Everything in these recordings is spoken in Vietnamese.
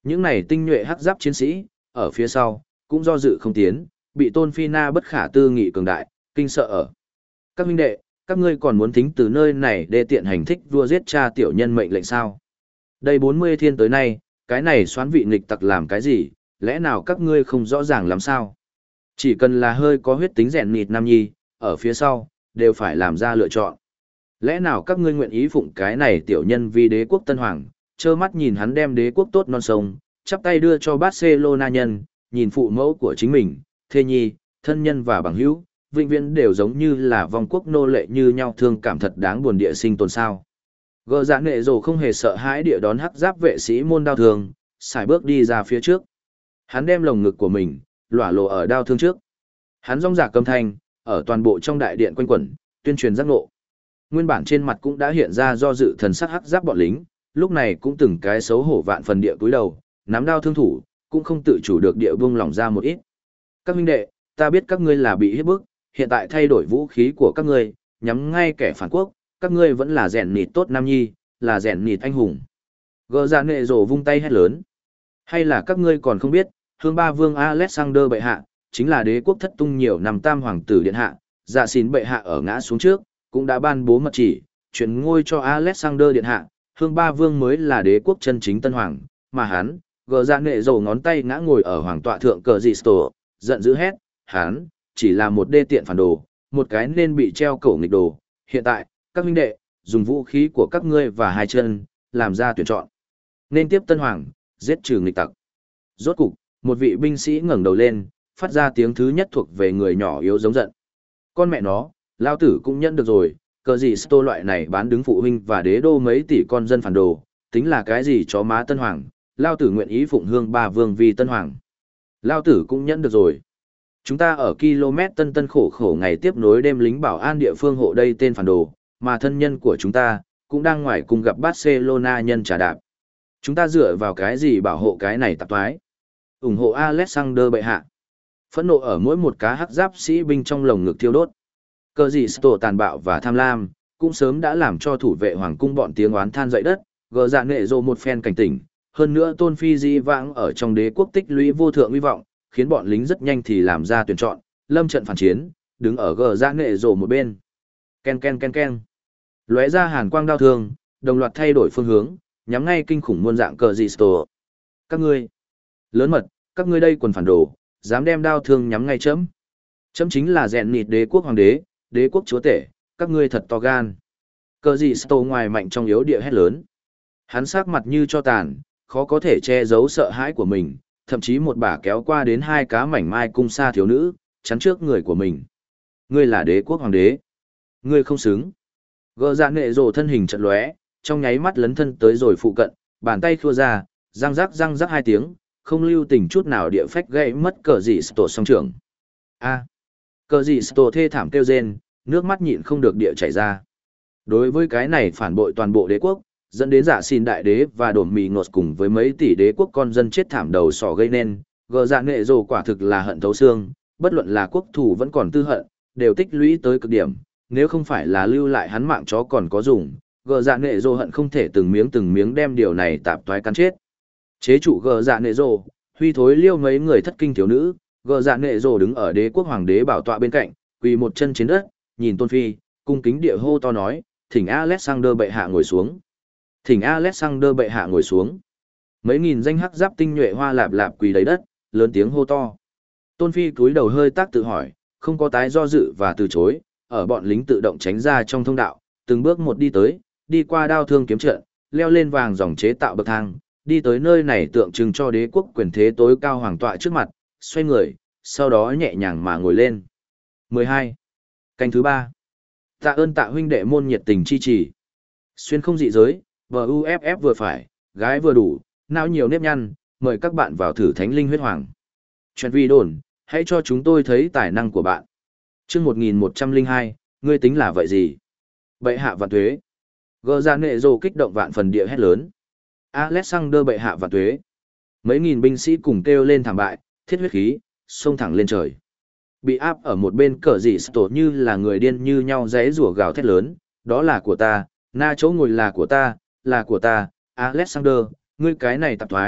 Những này tinh nhuệ hắc giáp chiến sĩ, ở phía sau, cũng do dự không tiến, bị Tôn Phi Na bất khả tư nghị cường đại, kinh sợ ở. Các huynh đệ, các ngươi còn muốn thính từ nơi này để tiện hành thích vua giết cha tiểu nhân mệnh lệnh sao? Đây 40 thiên tới nay, cái này xoán vị nghịch tặc làm cái gì, lẽ nào các ngươi không rõ ràng làm sao? Chỉ cần là hơi có huyết tính rèn nịt nam nhi, ở phía sau, đều phải làm ra lựa chọn. Lẽ nào các ngươi nguyện ý phụng cái này tiểu nhân vì đế quốc tân hoàng, trơ mắt nhìn hắn đem đế quốc tốt non sông, chắp tay đưa cho Barcelona nhân, nhìn phụ mẫu của chính mình, thê nhi, thân nhân và bằng hữu, vĩnh viễn đều giống như là vong quốc nô lệ như nhau thương cảm thật đáng buồn địa sinh tồn sao. Gờ dạ nệ rồ không hề sợ hãi địa đón hắc giáp vệ sĩ môn đao thương, xài bước đi ra phía trước. Hắn đem lồng ngực của mình, lỏa lộ ở đao thương trước. Hắn rong rạc cầm thanh, ở toàn bộ trong đại điện quanh quẩn, tuyên truyền giác ngộ. Nguyên bản trên mặt cũng đã hiện ra do dự thần sắc hắc giáp bọn lính, lúc này cũng từng cái xấu hổ vạn phần địa cúi đầu, nắm đao thương thủ, cũng không tự chủ được địa buông lỏng ra một ít. Các huynh đệ, ta biết các ngươi là bị hiếp bức, hiện tại thay đổi vũ khí của các ngươi, nhắm ngay kẻ phản quốc, các ngươi vẫn là rèn nịt tốt nam nhi, là rèn nịt anh hùng. Gờ ra nệ rồ vung tay hét lớn. Hay là các ngươi còn không biết, hương ba vương Alexander bệ hạ, chính là đế quốc thất tung nhiều năm tam hoàng tử điện hạ, dạ xin bệ hạ ở ngã xuống trước, cũng đã ban bố mật chỉ, chuyển ngôi cho Alexander điện hạ, hương ba vương mới là đế quốc chân chính tân hoàng, mà hắn, gờ ra nệ rồ ngón tay ngã ngồi ở hoàng tọa thượng cờ dị tổ, giận dữ hét, hắn, chỉ là một đê tiện phản đồ, một cái nên bị treo cổ nghịch đồ, hiện tại, các huynh đệ, dùng vũ khí của các ngươi và hai chân, làm ra tuyển chọn. Nên tiếp tân hoàng, giết trừ nghịch tặc. Rốt cục, một vị binh sĩ ngẩng đầu lên, phát ra tiếng thứ nhất thuộc về người nhỏ yếu giống giận. Con mẹ nó, lao tử cũng nhận được rồi, cờ gì Sto loại này bán đứng phụ huynh và đế đô mấy tỷ con dân phản đồ, tính là cái gì chó má tân hoàng, lao tử nguyện ý phụng hương ba vương vì tân hoàng. Lao tử cũng nhận được rồi. Chúng ta ở km tân tân khổ khổ ngày tiếp nối đêm lính bảo an địa phương hộ đây tên phản đồ, mà thân nhân của chúng ta, cũng đang ngoài cùng gặp Barcelona nhân trả đạp. Chúng ta dựa vào cái gì bảo hộ cái này tạp thoái? Ủng hộ Alexander bệ hạ. Phẫn nộ ở mỗi một cá hắc giáp sĩ binh trong lồng ngực thiêu đốt. Cờ gì Sto tàn bạo và tham lam, cũng sớm đã làm cho thủ vệ hoàng cung bọn tiếng oán than dậy đất, gờ dạ nệ rồ một phen cảnh tỉnh. Hơn nữa Tôn Phi di vãng ở trong đế quốc tích lũy vô thượng uy vọng, khiến bọn lính rất nhanh thì làm ra tuyển chọn, lâm trận phản chiến, đứng ở gờ dạ nệ rồ một bên. Ken ken ken ken. Lóe ra hàn quang đao thương, đồng loạt thay đổi phương hướng, nhắm ngay kinh khủng muôn dạng cờ dị Sto. Các ngươi, lớn mật, các ngươi đây quần phản đồ, dám đem đao thương nhắm ngay chấm. Chấm chính là rèn nịt đế quốc hoàng đế, đế quốc chúa tể, các ngươi thật to gan. Cờ dị Sto ngoài mạnh trong yếu địa hét lớn. Hắn sắc mặt như cho tàn, khó có thể che giấu sợ hãi của mình, thậm chí một bả kéo qua đến hai cá mảnh mai cung sa thiếu nữ, chắn trước người của mình. Ngươi là đế quốc hoàng đế. Ngươi không xứng. Gờ dạ nệ rồ thân hình chật lóe, trong nháy mắt lấn thân tới rồi phụ cận, bàn tay khua ra, răng rắc hai tiếng, không lưu tình chút nào địa phách gãy mất cờ dị Sto song trưởng. A. Cờ dị Sto thê thảm kêu rên, nước mắt nhịn không được địa chảy ra. Đối với cái này phản bội toàn bộ đế quốc, dẫn đến dạ xin đại đế và đổm mì ngột cùng với mấy tỷ đế quốc con dân chết thảm đầu sỏ gây nên, gờ dạ nệ rồ quả thực là hận thấu xương, bất luận là quốc thủ vẫn còn tư hận, đều tích lũy tới cực điểm, nếu không phải là lưu lại hắn mạng chó còn có dùng, gờ dạ nệ rồ hận không thể từng miếng đem điều này tạp toái cắn chết. Chế trụ gờ dạ nệ rồ, huy thối liêu mấy người thất kinh thiếu nữ, gờ dạ nệ rồ đứng ở đế quốc hoàng đế bảo tọa bên cạnh, quỳ một chân trên đất, nhìn Tôn Phi, cung kính địa hô to nói, thỉnh Alexander bệ hạ ngồi xuống. Thỉnh Alexander bệ hạ ngồi xuống. Mấy nghìn danh hắc giáp tinh nhuệ hoa lạp lạp quỳ đầy đất, lớn tiếng hô to. Tôn Phi cúi đầu hơi tác tự hỏi, không có tái do dự và từ chối, ở bọn lính tự động tránh ra trong thông đạo, từng bước một đi tới, đi qua đao thương kiếm trận, leo lên vàng dòng chế tạo bậc thang, đi tới nơi này tượng trưng cho đế quốc quyền thế tối cao hoàng tọa trước mặt, xoay người, sau đó nhẹ nhàng mà ngồi lên. 12. Canh thứ 3. Tạ ơn Tạ huynh đệ môn nhiệt tình chi trì. Xuyên không dị giới, VUFF vừa phải, gái vừa đủ, não nhiều nếp nhăn, mời các bạn vào thử thánh linh huyết hoàng. Chuyện vi đồn, hãy cho chúng tôi thấy tài năng của bạn. Chương 1102, ngươi tính là vậy gì? Bệ hạ vạn tuế. Gờ ra nệ rồ kích động vạn phần địa hét lớn. Alexander bệ hạ vạn tuế. Mấy nghìn binh sĩ cùng kêu lên thảm bại, thiết huyết khí, xông thẳng lên trời. Bị áp ở một bên cờ dị Sto như là người điên như nhau rẽ rủa gào thét lớn, đó là của ta, na chỗ ngồi là của ta, Alexander, ngươi cái này tạp thoái,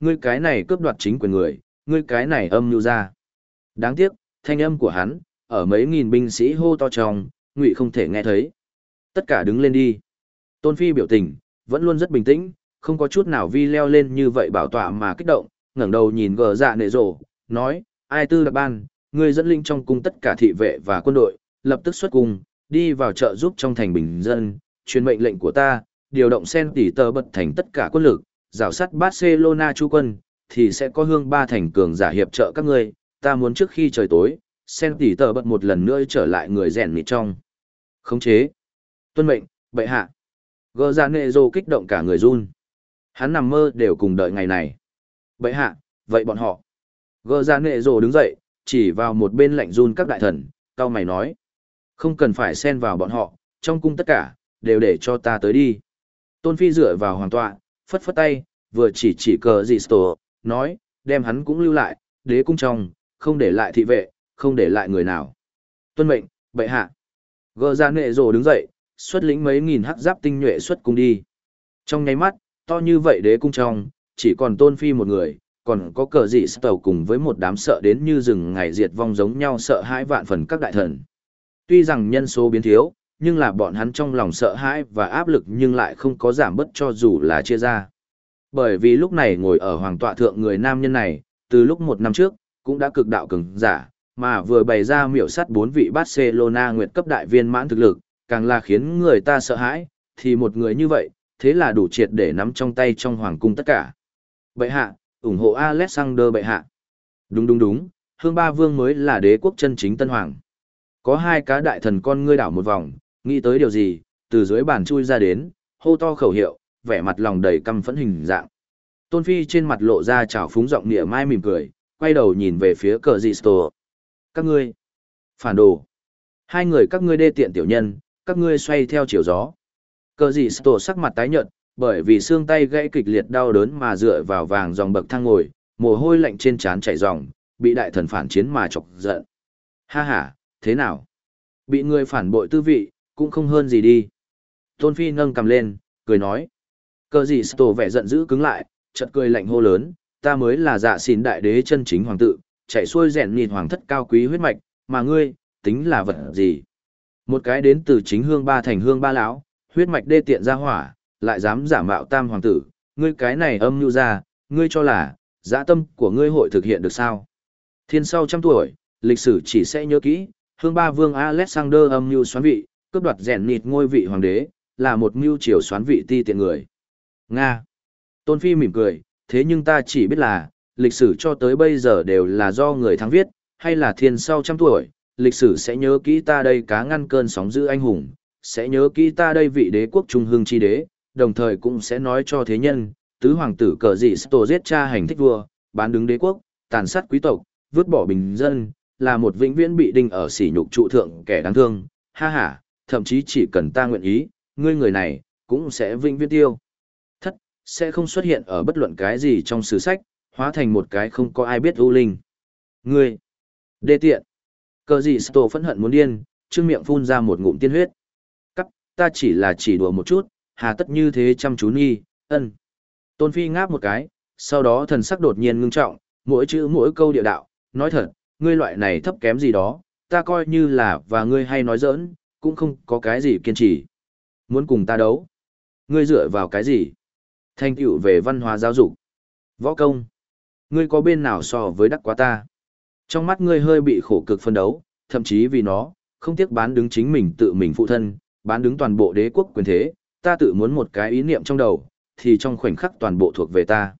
ngươi cái này cướp đoạt chính quyền người, ngươi cái này âm mưu ra. Đáng tiếc, thanh âm của hắn, ở mấy nghìn binh sĩ hô to trong, Ngụy không thể nghe thấy. Tất cả đứng lên đi. Tôn Phi biểu tình, vẫn luôn rất bình tĩnh, không có chút nào vi leo lên như vậy bảo tọa mà kích động, ngẩng đầu nhìn gờ dạ nệ rồ, nói, ai tư đặc ban, ngươi dẫn linh trong cung tất cả thị vệ và quân đội, lập tức xuất cung, đi vào trợ giúp trong thành bình dân, truyền mệnh lệnh của ta, điều động sen tỷ tờ bật thành tất cả quân lực, rào sắt Barcelona chú quân, thì sẽ có hương ba thành cường giả hiệp trợ các ngươi, ta muốn trước khi trời tối, sen tỷ tờ bật một lần nữa trở lại người rèn mịt trong. Khống chế. Tuân mệnh, bệ hạ. Gờ dạ nệ rồ kích động cả người run. Hắn nằm mơ đều cùng đợi ngày này. Bệ hạ, vậy bọn họ. Gờ dạ nệ rồ đứng dậy, chỉ vào một bên lạnh run các đại thần, cao mày nói. Không cần phải xen vào bọn họ, trong cung tất cả, đều để cho ta tới đi. Tôn Phi dựa vào hoàng tọa, phất phất tay, vừa chỉ cờ gì tổ, nói, đem hắn cũng lưu lại, đế cung trong, không để lại thị vệ, không để lại người nào. Tuân mệnh, bệ hạ. Gờ ra nệ rồ đứng dậy, xuất lĩnh mấy nghìn hắc giáp tinh nhuệ xuất cung đi. Trong nháy mắt, to như vậy đế cung trong, chỉ còn Tôn Phi một người, còn có cờ dị tàu cùng với một đám sợ đến như rừng ngày diệt vong giống nhau sợ hãi vạn phần các đại thần. Tuy rằng nhân số biến thiếu, nhưng là bọn hắn trong lòng sợ hãi và áp lực nhưng lại không có giảm bớt cho dù là chia ra. Bởi vì lúc này ngồi ở hoàng tọa thượng người nam nhân này, từ lúc 1 năm trước, cũng đã cực đạo cường giả, mà vừa bày ra miểu sát 4 vị Barcelona nguyệt cấp đại viên mãn thực lực, càng là khiến người ta sợ hãi, thì một người như vậy, thế là đủ triệt để nắm trong tay trong hoàng cung tất cả. Bệ hạ, ủng hộ Alexander bệ hạ. Đúng, Hương Ba Vương mới là đế quốc chân chính tân hoàng. Có hai cá đại thần con ngươi đảo một vòng, nghĩ tới điều gì, từ dưới bàn chui ra đến, hô to khẩu hiệu, vẻ mặt lòng đầy căm phẫn hình dạng. Tôn Phi trên mặt lộ ra trào phúng giọng nịa mai mỉm cười, quay đầu nhìn về phía cờ dị tổ. Các ngươi, phản đồ. Hai người các ngươi đê tiện tiểu nhân, các ngươi xoay theo chiều gió. Cờ dị tổ sắc mặt tái nhợt, bởi vì xương tay gãy kịch liệt đau đớn mà dựa vào vàng dòng bậc thang ngồi, mồ hôi lạnh trên trán chảy ròng, bị đại thần phản chiến mà chọc giận. Ha ha, thế nào? Bị người phản bội tư vị, cũng không hơn gì đi. Tôn Phi nâng cầm lên, cười nói. Cờ gì tổ vẻ giận dữ cứng lại, chợt cười lạnh hô lớn, ta mới là dạ xỉn đại đế chân chính hoàng tự, chạy xuôi rèn nhịn hoàng thất cao quý huyết mạch, mà ngươi, tính là vật gì? Một cái đến từ chính hương ba thành hương ba lão, huyết mạch đê tiện ra hỏa, lại dám giả mạo tam hoàng tử, ngươi cái này âm mưu ra, ngươi cho là, dã tâm của ngươi hội thực hiện được sao? Thiên sau 100 tuổi, lịch sử chỉ sẽ nhớ kỹ, hương ba vương Alexander âm mưu xoán vị, cướp đoạt rèn nịt ngôi vị hoàng đế, là một mưu triều xoán vị ti tiện người. Nga. Tôn Phi mỉm cười, thế nhưng ta chỉ biết là, lịch sử cho tới bây giờ đều là do người thắng viết, hay là thiên sau 100 tuổi, lịch sử sẽ nhớ kỹ ta đây cá ngăn cơn sóng dữ anh hùng, sẽ nhớ kỹ ta đây vị đế quốc trung hưng chi đế, đồng thời cũng sẽ nói cho thế nhân, tứ hoàng tử cờ dị tổ giết cha hành thích vua, bán đứng đế quốc, tàn sát quý tộc, vứt bỏ bình dân, là một vĩnh viễn bị đinh ở sỉ nhục trụ thượng kẻ đáng thương, ha ha, thậm chí chỉ cần ta nguyện ý, ngươi người này, cũng sẽ vĩnh viễn tiêu. Thất, sẽ không xuất hiện ở bất luận cái gì trong sử sách, hóa thành một cái không có ai biết u linh. Ngươi, đê tiện, cờ gì tổ phẫn hận muốn điên, trương miệng phun ra một ngụm tiên huyết. Cắp, ta chỉ đùa một chút, hà tất như thế chăm chú nghi, ân. Tôn Phi ngáp một cái, sau đó thần sắc đột nhiên ngưng trọng, mỗi chữ mỗi câu địa đạo, nói thật, ngươi loại này thấp kém gì đó, ta coi như là và ngươi hay nói giỡn, cũng không có cái gì kiên trì. Muốn cùng ta đấu? Ngươi dựa vào cái gì? Thành tựu về văn hóa giáo dục. Võ công. Ngươi có bên nào so với đắc quá ta? Trong mắt ngươi hơi bị khổ cực phân đấu, thậm chí vì nó, không tiếc bán đứng chính mình tự mình phụ thân, bán đứng toàn bộ đế quốc quyền thế, ta tự muốn một cái ý niệm trong đầu, thì trong khoảnh khắc toàn bộ thuộc về ta.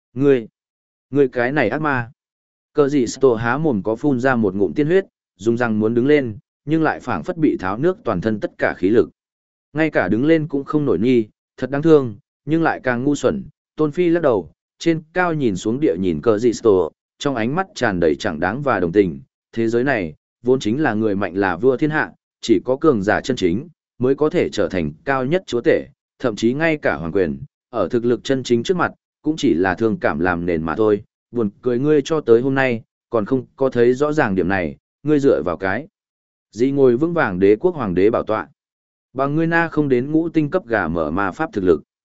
Ngươi cái này ác ma. Cờ gì Sto há mồm có phun ra một ngụm tiên huyết, dùng răng muốn đứng lên, nhưng lại phảng phất bị tháo nước toàn thân tất cả khí lực. Ngay cả đứng lên cũng không nổi nghi, thật đáng thương, nhưng lại càng ngu xuẩn. Tôn Phi lắc đầu, trên cao nhìn xuống địa nhìn cờ gì Sto, trong ánh mắt tràn đầy chẳng đáng và đồng tình. Thế giới này, vốn chính là người mạnh là vua thiên hạ, chỉ có cường giả chân chính, mới có thể trở thành cao nhất chúa tể, thậm chí ngay cả hoàng quyền, ở thực lực chân chính trước mặt, cũng chỉ là thương cảm làm nền mà thôi. Buồn cười ngươi cho tới hôm nay, còn không có thấy rõ ràng điểm này, ngươi dựa vào cái gì ngồi vững vàng đế quốc hoàng đế bảo tọa. Bằng ngươi na không đến ngũ tinh cấp gà mở ma pháp thực lực.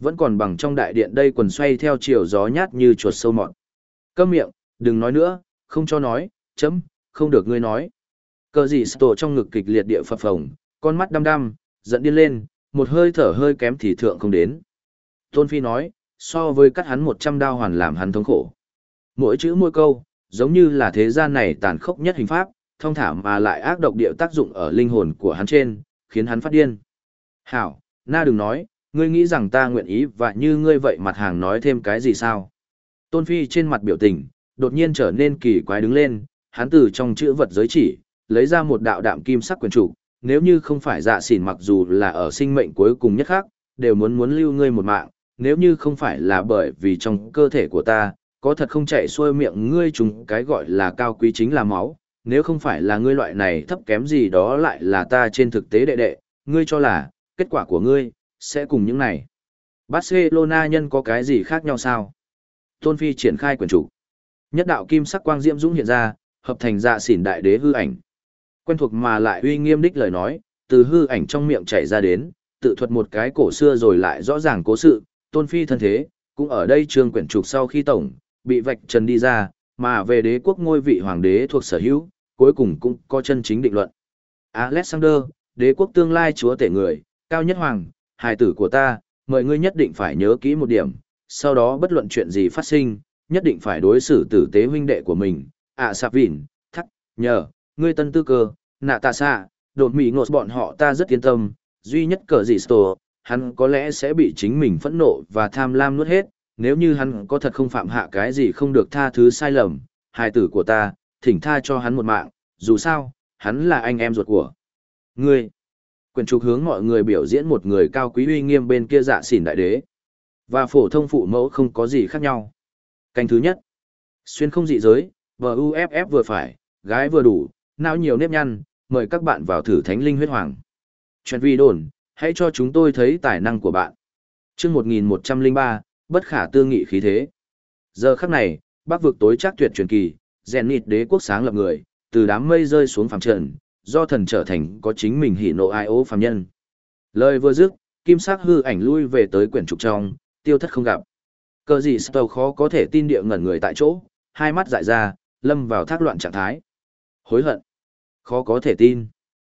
Vẫn còn bằng trong đại điện đây quần xoay theo chiều gió nhát như chuột sâu mọt. Câm miệng, đừng nói nữa, không cho nói, chấm, không được ngươi nói. Cờ gì Sto trong ngực kịch liệt địa phập phồng, con mắt đăm đăm, giận điên lên, một hơi thở hơi kém thì thượng không đến. Tôn Phi nói, so với cắt hắn 100 đao hoàn làm hắn thống khổ. Mỗi chữ mỗi câu, giống như là thế gian này tàn khốc nhất hình pháp, thông thả mà lại ác độc địa tác dụng ở linh hồn của hắn trên, khiến hắn phát điên. Hảo, na đừng nói, ngươi nghĩ rằng ta nguyện ý và như ngươi vậy mặt hàng nói thêm cái gì sao? Tôn Phi trên mặt biểu tình, đột nhiên trở nên kỳ quái đứng lên, hắn từ trong chữ vật giới chỉ, lấy ra một đạo đạm kim sắc quyền trục, nếu như không phải dạ xỉn mặc dù là ở sinh mệnh cuối cùng nhất khác, đều muốn lưu ngươi một mạng, nếu như không phải là bởi vì trong cơ thể của ta, có thật không chạy xuôi miệng ngươi chúng cái gọi là cao quý chính là máu, nếu không phải là ngươi loại này thấp kém gì đó lại là ta trên thực tế đệ đệ, ngươi cho là, kết quả của ngươi, sẽ cùng những này. Barcelona nhân có cái gì khác nhau sao? Tôn Phi triển khai quyền trục. Nhất đạo kim sắc quang diễm dũng hiện ra, hợp thành dạ xỉn đại đế hư ảnh. Quen thuộc mà lại uy nghiêm đích lời nói, từ hư ảnh trong miệng chảy ra đến, tự thuật một cái cổ xưa rồi lại rõ ràng cố sự, Tôn Phi thân thế, cũng ở đây trương quyển trục sau khi tổng, bị vạch trần đi ra, mà về đế quốc ngôi vị hoàng đế thuộc sở hữu, cuối cùng cũng có chân chính định luận. Alexander, đế quốc tương lai chúa tể người, cao nhất hoàng, hài tử của ta, mời ngươi nhất định phải nhớ kỹ một điểm, sau đó bất luận chuyện gì phát sinh, nhất định phải đối xử tử tế huynh đệ của mình, Sạp Vịn, Thắc, nhờ, ngươi tân tư cơ, nạ tạ xạ, đột mỉ ngột bọn họ ta rất yên tâm, duy nhất cờ gì Sto, hắn có lẽ sẽ bị chính mình phẫn nộ và tham lam nuốt hết, nếu như hắn có thật không phạm hạ cái gì không được tha thứ sai lầm, hài tử của ta, thỉnh tha cho hắn một mạng, dù sao, hắn là anh em ruột của ngươi. Quyền trục hướng mọi người biểu diễn một người cao quý uy nghiêm bên kia dạ xỉn đại đế. Và phổ thông phụ mẫu không có gì khác nhau. Canh thứ nhất. Xuyên không dị giới, BUFF vừa phải, gái vừa đủ, não nhiều nếp nhăn, mời các bạn vào thử thánh linh huyết hoàng. Chuyện vi đồn, hãy cho chúng tôi thấy tài năng của bạn. Chương 1103, bất khả tư nghị khí thế. Giờ khắc này, Bắc vực tối chắc tuyệt truyền kỳ, Zenith đế quốc sáng lập người, từ đám mây rơi xuống phàm trần, do thần trở thành có chính mình hỉ nộ ai ố phàm nhân. Lời vừa dứt, kim sắc hư ảnh lui về tới quyển trục trong, tiêu thất không gặp. Cờ gì Stow khó có thể tin địa ngẩn người tại chỗ, hai mắt dại ra, lâm vào thác loạn trạng thái. Hối hận. Khó có thể tin.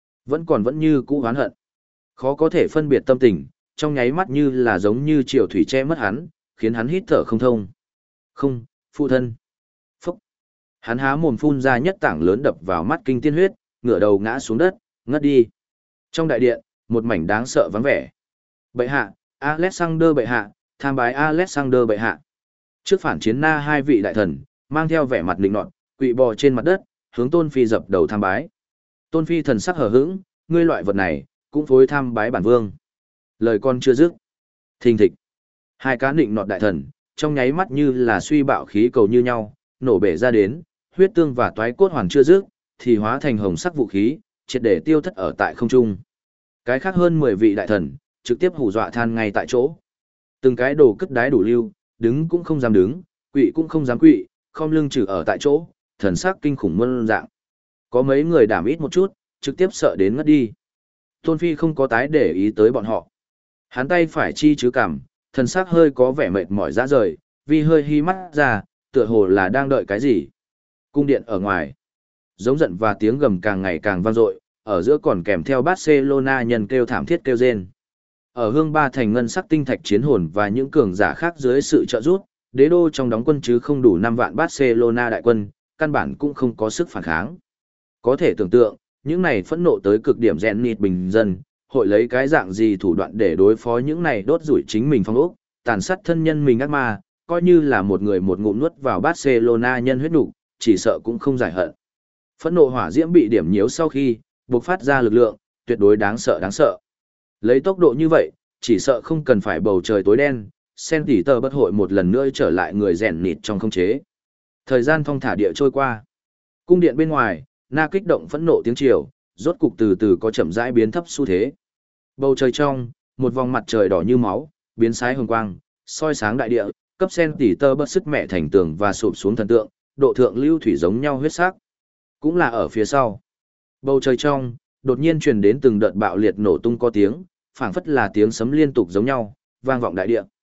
Vẫn như cũ oán hận. Khó có thể phân biệt tâm tình, trong nháy mắt như là giống như triều thủy che mất hắn, khiến hắn hít thở không thông. Không, phụ thân. Phúc. Hắn há mồm phun ra nhất tảng lớn đập vào mắt kinh tiên huyết, ngửa đầu ngã xuống đất, ngất đi. Trong đại điện, một mảnh đáng sợ vắng vẻ. Bệ hạ, Alexander bệ hạ, tham bái Alexander bệ hạ. Trước phản chiến na hai vị đại thần, mang theo vẻ mặt định nọt, quỵ bò trên mặt đất, hướng Tôn Phi dập đầu tham bái. Tôn Phi thần sắc hờ hững, ngươi loại vật này, cũng phối tham bái bản vương. Lời con chưa dứt. Thình thịch. Hai cá định nọt đại thần, trong nháy mắt như là suy bạo khí cầu như nhau, nổ bể ra đến, huyết tương và toái cốt hoàn chưa dứt, thì hóa thành hồng sắc vũ khí, triệt để tiêu thất ở tại không trung. Cái khác hơn 10 vị đại thần, trực tiếp hù dọa than ngay tại chỗ. Từng cái đồ cất đái đủ lưu, đứng cũng không dám đứng, quỵ cũng không dám quỵ, khom lưng trừ ở tại chỗ, thần sắc kinh khủng muôn dạng. Có mấy người đảm ít một chút, trực tiếp sợ đến ngất đi. Tôn Phi không có tái để ý tới bọn họ. Hắn tay phải chi chứ cằm, thần sắc hơi có vẻ mệt mỏi ra rời, vì hơi hi mắt ra, tựa hồ là đang đợi cái gì. Cung điện ở ngoài, giống giận và tiếng gầm càng ngày càng vang dội, ở giữa còn kèm theo Barcelona nhân kêu thảm thiết kêu rên. Ở hương ba thành ngân sắc tinh thạch chiến hồn và những cường giả khác dưới sự trợ giúp, đế đô trong đóng quân chứ không đủ 5 vạn Barcelona đại quân, căn bản cũng không có sức phản kháng. Có thể tưởng tượng, những này phẫn nộ tới cực điểm Zenith bình dân, hội lấy cái dạng gì thủ đoạn để đối phó những này đốt rủi chính mình phong ốc, tàn sát thân nhân mình ác ma, coi như là một người một ngụm nuốt vào Barcelona nhân huyết nục, chỉ sợ cũng không giải hận. Phẫn nộ hỏa diễm bị điểm nhiễu sau khi bộc phát ra lực lượng, tuyệt đối đáng sợ đáng sợ. Lấy tốc độ như vậy, chỉ sợ không cần phải bầu trời tối đen, sen tỉ tờ bất hội một lần nữa trở lại người rèn nịt trong không chế. Thời gian thong thả địa trôi qua. Cung điện bên ngoài, na kích động phẫn nộ tiếng chiều, rốt cục từ từ có chậm rãi biến thấp xu thế. Bầu trời trong, một vòng mặt trời đỏ như máu, biến sái hồng quang, soi sáng đại địa, cấp sen tỉ tơ bất sức mẹ thành tường và sụp xuống thần tượng, độ thượng lưu thủy giống nhau huyết sắc. Cũng là ở phía sau. Bầu trời trong, đột nhiên truyền đến từng đợt bạo liệt nổ tung có tiếng, phảng phất là tiếng sấm liên tục giống nhau, vang vọng đại địa.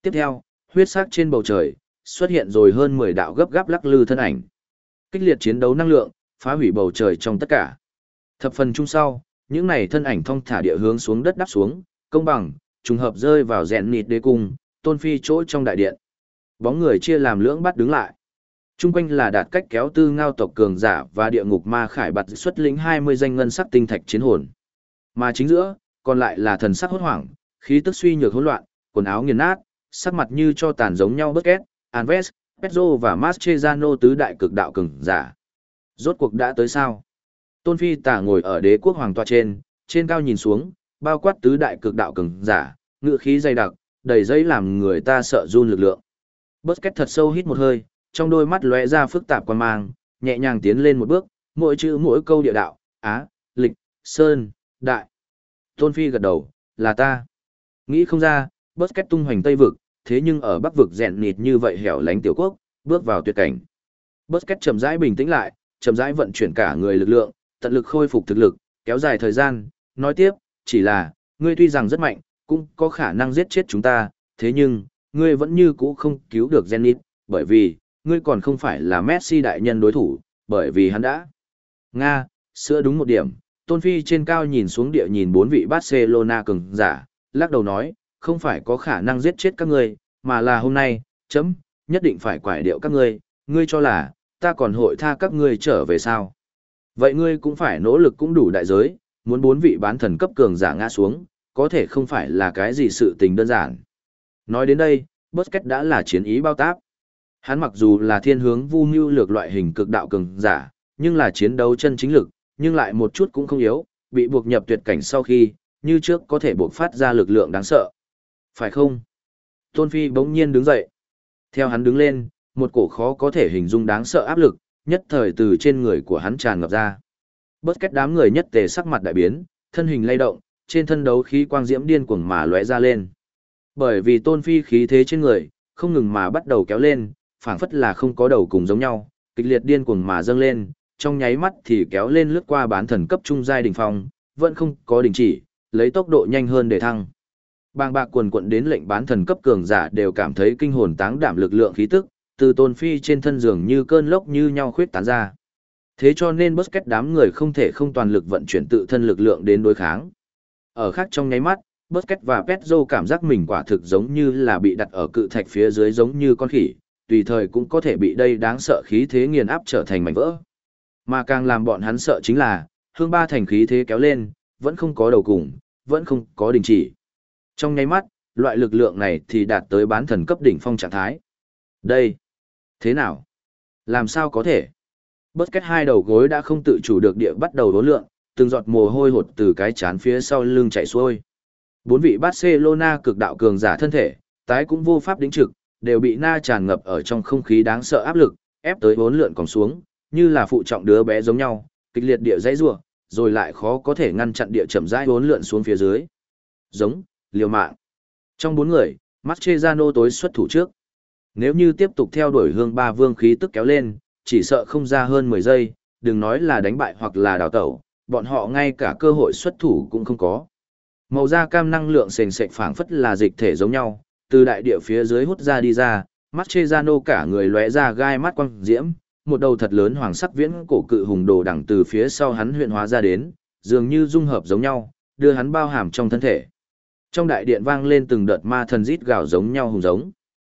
Tiếp theo, huyết sắc trên bầu trời, xuất hiện rồi hơn 10 đạo gấp gáp lắc lư thân ảnh. Kích liệt chiến đấu năng lượng, phá hủy bầu trời trong tất cả. Thập phần chung sau, những này thân ảnh thong thả địa hướng xuống đất đáp xuống, công bằng, trùng hợp rơi vào rèn nịt đế cung, tôn phi chỗ trong đại điện. Bóng người chia làm lưỡng bắt đứng lại. Trung quanh là đạt cách kéo tư ngao tộc cường giả và địa ngục ma khải bạt xuất lĩnh 20 danh ngân sắc tinh thạch chiến hồn. Mà chính giữa, còn lại là thần sắc hốt hoảng, khí tức suy nhược hỗn loạn, quần áo nghiền nát, sắc mặt như cho tàn giống nhau Busquets, Alves, Pedro và Mascherano tứ đại cực đạo cường giả. Rốt cuộc đã tới sao? Tôn Phi Tả ngồi ở đế quốc hoàng tọa trên cao nhìn xuống, bao quát tứ đại cực đạo cường giả, ngự khí dày đặc, đầy dây làm người ta sợ run lực lượng. Busquets thật sâu hít một hơi, trong đôi mắt lóe ra phức tạp quan mang, nhẹ nhàng tiến lên một bước, mỗi chữ mỗi câu địa đạo, Á, Lịch, Sơn, Đại. Tôn Phi gật đầu, là ta. Nghĩ không ra, Busquets tung hoành Tây vực, thế nhưng ở Bắc vực rèn nịt như vậy hẻo lánh tiểu quốc, bước vào tuyệt cảnh. Busquets chậm rãi bình tĩnh lại, chậm rãi vận chuyển cả người lực lượng, tận lực khôi phục thực lực, kéo dài thời gian, nói tiếp, chỉ là, ngươi tuy rằng rất mạnh, cũng có khả năng giết chết chúng ta, thế nhưng, ngươi vẫn như cũ không cứu được Zenit, bởi vì, ngươi còn không phải là Messi đại nhân đối thủ, bởi vì hắn đã. Nga, sữa đúng một điểm, Tôn Phi trên cao nhìn xuống địa nhìn bốn vị Barcelona cường giả, lắc đầu nói, không phải có khả năng giết chết các ngươi, mà là hôm nay, nhất định phải quải điệu các ngươi, ngươi cho là, ta còn hội tha các ngươi trở về sao? Vậy ngươi cũng phải nỗ lực cũng đủ đại giới, muốn bốn vị bán thần cấp cường giả ngã xuống, có thể không phải là cái gì sự tình đơn giản. Nói đến đây, Busquets đã là chiến ý bao táp. Hắn mặc dù là thiên hướng vu mưu lược loại hình cực đạo cường giả, nhưng là chiến đấu chân chính lực, nhưng lại một chút cũng không yếu, bị buộc nhập tuyệt cảnh sau khi, như trước có thể buộc phát ra lực lượng đáng sợ. Phải không? Tôn Phi bỗng nhiên đứng dậy. Theo hắn đứng lên, một cổ khó có thể hình dung đáng sợ áp lực, nhất thời từ trên người của hắn tràn ngập ra. Busquets đám người nhất tề sắc mặt đại biến, thân hình lay động, trên thân đấu khí quang diễm điên cuồng mà lóe ra lên. Bởi vì Tôn Phi khí thế trên người, không ngừng mà bắt đầu kéo lên, phảng phất là không có đầu cùng giống nhau, kịch liệt điên cuồng mà dâng lên, trong nháy mắt thì kéo lên lướt qua bán thần cấp trung giai đỉnh phong, vẫn không có đình chỉ, lấy tốc độ nhanh hơn để thăng. Bàng bạc quần quận đến lệnh bán thần cấp cường giả đều cảm thấy kinh hồn táng đảm lực lượng khí tức, từ Tôn Phi trên thân giường như cơn lốc như nhau khuyết tán ra. Thế cho nên Busquets đám người không thể không toàn lực vận chuyển tự thân lực lượng đến đối kháng. Ở khác trong nháy mắt, Busquets và Pedro cảm giác mình quả thực giống như là bị đặt ở cự thạch phía dưới giống như con khỉ, tùy thời cũng có thể bị đây đáng sợ khí thế nghiền áp trở thành mảnh vỡ. Mà càng làm bọn hắn sợ chính là, hương ba thành khí thế kéo lên, vẫn không có đầu cùng, vẫn không có đình chỉ. Trong nháy mắt, loại lực lượng này thì đạt tới bán thần cấp đỉnh phong trạng thái. Đây, thế nào? Làm sao có thể? Busquets hai đầu gối đã không tự chủ được địa bắt đầu đốn lượng, từng giọt mồ hôi hột từ cái chán phía sau lưng chảy xuôi. Bốn vị Barcelona cực đạo cường giả thân thể, tái cũng vô pháp đính trực, đều bị na tràn ngập ở trong không khí đáng sợ áp lực, ép tới bốn lượn còn xuống, như là phụ trọng đứa bé giống nhau, kịch liệt địa dãy rủa, rồi lại khó có thể ngăn chặn địa chậm rãi bốn lượn xuống phía dưới. Giống, liều mạng. Trong bốn người, Mascherano tối xuất thủ trước. Nếu như tiếp tục theo đuổi hương ba vương khí tức kéo lên, chỉ sợ không ra hơn 10 giây, đừng nói là đánh bại hoặc là đào tẩu, bọn họ ngay cả cơ hội xuất thủ cũng không có. Màu da cam năng lượng sền sệt phảng phất là dịch thể giống nhau, từ đại địa phía dưới hút ra đi ra, Mascherano cả người lóe ra gai mắt quang diễm, một đầu thật lớn hoàng sắc viễn cổ cự hùng đồ đằng từ phía sau hắn huyện hóa ra đến, dường như dung hợp giống nhau, đưa hắn bao hàm trong thân thể. Trong đại điện vang lên từng đợt ma thần rít gào giống nhau hùng giống.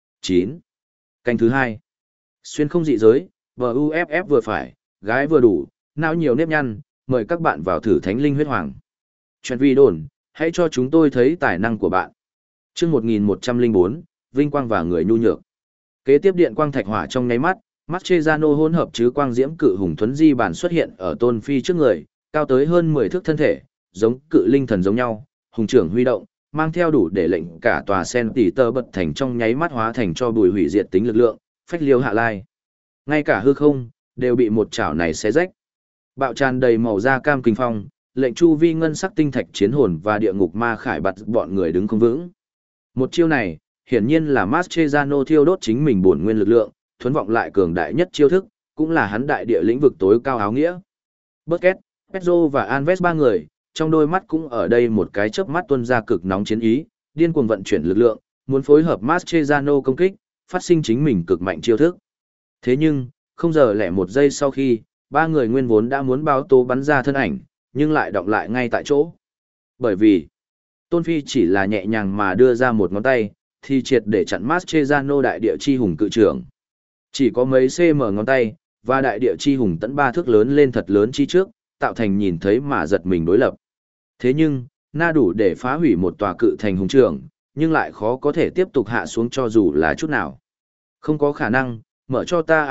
9. Canh thứ 2. Xuyên không dị giới, VUFF vừa phải, gái vừa đủ, não nhiều nếp nhăn, mời các bạn vào thử thánh linh huyết hoàng. Chuyện vi đồn, hãy cho chúng tôi thấy tài năng của bạn. Chương 1104, Vinh Quang và người nhu nhược. Kế tiếp điện quang thạch hỏa trong nháy mắt, Mascherano hỗn hợp chứ quang diễm cự hùng thuấn di bản xuất hiện ở Tôn Phi trước người, cao tới hơn 10 thước thân thể, giống cự linh thần giống nhau, hùng trưởng huy động, mang theo đủ để lệnh cả tòa sen tỷ tơ bật thành trong nháy mắt hóa thành cho bùi hủy diệt tính lực lượng, phách liêu hạ lai. Ngay cả hư không, đều bị một chảo này xé rách. Bạo tràn đầy màu da cam kinh phong, lệnh chu vi ngân sắc tinh thạch chiến hồn và địa ngục ma khải bạt bọn người đứng không vững. Một chiêu này, hiển nhiên là Mascherano thiêu đốt chính mình bổn nguyên lực lượng, thuần vọng lại cường đại nhất chiêu thức, cũng là hắn đại địa lĩnh vực tối cao áo nghĩa. Busquets, Pedro và Alves ba người, trong đôi mắt cũng ở đây một cái chớp mắt tuôn ra cực nóng chiến ý, điên cuồng vận chuyển lực lượng, muốn phối hợp Mascherano công kích, phát sinh chính mình cực mạnh chiêu thức. Thế nhưng, không giờ lẻ một giây sau khi, ba người nguyên vốn đã muốn báo tố bắn ra thân ảnh, nhưng lại đọng lại ngay tại chỗ. Bởi vì, Tôn Phi chỉ là nhẹ nhàng mà đưa ra một ngón tay, thì triệt để chặn Mascherano đại địa chi hùng cự trưởng. Chỉ có mấy cm ngón tay, và đại địa chi hùng tận 3 thước lớn lên thật lớn chi trước, tạo thành nhìn thấy mà giật mình đối lập. Thế nhưng, na đủ để phá hủy một tòa cự thành hùng trưởng, nhưng lại khó có thể tiếp tục hạ xuống cho dù là chút nào. Không có khả năng, mở cho ta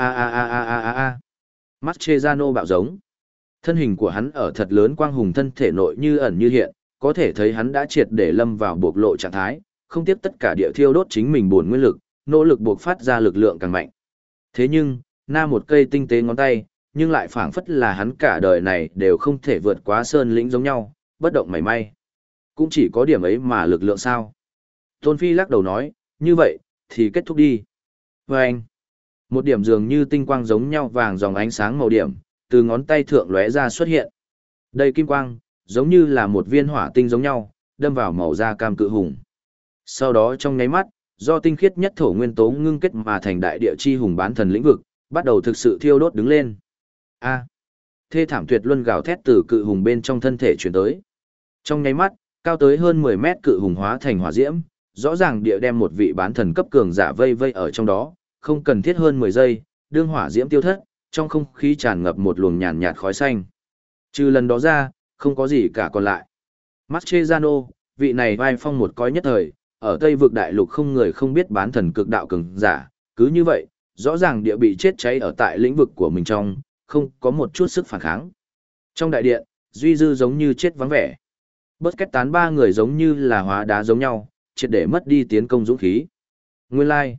Mascherano bạo giống. Thân hình của hắn ở thật lớn quang hùng thân thể nội như ẩn như hiện, có thể thấy hắn đã triệt để lâm vào bộc lộ trạng thái, không tiếp tất cả địa thiêu đốt chính mình buồn nguyên lực, nỗ lực buộc phát ra lực lượng càng mạnh. Thế nhưng, na một cây tinh tế ngón tay, nhưng lại phảng phất là hắn cả đời này đều không thể vượt quá sơn lĩnh giống nhau, bất động mảy may. Cũng chỉ có điểm ấy mà lực lượng sao. Tôn Phi lắc đầu nói, như vậy, thì kết thúc đi. Và anh, một điểm dường như tinh quang giống nhau vàng dòng ánh sáng màu điểm, từ ngón tay thượng lóe ra xuất hiện. Đây kim quang, giống như là một viên hỏa tinh giống nhau, đâm vào màu da cam cự hùng. Sau đó trong nháy mắt, do tinh khiết nhất thổ nguyên tố ngưng kết mà thành đại địa chi hùng bán thần lĩnh vực, bắt đầu thực sự thiêu đốt đứng lên. Thê thảm tuyệt luân gào thét từ cự hùng bên trong thân thể chuyển tới. Trong nháy mắt, cao tới hơn 10 mét cự hùng hóa thành hỏa diễm, rõ ràng địa đem một vị bán thần cấp cường giả vây vây ở trong đó, không cần thiết hơn 10 giây, đương hỏa diễm tiêu thất, trong không khí tràn ngập một luồng nhàn nhạt khói xanh. Trừ lần đó ra, không có gì cả còn lại. Mascherano, vị này vai phong một cõi nhất thời, ở Tây vực đại lục không người không biết bán thần cực đạo cường giả, cứ như vậy, rõ ràng địa bị chết cháy ở tại lĩnh vực của mình trong, không có một chút sức phản kháng. Trong đại điện, Duy Dư giống như chết vắng vẻ. Bớt kết tán ba người giống như là hóa đá giống nhau, triệt để mất đi tiến công dũng khí. Nguyên lai,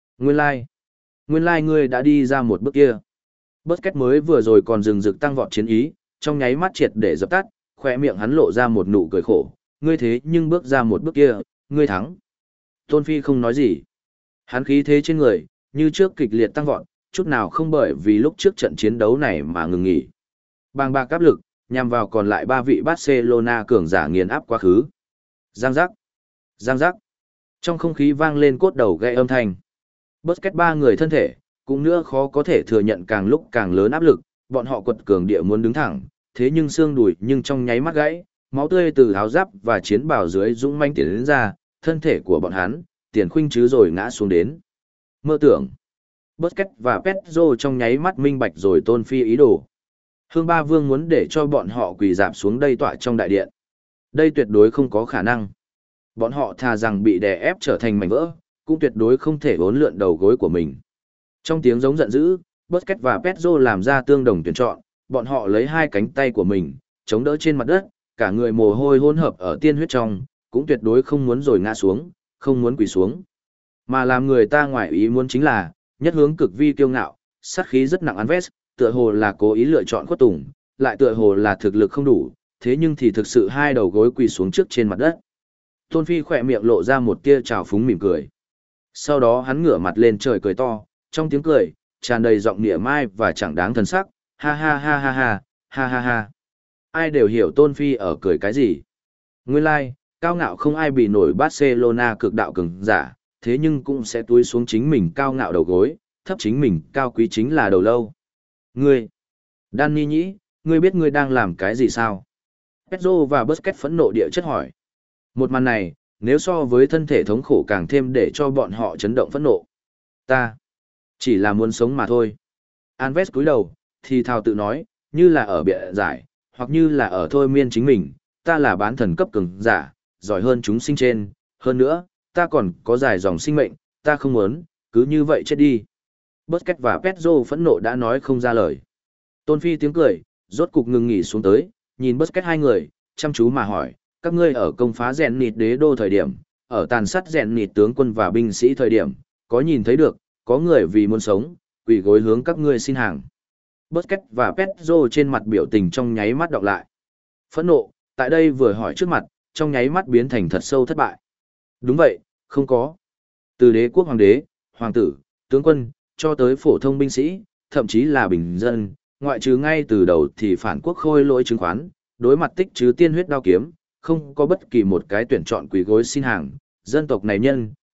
ngươi đã đi ra một bước kia. Bớt kết mới vừa rồi còn rừng rực tăng vọt chiến ý, trong nháy mắt triệt để dập tắt, khỏe miệng hắn lộ ra một nụ cười khổ. Ngươi thế nhưng bước ra một bước kia, ngươi thắng. Tôn Phi không nói gì. Hắn khí thế trên người, như trước kịch liệt tăng vọt, chút nào không bởi vì lúc trước trận chiến đấu này mà ngừng nghỉ. Bàng bạc áp lực, nhằm vào còn lại ba vị Barcelona cường giả nghiền áp quá khứ. Giang giác, giang giác. Trong không khí vang lên cốt đầu gãy âm thanh. Busquets ba người thân thể, cũng nữa khó có thể thừa nhận càng lúc càng lớn áp lực, bọn họ quật cường địa muốn đứng thẳng, thế nhưng xương đùi nhưng trong nháy mắt gãy, máu tươi từ áo giáp và chiến bào dưới dũng manh tiến đến ra, thân thể của bọn hắn, tiền khuynh chứ rồi ngã xuống đến. Mơ tưởng. Busquets và Pedro trong nháy mắt minh bạch rồi Tôn Phi ý đồ. Hương Ba Vương muốn để cho bọn họ quỳ dạp xuống đây tọa trong đại điện. Đây tuyệt đối không có khả năng. Bọn họ thà rằng bị đè ép trở thành mảnh vỡ, cũng tuyệt đối không thể uốn lượn đầu gối của mình. Trong tiếng giống giận dữ, Busquets và Pedro làm ra tương đồng tuyển chọn, bọn họ lấy hai cánh tay của mình, chống đỡ trên mặt đất, cả người mồ hôi hỗn hợp ở tiên huyết trong, cũng tuyệt đối không muốn rồi ngã xuống, không muốn quỳ xuống. Mà làm người ta ngoài ý muốn chính là, nhất hướng cực vi kiêu ngạo, sát khí rất nặng Alves, tựa hồ là cố ý lựa chọn khuất tùng, lại tựa hồ là thực lực không đủ, thế nhưng thì thực sự hai đầu gối quỳ xuống trước trên mặt đất. Tôn Phi khỏe miệng lộ ra một tia trào phúng mỉm cười. Sau đó hắn ngửa mặt lên trời cười to, trong tiếng cười, tràn đầy giọng nịa mai và chẳng đáng thần sắc, ha ha ha ha ha, ha ha ha. Ai đều hiểu Tôn Phi ở cười cái gì. Nguyên lai, cao ngạo không ai bị nổi Barcelona cực đạo cường giả, thế nhưng cũng sẽ túi xuống chính mình cao ngạo đầu gối, thấp chính mình cao quý chính là đầu lâu. Ngươi, Danny nhĩ, ngươi biết ngươi đang làm cái gì sao? Pedro và Busquets phẫn nộ địa chất hỏi. Một màn này, nếu so với thân thể thống khổ càng thêm để cho bọn họ chấn động phẫn nộ. Ta, chỉ là muốn sống mà thôi. Alves cúi đầu, thì thào tự nói, như là ở bịa giải, hoặc như là ở thôi miên chính mình, ta là bán thần cấp cường giả, giỏi hơn chúng sinh trên, hơn nữa, ta còn có dài dòng sinh mệnh, ta không muốn, cứ như vậy chết đi. Busquets và Pedro phẫn nộ đã nói không ra lời. Tôn Phi tiếng cười, rốt cục ngừng nghỉ xuống tới, nhìn Busquets hai người, chăm chú mà hỏi, các ngươi ở công phá rèn nịt đế đô thời điểm, ở tàn sát rèn nịt tướng quân và binh sĩ thời điểm, có nhìn thấy được, có người vì muốn sống, quỳ gối hướng các ngươi xin hàng. Busquets và Pedro trên mặt biểu tình trong nháy mắt đọc lại. Phẫn nộ, tại đây vừa hỏi trước mặt, trong nháy mắt biến thành thật sâu thất bại. Đúng vậy, không có. Từ đế quốc hoàng đế, hoàng tử, tướng quân, cho tới phổ thông binh sĩ, thậm chí là bình dân, ngoại trừ ngay từ đầu thì phản quốc khôi lỗi chứng khoán, đối mặt tích chứ tiên huyết đao kiếm, không có bất kỳ một cái tuyển chọn quỳ gối xin hàng, dân tộc này nhân,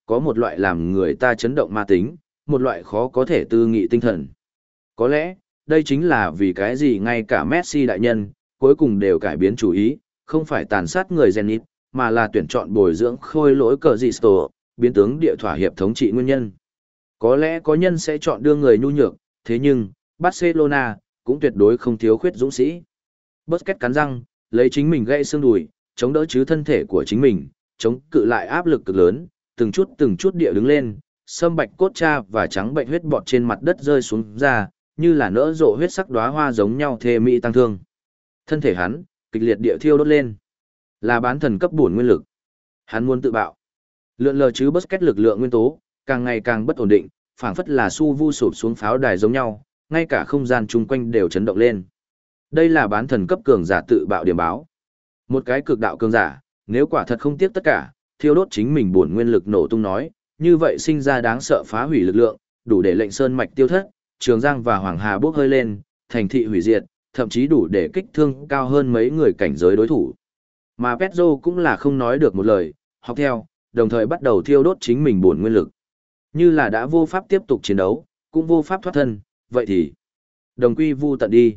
có một loại làm người ta chấn động ma tính, một loại khó có thể tư nghị tinh thần. Có lẽ, đây chính là vì cái gì ngay cả Messi đại nhân, cuối cùng đều cải biến chủ ý, không phải tàn sát người Zenit, mà là tuyển chọn bồi dưỡng khôi lỗi cờ dị tổ, biến tướng địa thỏa hiệp thống trị nguyên nhân. Có lẽ có nhân sẽ chọn đưa người nhu nhược, thế nhưng, Barcelona cũng tuyệt đối không thiếu khuyết dũng sĩ. Busquets cắn răng, lấy chính mình gãy xương đùi, chống đỡ chứ thân thể của chính mình, chống cự lại áp lực cực lớn, từng chút địa đứng lên, sâm bạch cốt cha và trắng bệnh huyết bọt trên mặt đất rơi xuống ra, như là nỡ rộ huyết sắc đóa hoa giống nhau thê mỹ tăng thương. Thân thể hắn, kịch liệt địa thiêu đốt lên. Là bán thần cấp bổn nguyên lực. Hắn muốn tự bạo. Lượn lờ chứ Busquets lực lượng nguyên tố, càng ngày càng bất ổn định, phảng phất là su vu sụp xuống pháo đài giống nhau, ngay cả không gian chung quanh đều chấn động lên. Đây là bán thần cấp cường giả tự bạo điểm báo. Một cái cực đạo cường giả, nếu quả thật không tiếc tất cả, thiêu đốt chính mình bổn nguyên lực nổ tung nói, như vậy sinh ra đáng sợ phá hủy lực lượng, đủ để lệnh sơn mạch tiêu thất, Trường Giang và Hoàng Hà bốc hơi lên, thành thị hủy diệt, thậm chí đủ để kích thương cao hơn mấy người cảnh giới đối thủ. Mà Pedro cũng là không nói được một lời, học theo, đồng thời bắt đầu thiêu đốt chính mình bổn nguyên lực. Như là đã vô pháp tiếp tục chiến đấu, cũng vô pháp thoát thân, vậy thì đồng quy vu tận đi.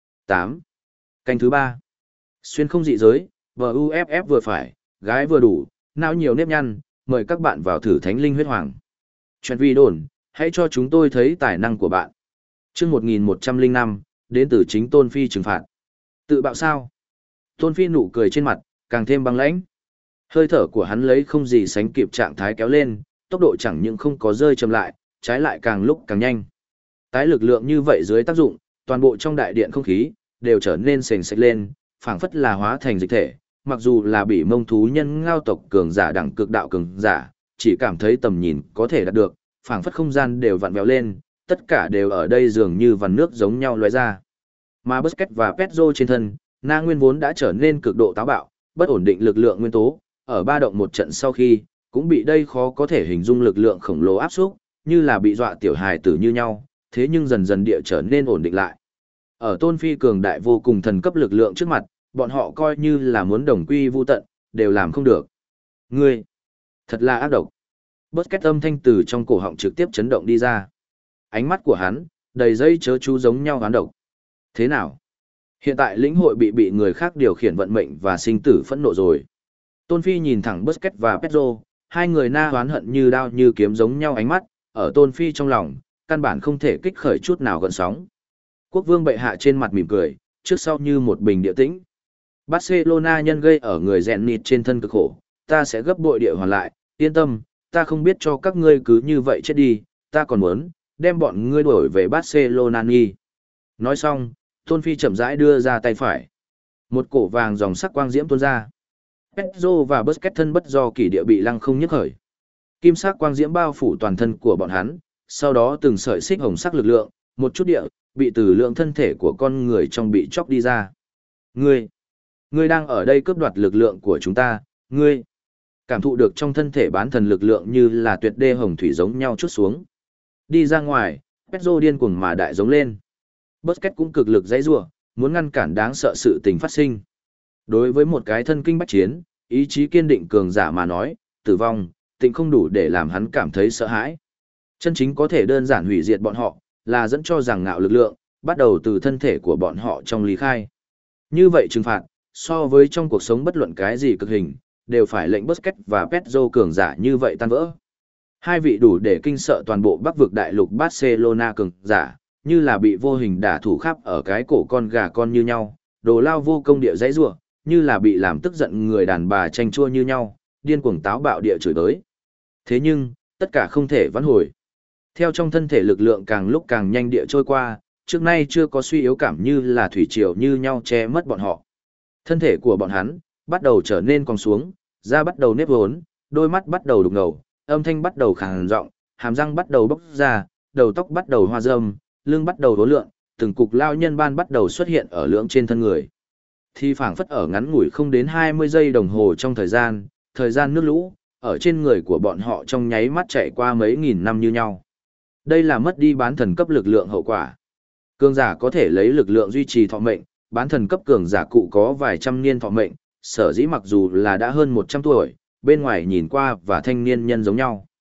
8. Canh thứ 3. Xuyên không dị giới, VUFF vừa phải, gái vừa đủ, não nhiều nếp nhăn, mời các bạn vào thử Thánh Linh Huyết Hoàng. Chuyện vi đồn, hãy cho chúng tôi thấy tài năng của bạn. Chương 1105, đến từ chính Tôn Phi trừng phạt. Tự bạo sao? Tôn Phi nụ cười trên mặt, càng thêm băng lãnh. Hơi thở của hắn lấy không gì sánh kịp trạng thái kéo lên, tốc độ chẳng những không có rơi chậm lại, trái lại càng lúc càng nhanh. Tái lực lượng như vậy dưới tác dụng, toàn bộ trong đại điện không khí đều trở nên sền sệt lên, phảng phất là hóa thành dịch thể. Mặc dù là bị mông thú nhân ngao tộc cường giả đẳng cực đạo cường giả, chỉ cảm thấy tầm nhìn có thể đạt được, phảng phất không gian đều vặn vẹo lên, tất cả đều ở đây dường như vằn nước giống nhau lóe ra. Mà Busquets và Pedro trên thân, Na Nguyên vốn đã trở nên cực độ táo bạo, bất ổn định lực lượng nguyên tố, ở ba động một trận sau khi, cũng bị đây khó có thể hình dung lực lượng khổng lồ áp xúc, như là bị dọa tiểu hài tử như nhau, thế nhưng dần dần địa trở nên ổn định lại. Ở Tôn Phi cường đại vô cùng thần cấp lực lượng trước mặt, bọn họ coi như là muốn đồng quy vu tận, đều làm không được. Ngươi, thật là ác độc. Busquets âm thanh từ trong cổ họng trực tiếp chấn động đi ra. Ánh mắt của hắn, đầy dây chớ chú giống nhau oán độc. Thế nào? Hiện tại lĩnh hội bị người khác điều khiển vận mệnh và sinh tử phẫn nộ rồi. Tôn Phi nhìn thẳng Busquets và Pedro, hai người na oán hận như đao như kiếm giống nhau ánh mắt, ở Tôn Phi trong lòng, căn bản không thể kích khởi chút nào gợn sóng. Quốc vương bệ hạ trên mặt mỉm cười, trước sau như một bình địa tĩnh. Barcelona nhân gây ở người Zenit trên thân cực khổ, ta sẽ gấp bội địa hoàn lại, yên tâm, ta không biết cho các ngươi cứ như vậy chết đi, ta còn muốn đem bọn ngươi đuổi về Barcelona nghi. Nói xong, Tôn Phi chậm rãi đưa ra tay phải. Một cổ vàng dòng sắc quang diễm tuôn ra. Pedro và Busquets thân bất do kỳ địa bị lăng không nhấc khởi. Kim sắc quang diễm bao phủ toàn thân của bọn hắn, sau đó từng sợi xích hồng sắc lực lượng, một chút địa, bị từ lượng thân thể của con người trong bị chóc đi ra. Ngươi đang ở đây cướp đoạt lực lượng của chúng ta, ngươi. Cảm thụ được trong thân thể bán thần lực lượng như là tuyệt đê hồng thủy giống nhau chút xuống. Đi ra ngoài, Pedro điên cuồng mà đại giống lên. Busquets cũng cực lực dãy rủa, muốn ngăn cản đáng sợ sự tình phát sinh. Đối với một cái thân kinh bách chiến, ý chí kiên định cường giả mà nói, tử vong, tình không đủ để làm hắn cảm thấy sợ hãi. Chân chính có thể đơn giản hủy diệt bọn họ, là dẫn cho rằng ngạo lực lượng, bắt đầu từ thân thể của bọn họ trong lý khai. Như vậy trừng phạt, so với trong cuộc sống bất luận cái gì cực hình, đều phải lệnh Busquets và Pedro cường giả như vậy tan vỡ. Hai vị đủ để kinh sợ toàn bộ Bắc vực đại lục Barcelona cường giả, như là bị vô hình đả thủ khắp ở cái cổ con gà con như nhau, đồ lao vô công địa dãy rủa, như là bị làm tức giận người đàn bà tranh chua như nhau, điên cuồng táo bạo địa chửi tới. Thế nhưng, tất cả không thể vãn hồi. Theo trong thân thể lực lượng càng lúc càng nhanh địa trôi qua, trước nay chưa có suy yếu cảm như là thủy triều như nhau che mất bọn họ. Thân thể của bọn hắn bắt đầu trở nên cong xuống, da bắt đầu nếp vốn, đôi mắt bắt đầu đục ngầu, âm thanh bắt đầu khàn giọng, hàm răng bắt đầu bốc ra, đầu tóc bắt đầu hoa râm, lưng bắt đầu đố lượn, từng cục lao nhân ban bắt đầu xuất hiện ở lưỡng trên thân người. Thì phảng phất ở ngắn ngủi không đến 20 giây đồng hồ trong thời gian nước lũ, ở trên người của bọn họ trong nháy mắt chạy qua mấy nghìn năm như nhau. Đây là mất đi bán thần cấp lực lượng hậu quả. Cường giả có thể lấy lực lượng duy trì thọ mệnh, bán thần cấp cường giả cụ có vài trăm niên thọ mệnh, sở dĩ mặc dù là đã hơn 100 tuổi, bên ngoài nhìn qua và thanh niên nhân giống nhau.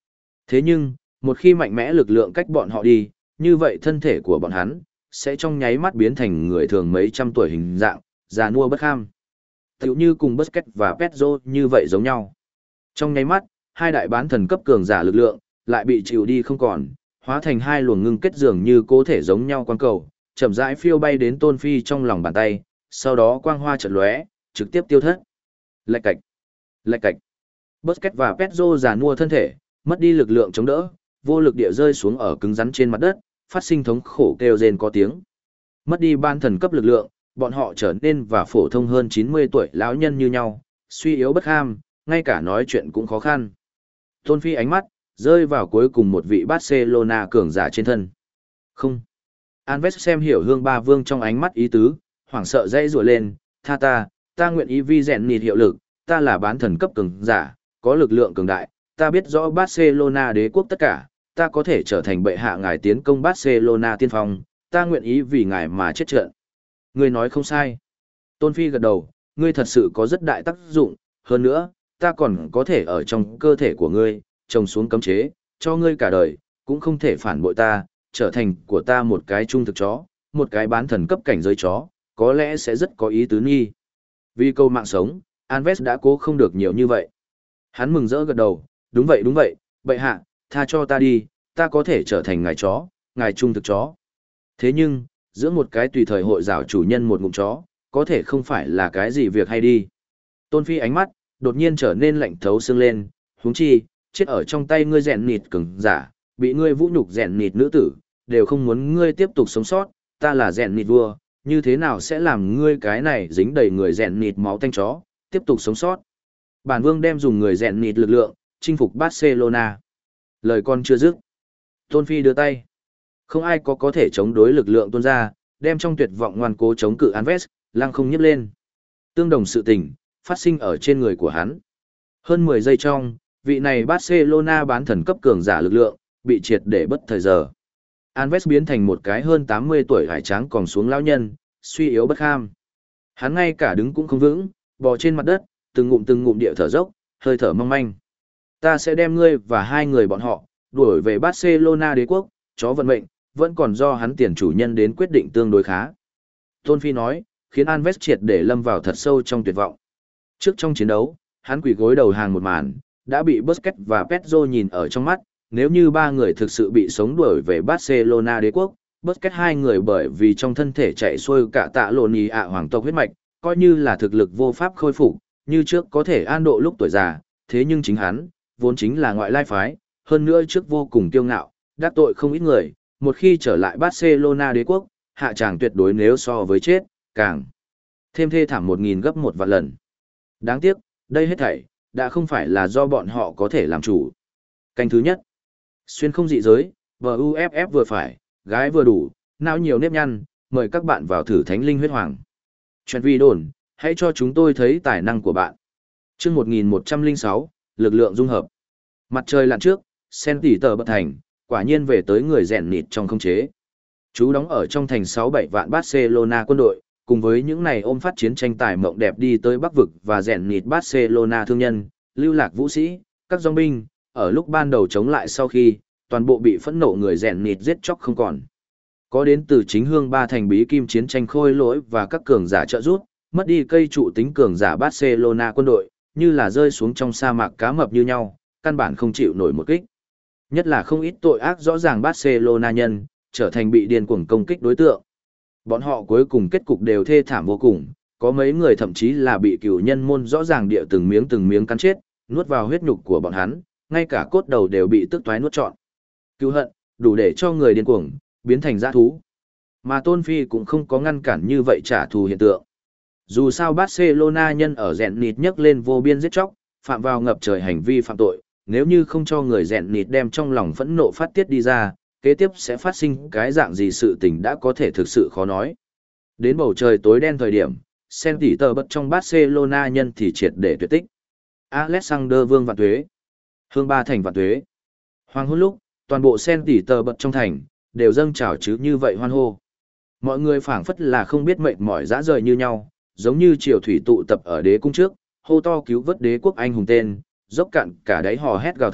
Thế nhưng, một khi mạnh mẽ lực lượng cách bọn họ đi, như vậy thân thể của bọn hắn sẽ trong nháy mắt biến thành người thường mấy trăm tuổi hình dạng, già nua bất kham. Tựu như cùng Busquets và Pedro như vậy giống nhau. Trong nháy mắt, hai đại bán thần cấp cường giả lực lượng lại bị chịu đi không còn, hóa thành hai luồng ngưng kết dường như cố thể giống nhau quang cầu, chậm rãi phiêu bay đến Tôn Phi trong lòng bàn tay, sau đó quang hoa chợt lóe, trực tiếp tiêu thất. Lạch cạch, lạch cạch. Busquets và Pedro già nua thân thể, mất đi lực lượng chống đỡ, vô lực địa rơi xuống ở cứng rắn trên mặt đất, phát sinh thống khổ kêu rên có tiếng. Mất đi ban thần cấp lực lượng, bọn họ trở nên và phổ thông hơn 90 tuổi lão nhân như nhau, suy yếu bất ham, ngay cả nói chuyện cũng khó khăn. Tôn Phi ánh mắt rơi vào cuối cùng một vị Barcelona cường giả trên thân. Không. Alves xem hiểu hương ba vương trong ánh mắt ý tứ, hoảng sợ dây rùa lên, tha ta nguyện ý vi rèn nịt hiệu lực, ta là bán thần cấp cường giả, có lực lượng cường đại, ta biết rõ Barcelona đế quốc tất cả, ta có thể trở thành bệ hạ ngài tiến công Barcelona tiên phong, ta nguyện ý vì ngài mà chết trận. Ngươi nói không sai. Tôn Phi gật đầu, ngươi thật sự có rất đại tác dụng, hơn nữa, ta còn có thể ở trong cơ thể của ngươi, trồng xuống cấm chế, cho ngươi cả đời, cũng không thể phản bội ta, trở thành của ta một cái trung thực chó, một cái bán thần cấp cảnh giới chó, có lẽ sẽ rất có ý tứ nghi. Vì câu mạng sống, Alves đã cố không được nhiều như vậy. Hắn mừng rỡ gật đầu, đúng vậy, bệ hạ, tha cho ta đi, ta có thể trở thành ngài chó, ngài trung thực chó. Thế nhưng, giữa một cái tùy thời hội rào chủ nhân một ngụm chó, có thể không phải là cái gì việc hay đi. Tôn Phi ánh mắt, đột nhiên trở nên lạnh thấu xương lên, huống chi, chết ở trong tay ngươi rèn nịt cứng giả, bị ngươi vũ nhục rèn nịt nữ tử, đều không muốn ngươi tiếp tục sống sót, ta là rèn nịt vua, như thế nào sẽ làm ngươi cái này dính đầy người rèn nịt máu tanh chó, tiếp tục sống sót. Bản vương đem dùng người rèn nịt lực lượng, chinh phục Barcelona. Lời con chưa dứt. Tôn Phi đưa tay. Không ai có thể chống đối lực lượng tuôn ra, đem trong tuyệt vọng ngoan cố chống cự Alves, lăng không nhấp lên. Tương đồng sự tình, phát sinh ở trên người của hắn. Hơn 10 giây trong, vị này Barcelona bán thần cấp cường giả lực lượng, bị triệt để bất thời giờ. Alves biến thành một cái hơn 80 tuổi hải tráng còn xuống lão nhân, suy yếu bất kham. Hắn ngay cả đứng cũng không vững, bò trên mặt đất, từng ngụm địa thở dốc, hơi thở mong manh. Ta sẽ đem ngươi và hai người bọn họ, đuổi về Barcelona đế quốc, chó vận mệnh, vẫn còn do hắn tiền chủ nhân đến quyết định tương đối khá. Tôn Phi nói, khiến Alves triệt để lâm vào thật sâu trong tuyệt vọng. Trước trong chiến đấu, hắn quỳ gối đầu hàng một màn, đã bị Busquets và Pedro nhìn ở trong mắt, nếu như ba người thực sự bị sống đuổi về Barcelona đế quốc, Busquets hai người bởi vì trong thân thể chạy xuôi cả tạ lộn ý ạ hoàng tộc huyết mạch, coi như là thực lực vô pháp khôi phục, như trước có thể an độ lúc tuổi già, thế nhưng chính hắn, vốn chính là ngoại lai phái, hơn nữa trước vô cùng kiêu ngạo, đắc tội không ít người, một khi trở lại Barcelona đế quốc, hạ tràng tuyệt đối nếu so với chết, càng thêm thê thảm 1000 gấp 1 vạn lần. Đáng tiếc, đây hết thảy đã không phải là do bọn họ có thể làm chủ. Canh thứ nhất, xuyên không dị giới, VUFF vừa phải, gái vừa đủ, não nhiều nếp nhăn, mời các bạn vào thử thánh linh huyết hoàng. Chuyện vi đồn, hãy cho chúng tôi thấy tài năng của bạn. Chương 1106, lực lượng dung hợp. Mặt trời lặn trước, sen tỉ tờ bất thành, quả nhiên về tới người rèn nịt trong không chế. Chú đóng ở trong thành 6-7 vạn Barcelona quân đội, cùng với những này ôm phát chiến tranh tài mộng đẹp đi tới Bắc vực và rèn nịt Barcelona thương nhân, lưu lạc vũ sĩ, các dòng binh, ở lúc ban đầu chống lại sau khi, toàn bộ bị phẫn nộ người rèn nịt giết chóc không còn. Có đến từ chính hương ba thành bí kim chiến tranh khôi lỗi và các cường giả trợ giúp, mất đi cây trụ tính cường giả Barcelona quân đội, như là rơi xuống trong sa mạc cá mập như nhau, căn bản không chịu nổi một kích. Nhất là không ít tội ác rõ ràng Barcelona nhân, trở thành bị điên cuồng công kích đối tượng. Bọn họ cuối cùng kết cục đều thê thảm vô cùng, có mấy người thậm chí là bị cựu nhân môn rõ ràng địa từng miếng cắn chết, nuốt vào huyết nhục của bọn hắn, ngay cả cốt đầu đều bị tức toái nuốt trọn. Cứu hận, đủ để cho người điên cuồng, biến thành dã thú. Mà Tôn Phi cũng không có ngăn cản như vậy trả thù hiện tượng. Dù sao Barcelona nhân ở rèn nịt nhấc lên vô biên giết chóc, phạm vào ngập trời hành vi phạm tội, nếu như không cho người rèn nịt đem trong lòng phẫn nộ phát tiết đi ra, kế tiếp sẽ phát sinh cái dạng gì sự tình đã có thể thực sự khó nói. Đến bầu trời tối đen thời điểm, sen tỉ tờ bật trong Barcelona nhân thì triệt để tuyệt tích. Alexander Vương vạn tuế, hương ba thành vạn tuế. Hoàng hôn lúc, toàn bộ sen tỉ tờ bật trong thành, đều dâng trào chứ như vậy hoan hô. Mọi người phảng phất là không biết mệt mỏi dã rời như nhau, giống như triều thủy tụ tập ở đế cung trước, hô to cứu vớt đế quốc anh hùng tên, dốc cạn cả đáy hò hét gào thét,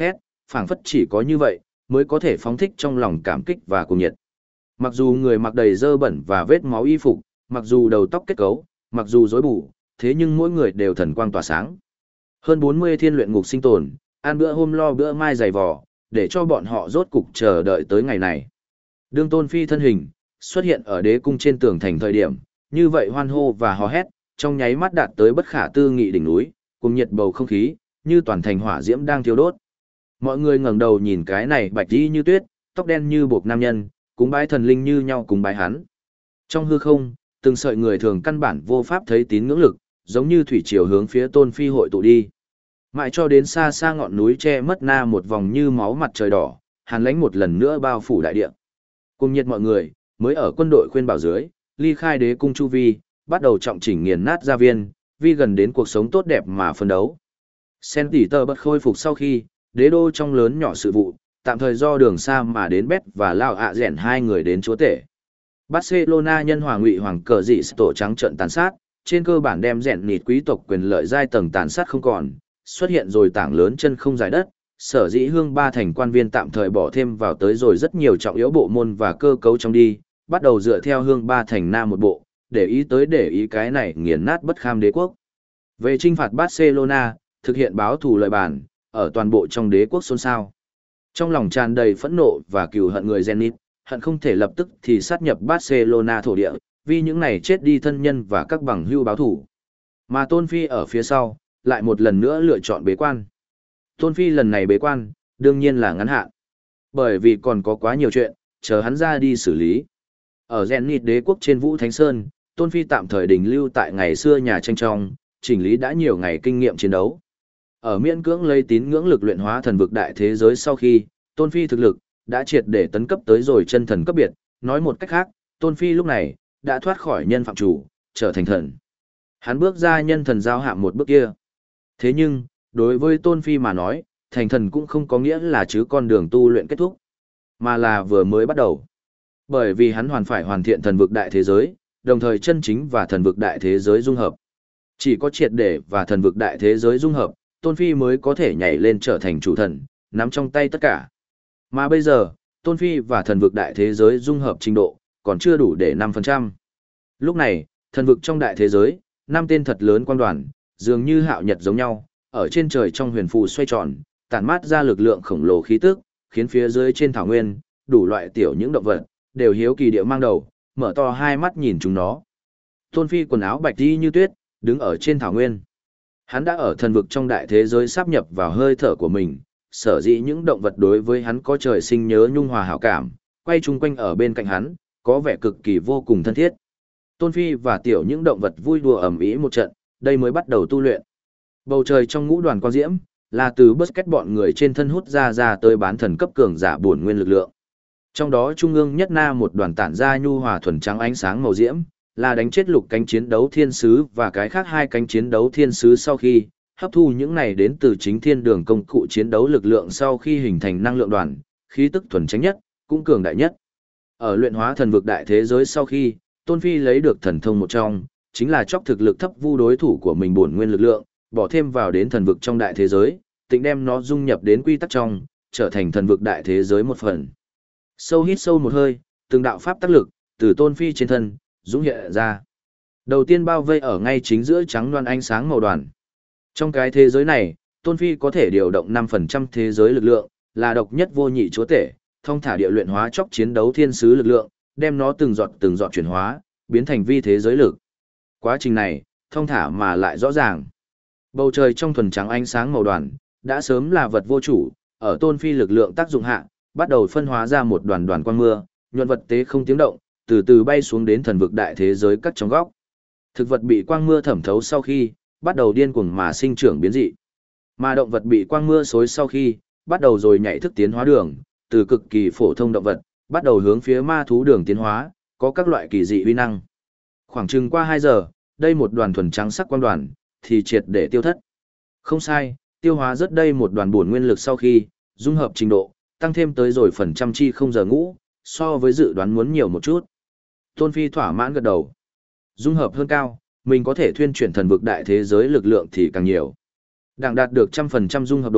phảng phất chỉ có như vậy, mới có thể phóng thích trong lòng cảm kích và cuồng nhiệt. Mặc dù người mặc đầy dơ bẩn và vết máu y phục, mặc dù đầu tóc kết cấu, mặc dù rối bù, thế nhưng mỗi người đều thần quang tỏa sáng. Hơn 40 thiên luyện ngục sinh tồn, ăn bữa hôm lo bữa mai dày vò, để cho bọn họ rốt cục chờ đợi tới ngày này. Đương Tôn Phi thân hình xuất hiện ở đế cung trên tường thành thời điểm, như vậy hoan hô và hò hét, trong nháy mắt đạt tới bất khả tư nghị đỉnh núi, cùng nhiệt bầu không khí, như toàn thành hỏa diễm đang thiêu đốt. Mọi người ngẩng đầu nhìn cái này bạch y như tuyết, tóc đen như buộc nam nhân, cúng bái thần linh như nhau cúng bái hắn. Trong hư không, từng sợi người thường căn bản vô pháp thấy tín ngưỡng lực, giống như thủy triều hướng phía Tôn Phi hội tụ đi. Mãi cho đến xa xa ngọn núi che mất na một vòng như máu mặt trời đỏ, hàn lãnh một lần nữa bao phủ đại địa. Cùng nhiệt mọi người, mới ở quân đội khuyên bảo dưới, ly khai đế cung chu vi, bắt đầu trọng chỉnh nghiền nát gia viên, vì gần đến cuộc sống tốt đẹp mà phân đấu. Sen tỉ tờ bật khôi phục sau khi, đế đô trong lớn nhỏ sự vụ, tạm thời do đường xa mà đến Bét và Lao ạ rèn hai người đến chúa tể. Barcelona nhân hoàng ngụy hoàng cờ dị tổ trắng trận tàn sát, trên cơ bản đem rèn nịt quý tộc quyền lợi giai tầng tàn sát không còn, xuất hiện rồi tảng lớn chân không dài đất, sở dĩ hương ba thành quan viên tạm thời bỏ thêm vào tới rồi rất nhiều trọng yếu bộ môn và cơ cấu trong đi, bắt đầu dựa theo hương ba thành nam một bộ, để ý cái này nghiền nát bất kham đế quốc. Về trinh phạt Barcelona, thực hiện báo thù lợi bản, ở toàn bộ trong đế quốc xôn xao. Trong lòng tràn đầy phẫn nộ và cừu hận người Zenit, hận không thể lập tức thì sát nhập Barcelona thổ địa, vì những này chết đi thân nhân và các bằng hưu báo thù. Mà Tôn Phi ở phía sau, lại một lần nữa lựa chọn bế quan. Tôn Phi lần này bế quan, đương nhiên là ngắn hạn. Bởi vì còn có quá nhiều chuyện, chờ hắn ra đi xử lý. Ở Zenit đế quốc trên Vũ Thánh Sơn, Tôn Phi tạm thời đình lưu tại ngày xưa nhà tranh trong, chỉnh lý đã nhiều ngày kinh nghiệm chiến đấu. Ở miễn cưỡng lấy tín ngưỡng lực luyện hóa thần vực đại thế giới sau khi, Tôn Phi thực lực đã triệt để tấn cấp tới rồi chân thần cấp biệt, nói một cách khác, Tôn Phi lúc này đã thoát khỏi nhân phạm chủ, trở thành thần. Hắn bước ra nhân thần giao hạm một bước kia. Thế nhưng, đối với Tôn Phi mà nói, thành thần cũng không có nghĩa là chứ con đường tu luyện kết thúc, mà là vừa mới bắt đầu. Bởi vì hắn phải hoàn thiện thần vực đại thế giới, đồng thời chân chính và thần vực đại thế giới dung hợp. Chỉ có triệt để và thần vực đại thế giới dung hợp, Tôn Phi mới có thể nhảy lên trở thành chủ thần, nắm trong tay tất cả. Mà bây giờ, Tôn Phi và thần vực đại thế giới dung hợp trình độ, còn chưa đủ để 5%. Lúc này, thần vực trong đại thế giới, 5 tên thật lớn quang đoàn, dường như hạo nhật giống nhau, ở trên trời trong huyền phù xoay tròn, tản mát ra lực lượng khổng lồ khí tức, khiến phía dưới trên thảo nguyên, đủ loại tiểu những động vật, đều hiếu kỳ địa mang đầu, mở to hai mắt nhìn chúng nó. Tôn Phi quần áo bạch đi như tuyết, đứng ở trên thảo nguyên. Hắn đã ở thần vực trong đại thế giới sáp nhập vào hơi thở của mình, sở dĩ những động vật đối với hắn có trời sinh nhớ nhung hòa hảo cảm, quay chung quanh ở bên cạnh hắn, có vẻ cực kỳ vô cùng thân thiết. Tôn Phi và tiểu những động vật vui đùa ầm ĩ một trận, đây mới bắt đầu tu luyện. Bầu trời trong ngũ đoàn quang diễm, là từ bất kết bọn người trên thân hút ra tới bán thần cấp cường giả bổn nguyên lực lượng. Trong đó trung ương nhất na một đoàn tản ra nhu hòa thuần trắng ánh sáng màu diễm, là đánh chết lục cánh chiến đấu thiên sứ và cái khác hai cánh chiến đấu thiên sứ sau khi hấp thu những này đến từ chính thiên đường công cụ chiến đấu lực lượng sau khi hình thành năng lượng đoàn, khí tức thuần tránh nhất, cũng cường đại nhất. Ở luyện hóa thần vực đại thế giới sau khi, Tôn Phi lấy được thần thông một trong, chính là chóc thực lực thấp vu đối thủ của mình bổn nguyên lực lượng, bỏ thêm vào đến thần vực trong đại thế giới, tịnh đem nó dung nhập đến quy tắc trong, trở thành thần vực đại thế giới một phần. Sâu hít sâu một hơi, từng đạo pháp tác lực từ Tôn Phi trên thân dũng hiện ra. Đầu tiên bao vây ở ngay chính giữa trắng loan ánh sáng màu đoàn. Trong cái thế giới này, Tôn Phi có thể điều động 5% thế giới lực lượng, là độc nhất vô nhị chúa tể, thông thả địa luyện hóa chóc chiến đấu thiên sứ lực lượng, đem nó từng giọt chuyển hóa, biến thành vi thế giới lực. Quá trình này, thông thả mà lại rõ ràng. Bầu trời trong thuần trắng ánh sáng màu đoàn, đã sớm là vật vô chủ, ở Tôn Phi lực lượng tác dụng hạ, bắt đầu phân hóa ra một đoàn đoàn quang mưa, nhuận vật tế không tiếng động, từ từ bay xuống đến thần vực đại thế giới các trong góc. Thực vật bị quang mưa thẩm thấu sau khi, bắt đầu điên cuồng mà sinh trưởng biến dị. Mà động vật bị quang mưa xối sau khi, bắt đầu rồi nhảy thức tiến hóa đường, từ cực kỳ phổ thông động vật, bắt đầu hướng phía ma thú đường tiến hóa, có các loại kỳ dị uy năng. Khoảng chừng qua 2 giờ, đây một đoàn thuần trắng sắc quang đoàn, thì triệt để tiêu thất. Không sai, tiêu hóa rất đây một đoàn bổn nguyên lực sau khi, dung hợp trình độ, tăng thêm tới rồi phần trăm chi không giờ ngũ, so với dự đoán muốn nhiều một chút. Tôn Phi thỏa mãn gật đầu. Dung hợp hơn cao, mình có thể thuyên chuyển thần vực đại thế giới lực lượng thì càng nhiều. Đặng đạt được 100% dung hợp độ,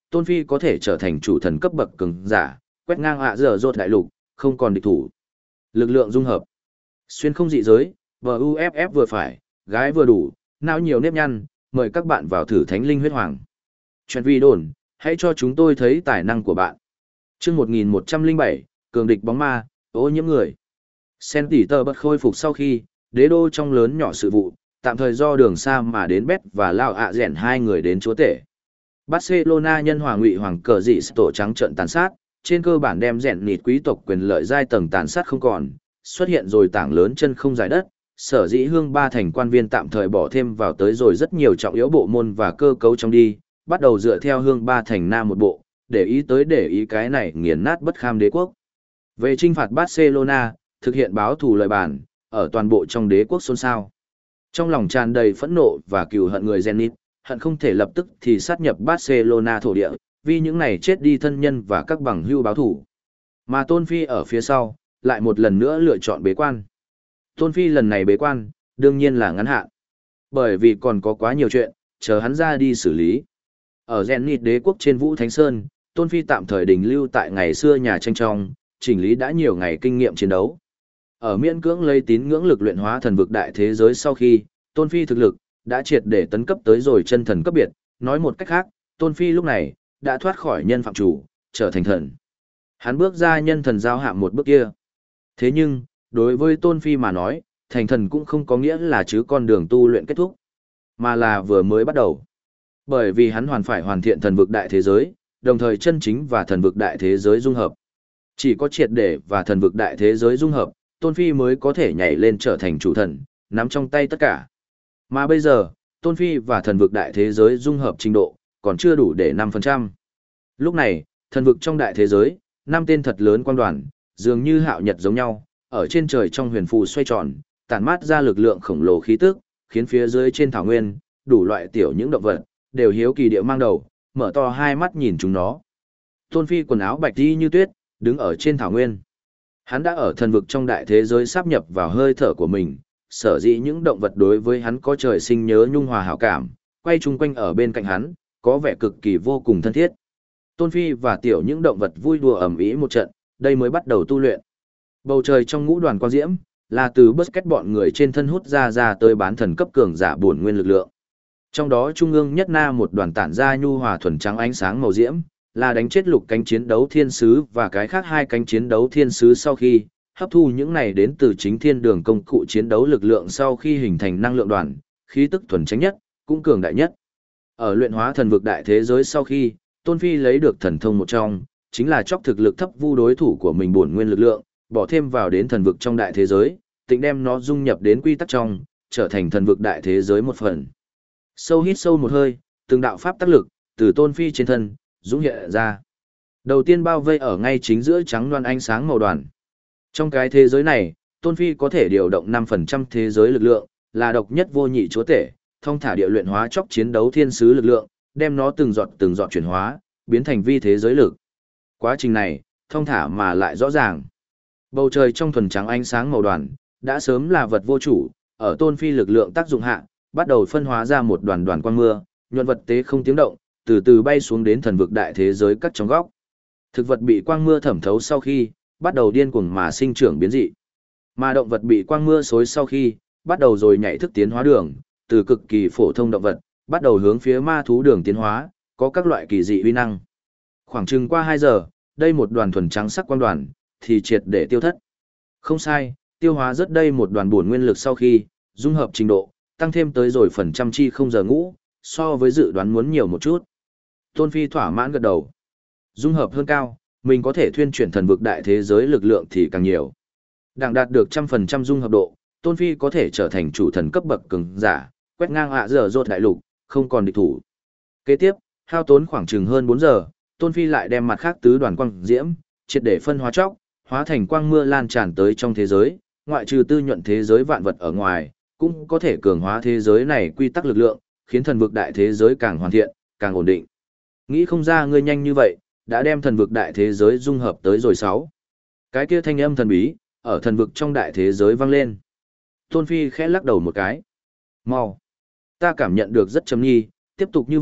Tôn Phi có thể trở thành chủ thần cấp bậc cường giả, quét ngang ạ dở dột đại lục, không còn địch thủ. Lực lượng dung hợp. Xuyên không dị giới, VUFF vừa phải, gái vừa đủ, não nhiều nếp nhăn, mời các bạn vào thử thánh linh huyết hoàng. Chuyện vi đồn, hãy cho chúng tôi thấy tài năng của bạn. Chương 1107, cường địch bóng ma, ô nhiễm người. Sen tỉ tờ bật khôi phục sau khi, đế đô trong lớn nhỏ sự vụ, tạm thời do đường xa mà đến Bét và Lao ạ rèn hai người đến chúa tể. Barcelona nhân hoàng ngụy hoàng cờ dị tổ trắng trận tàn sát, trên cơ bản đem rèn nịt quý tộc quyền lợi giai tầng tàn sát không còn, xuất hiện rồi tảng lớn chân không dài đất, sở dĩ hương ba thành quan viên tạm thời bỏ thêm vào tới rồi rất nhiều trọng yếu bộ môn và cơ cấu trong đi, bắt đầu dựa theo hương ba thành nam một bộ, để ý cái này nghiền nát bất kham đế quốc. Về trinh phạt Barcelona, thực hiện báo thù lời bản, ở toàn bộ trong đế quốc xôn xao. Trong lòng tràn đầy phẫn nộ và cừu hận người Zenit, hận không thể lập tức thì sát nhập Barcelona thổ địa, vì những này chết đi thân nhân và các bằng hưu báo thù. Mà Tôn Phi ở phía sau, lại một lần nữa lựa chọn bế quan. Tôn Phi lần này bế quan, đương nhiên là ngắn hạn. Bởi vì còn có quá nhiều chuyện, chờ hắn ra đi xử lý. Ở Zenit đế quốc trên Vũ Thánh Sơn, Tôn Phi tạm thời đình lưu tại ngày xưa nhà tranh trong, chỉnh lý đã nhiều ngày kinh nghiệm chiến đấu. Ở miễn cưỡng lấy tín ngưỡng lực luyện hóa thần vực đại thế giới sau khi, Tôn Phi thực lực đã triệt để tấn cấp tới rồi chân thần cấp biệt, nói một cách khác, Tôn Phi lúc này đã thoát khỏi nhân phạm chủ, trở thành thần. Hắn bước ra nhân thần giao hạng một bước kia. Thế nhưng, đối với Tôn Phi mà nói, thành thần cũng không có nghĩa là chứ con đường tu luyện kết thúc, mà là vừa mới bắt đầu. Bởi vì hắn phải hoàn thiện thần vực đại thế giới, đồng thời chân chính và thần vực đại thế giới dung hợp. Chỉ có triệt để và thần vực đại thế giới dung hợp, Tôn Phi mới có thể nhảy lên trở thành chủ thần, nắm trong tay tất cả. Mà bây giờ, Tôn Phi và thần vực đại thế giới dung hợp trình độ, còn chưa đủ để 5%. Lúc này, thần vực trong đại thế giới, 5 tên thật lớn quang đoàn, dường như hạo nhật giống nhau, ở trên trời trong huyền phù xoay tròn, tản mát ra lực lượng khổng lồ khí tức, khiến phía dưới trên thảo nguyên, đủ loại tiểu những động vật, đều hiếu kỳ địa mang đầu, mở to hai mắt nhìn chúng nó. Tôn Phi quần áo bạch đi như tuyết, đứng ở trên thảo nguyên. Hắn đã ở thần vực trong đại thế giới sáp nhập vào hơi thở của mình, sở dĩ những động vật đối với hắn có trời sinh nhớ nhung hòa hảo cảm, quay chung quanh ở bên cạnh hắn, có vẻ cực kỳ vô cùng thân thiết. Tôn Phi và tiểu những động vật vui đùa ầm ĩ một trận, đây mới bắt đầu tu luyện. Bầu trời trong ngũ đoàn quang diễm, là từ bất kết bọn người trên thân hút ra tới bán thần cấp cường giả bổn nguyên lực lượng. Trong đó trung ương nhất na một đoàn tản ra nhu hòa thuần trắng ánh sáng màu diễm, là đánh chết lục cánh chiến đấu thiên sứ và cái khác hai cánh chiến đấu thiên sứ sau khi hấp thu những này đến từ chính thiên đường công cụ chiến đấu lực lượng sau khi hình thành năng lượng đoàn, khí tức thuần tránh nhất, cũng cường đại nhất. Ở luyện hóa thần vực đại thế giới sau khi, Tôn Phi lấy được thần thông một trong, chính là chóc thực lực thấp vu đối thủ của mình bổn nguyên lực lượng, bỏ thêm vào đến thần vực trong đại thế giới, tịnh đem nó dung nhập đến quy tắc trong, trở thành thần vực đại thế giới một phần. Sâu hít sâu một hơi, từng đạo pháp tác lực từ Tôn Phi trên thân dũng hiện ra. Đầu tiên bao vây ở ngay chính giữa trắng loan ánh sáng màu đoàn. Trong cái thế giới này, Tôn Phi có thể điều động 5% thế giới lực lượng, là độc nhất vô nhị chúa tể, thông thả địa luyện hóa chóc chiến đấu thiên sứ lực lượng, đem nó từng giọt chuyển hóa, biến thành vi thế giới lực. Quá trình này, thông thả mà lại rõ ràng. Bầu trời trong thuần trắng ánh sáng màu đoàn, đã sớm là vật vô chủ, ở Tôn Phi lực lượng tác dụng hạ, bắt đầu phân hóa ra một đoàn đoàn quang mưa, nhuận vật tế không tiếng động, từ từ bay xuống đến thần vực đại thế giới các trong góc. Thực vật bị quang mưa thẩm thấu sau khi, bắt đầu điên cuồng mà sinh trưởng biến dị. Mà động vật bị quang mưa xối sau khi, bắt đầu rồi nhảy thức tiến hóa đường, từ cực kỳ phổ thông động vật, bắt đầu hướng phía ma thú đường tiến hóa, có các loại kỳ dị uy năng. Khoảng chừng qua 2 giờ, đây một đoàn thuần trắng sắc quang đoàn, thì triệt để tiêu thất. Không sai, tiêu hóa rất đây một đoàn bổn nguyên lực sau khi, dung hợp trình độ, tăng thêm tới rồi phần trăm chi không giờ ngũ, so với dự đoán muốn nhiều một chút. Tôn Phi thỏa mãn gật đầu. Dung hợp hơn cao, mình có thể thuyên chuyển thần vực đại thế giới lực lượng thì càng nhiều. Đặng đạt được 100% dung hợp độ, Tôn Phi có thể trở thành chủ thần cấp bậc cường giả, quét ngang ạ dở dột đại lục, không còn địch thủ. Kế tiếp, hao tốn khoảng chừng hơn 4 giờ, Tôn Phi lại đem mặt khác tứ đoàn quang diễm, triệt để phân hóa chóc, hóa thành quang mưa lan tràn tới trong thế giới, ngoại trừ tư nhuận thế giới vạn vật ở ngoài, cũng có thể cường hóa thế giới này quy tắc lực lượng, khiến thần vực đại thế giới càng hoàn thiện, càng ổn định. Nghĩ không ra ngươi nhanh như vậy, đã đem thần vực đại thế giới dung hợp tới rồi 6. Cái kia thanh âm thần bí, ở thần vực trong đại thế giới vang lên. Tôn Phi khẽ lắc đầu một cái. Mau. Ta cảm nhận được rất chấm nhi, tiếp tục như vậy,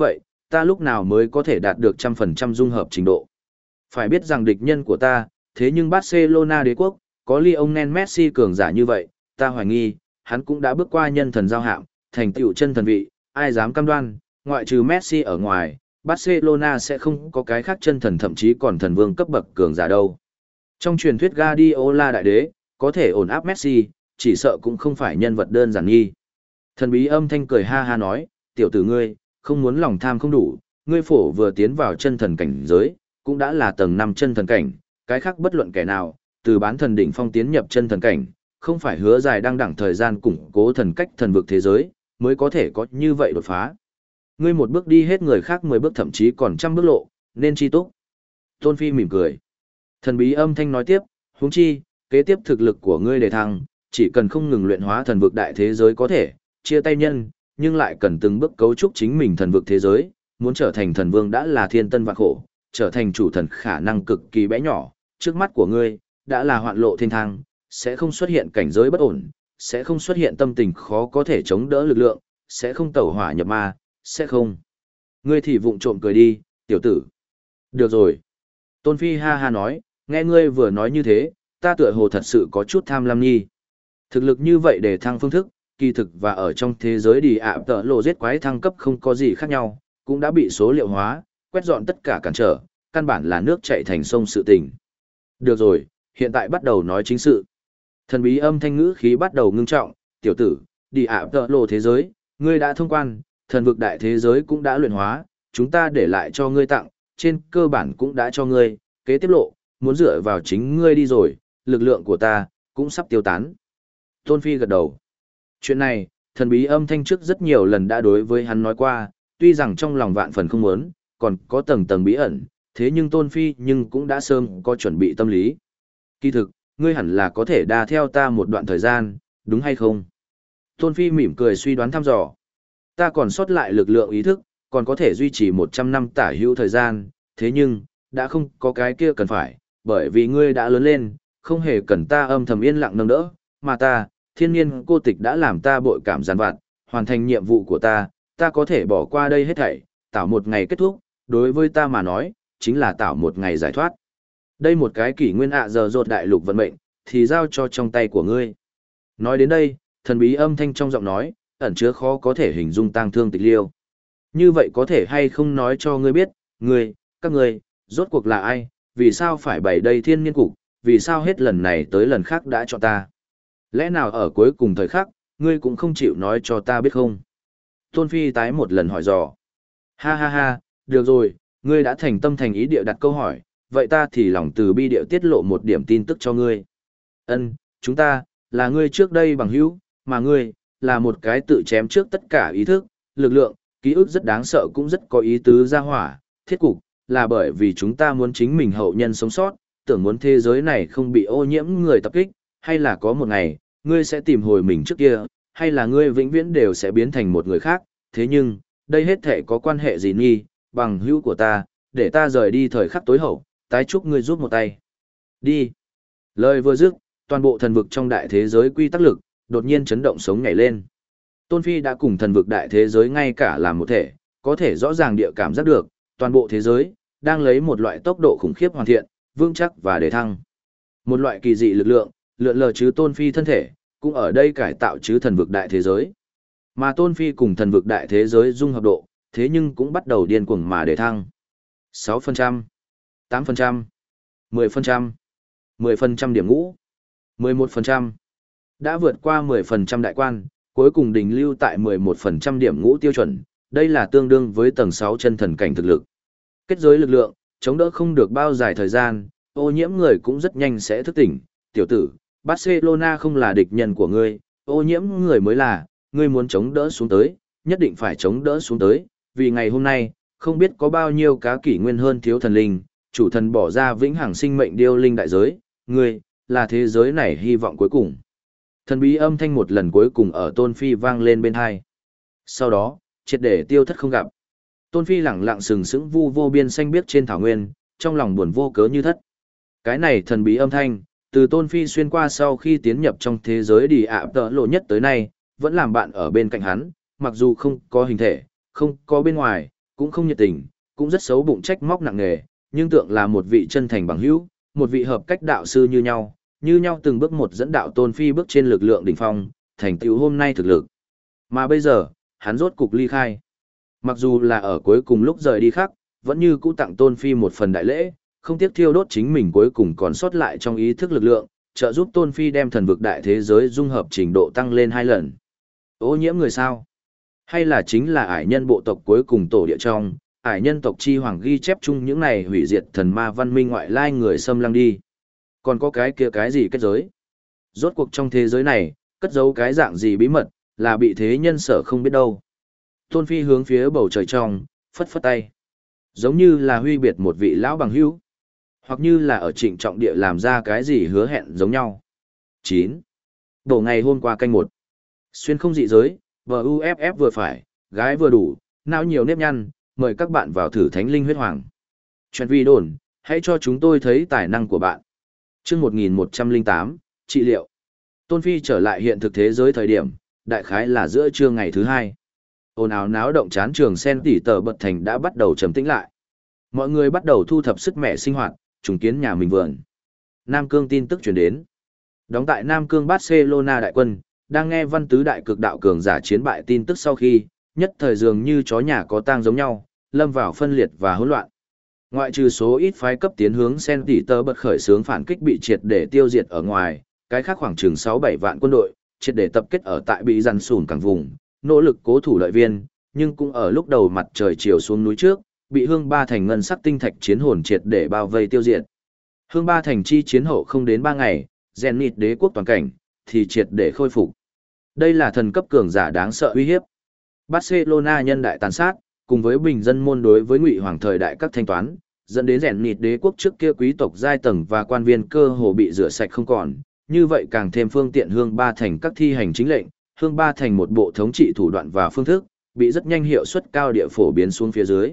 ta lúc nào mới có thể đạt được 100% dung hợp trình độ. Phải biết rằng địch nhân của ta, thế nhưng Barcelona đế quốc, có Lionel Messi cường giả như vậy, ta hoài nghi, hắn cũng đã bước qua nhân thần giao hạm, thành tựu chân thần vị, ai dám cam đoan, ngoại trừ Messi ở ngoài, Barcelona sẽ không có cái khác chân thần thậm chí còn thần vương cấp bậc cường giả đâu. Trong truyền thuyết Guardiola đại đế, có thể ổn áp Messi, chỉ sợ cũng không phải nhân vật đơn giản nghi. Thần bí âm thanh cười ha ha nói, tiểu tử ngươi, không muốn lòng tham không đủ, ngươi phổ vừa tiến vào chân thần cảnh giới, cũng đã là tầng 5 chân thần cảnh, cái khác bất luận kẻ nào, từ bán thần đỉnh phong tiến nhập chân thần cảnh, không phải hứa dài đang đẳng thời gian củng cố thần cách thần vực thế giới, mới có thể có như vậy đột phá. Ngươi một bước đi hết người khác 10 bước thậm chí còn trăm bước lộ, nên chi túc. Tôn Phi mỉm cười. Thần bí âm thanh nói tiếp, huống chi, kế tiếp thực lực của ngươi đề thăng, chỉ cần không ngừng luyện hóa thần vực đại thế giới có thể, chia tay nhân, nhưng lại cần từng bước cấu trúc chính mình thần vực thế giới, muốn trở thành thần vương đã là thiên tân vạn khổ, trở thành chủ thần khả năng cực kỳ bé nhỏ, trước mắt của ngươi, đã là hoạn lộ thiên thang, sẽ không xuất hiện cảnh giới bất ổn, sẽ không xuất hiện tâm tình khó có thể chống đỡ lực lượng, sẽ không tẩu hỏa nhập ma, sẽ không. Ngươi thì vụng trộm cười đi, tiểu tử. Được rồi. Tôn Phi ha ha nói, nghe ngươi vừa nói như thế, ta tựa hồ thật sự có chút tham lam nhi. Thực lực như vậy để thăng phương thức, kỳ thực và ở trong thế giới đi ạ tợ lộ giết quái thăng cấp không có gì khác nhau, cũng đã bị số liệu hóa, quét dọn tất cả cản trở, căn bản là nước chảy thành sông sự tình. Được rồi, hiện tại bắt đầu nói chính sự. Thần bí âm thanh ngữ khí bắt đầu ngưng trọng, tiểu tử, đi ạ tợ lộ thế giới, ngươi đã thông quan, thần vực đại thế giới cũng đã luyện hóa, chúng ta để lại cho ngươi tặng, trên cơ bản cũng đã cho ngươi, kế tiếp lộ, muốn dựa vào chính ngươi đi rồi, lực lượng của ta, cũng sắp tiêu tán. Tôn Phi gật đầu. Chuyện này, thần bí âm thanh trước rất nhiều lần đã đối với hắn nói qua, tuy rằng trong lòng vạn phần không muốn, còn có tầng tầng bí ẩn, thế nhưng Tôn Phi nhưng cũng đã sớm có chuẩn bị tâm lý. Kỳ thực, ngươi hẳn là có thể đa theo ta một đoạn thời gian, đúng hay không? Tôn Phi mỉm cười suy đoán thăm dò. Ta còn sót lại lực lượng ý thức, còn có thể duy trì 100 năm tả hữu thời gian, thế nhưng, đã không có cái kia cần phải, bởi vì ngươi đã lớn lên, không hề cần ta âm thầm yên lặng nâng đỡ, mà ta, thiên nhiên cô tịch đã làm ta bội cảm giàn vặt, hoàn thành nhiệm vụ của ta có thể bỏ qua đây hết thảy, tạo một ngày kết thúc, đối với ta mà nói, chính là tạo một ngày giải thoát. Đây một cái kỷ nguyên giờ rột đại lục vận mệnh, thì giao cho trong tay của ngươi. Nói đến đây, thần bí âm thanh trong giọng nói, ẩn chứa khó có thể hình dung tang thương tịch liêu. Như vậy có thể hay không nói cho ngươi biết, các ngươi, rốt cuộc là ai, vì sao phải bày đây thiên niên cục, vì sao hết lần này tới lần khác đã chọn ta. Lẽ nào ở cuối cùng thời khắc, ngươi cũng không chịu nói cho ta biết không? Tôn Phi tái một lần hỏi dò. Ha ha ha, được rồi, ngươi đã thành tâm thành ý địa đặt câu hỏi, vậy ta thì lòng từ bi địa tiết lộ một điểm tin tức cho ngươi. Chúng ta, là ngươi trước đây bằng hữu, mà ngươi, là một cái tự chém trước tất cả ý thức, lực lượng, ký ức rất đáng sợ cũng rất có ý tứ ra hỏa, thiết cục, là bởi vì chúng ta muốn chính mình hậu nhân sống sót, tưởng muốn thế giới này không bị ô nhiễm người tập kích, hay là có một ngày, ngươi sẽ tìm hồi mình trước kia, hay là ngươi vĩnh viễn đều sẽ biến thành một người khác, thế nhưng, đây hết thể có quan hệ gì nghi, bằng hữu của ta, để ta rời đi thời khắc tối hậu, tái chúc ngươi giúp một tay. Đi. Lời vừa dứt, toàn bộ thần vực trong đại thế giới quy tắc lực, đột nhiên chấn động sống nhảy lên. Tôn Phi đã cùng thần vực đại thế giới ngay cả làm một thể, có thể rõ ràng địa cảm giác được, toàn bộ thế giới, đang lấy một loại tốc độ khủng khiếp hoàn thiện, vững chắc và đề thăng. Một loại kỳ dị lực lượng, lượn lờ chứ Tôn Phi thân thể, cũng ở đây cải tạo chứ thần vực đại thế giới. Mà Tôn Phi cùng thần vực đại thế giới dung hợp độ, thế nhưng cũng bắt đầu điên cuồng mà đề thăng. 6%, 8%, 10%, 10% điểm ngũ, 11%. Đã vượt qua 10% đại quan, cuối cùng đình lưu tại 11% điểm ngũ tiêu chuẩn, đây là tương đương với tầng 6 chân thần cảnh thực lực. Kết giới lực lượng, chống đỡ không được bao dài thời gian, ô nhiễm người cũng rất nhanh sẽ thức tỉnh, tiểu tử, Barcelona không là địch nhân của ngươi, ô nhiễm người mới là, ngươi muốn chống đỡ xuống tới, nhất định phải chống đỡ xuống tới, vì ngày hôm nay, không biết có bao nhiêu cá kỷ nguyên hơn thiếu thần linh, chủ thần bỏ ra vĩnh hằng sinh mệnh điêu linh đại giới, ngươi, là thế giới này hy vọng cuối cùng. Thần bí âm thanh một lần cuối cùng ở Tôn Phi vang lên bên hai. Sau đó, triệt để tiêu thất không gặp. Tôn Phi lẳng lặng sừng sững vu vô biên xanh biếc trên thảo nguyên, trong lòng buồn vô cớ như thất. Cái này thần bí âm thanh, từ Tôn Phi xuyên qua sau khi tiến nhập trong thế giới đi ạ tợ lộ nhất tới nay, vẫn làm bạn ở bên cạnh hắn, mặc dù không có hình thể, không có bên ngoài, cũng không nhiệt tình, cũng rất xấu bụng trách móc nặng nề, nhưng tượng là một vị chân thành bằng hữu, một vị hợp cách đạo sư như nhau từng bước một dẫn đạo Tôn Phi bước trên lực lượng đỉnh phong, thành tựu hôm nay thực lực. Mà bây giờ, hắn rốt cục ly khai. Mặc dù là ở cuối cùng lúc rời đi khác, vẫn như cũ tặng Tôn Phi một phần đại lễ, không tiếc thiêu đốt chính mình cuối cùng còn sót lại trong ý thức lực lượng, trợ giúp Tôn Phi đem thần vực đại thế giới dung hợp trình độ tăng lên 2 lần. Ô nhiễm người sao? Hay là chính là ải nhân bộ tộc cuối cùng tổ địa trong, ải nhân tộc chi hoàng ghi chép chung những này hủy diệt thần ma văn minh ngoại lai người xâm lăng đi. Còn có cái kia cái gì kết giới? Rốt cuộc trong thế giới này, cất giấu cái dạng gì bí mật, là bị thế nhân sở không biết đâu. Tôn Phi hướng phía bầu trời trong, phất phất tay. Giống như là huy biệt một vị lão bằng hữu, hoặc như là ở trịnh trọng địa làm ra cái gì hứa hẹn giống nhau. 9. Đổ ngày hôm qua canh 1. Xuyên không dị giới, VUFF vừa phải, gái vừa đủ, não nhiều nếp nhăn, mời các bạn vào thử thánh linh huyết hoàng. Chuyện vi đồn, hãy cho chúng tôi thấy tài năng của bạn. Chương 1108, trị liệu. Tôn Phi trở lại hiện thực thế giới thời điểm, đại khái là giữa trưa ngày thứ 2. Ồn ào náo động chán trường sen tỉ tờ bật thành đã bắt đầu trầm tĩnh lại. Mọi người bắt đầu thu thập sức mẻ sinh hoạt, trùng kiến nhà mình vườn. Nam Cương tin tức truyền đến. Đóng tại Nam Cương Barcelona đại quân, đang nghe văn tứ đại cực đạo cường giả chiến bại tin tức sau khi, nhất thời dường như chó nhà có tang giống nhau, lâm vào phân liệt và hỗn loạn. Ngoại trừ số ít phái cấp tiến hướng sen tỉ tờ bật khởi xướng phản kích bị triệt để tiêu diệt ở ngoài, cái khác khoảng chừng 6-7 vạn quân đội, triệt để tập kết ở tại bị dằn sùn cảng vùng, nỗ lực cố thủ lợi viên, nhưng cũng ở lúc đầu mặt trời chiều xuống núi trước, bị Hương Ba Thành ngân sắc tinh thạch chiến hồn triệt để bao vây tiêu diệt. Hương Ba Thành chi chiến hậu không đến 3 ngày, Zenith đế quốc toàn cảnh thì triệt để khôi phục. Đây là thần cấp cường giả đáng sợ uy hiếp. Barcelona nhân đại tàn sát, cùng với bình dân môn đối với Ngụy Hoàng thời đại các thanh toán, dẫn đến Zenith đế quốc trước kia quý tộc giai tầng và quan viên cơ hồ bị rửa sạch không còn, như vậy càng thêm phương tiện Hương Ba Thành các thi hành chính lệnh, Hương Ba Thành một bộ thống trị thủ đoạn và phương thức, bị rất nhanh hiệu suất cao địa phổ biến xuống phía dưới.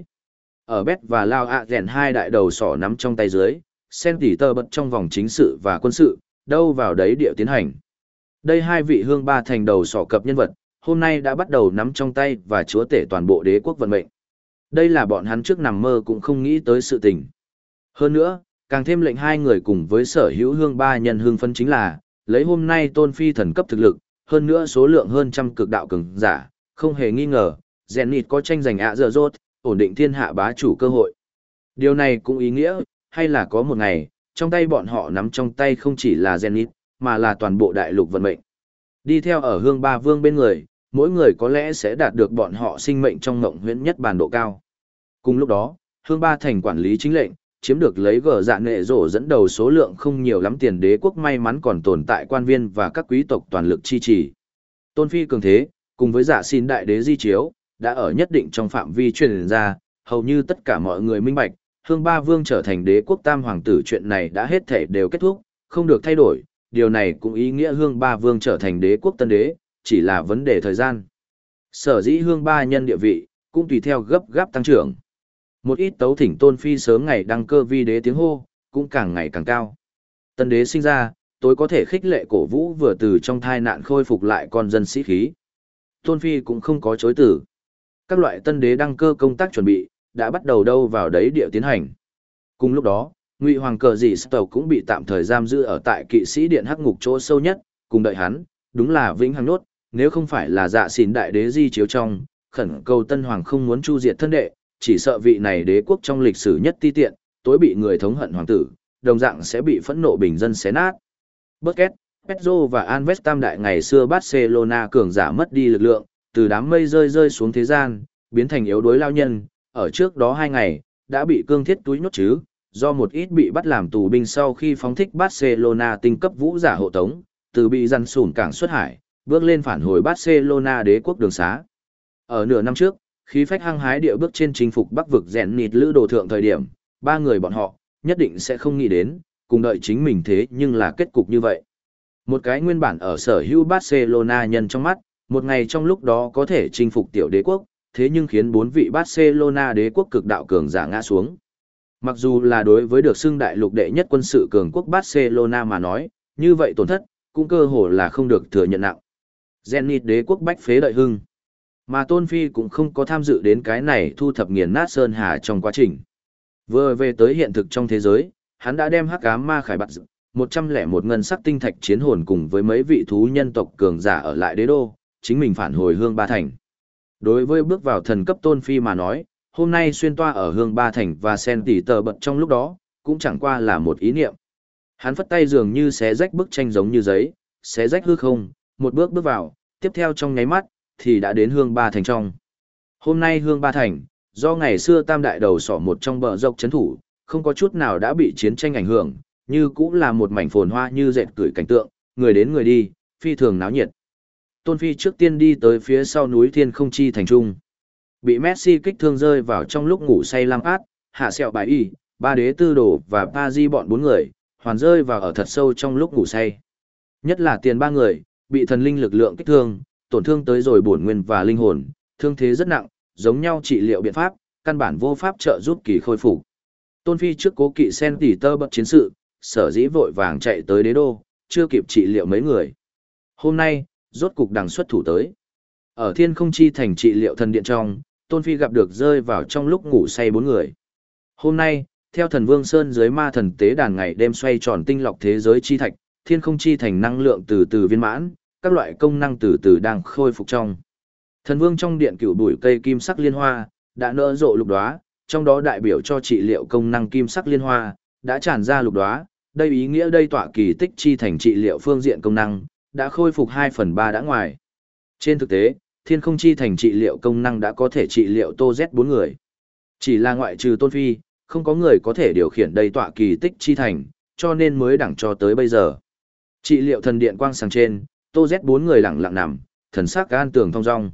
Ở Bet và Lao ạ rèn hai đại đầu sỏ nắm trong tay dưới, sen tỉ tơ bật trong vòng chính sự và quân sự, đâu vào đấy địa tiến hành. Đây hai vị Hương Ba Thành đầu sỏ cập nhân vật, hôm nay đã bắt đầu nắm trong tay và chúa tể toàn bộ đế quốc vận mệnh. Đây là bọn hắn trước nằm mơ cũng không nghĩ tới sự tình. Hơn nữa, càng thêm lệnh hai người cùng với sở hữu Hương Ba nhân hương phân chính là, lấy hôm nay Tôn Phi thần cấp thực lực, hơn nữa số lượng hơn trăm cực đạo cường giả, không hề nghi ngờ, Zenith có tranh giành ạ dở dốt, ổn định thiên hạ bá chủ cơ hội. Điều này cũng ý nghĩa, hay là có một ngày, trong tay bọn họ nắm trong tay không chỉ là Zenith, mà là toàn bộ đại lục vận mệnh. Đi theo ở Hương Ba Vương bên người, mỗi người có lẽ sẽ đạt được bọn họ sinh mệnh trong ngộng huyễn nhất bản độ cao. Cùng lúc đó, Hương Ba Thành quản lý chính lệnh, chiếm được lấy gờ dạ nệ rổ dẫn đầu số lượng không nhiều lắm tiền đế quốc may mắn còn tồn tại quan viên và các quý tộc toàn lực chi trì. Tôn Phi cường thế, cùng với dạ xin đại đế di chiếu, đã ở nhất định trong phạm vi truyền ra, hầu như tất cả mọi người minh bạch, Hương Ba Vương trở thành đế quốc tam hoàng tử chuyện này đã hết thể đều kết thúc, không được thay đổi, điều này cũng ý nghĩa Hương Ba Vương trở thành đế quốc tân đế, chỉ là vấn đề thời gian. Sở dĩ Hương Ba nhân địa vị, cũng tùy theo gấp gáp tăng trưởng. Một ít tấu thỉnh Tôn Phi sớm ngày đăng cơ vi đế tiếng hô, cũng càng ngày càng cao. Tân đế sinh ra, tối có thể khích lệ cổ vũ vừa từ trong thai nạn khôi phục lại con dân sĩ khí. Tôn Phi cũng không có chối từ. Các loại tân đế đăng cơ công tác chuẩn bị, đã bắt đầu đâu vào đấy địa tiến hành. Cùng lúc đó, Ngụy Hoàng cờ dị Stoke cũng bị tạm thời giam giữ ở tại kỵ sĩ điện hắc ngục chỗ sâu nhất, cùng đợi hắn, đúng là vĩnh hằng nốt, nếu không phải là dạ xỉn đại đế di chiếu trong, khẩn cầu tân hoàng không muốn chu diệt thân đệ, chỉ sợ vị này đế quốc trong lịch sử nhất ti tiện, tối bị người thống hận hoàng tử, đồng dạng sẽ bị phẫn nộ bình dân xé nát. Busquets, Pedro và Alves tam đại ngày xưa Barcelona cường giả mất đi lực lượng, từ đám mây rơi xuống thế gian, biến thành yếu đuối lao nhân, ở trước đó 2 ngày, đã bị cương thiết túi nhốt chứ, do một ít bị bắt làm tù binh sau khi phóng thích Barcelona tinh cấp vũ giả hộ tống, từ bị dằn sủn cảng xuất hải, bước lên phản hồi Barcelona đế quốc đường xá. Ở nửa năm trước, khí phách hăng hái địa bước trên chinh phục Bắc vực rèn nịt lữ đồ thượng thời điểm, 3 người bọn họ, nhất định sẽ không nghĩ đến, cùng đợi chính mình thế nhưng là kết cục như vậy. Một cái nguyên bản ở sở hữu Barcelona nhân trong mắt, một ngày trong lúc đó có thể chinh phục tiểu đế quốc, thế nhưng khiến 4 vị Barcelona đế quốc cực đạo cường giả ngã xuống. Mặc dù là đối với được xưng đại lục đệ nhất quân sự cường quốc Barcelona mà nói, như vậy tổn thất, cũng cơ hồ là không được thừa nhận nặng. Zenith đế quốc bách phế đợi hưng. Mà Tôn Phi cũng không có tham dự đến cái này thu thập nghiền nát Sơn Hà trong quá trình. Vừa về tới hiện thực trong thế giới, hắn đã đem hắc ám ma khải bắt 101 ngân sắc tinh thạch chiến hồn cùng với mấy vị thú nhân tộc cường giả ở lại đế đô, chính mình phản hồi Hương Ba Thành. Đối với bước vào thần cấp Tôn Phi mà nói, hôm nay xuyên toa ở Hương Ba Thành và sen tỉ tờ bật trong lúc đó, cũng chẳng qua là một ý niệm. Hắn phất tay dường như xé rách bức tranh giống như giấy, xé rách hư không, một bước bước vào, tiếp theo trong nháy mắt, thì đã đến Hương Ba Thành trong. Hôm nay Hương Ba Thành, do ngày xưa tam đại đầu sỏ một trong bờ dốc chấn thủ, không có chút nào đã bị chiến tranh ảnh hưởng, như cũng là một mảnh phồn hoa như dệt cửi cảnh tượng, người đến người đi, phi thường náo nhiệt. Tôn Phi trước tiên đi tới phía sau núi Thiên Không Chi Thành Trung. Bị Messi kích thương rơi vào trong lúc ngủ say Lam Át, Hạ Sẹo Bài Y, Ba Đế Tư Đồ và Pa Di bọn 4 người, hoàn rơi vào ở thật sâu trong lúc ngủ say. Nhất là tiền 3 người, bị thần linh lực lượng kích thương, tổn thương tới rồi bổn nguyên và linh hồn, thương thế rất nặng, giống nhau trị liệu biện pháp, căn bản vô pháp trợ giúp kỳ khôi phục. Tôn Phi trước cố kỵ sen tỉ tơ bật chiến sự, sở dĩ vội vàng chạy tới đế đô, chưa kịp trị liệu mấy người. Hôm nay, rốt cục đằng xuất thủ tới. Ở Thiên Không Chi Thành trị liệu thần điện trong, Tôn Phi gặp được rơi vào trong lúc ngủ say 4 người. Hôm nay, theo thần Vương Sơn dưới ma thần tế đàn ngày đêm xoay tròn tinh lọc thế giới chi thạch, Thiên Không Chi Thành năng lượng từ từ viên mãn, các loại công năng từ từ đang khôi phục trong. Thần Vương trong điện cửu bụi cây kim sắc liên hoa đã nở rộ lục đóa, trong đó đại biểu cho trị liệu công năng kim sắc liên hoa đã tràn ra lục đóa, đây ý nghĩa đây tọa kỳ tích chi thành trị liệu phương diện công năng đã khôi phục 2/3 đã ngoài. Trên thực tế, Thiên Không Chi Thành trị liệu công năng đã có thể trị liệu Tô Z 4 người. Chỉ là ngoại trừ Tôn Phi, không có người có thể điều khiển đây tọa kỳ tích chi thành, cho nên mới đẳng cho tới bây giờ. Trị liệu thần điện quang sàng trên, Tô Z 4 người lặng lặng nằm, thần sắc an tường thong dong.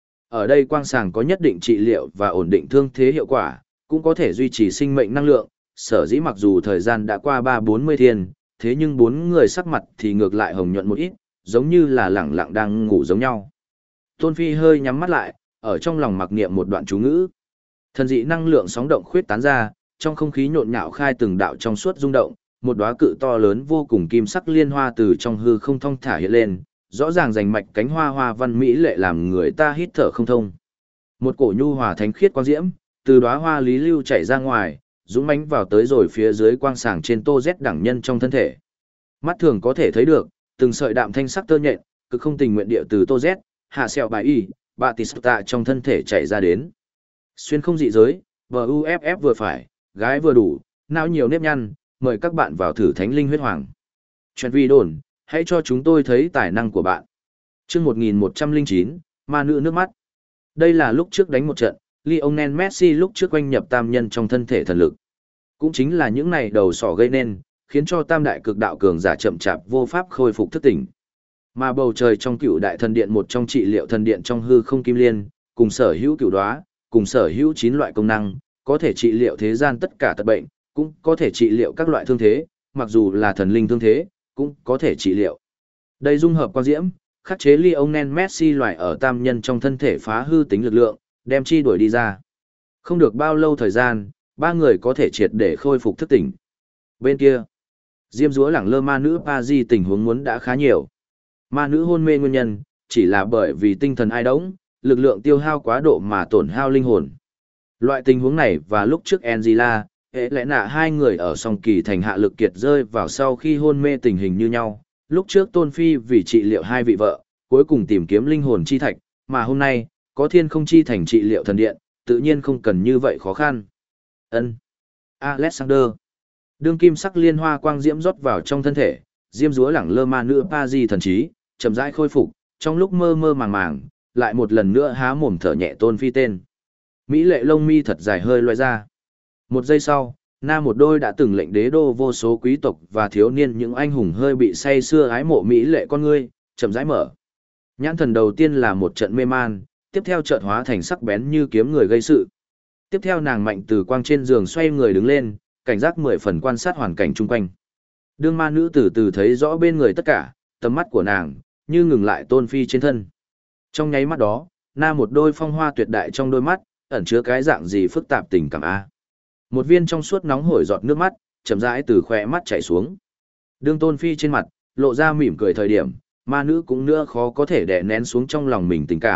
Ở đây quang sàng có nhất định trị liệu và ổn định thương thế hiệu quả, cũng có thể duy trì sinh mệnh năng lượng, sở dĩ mặc dù thời gian đã qua 3-40 thiên, thế nhưng 4 người sắc mặt thì ngược lại hồng nhuận một ít, giống như là lẳng lặng đang ngủ giống nhau. Tôn Phi hơi nhắm mắt lại, ở trong lòng mặc niệm một đoạn chú ngữ. Thần dị năng lượng sóng động khuyết tán ra, trong không khí nhộn nhạo khai từng đạo trong suốt rung động, một đóa cự to lớn vô cùng kim sắc liên hoa từ trong hư không thong thả hiện lên, rõ ràng rành mạch cánh hoa hoa văn mỹ lệ làm người ta hít thở không thông. Một cổ nhu hòa thánh khiết quang diễm, từ đóa hoa lý lưu chảy ra ngoài, dũng mãnh vào tới rồi phía dưới quang sàng trên Tô Z đẳng nhân trong thân thể. Mắt thường có thể thấy được, từng sợi đạm thanh sắc tơ nhện, cực không tình nguyện địa từ Tô Z, Hạ Sẹo Bài Y, Batista trong thân thể chảy ra đến. Xuyên không dị giới, VUFF vừa phải, gái vừa đủ, não nhiều nếp nhăn, mời các bạn vào thử thánh linh huyết hoàng. Chuyện vi đồn, hãy cho chúng tôi thấy tài năng của bạn. Chương 1109, ma nữ nước mắt. Đây là lúc trước đánh một trận, Lionel Messi lúc trước quanh nhập tam nhân trong thân thể thần lực. Cũng chính là những này đầu sỏ gây nên, khiến cho tam đại cực đạo cường giả chậm chạp vô pháp khôi phục thức tỉnh. Mà bầu trời trong cựu đại thần điện một trong trị liệu thần điện trong hư không kim liên, cùng sở hữu cựu đóa, cùng sở hữu 9 loại công năng, có thể trị liệu thế gian tất cả tật bệnh, cũng có thể trị liệu các loại thương thế, mặc dù là thần linh thương thế, cũng có thể trị liệu. Đây dung hợp quang diễm, khắc chế Lionel Messi loại ở tam nhân trong thân thể phá hư tính lực lượng, đem chi đuổi đi ra. Không được bao lâu thời gian, 3 người có thể triệt để khôi phục thức tỉnh. Bên kia, diêm dúa lẳng lơ ma nữ Pa Di tình huống muốn đã khá nhiều. Ma nữ hôn mê nguyên nhân, chỉ là bởi vì tinh thần ai đống, lực lượng tiêu hao quá độ mà tổn hao linh hồn. Loại tình huống này và lúc trước Angela, hệ lẽ nạ hai người ở song kỳ thành hạ lực kiệt rơi vào sau khi hôn mê tình hình như nhau. Lúc trước Tôn Phi vì trị liệu hai vị vợ, cuối cùng tìm kiếm linh hồn chi thạch, mà hôm nay, có Thiên Không Chi Thành trị liệu thần điện, tự nhiên không cần như vậy khó khăn. Ân, Alexander. Đương kim sắc liên hoa quang diễm rót vào trong thân thể, diêm dúa lẳng lơ ma nữ Pa Di thần trí, chậm rãi khôi phục, trong lúc mơ mơ màng màng, lại một lần nữa há mồm thở nhẹ Tôn Phi tên. Mỹ lệ lông mi thật dài hơi loay ra. Một giây sau, na một đôi đã từng lệnh đế đô vô số quý tộc và thiếu niên những anh hùng hơi bị say sưa ái mộ Mỹ lệ con ngươi, chậm rãi mở. Nhãn thần đầu tiên là một trận mê man, tiếp theo chợt hóa thành sắc bén như kiếm người gây sự. Tiếp theo nàng mạnh từ quang trên giường xoay người đứng lên, cảnh giác 10 phần quan sát hoàn cảnh chung quanh. Đương ma nữ từ từ thấy rõ bên người tất cả, tầm mắt của nàng, như ngừng lại Tôn Phi trên thân. Trong nháy mắt đó, na một đôi phong hoa tuyệt đại trong đôi mắt, ẩn chứa cái dạng gì phức tạp tình cảm a. Một viên trong suốt nóng hổi giọt nước mắt, chậm rãi từ khóe mắt chảy xuống. Đương Tôn Phi trên mặt, lộ ra mỉm cười thời điểm, ma nữ cũng nữa khó có thể đè nén xuống trong lòng mình tình cảm,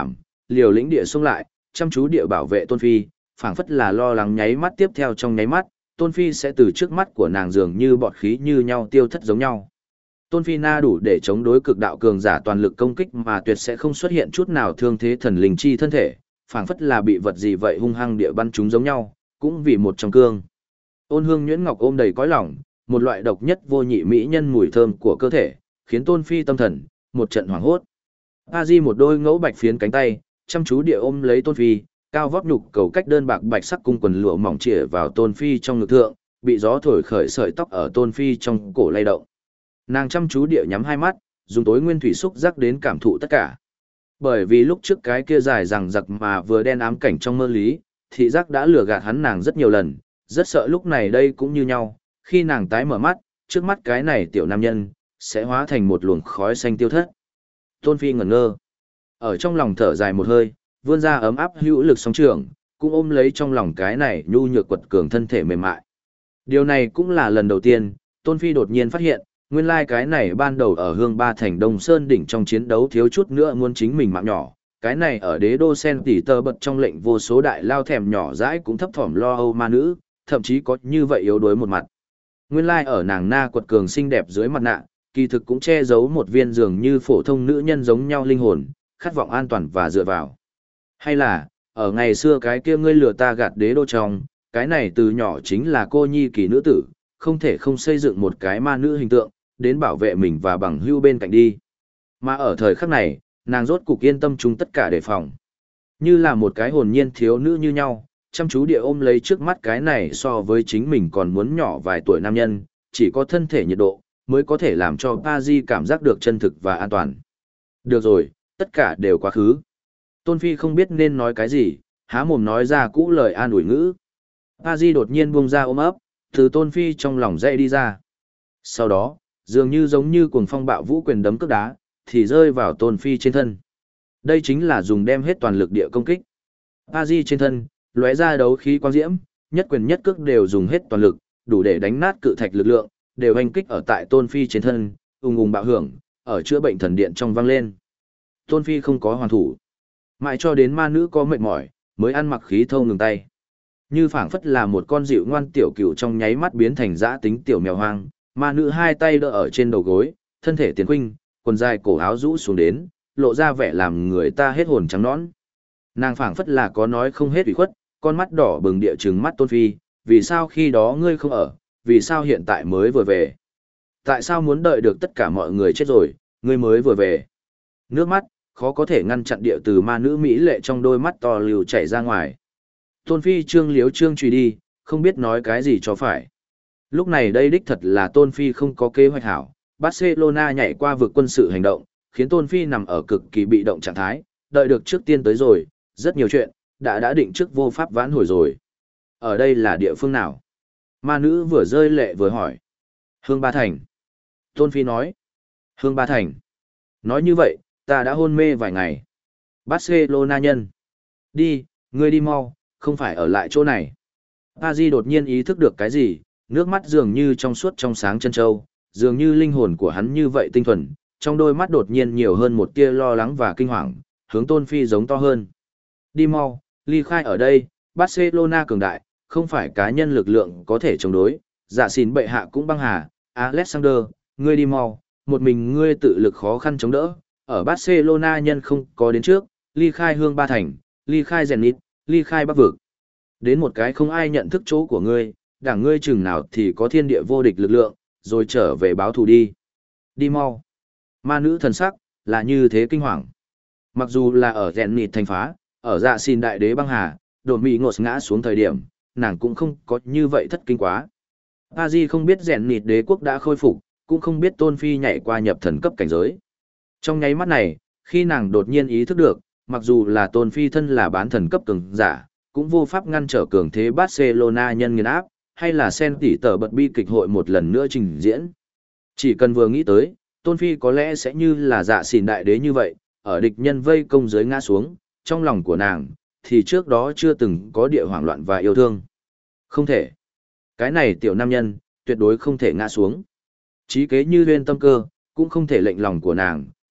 liều lĩnh địa xông lại, chăm chú địa bảo vệ Tôn Phi, phảng phất là lo lắng nháy mắt tiếp theo trong nháy mắt, Tôn Phi sẽ từ trước mắt của nàng dường như bọt khí như nhau tiêu thất giống nhau. Tôn Phi Na đủ để chống đối cực đạo cường giả toàn lực công kích mà tuyệt sẽ không xuất hiện chút nào thương thế thần linh chi thân thể, phảng phất là bị vật gì vậy hung hăng địa bắn chúng giống nhau, cũng vì một trong cương. Ôn Hương nhuyễn ngọc ôm đầy cõi lòng, một loại độc nhất vô nhị mỹ nhân mùi thơm của cơ thể, khiến Tôn Phi tâm thần một trận hoảng hốt. A Di một đôi ngẫu bạch phiến cánh tay, chăm chú địa ôm lấy Tôn Phi, cao vóc nhục cầu cách đơn bạc bạch sắc cung quần lụa mỏng chĩa vào Tôn Phi trong ngực thượng, bị gió thổi khởi sợi tóc ở Tôn Phi trong cổ lay động. Nàng chăm chú địa nhắm hai mắt, dùng tối nguyên thủy xúc giác đến cảm thụ tất cả. Bởi vì lúc trước cái kia dài rằng giặc mà vừa đen ám cảnh trong mơ lý, thị giác đã lừa gạt hắn nàng rất nhiều lần, rất sợ lúc này đây cũng như nhau, khi nàng tái mở mắt, trước mắt cái này tiểu nam nhân, sẽ hóa thành một luồng khói xanh tiêu thất. Tôn Phi ngẩn ngơ, ở trong lòng thở dài một hơi, vươn ra ấm áp hữu lực sóng trường, cũng ôm lấy trong lòng cái này nhu nhược quật cường thân thể mềm mại. Điều này cũng là lần đầu tiên, Tôn Phi đột nhiên phát hiện, nguyên lai cái này ban đầu ở Hương Ba Thành Đông Sơn đỉnh trong chiến đấu thiếu chút nữa muốn chính mình mạng nhỏ, cái này ở đế đô sen tỉ tơ bật trong lệnh vô số đại lao thèm nhỏ dãi cũng thấp thỏm lo âu ma nữ, thậm chí có như vậy yếu đuối một mặt. Nguyên lai ở nàng na quật cường xinh đẹp dưới mặt nạ, kỳ thực cũng che giấu một viên dường như phổ thông nữ nhân giống nhau linh hồn, khát vọng an toàn và dựa vào. Hay là, ở ngày xưa cái kia ngươi lừa ta gạt đế đô trong, cái này từ nhỏ chính là cô nhi kỳ nữ tử, không thể không xây dựng một cái ma nữ hình tượng, đến bảo vệ mình và bằng hữu bên cạnh đi. Mà ở thời khắc này, nàng rốt cục yên tâm chung tất cả đề phòng. Như là một cái hồn nhiên thiếu nữ như nhau, chăm chú địa ôm lấy trước mắt cái này so với chính mình còn muốn nhỏ vài tuổi nam nhân, chỉ có thân thể nhiệt độ, mới có thể làm cho Pazi cảm giác được chân thực và an toàn. Được rồi, tất cả đều quá khứ. Tôn Phi không biết nên nói cái gì, há mồm nói ra cũ lời an ủi ngữ. Pazi đột nhiên buông ra ôm ấp, từ Tôn Phi trong lòng dậy đi ra. Sau đó, dường như giống như cuồng phong bạo vũ quyền đấm cước đá, thì rơi vào Tôn Phi trên thân. Đây chính là dùng đem hết toàn lực địa công kích. Pazi trên thân, lóe ra đấu khí quang diễm, nhất quyền nhất cước đều dùng hết toàn lực, đủ để đánh nát cự thạch lực lượng, đều hành kích ở tại Tôn Phi trên thân, ùng ùng bạo hưởng, ở chữa bệnh thần điện trong vang lên. Tôn Phi không có hoàn thủ. Mãi cho đến ma nữ có mệt mỏi, mới ăn mặc khí thâu ngừng tay. Như phảng phất là một con dịu ngoan tiểu cừu trong nháy mắt biến thành dã tính tiểu mèo hoang, ma nữ hai tay đỡ ở trên đầu gối, thân thể tiến khuynh, quần dài cổ áo rũ xuống đến, lộ ra vẻ làm người ta hết hồn trắng nõn. Nàng phảng phất là có nói không hết ủy khuất, con mắt đỏ bừng địa trừng mắt Tôn Phi, vì sao khi đó ngươi không ở, vì sao hiện tại mới vừa về? Tại sao muốn đợi được tất cả mọi người chết rồi, ngươi mới vừa về? Nước mắt, khó có thể ngăn chặn địa từ ma nữ mỹ lệ trong đôi mắt to liều chảy ra ngoài. Tôn Phi trương liếu trương truy đi, không biết nói cái gì cho phải. Lúc này đây đích thật là Tôn Phi không có kế hoạch hảo, Barcelona nhảy qua vực quân sự hành động, khiến Tôn Phi nằm ở cực kỳ bị động trạng thái, đợi được trước tiên tới rồi, rất nhiều chuyện, đã định trước vô pháp vãn hồi rồi. Ở đây là địa phương nào? Ma nữ vừa rơi lệ vừa hỏi. Hương Ba Thành. Tôn Phi nói. Hương Ba Thành. Nói như vậy, ta đã hôn mê vài ngày. Barcelona nhân. Đi, ngươi đi mau, không phải ở lại chỗ này. Pazi đột nhiên ý thức được cái gì, nước mắt dường như trong suốt trong sáng chân châu, dường như linh hồn của hắn như vậy tinh thuần, trong đôi mắt đột nhiên nhiều hơn một tia lo lắng và kinh hoàng, hướng Tôn Phi giống to hơn. Đi mau, ly khai ở đây, Barcelona cường đại, không phải cá nhân lực lượng có thể chống đối, dạ xin bệ hạ cũng băng hà, Alexander, ngươi đi mau, một mình ngươi tự lực khó khăn chống đỡ, ở Barcelona nhân không có đến trước, ly khai Hương Ba Thành, ly khai Zenit, ly khai Bắc Vực. Đến một cái không ai nhận thức chỗ của ngươi, đảng ngươi chừng nào thì có thiên địa vô địch lực lượng, rồi trở về báo thù đi. Đi mau. Ma nữ thần sắc, là như thế kinh hoàng. Mặc dù là ở Zenit thành phá, ở dạ xin đại đế băng hà, đột mỹ ngột ngã xuống thời điểm, nàng cũng không có như vậy thất kinh quá. Pazi không biết Zenit đế quốc đã khôi phục, cũng không biết Tôn Phi nhảy qua nhập thần cấp cảnh giới. Trong nháy mắt này, khi nàng đột nhiên ý thức được, mặc dù là Tôn Phi thân là bán thần cấp cường giả, cũng vô pháp ngăn trở cường thế Barcelona nhân nghiền áp, hay là sen tỉ tờ bật bi kịch hội một lần nữa trình diễn. Chỉ cần vừa nghĩ tới, Tôn Phi có lẽ sẽ như là dạ xỉn đại đế như vậy, ở địch nhân vây công dưới ngã xuống, trong lòng của nàng, thì trước đó chưa từng có địa hoảng loạn và yêu thương. Không thể. Cái này tiểu nam nhân, tuyệt đối không thể ngã xuống. Chí kế như huyên tâm cơ, cũng không thể lệnh lòng của nàng,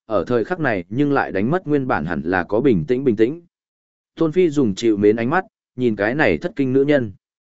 ở thời khắc này nhưng lại đánh mất nguyên bản hẳn là có bình tĩnh. Tôn Phi dùng chịu mến ánh mắt, nhìn cái này thất kinh nữ nhân.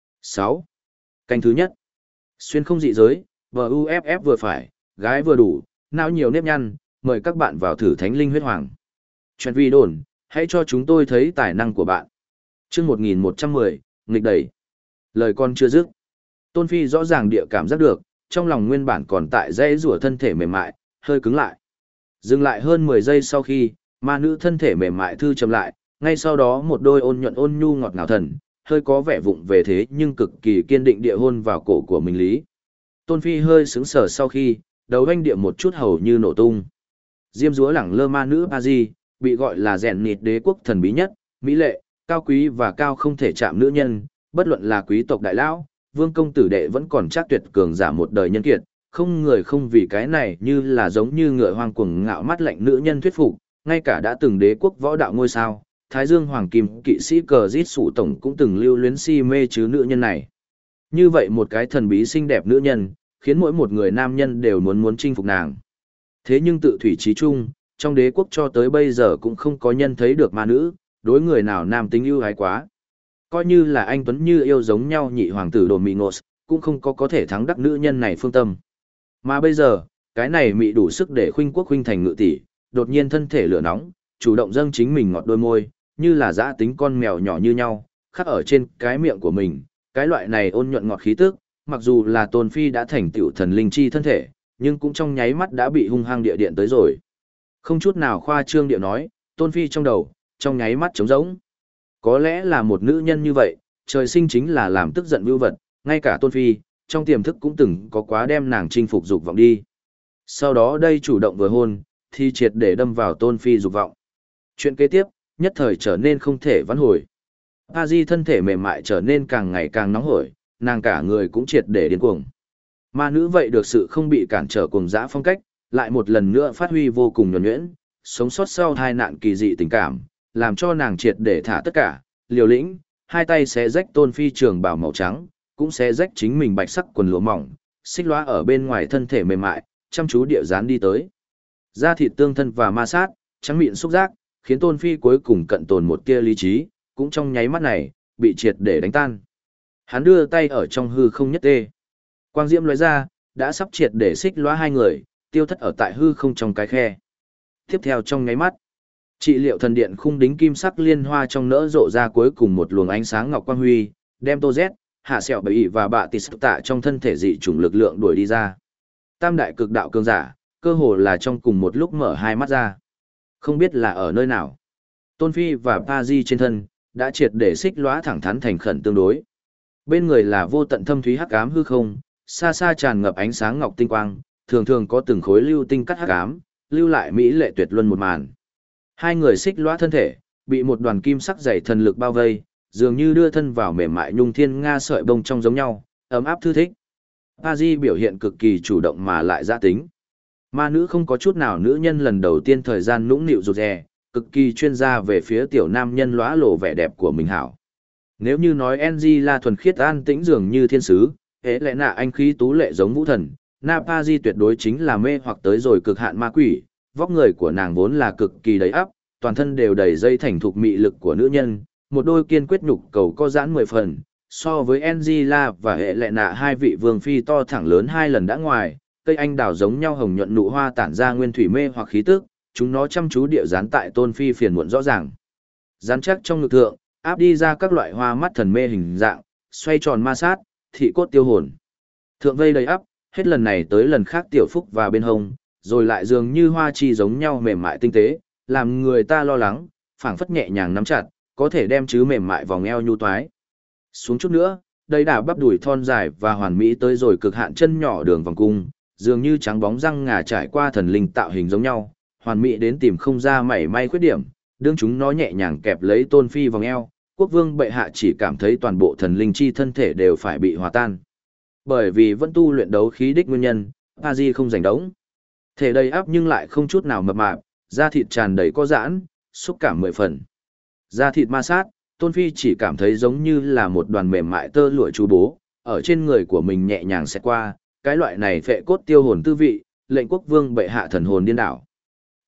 6. Canh thứ nhất. Xuyên không dị giới, VUFF vừa phải, gái vừa đủ, não nhiều nếp nhăn, mời các bạn vào thử Thánh Linh Huyết Hoàng. Chuyện vi đồn, hãy cho chúng tôi thấy tài năng của bạn. Chương 1110, nghịch đẩy. Lời con chưa dứt. Tôn Phi rõ ràng địa cảm giác được, trong lòng nguyên bản còn tại dây rủa thân thể mềm mại, hơi cứng lại. Dừng lại hơn 10 giây sau khi, ma nữ thân thể mềm mại thư chậm lại, ngay sau đó một đôi ôn nhuận ôn nhu ngọt ngào thần, hơi có vẻ vụng về thế nhưng cực kỳ kiên định địa hôn vào cổ của mình lý. Tôn Phi hơi sững sờ sau khi, đầu anh địa một chút hầu như nổ tung. Diêm dúa lẳng lơ ma nữ Pazi, bị gọi là rèn nịt đế quốc thần bí nhất, mỹ lệ, cao quý và cao không thể chạm nữ nhân, bất luận là quý tộc đại lão, vương công tử đệ vẫn còn chắc tuyệt cường giả một đời nhân kiệt, không người không vì cái này như là giống như ngựa hoang cuồng ngạo mắt lạnh nữ nhân thuyết phục, ngay cả đã từng đế quốc võ đạo ngôi sao, Thái Dương Hoàng Kim kỵ sĩ cờ giết sụ tổng cũng từng lưu luyến si mê chứ nữ nhân này. Như vậy một cái thần bí xinh đẹp nữ nhân, khiến mỗi một người nam nhân đều muốn chinh phục nàng. Thế nhưng tự thủy trí chung, trong đế quốc cho tới bây giờ cũng không có nhân thấy được ma nữ, đối người nào nam tính ưu ái quá. Coi như là anh Tuấn như yêu giống nhau nhị hoàng tử Dominos, cũng không có thể thắng đắc nữ nhân này phương tâm. Mà bây giờ, cái này mị đủ sức để khuynh quốc khuynh thành ngự tỷ, đột nhiên thân thể lửa nóng, chủ động dâng chính mình ngọt đôi môi, như là dã tính con mèo nhỏ như nhau, khắc ở trên cái miệng của mình, cái loại này ôn nhuận ngọt khí tức, mặc dù là Tôn Phi đã thành tựu thần linh chi thân thể, nhưng cũng trong nháy mắt đã bị hung hăng địa điện tới rồi. Không chút nào khoa trương địa nói, Tôn Phi trong đầu, trong nháy mắt trống rỗng. Có lẽ là một nữ nhân như vậy, trời sinh chính là làm tức giận vưu vật, ngay cả Tôn Phi, trong tiềm thức cũng từng có quá đem nàng chinh phục dục vọng đi. Sau đó đây chủ động vừa hôn, thì triệt để đâm vào Tôn Phi dục vọng. Chuyện kế tiếp, nhất thời trở nên không thể vãn hồi. A Di thân thể mềm mại trở nên càng ngày càng nóng hổi, nàng cả người cũng triệt để điên cuồng. Ma nữ vậy được sự không bị cản trở cuồng dã phong cách, lại một lần nữa phát huy vô cùng nhuần nhuyễn, sống sót sau tai nạn kỳ dị tình cảm, làm cho nàng triệt để thả tất cả, liều lĩnh, hai tay xé rách Tôn Phi trường bào màu trắng, cũng xé rách chính mình bạch sắc quần lụa mỏng, xích lóa ở bên ngoài thân thể mềm mại, chăm chú địa dán đi tới. Da thịt tương thân và ma sát, trắng mịn xúc giác, khiến Tôn Phi cuối cùng cận tồn một tia lý trí, cũng trong nháy mắt này, bị triệt để đánh tan. Hắn đưa tay ở trong hư không nhất tê. Quang diễm lóe ra, đã sắp triệt để xích lóa hai người, tiêu thất ở tại hư không trong cái khe. Tiếp theo trong nháy mắt, trị liệu thần điện khung đính kim sắc liên hoa trong nỡ rộ ra cuối cùng một luồng ánh sáng ngọc quang huy, đem Tô Z, hạ sẹo bậy và bạ tịt tạ trong thân thể dị chủng lực lượng đuổi đi ra. Tam đại cực đạo cường giả, cơ hồ là trong cùng một lúc mở hai mắt ra. Không biết là ở nơi nào. Tôn Phi và Pa Di trên thân, đã triệt để xích lóa thẳng thắn thành khẩn tương đối. Bên người là vô tận thâm thúy hắc ám hư không, xa xa tràn ngập ánh sáng ngọc tinh quang, thường thường có từng khối lưu tinh cắt hắc ám, lưu lại mỹ lệ tuyệt luân một màn. Hai người xích lóa thân thể, bị một đoàn kim sắc dày thần lực bao vây, dường như đưa thân vào mềm mại nhung thiên nga sợi bông trong giống nhau, ấm áp thư thích. Pa Di biểu hiện cực kỳ chủ động mà lại dã tính. Ma nữ không có chút nào nữ nhân lần đầu tiên thời gian nũng nịu rụt rè, cực kỳ chuyên gia về phía tiểu nam nhân lóa lộ vẻ đẹp của mình hảo. Nếu như nói Angela thuần khiết an tĩnh dường như thiên sứ, hễ lẽ nạ anh khí tú lệ giống vũ thần, Napa Di tuyệt đối chính là mê hoặc tới rồi cực hạn ma quỷ, vóc người của nàng vốn là cực kỳ đầy ắp, toàn thân đều đầy dây thành thục mị lực của nữ nhân, một đôi kiên quyết nhục cầu có giãn 10 phần, so với Angela và hệ lệ nạ hai vị vương phi to thẳng lớn hai lần đã ngoài, cây anh đào giống nhau hồng nhuận nụ hoa tản ra nguyên thủy mê hoặc khí tức, chúng nó chăm chú địa dán tại Tôn Phi phiền muộn rõ ràng. Dán chắc trong ngực thượng, áp đi ra các loại hoa mắt thần mê hình dạng, xoay tròn ma sát, thị cốt tiêu hồn. Thượng vây đầy ắp, hết lần này tới lần khác tiểu phúc và bên hông, rồi lại dường như hoa chi giống nhau mềm mại tinh tế, làm người ta lo lắng, phảng phất nhẹ nhàng nắm chặt, có thể đem chứ mềm mại vòng eo nhu toái. Xuống chút nữa, đầy đà bắp đùi thon dài và hoàn mỹ tới rồi cực hạn chân nhỏ đường vòng cung, dường như trắng bóng răng ngà trải qua thần linh tạo hình giống nhau, hoàn mỹ đến tìm không ra mảy may khuyết điểm, đương chúng nó nhẹ nhàng kẹp lấy Tôn Phi vòng eo, quốc vương bệ hạ chỉ cảm thấy toàn bộ thần linh chi thân thể đều phải bị hòa tan. Bởi vì vẫn tu luyện đấu khí đích nguyên nhân, Pa Di không rảnh đống. Thể đầy áp nhưng lại không chút nào mập mạp, da thịt tràn đầy có giãn, xúc cảm 10 phần. Da thịt ma sát, Tôn Phi chỉ cảm thấy giống như là một đoàn mềm mại tơ lụa chú bố, ở trên người của mình nhẹ nhàng xẹt qua, cái loại này phệ cốt tiêu hồn tư vị, lệnh quốc vương bệ hạ thần hồn điên đảo.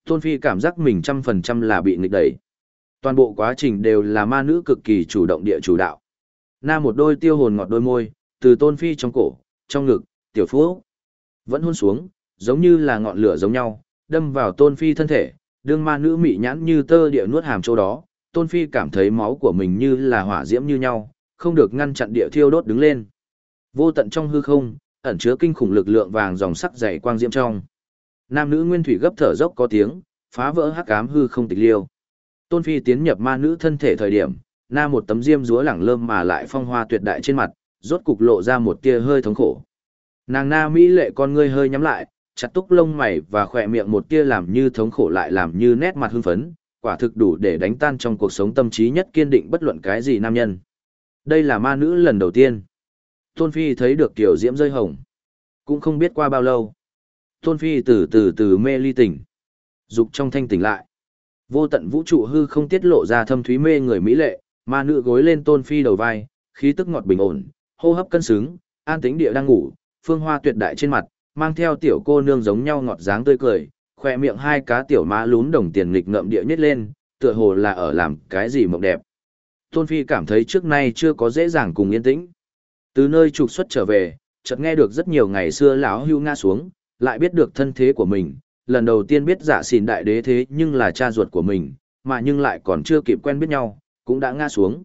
Tôn Phi cảm giác mình 100% là bị nghịch đẩy. Toàn bộ quá trình đều là ma nữ cực kỳ chủ động địa chủ đạo. Na một đôi tiêu hồn ngọt đôi môi, từ Tôn Phi trong cổ, trong ngực, tiểu phú vẫn hôn xuống, giống như là ngọn lửa giống nhau, đâm vào Tôn Phi thân thể, đương ma nữ mị nhãn như tơ địa nuốt hàm chỗ đó, Tôn Phi cảm thấy máu của mình như là hỏa diễm như nhau, không được ngăn chặn địa thiêu đốt đứng lên. Vô tận trong hư không, ẩn chứa kinh khủng lực lượng vàng dòng sắc dày quang diễm trong. Nam nữ nguyên thủy gấp thở dốc có tiếng, phá vỡ hắc ám hư không tịch liêu. Tôn Phi tiến nhập ma nữ thân thể thời điểm, na một tấm diêm dúa lẳng lơm mà lại phong hoa tuyệt đại trên mặt, rốt cục lộ ra một tia hơi thống khổ. Nàng na mỹ lệ con ngươi hơi nhắm lại, chặt túc lông mày và khỏe miệng một tia làm như thống khổ lại làm như nét mặt hưng phấn, quả thực đủ để đánh tan trong cuộc sống tâm trí nhất kiên định bất luận cái gì nam nhân. Đây là ma nữ lần đầu tiên. Tôn Phi thấy được tiểu diễm rơi hồng. Cũng không biết qua bao lâu. Tôn Phi từ mê ly tỉnh. Dục trong thanh tỉnh lại. Vô tận vũ trụ hư không tiết lộ ra thâm thúy mê người mỹ lệ, ma nữ gối lên Tôn Phi đầu vai, khí tức ngọt bình ổn, hô hấp cân xứng, an tĩnh địa đang ngủ, phương hoa tuyệt đại trên mặt, mang theo tiểu cô nương giống nhau ngọt dáng tươi cười, khoe miệng hai cá tiểu má lún đồng tiền nghịch ngợm địa nhét lên, tựa hồ là ở làm cái gì mộng đẹp. Tôn Phi cảm thấy trước nay chưa có dễ dàng cùng yên tĩnh. Từ nơi trục xuất trở về, chợt nghe được rất nhiều ngày xưa lão hưu ngã xuống, lại biết được thân thế của mình, lần đầu tiên biết Dạ Xỉn đại đế thế nhưng là cha ruột của mình, mà nhưng lại còn chưa kịp quen biết nhau, cũng đã ngã xuống.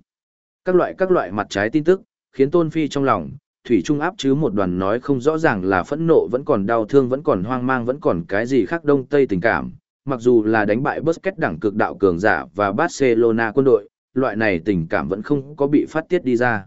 Các loại mặt trái tin tức, khiến Tôn Phi trong lòng, thủy trung áp chứ một đoàn nói không rõ ràng là phẫn nộ vẫn còn đau thương vẫn còn hoang mang vẫn còn cái gì khác đông tây tình cảm, mặc dù là đánh bại Busquets đẳng cực đạo cường giả và Barcelona quân đội, loại này tình cảm vẫn không có bị phát tiết đi ra.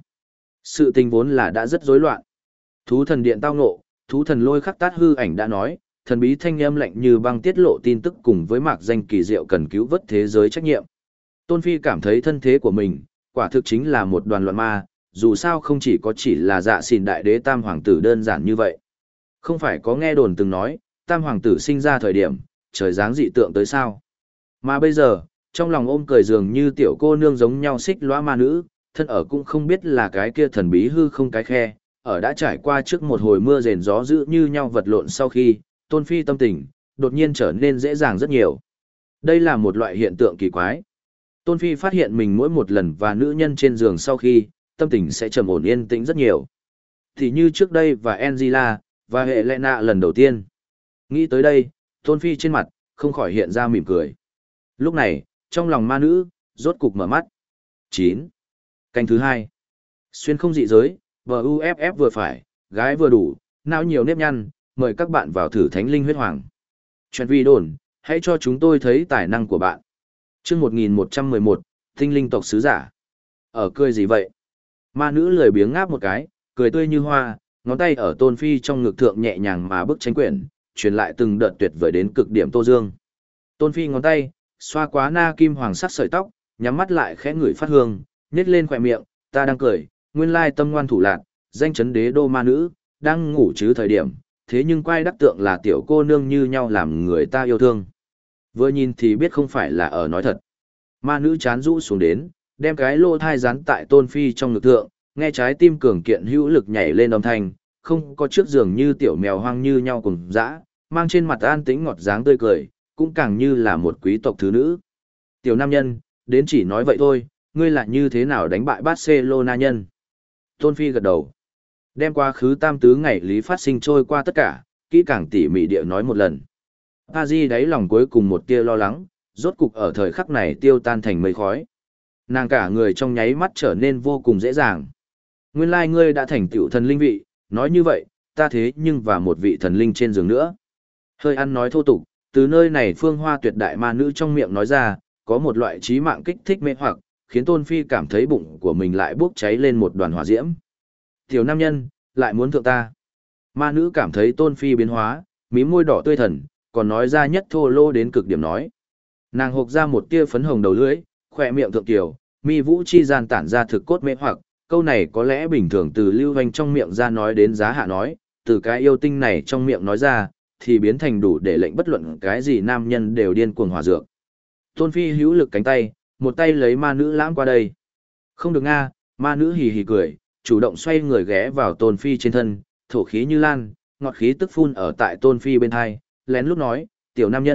Sự tình vốn là đã rất rối loạn. Thú thần điện tao ngộ, thú thần lôi khắc tát hư ảnh đã nói, thần bí thanh âm lạnh như băng tiết lộ tin tức cùng với mạc danh kỳ diệu cần cứu vớt thế giới trách nhiệm. Tôn Phi cảm thấy thân thế của mình, quả thực chính là một đoàn loạn ma, dù sao không chỉ là Dạ Xỉn đại đế tam hoàng tử đơn giản như vậy. Không phải có nghe đồn từng nói, tam hoàng tử sinh ra thời điểm, trời giáng dị tượng tới sao. Mà bây giờ, trong lòng ôm cười dường như tiểu cô nương giống nhau xích lõa ma nữ, thân ở cũng không biết là cái kia thần bí hư không cái khe, ở đã trải qua trước một hồi mưa rền gió dữ như nhau vật lộn sau khi, Tôn Phi tâm tình, đột nhiên trở nên dễ dàng rất nhiều. Đây là một loại hiện tượng kỳ quái. Tôn Phi phát hiện mình mỗi một lần và nữ nhân trên giường sau khi, tâm tình sẽ trầm ổn yên tĩnh rất nhiều. Thì như trước đây và Angela, và Helena lần đầu tiên. Nghĩ tới đây, Tôn Phi trên mặt, không khỏi hiện ra mỉm cười. Lúc này, trong lòng ma nữ, rốt cục mở mắt. 9. Canh thứ 2. Xuyên không dị giới, BUFF vừa phải, gái vừa đủ, não nhiều nếp nhăn, mời các bạn vào thử thánh linh huyết hoàng. Chuyện vi đồn, hãy cho chúng tôi thấy tài năng của bạn. Chương 1111, tinh linh tộc sứ giả. Ở cười gì vậy? Ma nữ lười biếng ngáp một cái, cười tươi như hoa, ngón tay ở Tôn Phi trong ngực thượng nhẹ nhàng mà bức tranh quyển, truyền lại từng đợt tuyệt vời đến cực điểm Tô Dương. Tôn Phi ngón tay, xoa quá na kim hoàng sắc sợi tóc, nhắm mắt lại khẽ ngửi phát hương, nhếch lên khóe miệng, ta đang cười, nguyên lai tâm ngoan thủ lạn, danh chấn đế đô ma nữ, đang ngủ chứ thời điểm, thế nhưng quay đắc tượng là tiểu cô nương như nhau làm người ta yêu thương. Vừa nhìn thì biết không phải là ở nói thật. Ma nữ chán rũ xuống đến, đem cái lô thai rán tại Tôn Phi trong ngực thượng, nghe trái tim cường kiện hữu lực nhảy lên âm thanh, không có trước giường như tiểu mèo hoang như nhau cùng dã, mang trên mặt an tĩnh ngọt dáng tươi cười, cũng càng như là một quý tộc thứ nữ. Tiểu nam nhân, đến chỉ nói vậy thôi, ngươi là như thế nào đánh bại Barcelona nhân? Tôn Phi gật đầu. Đem quá khứ tam tứ ngày lý phát sinh trôi qua tất cả, kỹ càng tỉ mỉ địa nói một lần. Pazi đáy lòng cuối cùng một tia lo lắng, rốt cục ở thời khắc này tiêu tan thành mây khói. Nàng cả người trong nháy mắt trở nên vô cùng dễ dàng. Nguyên lai ngươi đã thành tựu thần linh vị, nói như vậy, ta thế nhưng và một vị thần linh trên giường nữa. Hơi ăn nói thô tục, từ nơi này phương hoa tuyệt đại ma nữ trong miệng nói ra, có một loại trí mạng kích thích mê hoặc, khiến Tôn Phi cảm thấy bụng của mình lại bốc cháy lên một đoàn hỏa diễm. Tiểu nam nhân, lại muốn thượng ta. Ma nữ cảm thấy Tôn Phi biến hóa, mím môi đỏ tươi thần, còn nói ra nhất thô lô đến cực điểm nói. Nàng hộc ra một tia phấn hồng đầu lưỡi, khỏe miệng thượng tiểu, mi vũ chi gian tản ra thực cốt mê hoặc, câu này có lẽ bình thường từ Lưu Hoành trong miệng ra nói đến giá hạ nói, từ cái yêu tinh này trong miệng nói ra, thì biến thành đủ để lệnh bất luận cái gì nam nhân đều điên cuồng hòa dược. Tôn Phi hữu lực cánh tay, một tay lấy ma nữ lãng qua đây. Không được nga, ma nữ hì hì cười, chủ động xoay người ghé vào Tôn Phi trên thân, thổ khí như lan, ngọt khí tức phun ở tại Tôn Phi bên hai, lén lút nói, tiểu nam nhân,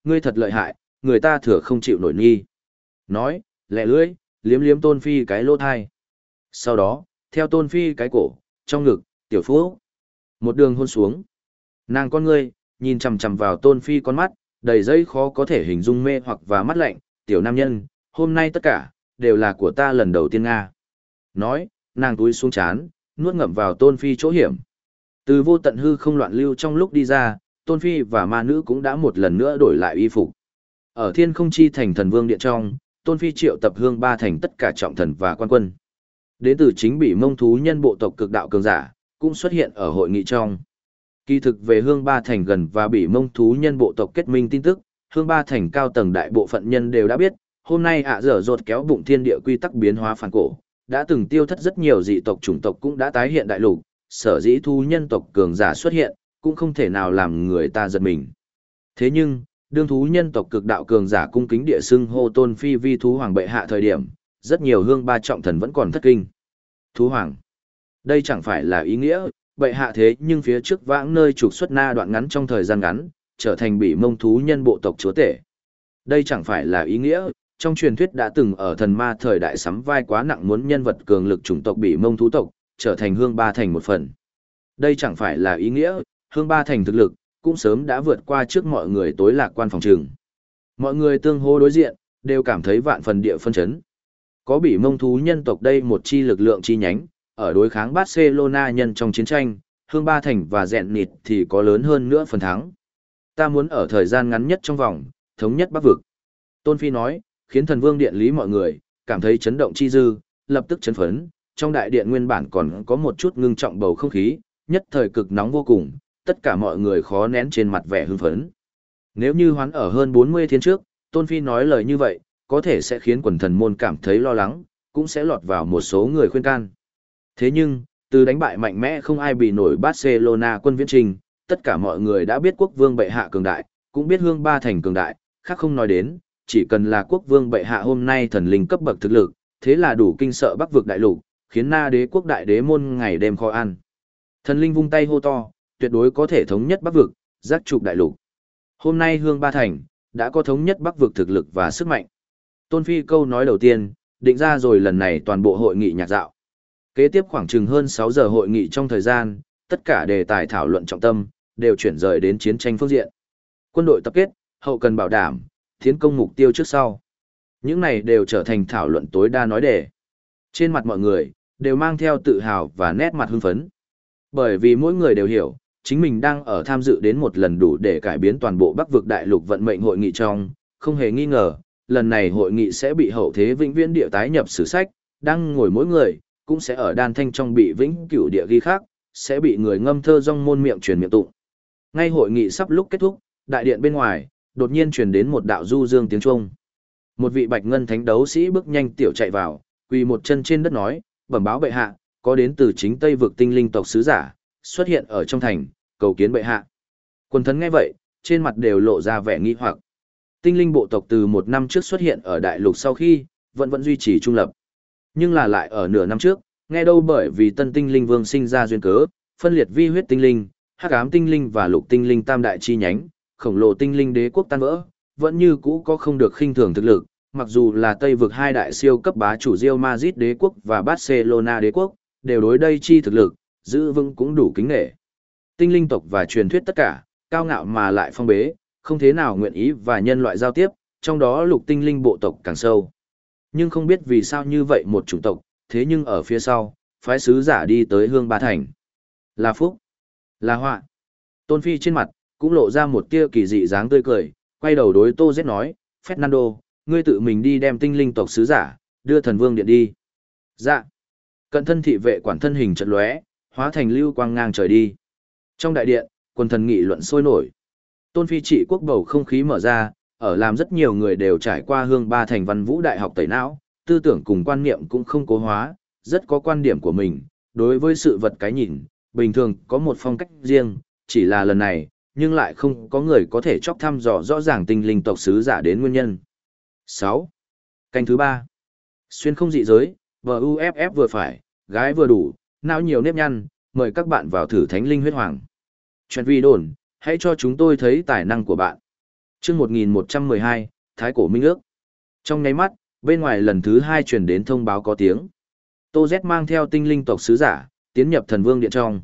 ngươi thật lợi hại, người ta thừa không chịu nổi nghi. Nói, lẹ lưỡi, liếm liếm Tôn Phi cái lỗ thai. Sau đó, theo Tôn Phi cái cổ, trong ngực, tiểu phú. Một đường hôn xuống. Nàng con ngươi, nhìn chằm chằm vào Tôn Phi con mắt, đầy dây khó có thể hình dung mê hoặc và mắt lạnh, tiểu nam nhân, hôm nay tất cả, đều là của ta lần đầu tiên Nga. Nói, nàng túi xuống chán, nuốt ngậm vào Tôn Phi chỗ hiểm. Từ vô tận hư không loạn lưu trong lúc đi ra, Tôn Phi và ma nữ cũng đã một lần nữa đổi lại y phục. Ở thiên không chi thành thần vương điện trong, Tôn Phi triệu tập hương ba thành tất cả trọng thần và quan quân. Đến từ chính bị mông thú nhân bộ tộc cực đạo cường giả, cũng xuất hiện ở hội nghị trong. Kỳ thực về hương ba thành gần và bị mông thú nhân bộ tộc kết minh tin tức, hương ba thành cao tầng đại bộ phận nhân đều đã biết, hôm nay dở dột kéo bụng thiên địa quy tắc biến hóa phản cổ, đã từng tiêu thất rất nhiều dị tộc chủng tộc cũng đã tái hiện đại lục, sở dĩ thú nhân tộc cường giả xuất hiện, cũng không thể nào làm người ta giật mình. Thế nhưng, đương thú nhân tộc cực đạo cường giả cung kính địa xưng hô Tôn Phi vi thú hoàng bệ hạ thời điểm, rất nhiều hương ba trọng thần vẫn còn thất kinh. Thú hoàng. Đây chẳng phải là ý nghĩa, bệ hạ thế nhưng phía trước vãng nơi trục xuất na đoạn ngắn trong thời gian ngắn, trở thành bị mông thú nhân bộ tộc chúa tể. Đây chẳng phải là ý nghĩa, trong truyền thuyết đã từng ở thần ma thời đại sắm vai quá nặng muốn nhân vật cường lực chủng tộc bị mông thú tộc, trở thành hương ba thành một phần. Đây chẳng phải là ý nghĩa, hương ba thành thực lực, cũng sớm đã vượt qua trước mọi người tối lạc quan phòng trường. Mọi người tương hô đối diện, đều cảm thấy vạn phần địa phân chấn. Có bị mông thú nhân tộc đây một chi lực lượng chi nhánh, ở đối kháng Barcelona nhân trong chiến tranh, hương ba thành và dẹn nịt thì có lớn hơn nữa phần thắng. Ta muốn ở thời gian ngắn nhất trong vòng, thống nhất Bắc vực. Tôn Phi nói, khiến thần vương điện lý mọi người, cảm thấy chấn động chi dư, lập tức chấn phấn, trong đại điện nguyên bản còn có một chút ngưng trọng bầu không khí, nhất thời cực nóng vô cùng, tất cả mọi người khó nén trên mặt vẻ hưng phấn. Nếu như hoán ở hơn 40 thiên trước, Tôn Phi nói lời như vậy, có thể sẽ khiến quần thần môn cảm thấy lo lắng, cũng sẽ lọt vào một số người khuyên can. Thế nhưng, từ đánh bại mạnh mẽ không ai bị nổi Barcelona quân viễn trình, tất cả mọi người đã biết quốc vương bệ hạ cường đại, cũng biết hương ba thành cường đại, khác không nói đến, chỉ cần là quốc vương bệ hạ hôm nay thần linh cấp bậc thực lực, thế là đủ kinh sợ Bắc vực đại lục, khiến na đế quốc đại đế môn ngày đêm khó ăn. Thần linh vung tay hô to, tuyệt đối có thể thống nhất Bắc vực, giác trục đại lục. Hôm nay hương ba thành, đã có thống nhất Bắc vực thực lực và sức mạnh. Tôn Phi câu nói đầu tiên, định ra rồi lần này toàn bộ hội nghị nhạc dạo. Kế tiếp khoảng chừng hơn 6 giờ hội nghị trong thời gian, tất cả đề tài thảo luận trọng tâm, đều chuyển rời đến chiến tranh phương diện. Quân đội tập kết, hậu cần bảo đảm, tiến công mục tiêu trước sau. Những này đều trở thành thảo luận tối đa nói đề. Trên mặt mọi người, đều mang theo tự hào và nét mặt hưng phấn. Bởi vì mỗi người đều hiểu, chính mình đang ở tham dự đến một lần đủ để cải biến toàn bộ Bắc vực đại lục vận mệnh hội nghị trong, không hề nghi ngờ, lần này hội nghị sẽ bị hậu thế vĩnh viễn địa tái nhập sử sách, đang ngồi mỗi người, cũng sẽ ở đan thanh trong bị vĩnh cửu địa ghi khác, sẽ bị người ngâm thơ rong môn miệng truyền miệng tụng. Ngay hội nghị sắp lúc kết thúc, đại điện bên ngoài, đột nhiên truyền đến một đạo du dương tiếng chuông. Một vị bạch ngân thánh đấu sĩ bước nhanh tiểu chạy vào, quỳ một chân trên đất nói, bẩm báo bệ hạ, có đến từ chính Tây vực tinh linh tộc sứ giả, xuất hiện ở trong thành, cầu kiến bệ hạ. Quần thần nghe vậy, trên mặt đều lộ ra vẻ nghi hoặc. Tinh linh bộ tộc từ một năm trước xuất hiện ở đại lục sau khi, vẫn duy trì trung lập. Nhưng là lại ở nửa năm trước, nghe đâu bởi vì tân tinh linh vương sinh ra duyên cớ, phân liệt vi huyết tinh linh, hắc ám tinh linh và lục tinh linh tam đại chi nhánh, khổng lồ tinh linh đế quốc tan vỡ, vẫn như cũ có không được khinh thường thực lực, mặc dù là Tây vực hai đại siêu cấp bá chủ Real Madrid đế quốc và Barcelona đế quốc, đều đối đây chi thực lực, giữ vững cũng đủ kính nể. Tinh linh tộc và truyền thuyết tất cả, cao ngạo mà lại phong bế, không thế nào nguyện ý và nhân loại giao tiếp, trong đó lục tinh linh bộ tộc càng sâu. Nhưng không biết vì sao như vậy một chủng tộc, thế nhưng ở phía sau, phái sứ giả đi tới hương ba thành. Là phúc, là họa. Tôn Phi trên mặt, cũng lộ ra một tia kỳ dị dáng tươi cười, quay đầu đối Tô Z nói, Fernando, ngươi tự mình đi đem tinh linh tộc sứ giả, đưa thần vương điện đi. Dạ. Cận thân thị vệ quản thân hình chợt lóe, hóa thành lưu quang ngang trời đi. Trong đại điện, quần thần nghị luận sôi nổi. Tôn Phi trị quốc bầu không khí mở ra, ở làm rất nhiều người đều trải qua hương ba thành văn vũ đại học tẩy não, tư tưởng cùng quan niệm cũng không cố hóa, rất có quan điểm của mình, đối với sự vật cái nhìn, bình thường có một phong cách riêng, chỉ là lần này, nhưng lại không có người có thể chóc thăm dò rõ ràng tinh linh tộc sứ giả đến nguyên nhân. 6. Canh thứ 3. Xuyên không dị giới, VUFF vừa phải, gái vừa đủ, não nhiều nếp nhăn, mời các bạn vào thử thánh linh huyết hoàng. Chuyện vi đồn, hãy cho chúng tôi thấy tài năng của bạn. Chương 1112, Thái cổ minh ước. Trong nháy mắt, bên ngoài lần thứ 2 truyền đến thông báo có tiếng. Tô Z mang theo tinh linh tộc sứ giả, tiến nhập thần vương điện trong.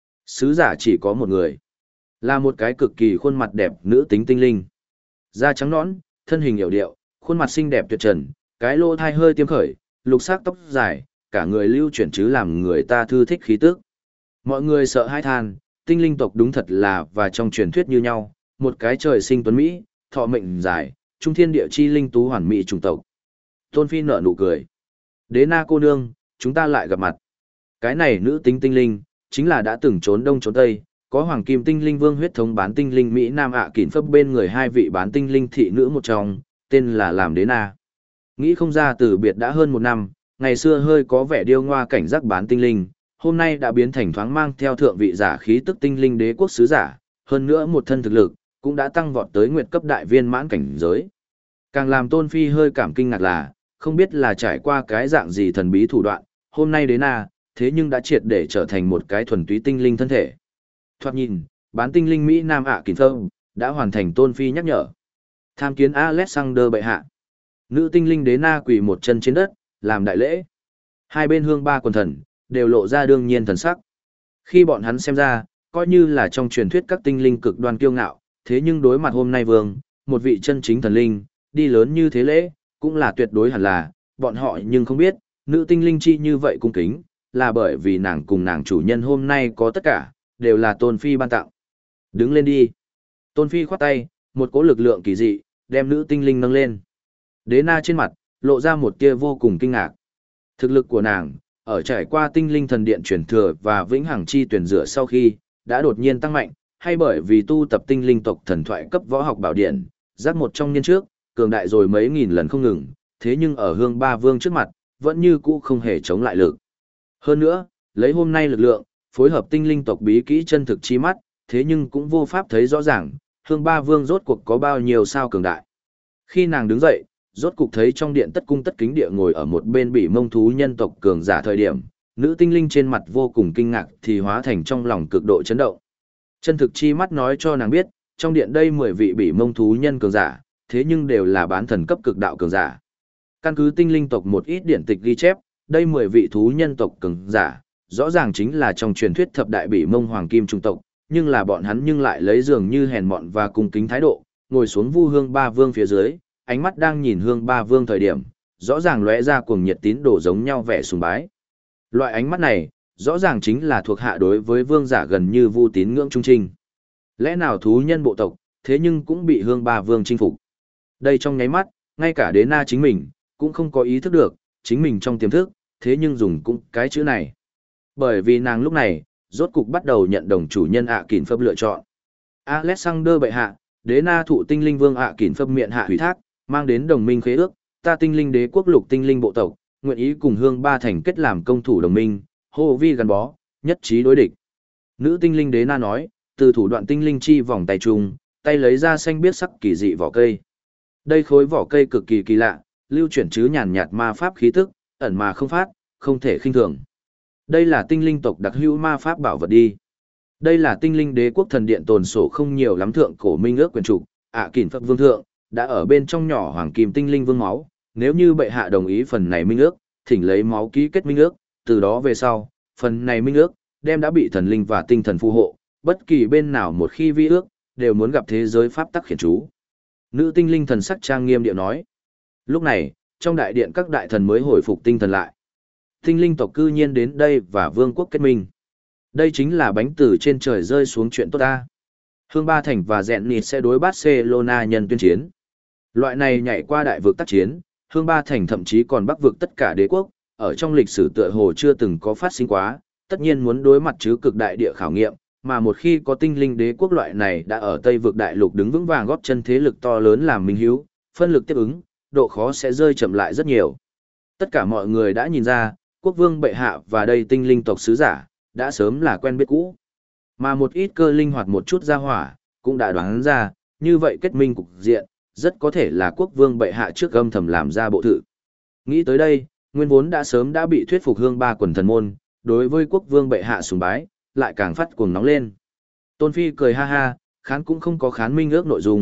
Sứ giả chỉ có một người, là một cái cực kỳ khuôn mặt đẹp nữ tính tinh linh. Da trắng nõn, thân hình hiểu điệu, khuôn mặt xinh đẹp tuyệt trần, cái lỗ thai hơi tiêm khởi, lục sắc tóc dài, cả người lưu chuyển chứ làm người ta thư thích khí tức. Mọi người sợ hãi than, tinh linh tộc đúng thật là và trong truyền thuyết như nhau, một cái trời sinh tuấn Mỹ, thọ mệnh dài, trung thiên địa chi linh tú hoàn mỹ chủng tộc. Tôn Phi nở nụ cười. Đế na cô nương, chúng ta lại gặp mặt. Cái này nữ tính tinh linh, chính là đã từng trốn đông trốn tây, có hoàng kim tinh linh vương huyết thống bán tinh linh Mỹ Nam ạ kỷ phấp bên người hai vị bán tinh linh thị nữ một trong, tên là làm Đế na. Nghĩ không ra từ biệt đã hơn một năm, ngày xưa hơi có vẻ điêu ngoa cảnh giác bán tinh linh, hôm nay đã biến thành thoáng mang theo thượng vị giả khí tức tinh linh đế quốc sứ giả, hơn nữa một thân thực lực, cũng đã tăng vọt tới nguyệt cấp đại viên mãn cảnh giới. Càng làm Tôn Phi hơi cảm kinh ngạc là, không biết là trải qua cái dạng gì thần bí thủ đoạn, hôm nay Đế na, thế nhưng đã triệt để trở thành một cái thuần túy tinh linh thân thể. Thoạt nhìn, bán tinh linh Mỹ Nam ạ kỷ phơ, đã hoàn thành Tôn Phi nhắc nhở. Tham kiến Alexander bệ hạ. Nữ tinh linh Đế na quỳ một chân trên đất, làm đại lễ. Hai bên hương ba quần thần, đều lộ ra đương nhiên thần sắc. Khi bọn hắn xem ra, coi như là trong truyền thuyết các tinh linh cực đoan kiêu ngạo, thế nhưng đối mặt hôm nay vương, một vị chân chính thần linh, đi lớn như thế lễ, cũng là tuyệt đối hẳn là, bọn họ nhưng không biết, nữ tinh linh chi như vậy cung kính, là bởi vì nàng cùng nàng chủ nhân hôm nay có tất cả, đều là Tôn Phi ban tặng. Đứng lên đi. Tôn Phi khoát tay, một cỗ lực lượng kỳ dị, đem nữ tinh linh nâng lên. Đế na trên mặt, lộ ra một tia vô cùng kinh ngạc. Thực lực của nàng, ở trải qua tinh linh thần điện truyền thừa và vĩnh hằng chi tuyển rửa sau khi, đã đột nhiên tăng mạnh, hay bởi vì tu tập tinh linh tộc thần thoại cấp võ học bảo điện, giác một trong niên trước, cường đại rồi mấy nghìn lần không ngừng, thế nhưng ở hương ba vương trước mặt, vẫn như cũ không hề chống lại lực. Hơn nữa, lấy hôm nay lực lượng, phối hợp tinh linh tộc bí kỹ chân thực chi mắt, thế nhưng cũng vô pháp thấy rõ ràng, hương ba vương rốt cuộc có bao nhiêu sao cường đại. Khi nàng đứng dậy, rốt cục thấy trong điện tất cung tất kính địa ngồi ở một bên bị mông thú nhân tộc cường giả thời điểm, nữ tinh linh trên mặt vô cùng kinh ngạc thì hóa thành trong lòng cực độ chấn động. Chân thực chi mắt nói cho nàng biết, trong điện đây 10 vị bị mông thú nhân cường giả, thế nhưng đều là bán thần cấp cực đạo cường giả. Căn cứ tinh linh tộc một ít điển tịch ghi chép, đây 10 vị thú nhân tộc cường giả, rõ ràng chính là trong truyền thuyết thập đại bị mông hoàng kim trung tộc, nhưng là bọn hắn nhưng lại lấy dường như hèn mọn và cung kính thái độ, ngồi xuống vu hương ba vương phía dưới, ánh mắt đang nhìn hương ba vương thời điểm, rõ ràng lóe ra cuồng nhiệt tín đồ giống nhau vẻ sùng bái. Loại ánh mắt này, rõ ràng chính là thuộc hạ đối với vương giả gần như vu tín ngưỡng trung trinh. Lẽ nào thú nhân bộ tộc, thế nhưng cũng bị hương ba vương chinh phục. Đây trong nháy mắt, ngay cả Đế na chính mình, cũng không có ý thức được, chính mình trong tiềm thức, thế nhưng dùng cũng cái chữ này. Bởi vì nàng lúc này, rốt cục bắt đầu nhận đồng chủ nhân ạ kỷ phấp lựa chọn. Alexander bệ hạ, Đế na thụ tinh linh vương ạ kỷ phấp miệng hạ hủy thác, mang đến đồng minh khế ước, ta tinh linh đế quốc lục tinh linh bộ tộc, nguyện ý cùng hương ba thành kết làm công thủ đồng minh, hô vi gắn bó, nhất trí đối địch. Nữ tinh linh Đế na nói, từ thủ đoạn tinh linh chi vòng tay trùng, tay lấy ra xanh biếc sắc kỳ dị vỏ cây. Đây khối vỏ cây cực kỳ kỳ lạ, lưu chuyển chứ nhàn nhạt ma pháp khí tức, ẩn mà không phát, không thể khinh thường. Đây là tinh linh tộc đặc hữu ma pháp bảo vật đi. Đây là tinh linh đế quốc thần điện tồn sổ không nhiều lắm thượng cổ minh ước quyền trục, ạ kỷ phật vương thượng, đã ở bên trong nhỏ hoàng kim tinh linh vương máu, nếu như bệ hạ đồng ý phần này minh ước, thỉnh lấy máu ký kết minh ước, từ đó về sau, phần này minh ước, đem đã bị thần linh và tinh thần phù hộ, bất kỳ bên nào một khi vi ước, đều muốn gặp thế giới pháp tắc khiển chú. Nữ tinh linh thần sắc trang nghiêm điệu nói. Lúc này, trong đại điện các đại thần mới hồi phục tinh thần lại. Tinh linh tộc cư nhiên đến đây và vương quốc kết minh. Đây chính là bánh từ trên trời rơi xuống chuyện tốt ta. Hương Ba Thành và Dẹn Nịt sẽ đối Barcelona nhân tuyên chiến. Loại này nhảy qua đại vực tác chiến, Hương Ba Thành thậm chí còn bắc vực tất cả đế quốc, ở trong lịch sử tựa hồ chưa từng có phát sinh quá, tất nhiên muốn đối mặt chứ cực đại địa khảo nghiệm, mà một khi có tinh linh đế quốc loại này đã ở Tây vực đại lục đứng vững vàng góp chân thế lực to lớn làm minh hiếu, phân lực tiếp ứng, độ khó sẽ rơi chậm lại rất nhiều. Tất cả mọi người đã nhìn ra, quốc vương bệ hạ và đây tinh linh tộc sứ giả, đã sớm là quen biết cũ. Mà một ít cơ linh hoạt một chút ra hỏa, cũng đã đoán ra, như vậy kết minh cục diện, rất có thể là quốc vương bệ hạ trước âm thầm làm ra bộ thự. Nghĩ tới đây, nguyên vốn đã sớm đã bị thuyết phục hương ba quần thần môn, đối với quốc vương bệ hạ sùng bái, lại càng phát cuồng nóng lên. Tôn Phi cười ha ha, khán cũng không có khán minh ước nội dung,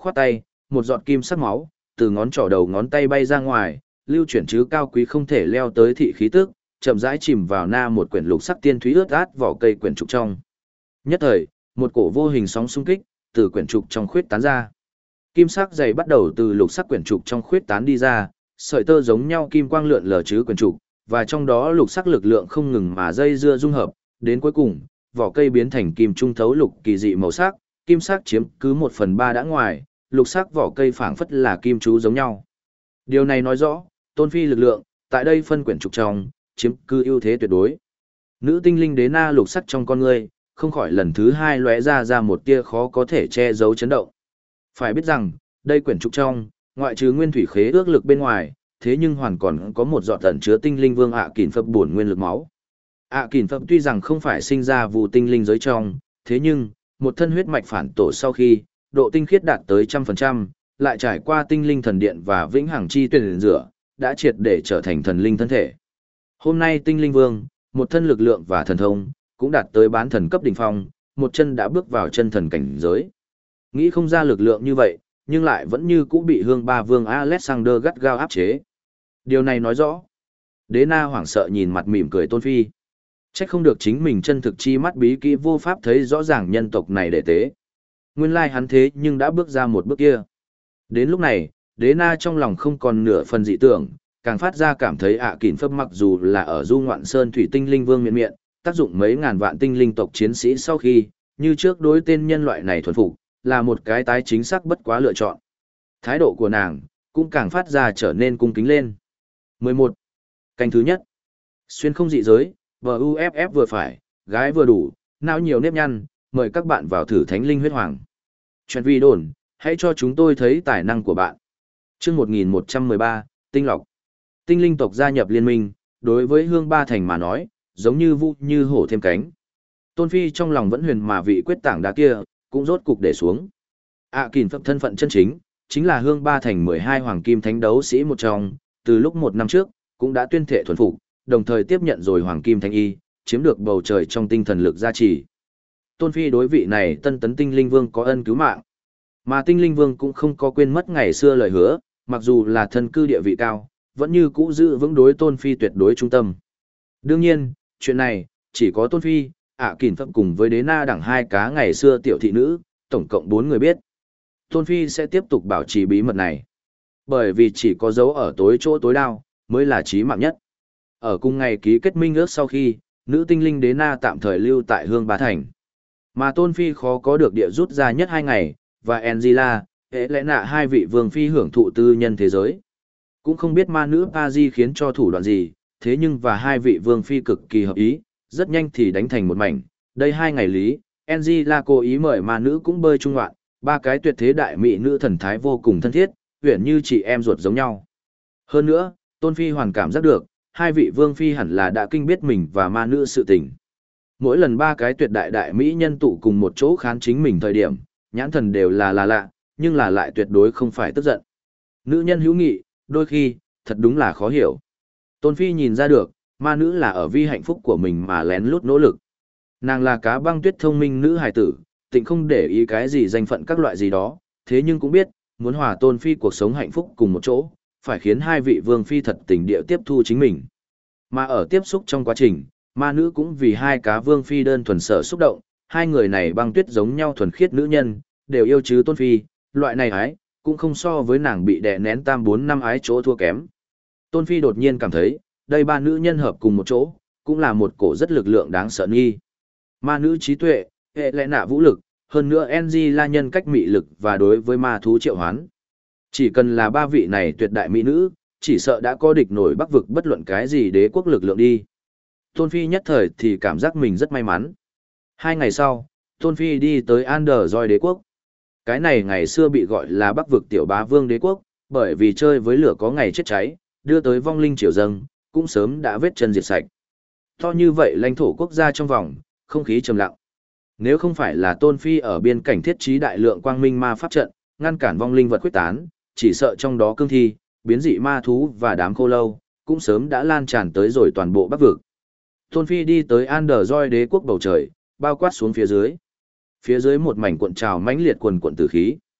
khoát tay, một giọt kim sắc máu, từ ngón trỏ đầu ngón tay bay ra ngoài, lưu chuyển chứ cao quý không thể leo tới thị khí tức, chậm rãi chìm vào na một quyển lục sắc tiên thúy ướt át vỏ cây quyển trục trong. Nhất thời, một cổ vô hình sóng xung kích từ quyển trục trong khuyết tán ra. Kim sắc dày bắt đầu từ lục sắc quyển trục trong khuyết tán đi ra, sợi tơ giống nhau kim quang lượn lờ chứ quyển trục, và trong đó lục sắc lực lượng không ngừng mà dây dưa dung hợp, đến cuối cùng, vỏ cây biến thành kim trung thấu lục kỳ dị màu sắc, kim sắc chiếm cứ 1/3 đã ngoài, lục sắc vỏ cây phảng phất là kim chú giống nhau. Điều này nói rõ, Tôn Phi lực lượng tại đây phân quyển trục trong chiếm cứ ưu thế tuyệt đối. Nữ tinh linh đế na lục sắc trong con ngươi, không khỏi lần thứ hai lóe ra một tia khó có thể che giấu chấn động. Phải biết rằng, đây quyển trục trong, ngoại trừ nguyên thủy khế ước lực bên ngoài, thế nhưng hoàn còn có một giọt ẩn chứa tinh linh vương ạ kình phập bổn nguyên lực máu. ạ kình phập tuy rằng không phải sinh ra vụ tinh linh giới trong, thế nhưng, một thân huyết mạch phản tổ sau khi, độ tinh khiết đạt tới 100%, lại trải qua tinh linh thần điện và vĩnh hằng chi tuyển rửa, đã triệt để trở thành thần linh thân thể. Hôm nay tinh linh vương, một thân lực lượng và thần thông, cũng đạt tới bán thần cấp đỉnh phong, một chân đã bước vào chân thần cảnh giới. Nghĩ không ra lực lượng như vậy, nhưng lại vẫn như cũ bị hương ba vương Alexander gắt gao áp chế. Điều này nói rõ. Đế na hoảng sợ nhìn mặt mỉm cười Tôn Phi. Trách không được chính mình chân thực chi mắt bí kỹ vô pháp thấy rõ ràng nhân tộc này đệ tế. Nguyên lai hắn thế nhưng đã bước ra một bước kia. Đến lúc này, đế na trong lòng không còn nửa phần dị tưởng, càng phát ra cảm thấy kỉn phấp mặc dù là ở du ngoạn sơn thủy tinh linh vương miện miện, tác dụng mấy ngàn vạn tinh linh tộc chiến sĩ sau khi, như trước đối tên nhân loại này thuần phục, là một cái tái chính xác bất quá lựa chọn. Thái độ của nàng, cũng càng phát ra trở nên cung kính lên. 11. Canh thứ nhất. Xuyên không dị giới, VUFF vừa phải, gái vừa đủ, não nhiều nếp nhăn, mời các bạn vào thử thánh linh huyết hoàng. Chuyện vi đồn, hãy cho chúng tôi thấy tài năng của bạn. Chương 1113, Tinh lọc. Tinh linh tộc gia nhập liên minh, đối với Hương Ba Thành mà nói, giống như vu như hổ thêm cánh. Tôn Phi trong lòng vẫn huyền mà vị quyết tảng đá kia, cũng rốt cục để xuống. Kình phập thân phận chân chính là Hương Ba Thành 12 hoàng kim thánh đấu sĩ một trong, từ lúc 1 năm trước, cũng đã tuyên thệ thuần phục, đồng thời tiếp nhận rồi hoàng kim thánh y, chiếm được bầu trời trong tinh thần lực gia trì. Tôn Phi đối vị này tân tấn tinh linh vương có ân cứu mạng. Mà tinh linh vương cũng không có quên mất ngày xưa lời hứa, mặc dù là thân cư địa vị cao, vẫn như cũ giữ vững đối Tôn Phi tuyệt đối trung tâm. Đương nhiên, chuyện này, chỉ có Tôn Phi, Kình phập cùng với đế na đẳng hai cá ngày xưa tiểu thị nữ, tổng cộng 4 người biết. Tôn Phi sẽ tiếp tục bảo trì bí mật này. Bởi vì chỉ có dấu ở tối chỗ tối đao, mới là chí mạng nhất. Ở cùng ngày ký kết minh ước sau khi, nữ tinh linh đế na tạm thời lưu tại Hương Ba Thành. Mà Tôn Phi khó có được địa rút ra nhất 2 ngày, và Angela, Helena hai vị vương phi hưởng thụ tư nhân thế giới. Cũng không biết ma nữ Pazi khiến cho thủ đoạn gì, thế nhưng và hai vị vương phi cực kỳ hợp ý, rất nhanh thì đánh thành một mảnh. Đây 2 ngày lý, Angela cố ý mời ma nữ cũng bơi chung loạn, 3 cái tuyệt thế đại mỹ nữ thần thái vô cùng thân thiết, uyển như chị em ruột giống nhau. Hơn nữa, Tôn Phi hoàn cảm giác được, hai vị vương phi hẳn là đã kinh biết mình và ma nữ sự tình. Mỗi lần 3 cái tuyệt đại đại mỹ nhân tụ cùng một chỗ khán chính mình thời điểm, nhãn thần đều là lạ, nhưng là lại tuyệt đối không phải tức giận. Nữ nhân hữu nghị, đôi khi, thật đúng là khó hiểu. Tôn Phi nhìn ra được, ma nữ là ở vi hạnh phúc của mình mà lén lút nỗ lực. Nàng là cá băng tuyết thông minh nữ hài tử, tịnh không để ý cái gì danh phận các loại gì đó, thế nhưng cũng biết, muốn hòa Tôn Phi cuộc sống hạnh phúc cùng một chỗ, phải khiến hai vị vương phi thật tình địa tiếp thu chính mình. Mà ở tiếp xúc trong quá trình, ma nữ cũng vì hai cá vương phi đơn thuần sở xúc động, hai người này băng tuyết giống nhau thuần khiết nữ nhân, đều yêu chứ Tôn Phi, loại này ái, cũng không so với nàng bị đè nén 4 năm ái chỗ thua kém. Tôn Phi đột nhiên cảm thấy, đây 3 nữ nhân hợp cùng một chỗ, cũng là một cổ rất lực lượng đáng sợ nghi. Ma nữ trí tuệ, hệ lẽ nạ vũ lực, hơn nữa NG la nhân cách mị lực và đối với ma thú triệu hoán. Chỉ cần là 3 vị này tuyệt đại mỹ nữ, chỉ sợ đã có địch nổi Bắc vực bất luận cái gì đế quốc lực lượng đi. Tôn Phi nhất thời thì cảm giác mình rất may mắn. 2 ngày sau, Tôn Phi đi tới Anderjoy đế quốc. Cái này ngày xưa bị gọi là Bắc vực tiểu bá vương đế quốc, bởi vì chơi với lửa có ngày chết cháy, đưa tới vong linh triều dâng, cũng sớm đã vết chân diệt sạch. To như vậy lãnh thổ quốc gia trong vòng, không khí trầm lặng. Nếu không phải là Tôn Phi ở biên cảnh thiết trí đại lượng quang minh ma pháp trận, ngăn cản vong linh vật quyết tán, chỉ sợ trong đó cương thi, biến dị ma thú và đám khô lâu, cũng sớm đã lan tràn tới rồi toàn bộ Bắc vực. Tôn Phi đi tới Anderjoy đế quốc bầu trời, bao quát xuống phía dưới. Phía dưới một mảnh cuộn trào mãnh liệt quần quần tử khí.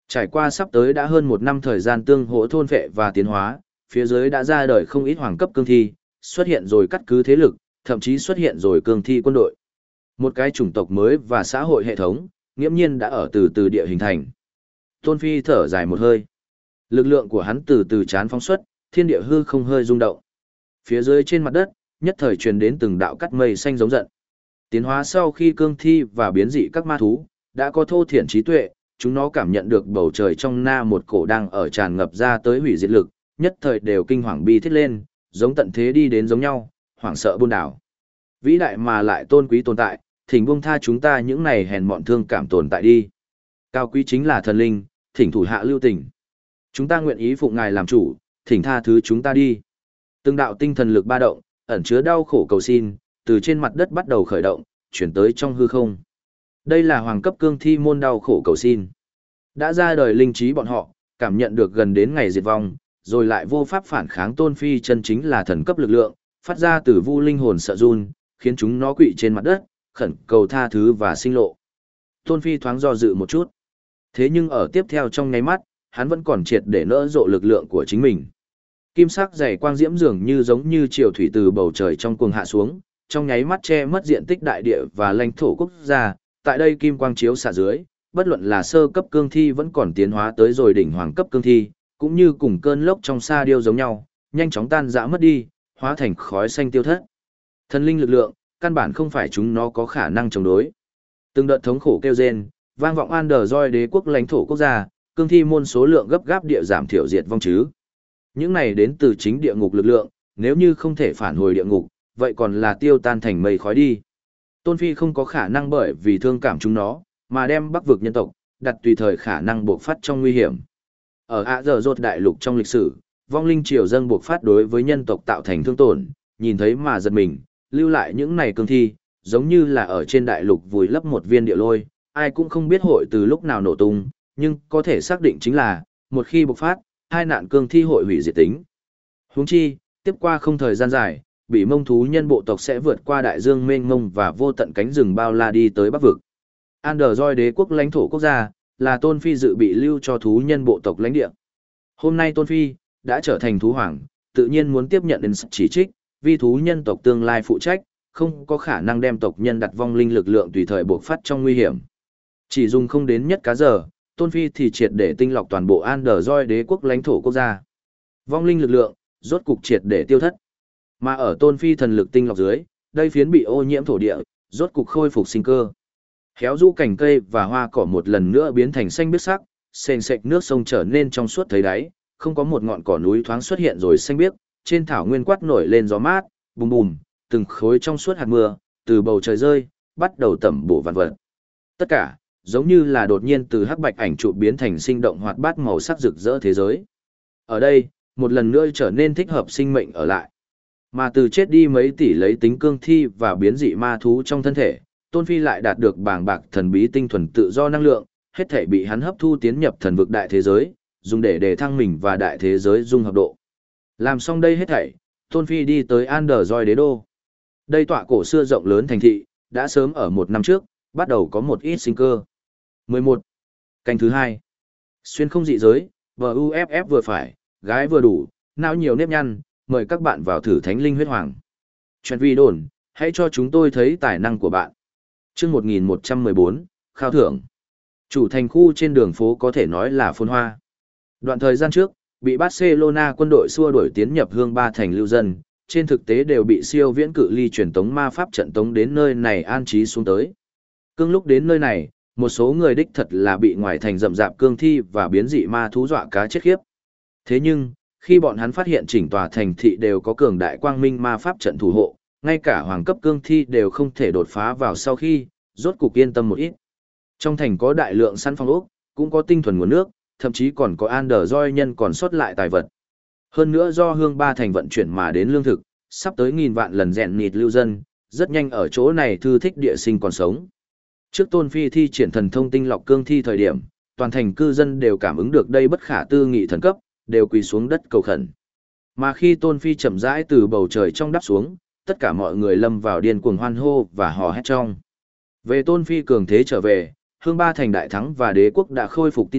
Trải qua sắp tới đã hơn một năm thời gian tương hỗ thôn phệ và tiến hóa, phía dưới đã ra đời không ít hoàng cấp cương thi, xuất hiện rồi cắt cứ thế lực, thậm chí xuất hiện rồi cương thi quân đội. Một cái chủng tộc mới và xã hội hệ thống, nghiễm nhiên đã ở từ từ địa hình thành. Tôn Phi thở dài một hơi. Lực lượng của hắn từ từ chán phóng xuất, thiên địa hư không hơi rung động. Phía dưới trên mặt đất, nhất thời truyền đến từng đạo cắt mây xanh giống giận. Tiến hóa sau khi cương thi và biến dị các ma thú, đã có thô thiển trí tuệ, chúng nó cảm nhận được bầu trời trong na một cổ đang ở tràn ngập ra tới hủy diệt lực, nhất thời đều kinh hoàng bi thiết lên, giống tận thế đi đến giống nhau, hoảng sợ buôn đảo. Vĩ đại mà lại tôn quý tồn tại, thỉnh buông tha chúng ta những này hèn mọn thương cảm tồn tại đi. Cao quý chính là thần linh, thỉnh thủ hạ lưu tình. Chúng ta nguyện ý phụng ngài làm chủ, thỉnh tha thứ chúng ta đi. Từng đạo tinh thần lực ba động, ẩn chứa đau khổ cầu xin, từ trên mặt đất bắt đầu khởi động, chuyển tới trong hư không. Đây là hoàng cấp cương thi môn đau khổ cầu xin. Đã ra đời linh trí bọn họ, cảm nhận được gần đến ngày diệt vong, rồi lại vô pháp phản kháng Tôn Phi chân chính là thần cấp lực lượng, phát ra từ vu linh hồn sợ run, khiến chúng nó quỵ trên mặt đất, khẩn cầu tha thứ và sinh lộ. Tôn Phi thoáng do dự một chút. Thế nhưng ở tiếp theo trong nháy mắt, hắn vẫn còn triệt để nỡ rộ lực lượng của chính mình. Kim sắc dày quang diễm dường như giống như triều thủy từ bầu trời trong cuồng hạ xuống, trong nháy mắt che mất diện tích đại địa và lãnh thổ quốc gia. Tại đây kim quang chiếu xạ dưới, bất luận là sơ cấp cương thi vẫn còn tiến hóa tới rồi đỉnh hoàng cấp cương thi, cũng như cùng cơn lốc trong sa điêu giống nhau, nhanh chóng tan rã mất đi, hóa thành khói xanh tiêu thất. Thần linh lực lượng, căn bản không phải chúng nó có khả năng chống đối. Từng đợt thống khổ kêu rên, vang vọng Android đế quốc lãnh thổ quốc gia, cương thi môn số lượng gấp gáp địa giảm thiểu diệt vong chứ. Những này đến từ chính địa ngục lực lượng, nếu như không thể phản hồi địa ngục, vậy còn là tiêu tan thành mây khói đi. Tôn Phi không có khả năng bởi vì thương cảm chúng nó, mà đem Bắc vực nhân tộc, đặt tùy thời khả năng buộc phát trong nguy hiểm. Ở ạ giờ rột đại lục trong lịch sử, vong linh triều dâng buộc phát đối với nhân tộc tạo thành thương tổn, nhìn thấy mà giật mình, lưu lại những này cương thi, giống như là ở trên đại lục vùi lấp một viên địa lôi, ai cũng không biết hội từ lúc nào nổ tung, nhưng có thể xác định chính là, một khi bộc phát, hai nạn cương thi hội hủy diệt tính. Huống chi, tiếp qua không thời gian dài, bị mông thú nhân bộ tộc sẽ vượt qua đại dương mênh mông và vô tận cánh rừng bao la đi tới Bắc vực. Android đế quốc lãnh thổ quốc gia, là Tôn Phi dự bị lưu cho thú nhân bộ tộc lãnh địa. Hôm nay Tôn Phi đã trở thành thú hoàng, tự nhiên muốn tiếp nhận đến chỉ trích, vì thú nhân tộc tương lai phụ trách, không có khả năng đem tộc nhân đặt vong linh lực lượng tùy thời buộc phát trong nguy hiểm. Chỉ dùng không đến nhất cá giờ, Tôn Phi thì triệt để tinh lọc toàn bộ Android đế quốc lãnh thổ quốc gia. Vong linh lực lượng, rốt cục triệt để tiêu thất. Mà ở Tôn Phi thần lực tinh lọc dưới, đây phiến bị ô nhiễm thổ địa, rốt cục khôi phục sinh cơ. Héo rũ cành cây và hoa cỏ một lần nữa biến thành xanh biếc sắc, sền sệt nước sông trở nên trong suốt thấy đáy, không có một ngọn cỏ núi thoáng xuất hiện rồi xanh biếc, trên thảo nguyên quát nổi lên gió mát, bùm bùm, từng khối trong suốt hạt mưa, từ bầu trời rơi, bắt đầu tẩm bổ vạn vật. Tất cả, giống như là đột nhiên từ hắc bạch ảnh trụ biến thành sinh động hoạt bát màu sắc rực rỡ thế giới. Ở đây, một lần nữa trở nên thích hợp sinh mệnh ở lại. Mà từ chết đi mấy tỷ lấy tính cương thi và biến dị ma thú trong thân thể, Tôn Phi lại đạt được bàng bạc thần bí tinh thuần tự do năng lượng, hết thể bị hắn hấp thu tiến nhập thần vực đại thế giới, dùng để đề thăng mình và đại thế giới dung hợp độ. Làm xong đây hết thảy, Tôn Phi đi tới Android đế đô. Đây tọa cổ xưa rộng lớn thành thị, đã sớm ở một năm trước, bắt đầu có một ít sinh cơ. 11. Canh thứ 2. Xuyên không dị giới, VUFF vừa phải, gái vừa đủ, não nhiều nếp nhăn, mời các bạn vào thử thánh linh huyết hoàng. Chuyện vi đồn, hãy cho chúng tôi thấy tài năng của bạn. Chương 1114, khao thưởng. Chủ thành khu trên đường phố có thể nói là phồn hoa. Đoạn thời gian trước, bị Barcelona quân đội xua đuổi tiến nhập hương ba thành lưu dân, trên thực tế đều bị siêu viễn cự ly truyền tống ma pháp trận tống đến nơi này an trí xuống tới. Cương lúc đến nơi này, một số người đích thật là bị ngoài thành rậm rạp cương thi và biến dị ma thú dọa cá chết khiếp. Thế nhưng, khi bọn hắn phát hiện chỉnh tòa thành thị đều có cường đại quang minh ma pháp trận thủ hộ, ngay cả hoàng cấp cương thi đều không thể đột phá vào sau khi, rốt cục yên tâm một ít. Trong thành có đại lượng săn phong ốc, cũng có tinh thuần nguồn nước, thậm chí còn có Android nhân còn sót lại tài vật. Hơn nữa do hương ba thành vận chuyển mà đến lương thực, sắp tới nghìn vạn lần rèn nịt lưu dân, rất nhanh ở chỗ này thư thích địa sinh còn sống. Trước Tôn Phi thi triển thần thông tinh lọc cương thi thời điểm, toàn thành cư dân đều cảm ứng được đây bất khả tư nghị thần cấp, đều quỳ xuống đất cầu khẩn. Mà khi Tôn Phi chậm rãi từ bầu trời trong đắp xuống, tất cả mọi người lâm vào điên cuồng hoan hô và hò hét trong. Về Tôn Phi cường thế trở về, hương ba thành đại thắng và đế quốc đã khôi phục tin tức,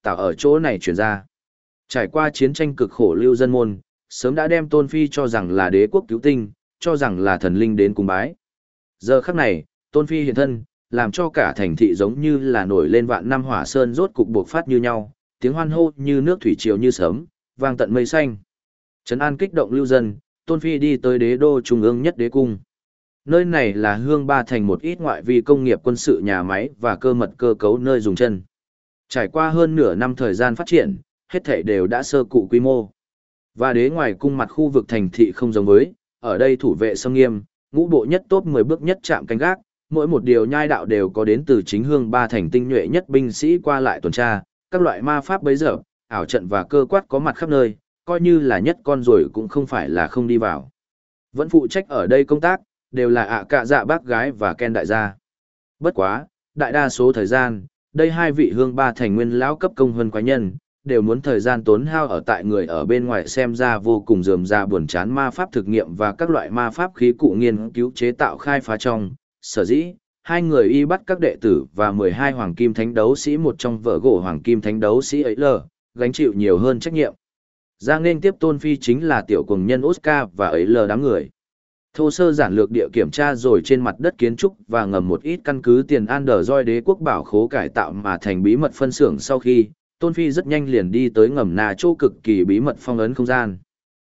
tạo ở chỗ này chuyển ra. Trải qua chiến tranh cực khổ lưu dân môn, sớm đã đem Tôn Phi cho rằng là đế quốc cứu tinh, cho rằng là thần linh đến cung bái. Giờ khắc này, Tôn Phi hiện thân, làm cho cả thành thị giống như là nổi lên vạn năm hỏa sơn rốt cục buộc phát như nhau, tiếng hoan hô như nước thủy triều như sớm, vang tận mây xanh. Trấn an kích động lưu dân, Tôn Phi đi tới đế đô trung ương nhất đế cung. Nơi này là Hương Ba thành một ít ngoại vi công nghiệp quân sự nhà máy và cơ mật cơ cấu nơi dùng chân. Trải qua hơn nửa năm thời gian phát triển, hết thảy đều đã sơ cụ quy mô. Và đế ngoài cung mặt khu vực thành thị không giống với, ở đây thủ vệ xâm nghiêm, ngũ bộ nhất top 10 bước nhất chạm canh gác, mỗi một điều nhai đạo đều có đến từ chính Hương Ba thành tinh nhuệ nhất binh sĩ qua lại tuần tra, các loại ma pháp bấy giờ, ảo trận và cơ quát có mặt khắp nơi, coi như là nhất con rồi cũng không phải là không đi vào. Vẫn phụ trách ở đây công tác, đều là ạ cạ dạ bác gái và Ken đại gia. Bất quá, đại đa số thời gian, đây hai vị Hương Ba thành nguyên lão cấp công hơn quái nhân, đều muốn thời gian tốn hao ở tại người ở bên ngoài xem ra vô cùng rườm rà buồn chán ma pháp thực nghiệm và các loại ma pháp khí cụ nghiên cứu chế tạo khai phá trong. Sở dĩ, hai người y bắt các đệ tử và 12 hoàng kim thánh đấu sĩ một trong vở gỗ hoàng kim thánh đấu sĩ ấy gánh chịu nhiều hơn trách nhiệm. Giang nên tiếp Tôn Phi chính là tiểu cường nhân Oscar và ấy đám người. Thô sơ giản lược địa kiểm tra rồi trên mặt đất kiến trúc và ngầm một ít căn cứ tiền Android đế quốc bảo khố cải tạo mà thành bí mật phân xưởng sau khi, Tôn Phi rất nhanh liền đi tới ngầm nà chỗ cực kỳ bí mật phong ấn không gian.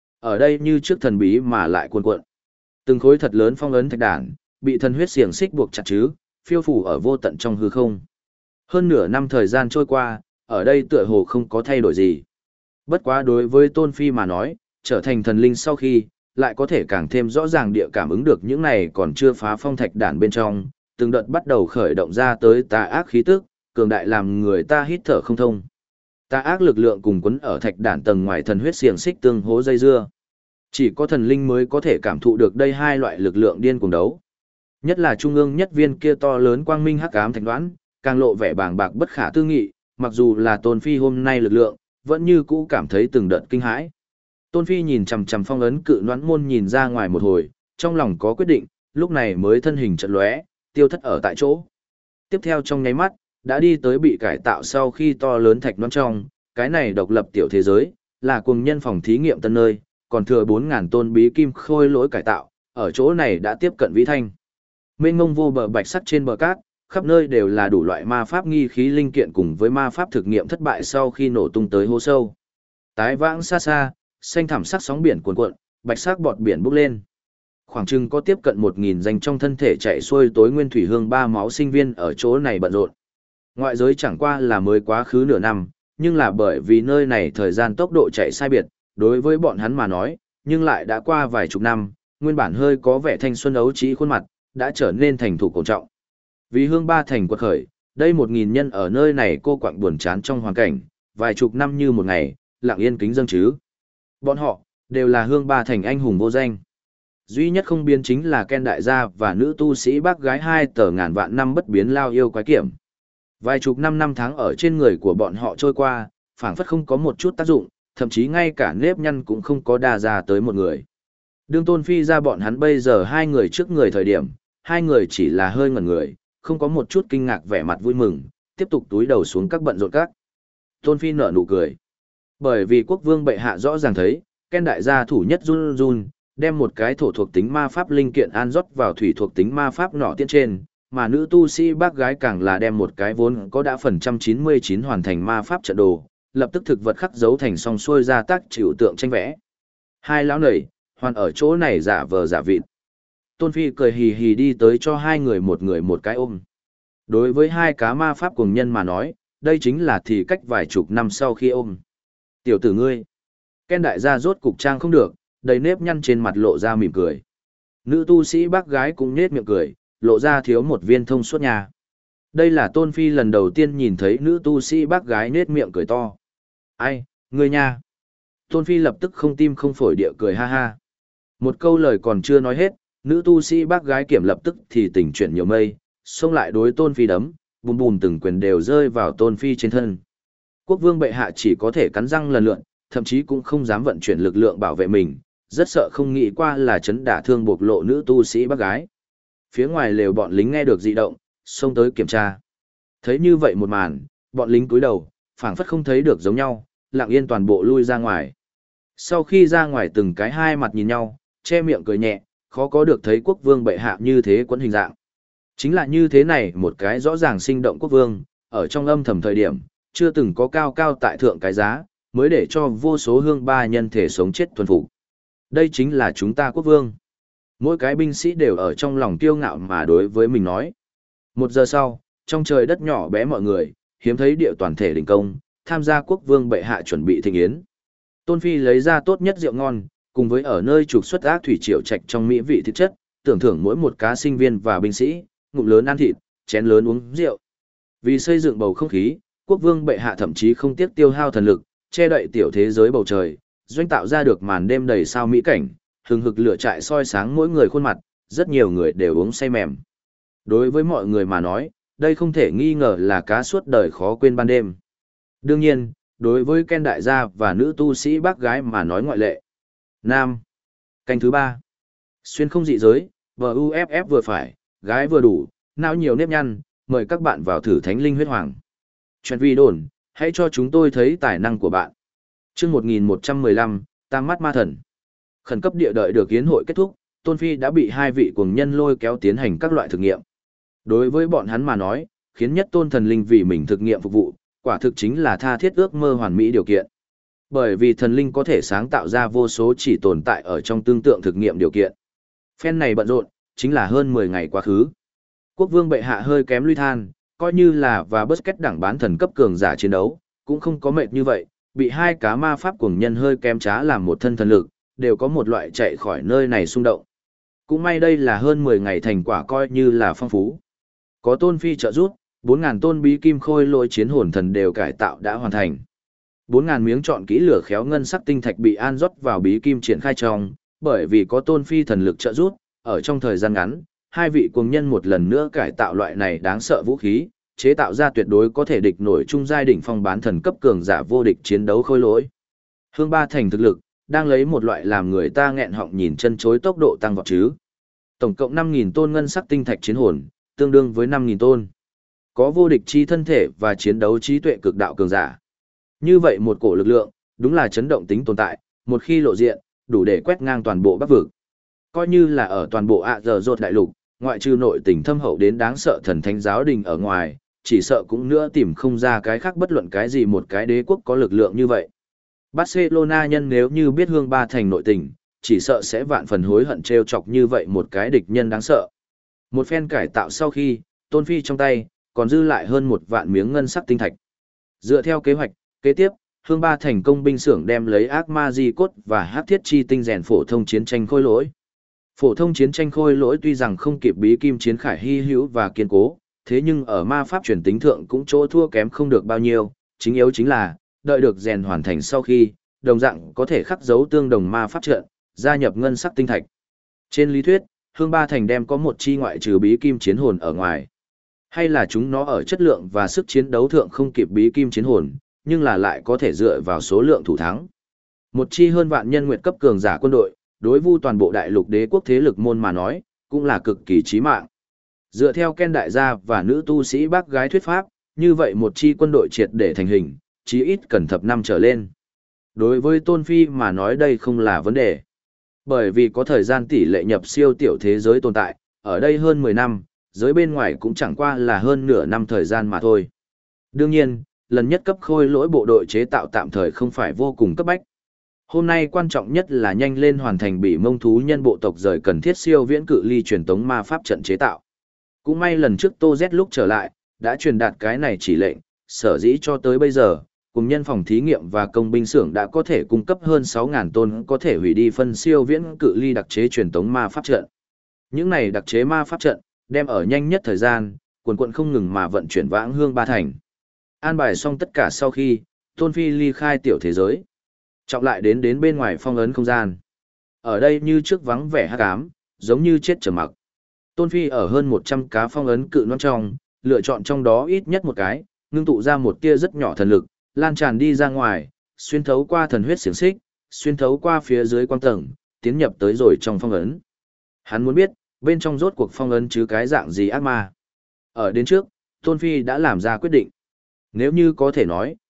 Ở đây như trước thần bí mà lại cuồn cuộn. Từng khối thật lớn phong ấn thạch đản, bị thần huyết xiềng xích buộc chặt chứ, phiêu phủ ở vô tận trong hư không. Hơn nửa năm thời gian trôi qua, ở đây tựa hồ không có thay đổi gì. Bất quá đối với Tôn Phi mà nói, trở thành thần linh sau khi, lại có thể càng thêm rõ ràng địa cảm ứng được những này còn chưa phá phong thạch đản bên trong, từng đợt bắt đầu khởi động ra tới tà ác khí tức, cường đại làm người ta hít thở không thông. Tà ác lực lượng cùng quấn ở thạch đản tầng ngoài thần huyết xiềng xích tương hố dây dưa. Chỉ có thần linh mới có thể cảm thụ được đây hai loại lực lượng điên cuồng đấu. Nhất là trung ương nhất viên kia to lớn quang minh hắc ám thạch đoán, càng lộ vẻ bàng bạc bất khả tư nghị, mặc dù là Tôn Phi hôm nay lực lượng, vẫn như cũ cảm thấy từng đợt kinh hãi. Tôn Phi nhìn chằm chằm phong ấn cự đoán môn nhìn ra ngoài một hồi, trong lòng có quyết định, lúc này mới thân hình chợt lóe, tiêu thất ở tại chỗ. Tiếp theo trong nháy mắt, đã đi tới bị cải tạo sau khi to lớn thạch đoán trong, cái này độc lập tiểu thế giới, là cuồng nhân phòng thí nghiệm tân nơi, còn thừa 4.000 tôn bí kim khôi lỗi cải tạo, ở chỗ này đã tiếp cận vĩ thanh. Mênh ngông vô bờ bạch sắt trên bờ cát, khắp nơi đều là đủ loại ma pháp nghi khí linh kiện cùng với ma pháp thực nghiệm thất bại sau khi nổ tung tới hố sâu. Tái vãng xa xa, xanh thẳm sắc sóng biển cuồn cuộn, bạch sắc bọt biển bốc lên. Khoảng chừng có tiếp cận 1.000 danh trong thân thể chạy xuôi tối nguyên thủy hương ba máu sinh viên ở chỗ này bận rộn. Ngoại giới chẳng qua là mới quá khứ nửa năm, nhưng là bởi vì nơi này thời gian tốc độ chạy sai biệt, đối với bọn hắn mà nói, nhưng lại đã qua vài chục năm, nguyên bản hơi có vẻ thanh xuân ấu trí khuôn mặt, đã trở nên thành thủ cổ trọng. Vì Hương Ba thành quật khởi, đây 1.000 nhân ở nơi này cô quạnh buồn chán trong hoàn cảnh, vài chục năm như một ngày, lặng yên kính dâng chứ. Bọn họ, đều là Hương Ba thành anh hùng vô danh. Duy nhất không biến chính là Ken đại gia và nữ tu sĩ bác gái hai tờ ngàn vạn năm bất biến lao yêu quái kiểm. Vài chục năm tháng ở trên người của bọn họ trôi qua, phảng phất không có một chút tác dụng, thậm chí ngay cả nếp nhăn cũng không có đa ra tới một người. Đương Tôn Phi ra bọn hắn bây giờ hai người trước người thời điểm, hai người chỉ là hơi ngẩn người, không có một chút kinh ngạc vẻ mặt vui mừng, tiếp tục túi đầu xuống các bận rộn các. Tôn Phi nở nụ cười. Bởi vì quốc vương bệ hạ rõ ràng thấy, Ken đại gia thủ nhất run run, đem một cái thổ thuộc tính ma pháp linh kiện an rót vào thủy thuộc tính ma pháp nọ tiên trên, mà nữ tu sĩ bác gái càng là đem một cái vốn có đã phần 199 hoàn thành ma pháp trận đồ, lập tức thực vật khắc dấu thành song xuôi ra tác chịu tượng tranh vẽ. Hai lão nảy, hoàn ở chỗ này giả vờ giả vịt. Tôn Phi cười hì hì đi tới cho hai người một cái ôm. Đối với hai cá ma pháp cùng nhân mà nói, đây chính là thì cách vài chục năm sau khi ôm. Tiểu tử ngươi. Ken đại gia rốt cục trang không được, đầy nếp nhăn trên mặt lộ ra mỉm cười. Nữ tu sĩ bác gái cũng nết miệng cười, lộ ra thiếu một viên thông suốt nhà. Đây là Tôn Phi lần đầu tiên nhìn thấy nữ tu sĩ bác gái nết miệng cười to. Ai, ngươi nha. Tôn Phi lập tức không tim không phổi địa cười ha ha. Một câu lời còn chưa nói hết, nữ tu sĩ bác gái kiểm lập tức thì tỉnh chuyển nhiều mây, xông lại đối Tôn Phi đấm, bùm bùm từng quyền đều rơi vào Tôn Phi trên thân. Quốc vương bệ hạ chỉ có thể cắn răng lần lượn, thậm chí cũng không dám vận chuyển lực lượng bảo vệ mình, rất sợ không nghĩ qua là chấn đả thương bộc lộ nữ tu sĩ bác gái. Phía ngoài lều bọn lính nghe được dị động, xông tới kiểm tra. Thấy như vậy một màn, bọn lính cúi đầu, phảng phất không thấy được giống nhau, lặng yên toàn bộ lui ra ngoài. Sau khi ra ngoài từng cái hai mặt nhìn nhau, che miệng cười nhẹ, khó có được thấy quốc vương bệ hạ như thế quấn hình dạng. Chính là như thế này một cái rõ ràng sinh động quốc vương, ở trong âm thầm thời điểm, chưa từng có cao cao tại thượng cái giá, mới để cho vô số hương ba nhân thể sống chết thuần phục. Đây chính là chúng ta quốc vương. Mỗi cái binh sĩ đều ở trong lòng kiêu ngạo mà đối với mình nói. 1 giờ sau, trong trời đất nhỏ bé mọi người, hiếm thấy địa toàn thể đình công, tham gia quốc vương bệ hạ chuẩn bị thịnh yến. Tôn Phi lấy ra tốt nhất rượu ngon, cùng với ở nơi trục xuất ác thủy triệu trạch trong mỹ vị thịt chất, tưởng thưởng mỗi một cá sinh viên và binh sĩ, ngụm lớn ăn thịt, chén lớn uống rượu. Vì xây dựng bầu không khí, quốc vương bệ hạ thậm chí không tiếc tiêu hao thần lực, che đậy tiểu thế giới bầu trời, doanh tạo ra được màn đêm đầy sao mỹ cảnh, hừng hực lửa trại soi sáng mỗi người khuôn mặt, rất nhiều người đều uống say mềm. Đối với mọi người mà nói, đây không thể nghi ngờ là cá suốt đời khó quên ban đêm. Đương nhiên, đối với Ken đại gia và nữ tu sĩ bác gái mà nói ngoại lệ. Nam. Canh thứ 3. Xuyên không dị giới, VUFF vừa phải, gái vừa đủ, não nhiều nếp nhăn, mời các bạn vào thử thánh linh huyết hoàng. Chuyện vi đồn, hãy cho chúng tôi thấy tài năng của bạn. Chương 1115, Tam mắt ma thần. Khẩn cấp địa đợi được yến hội kết thúc, Tôn Phi đã bị 2 vị cuồng nhân lôi kéo tiến hành các loại thực nghiệm. Đối với bọn hắn mà nói, khiến nhất tôn thần linh vì mình thực nghiệm phục vụ, quả thực chính là tha thiết ước mơ hoàn mỹ điều kiện. Bởi vì thần linh có thể sáng tạo ra vô số chỉ tồn tại ở trong tương tượng thực nghiệm điều kiện. Phen này bận rộn, chính là hơn 10 ngày quá khứ. Quốc vương bệ hạ hơi kém lui than, coi như là và Busquets đẳng bán thần cấp cường giả chiến đấu, cũng không có mệt như vậy, bị 2 cá ma pháp cuồng nhân hơi kém trá làm một thân thần lực, đều có một loại chạy khỏi nơi này xung động. Cũng may đây là hơn 10 ngày thành quả coi như là phong phú. Có Tôn Phi trợ giúp, 4.000 tôn bí kim khôi lỗi chiến hồn thần đều cải tạo đã hoàn thành. 4.000 miếng chọn kỹ lửa khéo ngân sắc tinh thạch bị an rót vào bí kim triển khai trong, bởi vì có Tôn Phi thần lực trợ giúp, ở trong thời gian ngắn, 2 vị cuồng nhân một lần nữa cải tạo loại này đáng sợ vũ khí, chế tạo ra tuyệt đối có thể địch nổi trung giai đỉnh phong bán thần cấp cường giả vô địch chiến đấu khôi lỗi. Hương Ba Thành thực lực đang lấy một loại làm người ta nghẹn họng nhìn chân chối tốc độ tăng vọt chứ. Tổng cộng 5.000 tôn ngân sắc tinh thạch chiến hồn, tương đương với 5.000 tôn. Có vô địch chi thân thể và chiến đấu trí tuệ cực đạo cường giả. Như vậy một cổ lực lượng, đúng là chấn động tính tồn tại, một khi lộ diện, đủ để quét ngang toàn bộ Bắc vực. Coi như là ở toàn bộ ạ giờ rột đại lục, ngoại trừ nội tình thâm hậu đến đáng sợ thần thánh giáo đình ở ngoài, chỉ sợ cũng nữa tìm không ra cái khác bất luận cái gì một cái đế quốc có lực lượng như vậy. Barcelona nhân nếu như biết Hương Ba Thành nội tình, chỉ sợ sẽ vạn phần hối hận trêu chọc như vậy một cái địch nhân đáng sợ. Một phen cải tạo sau khi, Tôn Phi trong tay, còn dư lại hơn 1 vạn miếng ngân sắc tinh thạch. Dựa theo kế hoạch, kế tiếp, Hương Ba Thành công binh xưởng đem lấy ác ma di cốt và hắc thiết chi tinh rèn phổ thông chiến tranh khôi lỗi. Phổ thông chiến tranh khôi lỗi tuy rằng không kịp bí kim chiến khải hy hữu và kiên cố, thế nhưng ở ma pháp truyền tính thượng cũng chỗ thua kém không được bao nhiêu, chính yếu chính là, đợi được rèn hoàn thành sau khi, đồng dạng có thể khắc dấu tương đồng ma pháp trận, gia nhập ngân sắc tinh thạch. Trên lý thuyết, Hương Ba Thành đem có một chi ngoại trừ bí kim chiến hồn ở ngoài. Hay là chúng nó ở chất lượng và sức chiến đấu thượng không kịp bí kim chiến hồn, nhưng là lại có thể dựa vào số lượng thủ thắng. Một chi hơn vạn nhân nguyệt cấp cường giả quân đội, đối vu toàn bộ đại lục đế quốc thế lực môn mà nói, cũng là cực kỳ chí mạng. Dựa theo Ken đại gia và nữ tu sĩ bác gái thuyết pháp, như vậy một chi quân đội triệt để thành hình, chí ít cần thập năm trở lên. Đối với Tôn Phi mà nói đây không là vấn đề. Bởi vì có thời gian tỷ lệ nhập siêu tiểu thế giới tồn tại, ở đây hơn 10 năm, giới bên ngoài cũng chẳng qua là hơn nửa năm thời gian mà thôi. Đương nhiên, lần nhất cấp khôi lỗi bộ đội chế tạo tạm thời không phải vô cùng cấp bách. Hôm nay quan trọng nhất là nhanh lên hoàn thành bị mông thú nhân bộ tộc rời cần thiết siêu viễn cự ly truyền tống ma pháp trận chế tạo. Cũng may lần trước Tô Z lúc trở lại, đã truyền đạt cái này chỉ lệnh, sở dĩ cho tới bây giờ, cùng nhân phòng thí nghiệm và công binh xưởng đã có thể cung cấp hơn 6.000 tôn có thể hủy đi phân siêu viễn cự ly đặc chế truyền tống ma pháp trận. Những này đặc chế ma pháp trận, đem ở nhanh nhất thời gian, quần không ngừng mà vận chuyển vãng Hương Ba Thành. An bài xong tất cả sau khi, Tôn Phi ly khai tiểu thế giới. Trọng lại đến bên ngoài phong ấn không gian. Ở đây như trước vắng vẻ hắc ám, giống như chết trầm mặc. Tôn Phi ở hơn 100 cá phong ấn cự non trong, lựa chọn trong đó ít nhất một cái, ngưng tụ ra một tia rất nhỏ thần lực, lan tràn đi ra ngoài, xuyên thấu qua thần huyết xiềng xích, xuyên thấu qua phía dưới quang tầng, tiến nhập tới rồi trong phong ấn. Hắn muốn biết, bên trong rốt cuộc phong ấn chứ cái dạng gì ác ma. Ở đến trước, Tôn Phi đã làm ra quyết định. Nếu như có thể nói,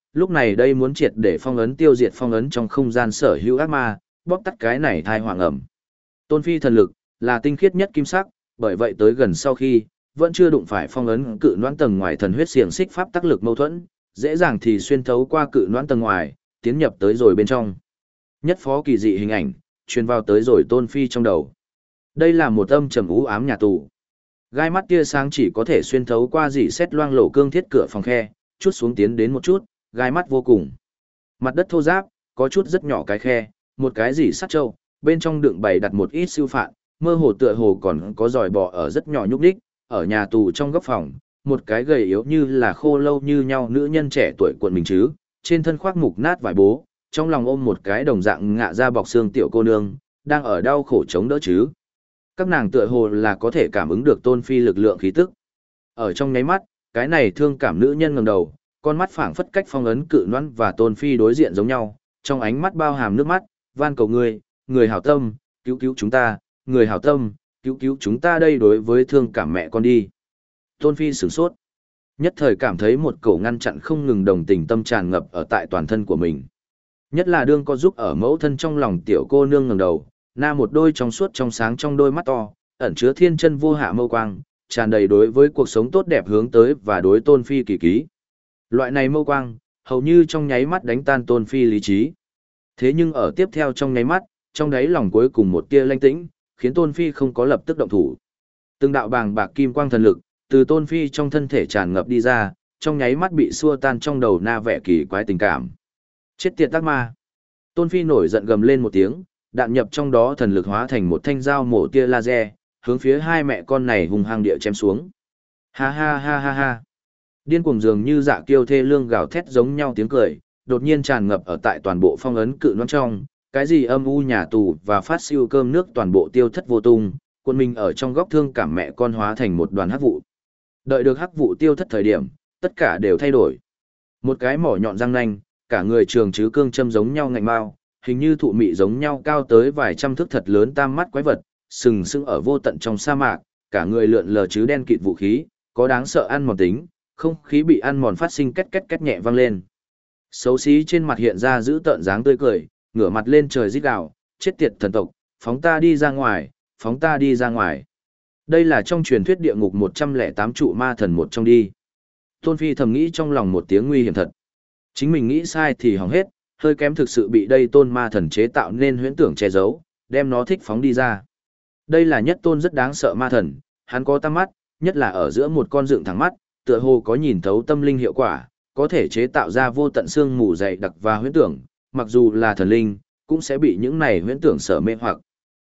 lúc này đây muốn triệt để phong ấn tiêu diệt phong ấn trong không gian sở hữu ác ma, bóp tắt cái này thai hoàng ẩm. Tôn Phi thần lực là tinh khiết nhất kim sắc, bởi vậy tới gần sau khi vẫn chưa đụng phải phong ấn cự noãn tầng ngoài thần huyết xiềng xích pháp tác lực mâu thuẫn, dễ dàng thì xuyên thấu qua cự noãn tầng ngoài, tiến nhập tới rồi bên trong. Nhất phó kỳ dị hình ảnh truyền vào tới rồi Tôn Phi trong đầu. Đây là một âm trầm u ám nhà tù. Gai mắt tia sáng chỉ có thể xuyên thấu qua dỉ xét loang lổ cương thiết cửa phòng khe, chút xuống tiến đến một chút, gai mắt vô cùng. Mặt đất thô ráp, có chút rất nhỏ cái khe, một cái dỉ sắt trâu, bên trong đựng bày đặt một ít siêu phạn, mơ hồ tựa hồ còn có giòi bò ở rất nhỏ nhúc đích, ở nhà tù trong góc phòng, một cái gầy yếu như là khô lâu như nhau nữ nhân trẻ tuổi cuộn mình chứ, trên thân khoác mục nát vải bố, trong lòng ôm một cái đồng dạng ngạ da bọc xương tiểu cô nương, đang ở đau khổ chống đỡ chứ. Các nàng tựa hồ là có thể cảm ứng được Tôn Phi lực lượng khí tức. Ở trong nháy mắt, cái này thương cảm nữ nhân ngẩng đầu, con mắt phảng phất cách phong ấn cự noãn và Tôn Phi đối diện giống nhau, trong ánh mắt bao hàm nước mắt, van cầu ngươi, người hảo tâm, cứu cứu chúng ta, người hảo tâm, cứu chúng ta đây đối với thương cảm mẹ con đi. Tôn Phi sửng sốt. Nhất thời cảm thấy một cổ ngăn chặn không ngừng đồng tình tâm tràn ngập ở tại toàn thân của mình. Nhất là đương có giúp ở mẫu thân trong lòng tiểu cô nương ngẩng đầu, na một đôi trong suốt trong sáng trong đôi mắt to, ẩn chứa thiên chân vô hạ mâu quang, tràn đầy đối với cuộc sống tốt đẹp hướng tới và đối Tôn Phi kỳ ký. Loại này mâu quang, hầu như trong nháy mắt đánh tan Tôn Phi lý trí. Thế nhưng ở tiếp theo trong nháy mắt, trong đáy lòng cuối cùng một tia lanh tĩnh, khiến Tôn Phi không có lập tức động thủ. Từng đạo bàng bạc kim quang thần lực, từ Tôn Phi trong thân thể tràn ngập đi ra, trong nháy mắt bị xua tan trong đầu na vẻ kỳ quái tình cảm. Chết tiệt ác ma! Tôn Phi nổi giận gầm lên một tiếng, đạn nhập trong đó thần lực hóa thành một thanh dao mổ tia laser, hướng phía hai mẹ con này hung hăng địa chém xuống. Ha ha ha ha ha! Điên cuồng dường như dạ kiêu thê lương gào thét giống nhau tiếng cười, đột nhiên tràn ngập ở tại toàn bộ phong ấn cự noãn trong, cái gì âm u nhà tù và phát siêu cơm nước toàn bộ tiêu thất vô tung, quân mình ở trong góc thương cảm mẹ con hóa thành một đoàn hắc vụ. Đợi được hắc vụ tiêu thất thời điểm, tất cả đều thay đổi. Một cái mỏ nhọn răng nanh, cả người trường chứ cương châm giống nhau ngạnh mao, hình như thụ mị giống nhau cao tới vài trăm thước thật lớn tam mắt quái vật, sừng sững ở vô tận trong sa mạc, cả người lượn lờ chứ đen kịt vũ khí, có đáng sợ ăn mòn tính, không khí bị ăn mòn phát sinh két két két nhẹ vang lên. Xấu xí trên mặt hiện ra giữ tợn dáng tươi cười, ngửa mặt lên trời rít gào, chết tiệt thần tộc, phóng ta đi ra ngoài, phóng ta đi ra ngoài. Đây là trong truyền thuyết địa ngục 108 trụ ma thần một trong đi. Tôn Phi thầm nghĩ trong lòng một tiếng nguy hiểm thật. Chính mình nghĩ sai thì hỏng hết, hơi kém thực sự bị đây tôn ma thần chế tạo nên huyễn tưởng che giấu, đem nó thích phóng đi ra. Đây là nhất tôn rất đáng sợ ma thần, hắn có tam mắt, nhất là ở giữa một con dựng thẳng mắt, tựa hồ có nhìn thấu tâm linh hiệu quả, có thể chế tạo ra vô tận xương mù dày đặc và huyễn tưởng, mặc dù là thần linh, cũng sẽ bị những này huyễn tưởng sở mê hoặc.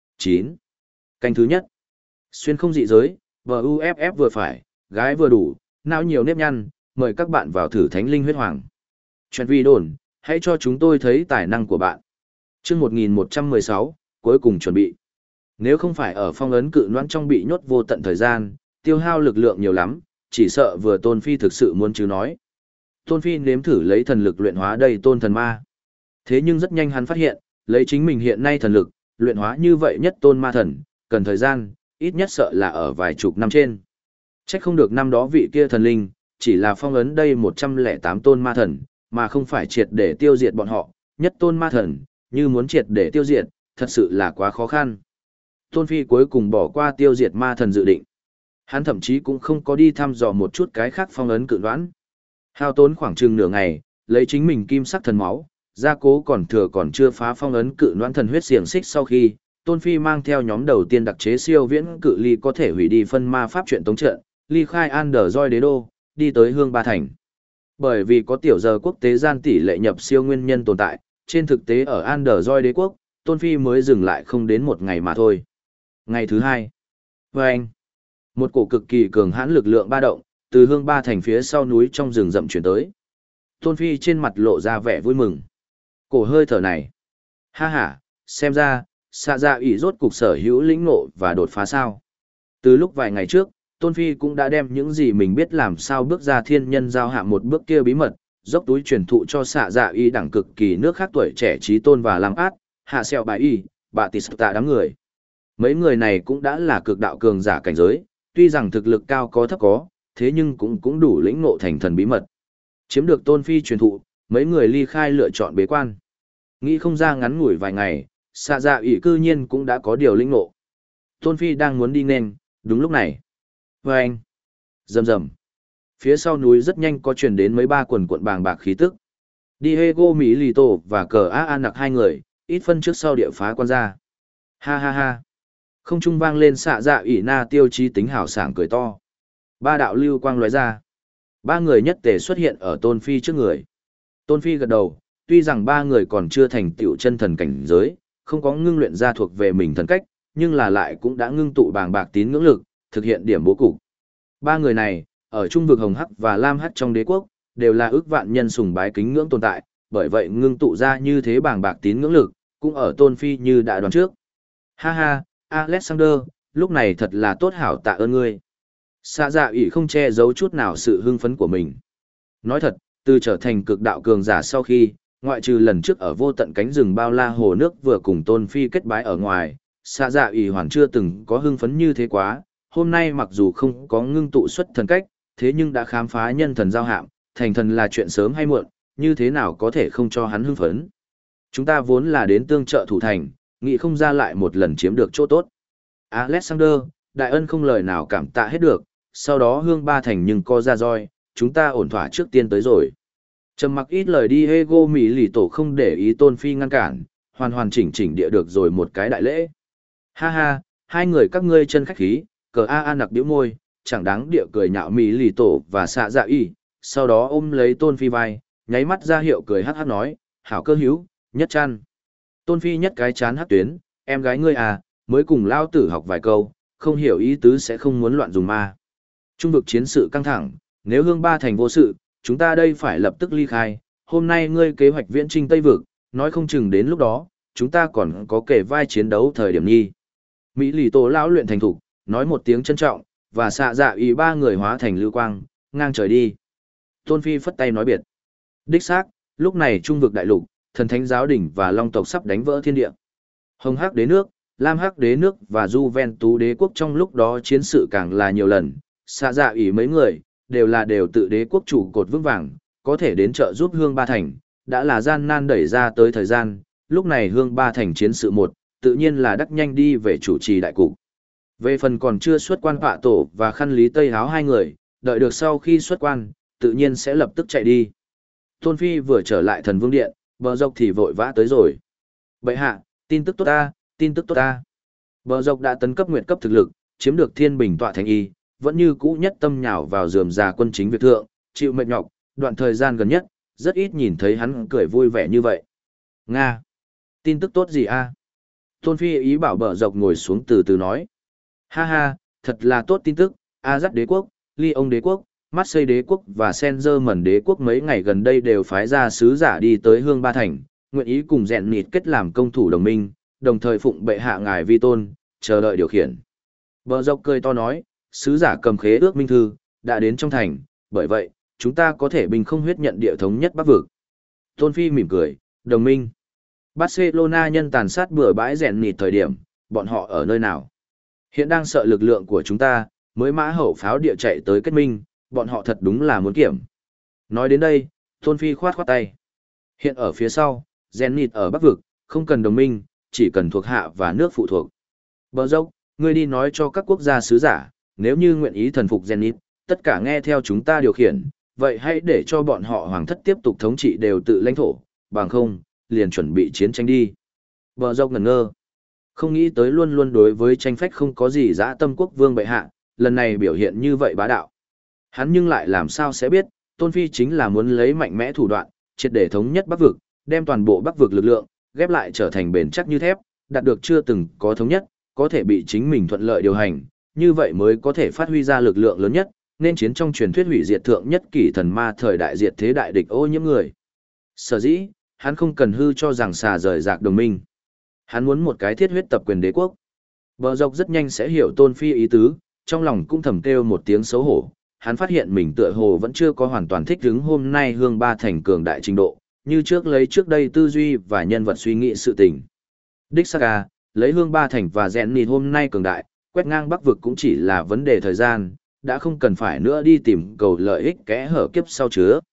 9. Canh thứ nhất. Xuyên không dị giới, VUFF vừa phải, gái vừa đủ, não nhiều nếp nhăn, mời các bạn vào thử Thánh Linh Huyết Hoàng. Chuyện vi đồn, hãy cho chúng tôi thấy tài năng của bạn. Chương 1116, cuối cùng chuẩn bị. Nếu không phải ở phong ấn cự noãn trong bị nhốt vô tận thời gian, tiêu hao lực lượng nhiều lắm, chỉ sợ vừa Tôn Phi thực sự muốn chứ nói. Tôn Phi nếm thử lấy thần lực luyện hóa đầy tôn thần ma. Thế nhưng rất nhanh hắn phát hiện, lấy chính mình hiện nay thần lực, luyện hóa như vậy nhất tôn ma thần, cần thời gian, ít nhất sợ là ở vài chục năm trên. Chắc không được năm đó vị kia thần linh, chỉ là phong ấn đây 108 tôn ma thần, mà không phải triệt để tiêu diệt bọn họ, nhất tôn ma thần, như muốn triệt để tiêu diệt, thật sự là quá khó khăn. Tôn Phi cuối cùng bỏ qua tiêu diệt ma thần dự định. Hắn thậm chí cũng không có đi thăm dò một chút cái khác phong ấn cự đoán. Hao tốn khoảng chừng nửa ngày, lấy chính mình kim sắc thần máu, gia cố còn thừa còn chưa phá phong ấn cự đoán thần huyết xiềng xích sau khi, Tôn Phi mang theo nhóm đầu tiên đặc chế siêu viễn cự ly có thể hủy đi phân ma pháp chuyện tống trận, ly khai Anderjoy đế đô, đi tới Hương Ba Thành. Bởi vì có tiểu giờ quốc tế gian tỷ lệ nhập siêu nguyên nhân tồn tại, trên thực tế ở Anderjoy đế quốc, Tôn Phi mới dừng lại không đến một ngày mà thôi. Ngày thứ hai, vâng, một cổ cực kỳ cường hãn lực lượng ba động, từ Hương Ba Thành phía sau núi trong rừng rậm chuyển tới. Tôn Phi trên mặt lộ ra vẻ vui mừng. Cổ hơi thở này, ha ha, xem ra, xạ dạ ủy rốt cục sở hữu lĩnh ngộ và đột phá sao. Từ lúc vài ngày trước, Tôn Phi cũng đã đem những gì mình biết làm sao bước ra thiên nhân giao hạ một bước kia bí mật, dốc túi truyền thụ cho xạ dạ y đẳng cực kỳ nước khác tuổi trẻ trí tôn và làm át, hạ sẹo bài y, bà tì tạ đám người. Mấy người này cũng đã là cực đạo cường giả cảnh giới, tuy rằng thực lực cao có thấp có, thế nhưng cũng đủ lĩnh ngộ thành thần bí mật. Chiếm được Tôn Phi truyền thụ, Mấy người ly khai lựa chọn bế quan. Nghĩ không ra ngắn ngủi vài ngày, xạ dạ ỷ cư nhiên cũng đã có điều lĩnh ngộ. Tôn Phi đang muốn đi nên, đúng lúc này. Và anh, rầm rầm. Phía sau núi rất nhanh có truyền đến mấy ba quần cuộn bàng bạc khí tức. Diego Mỹ Lì Tổ và cờ A nặc hai người, ít phân trước sau địa phá quan ra. Ha ha ha. Không trung vang lên xạ dạ ỷ na tiêu chí tính hào sảng cười to. Ba đạo lưu quang lóe ra. Ba người nhất tề xuất hiện ở Tôn Phi trước người. Tôn Phi gật đầu, tuy rằng ba người còn chưa thành tựu chân thần cảnh giới, không có ngưng luyện ra thuộc về mình thần cách, nhưng là lại cũng đã ngưng tụ bàng bạc tín ngưỡng lực, thực hiện điểm bố cục. Ba người này, ở trung vực Hồng Hắc và Lam Hắc trong đế quốc, đều là ước vạn nhân sùng bái kính ngưỡng tồn tại, bởi vậy ngưng tụ ra như thế bàng bạc tín ngưỡng lực, cũng ở Tôn Phi như đã đoán trước. Ha ha, Alexander, lúc này thật là tốt hảo tạ ơn ngươi. Xạ dạ ỷ không che giấu chút nào sự hưng phấn của mình. Nói thật, từ trở thành cực đạo cường giả sau khi, ngoại trừ lần trước ở vô tận cánh rừng bao la hồ nước vừa cùng Tôn Phi kết bái ở ngoài, xạ dạ ỷ hoàn chưa từng có hưng phấn như thế quá. Hôm nay mặc dù không có ngưng tụ xuất thần cách, thế nhưng đã khám phá nhân thần giao hạm, thành thần là chuyện sớm hay muộn, như thế nào có thể không cho hắn hưng phấn. Chúng ta vốn là đến tương trợ thủ thành, nghĩ không ra lại một lần chiếm được chỗ tốt. Alexander, đại ân không lời nào cảm tạ hết được, sau đó hương ba thành nhưng co ra roi, chúng ta ổn thỏa trước tiên tới rồi. Trầm mặc ít lời đi Diego Mỹ Lì Tổ không để ý Tôn Phi ngăn cản, hoàn hoàn chỉnh chỉnh địa được rồi một cái đại lễ. Ha ha, hai người các ngươi chân khách khí, cờ A nặc điếu môi, chẳng đáng địa cười nhạo Mỹ Lì Tổ và xạ dạ y, sau đó ôm lấy Tôn Phi vai, nháy mắt ra hiệu cười hắc hắc nói, hảo cơ hữu, nhất chăn. Tôn Phi nhất cái chán hắc tuyến, em gái ngươi à, mới cùng lao tử học vài câu, không hiểu ý tứ sẽ không muốn loạn dùng ma. Trung vực chiến sự căng thẳng, nếu hương ba thành vô sự, chúng ta đây phải lập tức ly khai, hôm nay ngươi kế hoạch viễn trinh Tây Vực, nói không chừng đến lúc đó, chúng ta còn có kể vai chiến đấu thời điểm nhi. Mỹ lì tổ lão luyện thành thục, nói một tiếng trân trọng, và xạ dạ ý ba người hóa thành lưu quang, ngang trời đi. Tôn Phi phất tay nói biệt. Đích xác, lúc này trung vực đại lục, thần thánh giáo đỉnh và long tộc sắp đánh vỡ thiên địa. Hồng Hắc đế nước, Lam Hắc đế nước và Juventus đế quốc trong lúc đó chiến sự càng là nhiều lần, xạ dạ ý mấy người, đều tự đế quốc chủ cột vững vàng, có thể đến trợ giúp Hương Ba Thành, đã là gian nan đẩy ra tới thời gian, lúc này Hương Ba Thành chiến sự một, tự nhiên là đắc nhanh đi về chủ trì đại cục. Về phần còn chưa xuất quan Họa Tổ và Khăn Lý Tây Háo hai người, đợi được sau khi xuất quan, tự nhiên sẽ lập tức chạy đi. Tôn Phi vừa trở lại thần vương điện, bờ dọc thì vội vã tới rồi. Bệ hạ, tin tức tốt ta, tin tức tốt ta. Bờ dọc đã tấn cấp nguyệt cấp thực lực, chiếm được thiên bình tọa thành y, vẫn như cũ nhất tâm nhào vào rườm rà quân chính việc thượng, chịu mệt nhọc, đoạn thời gian gần nhất, rất ít nhìn thấy hắn cười vui vẻ như vậy. Nga! Tin tức tốt gì a? Tôn Phi ý bảo bờ dọc ngồi xuống từ từ nói. Ha ha, thật là tốt tin tức, Azat đế quốc, Lyon đế quốc, Marseille đế quốc và Saint-Germain đế quốc mấy ngày gần đây đều phái ra sứ giả đi tới Hương Ba Thành, nguyện ý cùng rèn nịt kết làm công thủ đồng minh, đồng thời phụng bệ hạ ngài vi tôn, chờ đợi điều khiển. Bờ dọc cười to nói, sứ giả cầm khế ước minh thư, đã đến trong thành, bởi vậy, chúng ta có thể bình không huyết nhận địa thống nhất Bắc vực. Tôn Phi mỉm cười, đồng minh. Barcelona nhân tàn sát bừa bãi rèn nịt thời điểm, bọn họ ở nơi nào? Hiện đang sợ lực lượng của chúng ta, mới mã hậu pháo địa chạy tới kết minh, bọn họ thật đúng là muốn kiểm. Nói đến đây, Tôn Phi khoát khoát tay. Hiện ở phía sau, Zenit ở Bắc vực, không cần đồng minh, chỉ cần thuộc hạ và nước phụ thuộc. Bờ dốc, ngươi đi nói cho các quốc gia sứ giả, nếu như nguyện ý thần phục Zenit, tất cả nghe theo chúng ta điều khiển, vậy hãy để cho bọn họ hoàng thất tiếp tục thống trị đều tự lãnh thổ, bằng không, liền chuẩn bị chiến tranh đi. Bờ dốc ngẩn ngơ. Không nghĩ tới luôn luôn đối với tranh phách không có gì dã tâm quốc vương bệ hạ, lần này biểu hiện như vậy bá đạo. Hắn nhưng lại làm sao sẽ biết, Tôn Phi chính là muốn lấy mạnh mẽ thủ đoạn, triệt để thống nhất Bắc vực, đem toàn bộ Bắc vực lực lượng, ghép lại trở thành bền chắc như thép, đạt được chưa từng có thống nhất, có thể bị chính mình thuận lợi điều hành, như vậy mới có thể phát huy ra lực lượng lớn nhất, nên chiến trong truyền thuyết hủy diệt thượng nhất kỷ thần ma thời đại diệt thế đại địch ô nhiễm người. Sở dĩ, hắn không cần hư cho rằng xà rời rạc đồng minh. Hắn muốn một cái thiết huyết tập quyền đế quốc. Bờ dọc rất nhanh sẽ hiểu Tôn Phi ý tứ, trong lòng cũng thầm kêu một tiếng xấu hổ. Hắn phát hiện mình tựa hồ vẫn chưa có hoàn toàn thích ứng hôm nay Hương Ba Thành cường đại trình độ, như trước đây tư duy và nhân vật suy nghĩ sự tình. Đích xác à, lấy Hương Ba Thành và Rèn Nịt hôm nay cường đại, quét ngang Bắc vực cũng chỉ là vấn đề thời gian, đã không cần phải nữa đi tìm cầu lợi ích kẽ hở kiếp sau chứa.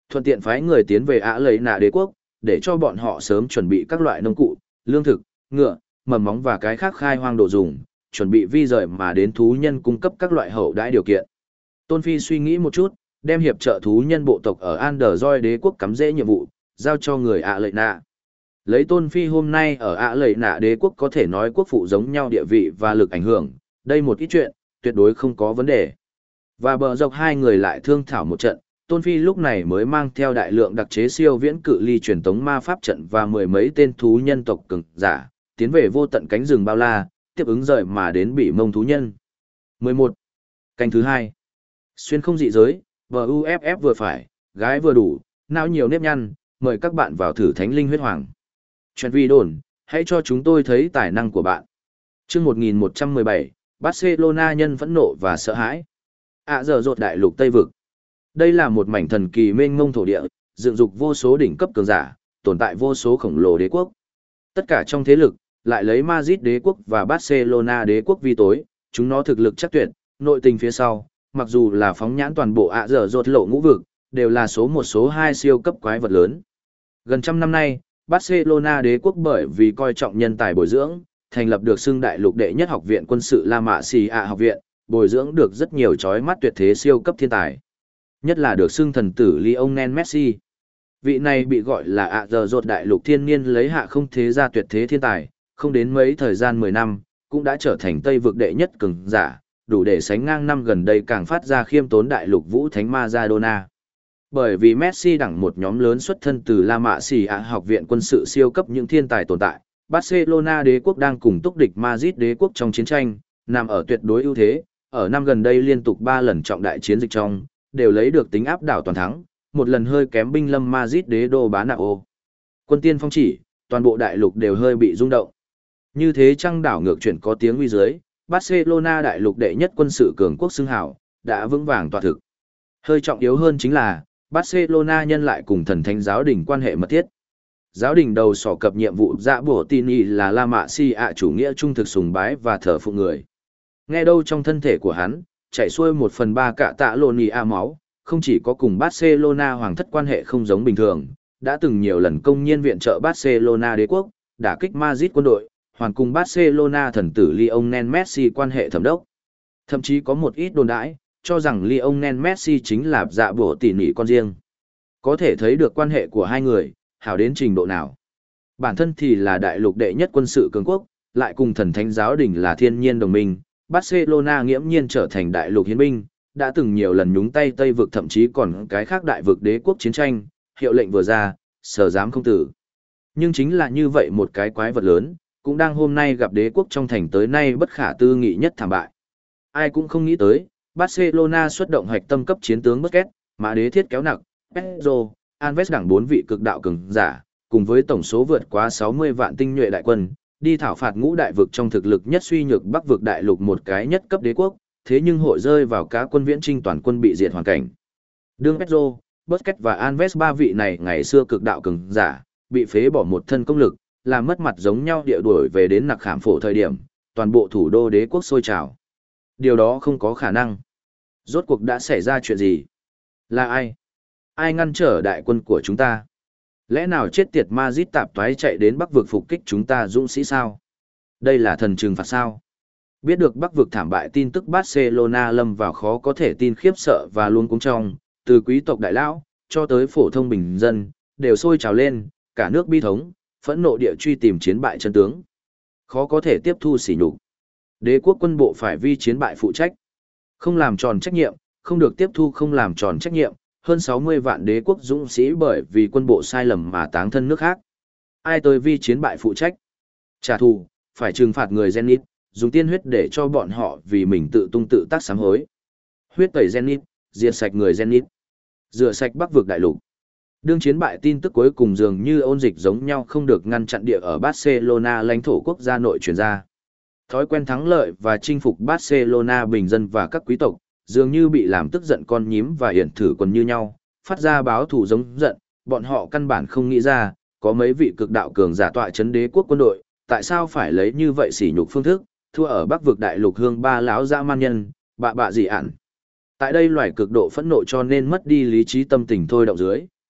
Thuận tiện phái người tiến về Ả Lệ Nạ đế quốc, để cho bọn họ sớm chuẩn bị các loại nông cụ, lương thực, ngựa, mầm móng và cái khác khai hoang đồ dùng, chuẩn bị vi rời mà đến thú nhân cung cấp các loại hậu đãi điều kiện. Tôn Phi suy nghĩ một chút, đem hiệp trợ thú nhân bộ tộc ở Android đế quốc cắm rễ nhiệm vụ, giao cho người Ả Lệ Nạ. Lấy Tôn Phi hôm nay ở Ả Lệ Nạ đế quốc có thể nói quốc phụ giống nhau địa vị và lực ảnh hưởng, đây một ít chuyện, tuyệt đối không có vấn đề. Và bờ dọc hai người lại thương thảo một trận, Tôn Phi lúc này mới mang theo đại lượng đặc chế siêu viễn cự ly truyền tống ma pháp trận và mười mấy tên thú nhân tộc cường giả, tiến về vô tận cánh rừng bao la, tiếp ứng rời mà đến Bỉ Mông thú nhân. 11. Canh thứ 2. Xuyên không dị giới, BUFF vừa phải, gái vừa đủ, não nhiều nếp nhăn, mời các bạn vào thử Thánh Linh Huyết Hoàng. Chuyện vi đồn, hãy cho chúng tôi thấy tài năng của bạn. Chương 1117, Barcelona nhân phẫn nộ và sợ hãi. Giờ rột đại lục Tây Vực. Đây là một mảnh thần kỳ mênh mông thổ địa, dựng dục vô số đỉnh cấp cường giả, tồn tại vô số khổng lồ đế quốc. Tất cả trong thế lực, lại lấy Madrid đế quốc và Barcelona đế quốc vi tối, chúng nó thực lực chắc tuyệt, nội tình phía sau, mặc dù là phóng nhãn toàn bộ giờ rột lộ ngũ vực, đều là số một số hai siêu cấp quái vật lớn. Gần trăm năm nay, Barcelona đế quốc bởi vì coi trọng nhân tài bồi dưỡng, thành lập được xưng đại lục đệ nhất học viện quân sự La Masia học viện, bồi dưỡng được rất nhiều chói mắt tuyệt thế siêu cấp thiên tài. Nhất là được xưng thần tử Lionel Messi. Vị này bị gọi là giờ rột đại lục thiên niên lấy hạ không thế gia tuyệt thế thiên tài, không đến mấy thời gian 10 năm, cũng đã trở thành Tây vực đệ nhất cường giả, đủ để sánh ngang năm gần đây càng phát ra khiêm tốn đại lục vũ thánh Maradona. Bởi vì Messi đẳng một nhóm lớn xuất thân từ La Masia học viện quân sự siêu cấp những thiên tài tồn tại, Barcelona đế quốc đang cùng túc địch Madrid đế quốc trong chiến tranh, nằm ở tuyệt đối ưu thế, ở năm gần đây liên tục 3 lần trọng đại chiến dịch trong, đều lấy được tính áp đảo toàn thắng, một lần hơi kém binh lâm Madrid đế đô Bá Nạo. Quân tiên phong chỉ, toàn bộ đại lục đều hơi bị rung động. Như thế trăng đảo ngược chuyển có tiếng uy dưới, Barcelona đại lục đệ nhất quân sự cường quốc xưng hào, đã vững vàng tọa thực. Hơi trọng yếu hơn chính là, Barcelona nhân lại cùng thần thánh giáo đình quan hệ mật thiết. Giáo đình đầu sỏ cập nhiệm vụ dạ bổ tin y là La Masia chủ nghĩa trung thực sùng bái và thờ phụng người. Nghe đâu trong thân thể của hắn, chảy xuôi 1/3 cả tạ lộn y máu, không chỉ có cùng Barcelona hoàng thất quan hệ không giống bình thường, đã từng nhiều lần công nhiên viện trợ Barcelona đế quốc, đả kích Madrid quân đội, hoàn cùng Barcelona thần tử Lionel Messi quan hệ thẩm đốc. Thậm chí có một ít đồn đãi, cho rằng Lionel Messi chính là dạ bổ tỉ nỉ con riêng. Có thể thấy được quan hệ của hai người, hảo đến trình độ nào. Bản thân thì là đại lục đệ nhất quân sự cường quốc, lại cùng thần thánh giáo đình là thiên nhiên đồng minh, Barcelona nghiễm nhiên trở thành đại lục hiến binh, đã từng nhiều lần nhúng tay Tây vực thậm chí còn cái khác đại vực đế quốc chiến tranh, hiệu lệnh vừa ra, sở dám không tử. Nhưng chính là như vậy một cái quái vật lớn, cũng đang hôm nay gặp đế quốc trong thành tới nay bất khả tư nghị nhất thảm bại. Ai cũng không nghĩ tới, Barcelona xuất động hoạch tâm cấp chiến tướng Busquets, mã đế thiết kéo nặng, Pedro, Alves đẳng 4 vị cực đạo cường giả, cùng với tổng số vượt quá 60 vạn tinh nhuệ đại quân, đi thảo phạt ngũ đại vực trong thực lực nhất suy nhược Bắc vực đại lục một cái nhất cấp đế quốc, thế nhưng hội rơi vào cá quân viễn trinh toàn quân bị diệt hoàn cảnh. Đương Pedro, Busquets và Alves ba vị này ngày xưa cực đạo cường giả, bị phế bỏ một thân công lực, làm mất mặt giống nhau địa đuổi về đến nặc khảm phổ thời điểm, toàn bộ thủ đô đế quốc sôi trào. Điều đó không có khả năng. Rốt cuộc đã xảy ra chuyện gì? Là ai? Ai ngăn trở đại quân của chúng ta? Lẽ nào chết tiệt Madrid tạp toái chạy đến Bắc vực phục kích chúng ta dũng sĩ sao? Đây là thần trừng phạt sao? Biết được Bắc vực thảm bại tin tức Barcelona lâm vào khó có thể tin khiếp sợ và luôn cuống trong, từ quý tộc đại lão cho tới phổ thông bình dân, đều sôi trào lên, cả nước bi thống, phẫn nộ địa truy tìm chiến bại chân tướng. Khó có thể tiếp thu sỉ nhục. Đế quốc quân bộ phải vi chiến bại phụ trách. Không làm tròn trách nhiệm, không được tiếp thu không làm tròn trách nhiệm, hơn 60 vạn đế quốc dũng sĩ bởi vì quân bộ sai lầm mà táng thân nước khác. Ai tới vi chiến bại phụ trách? Trả thù, phải trừng phạt người Zenit, dùng tiên huyết để cho bọn họ vì mình tự tung tự tác sám hối. Huyết tẩy Zenit, diệt sạch người Zenit. Rửa sạch Bắc vực đại lục. Đương chiến bại tin tức cuối cùng dường như ôn dịch giống nhau không được ngăn chặn địa ở Barcelona lãnh thổ quốc gia nội truyền ra. Thói quen thắng lợi và chinh phục Barcelona bình dân và các quý tộc, dường như bị làm tức giận con nhím và hiển thử quần như nhau, phát ra báo thù giống giận, bọn họ căn bản không nghĩ ra, có mấy vị cực đạo cường giả tọa chấn đế quốc quân đội, tại sao phải lấy như vậy sỉ nhục phương thức, thua ở Bắc vực đại lục hương ba lão dã man nhân, bạ bạ gì ản. Tại đây loài cực độ phẫn nộ cho nên mất đi lý trí tâm tình thôi động dưới,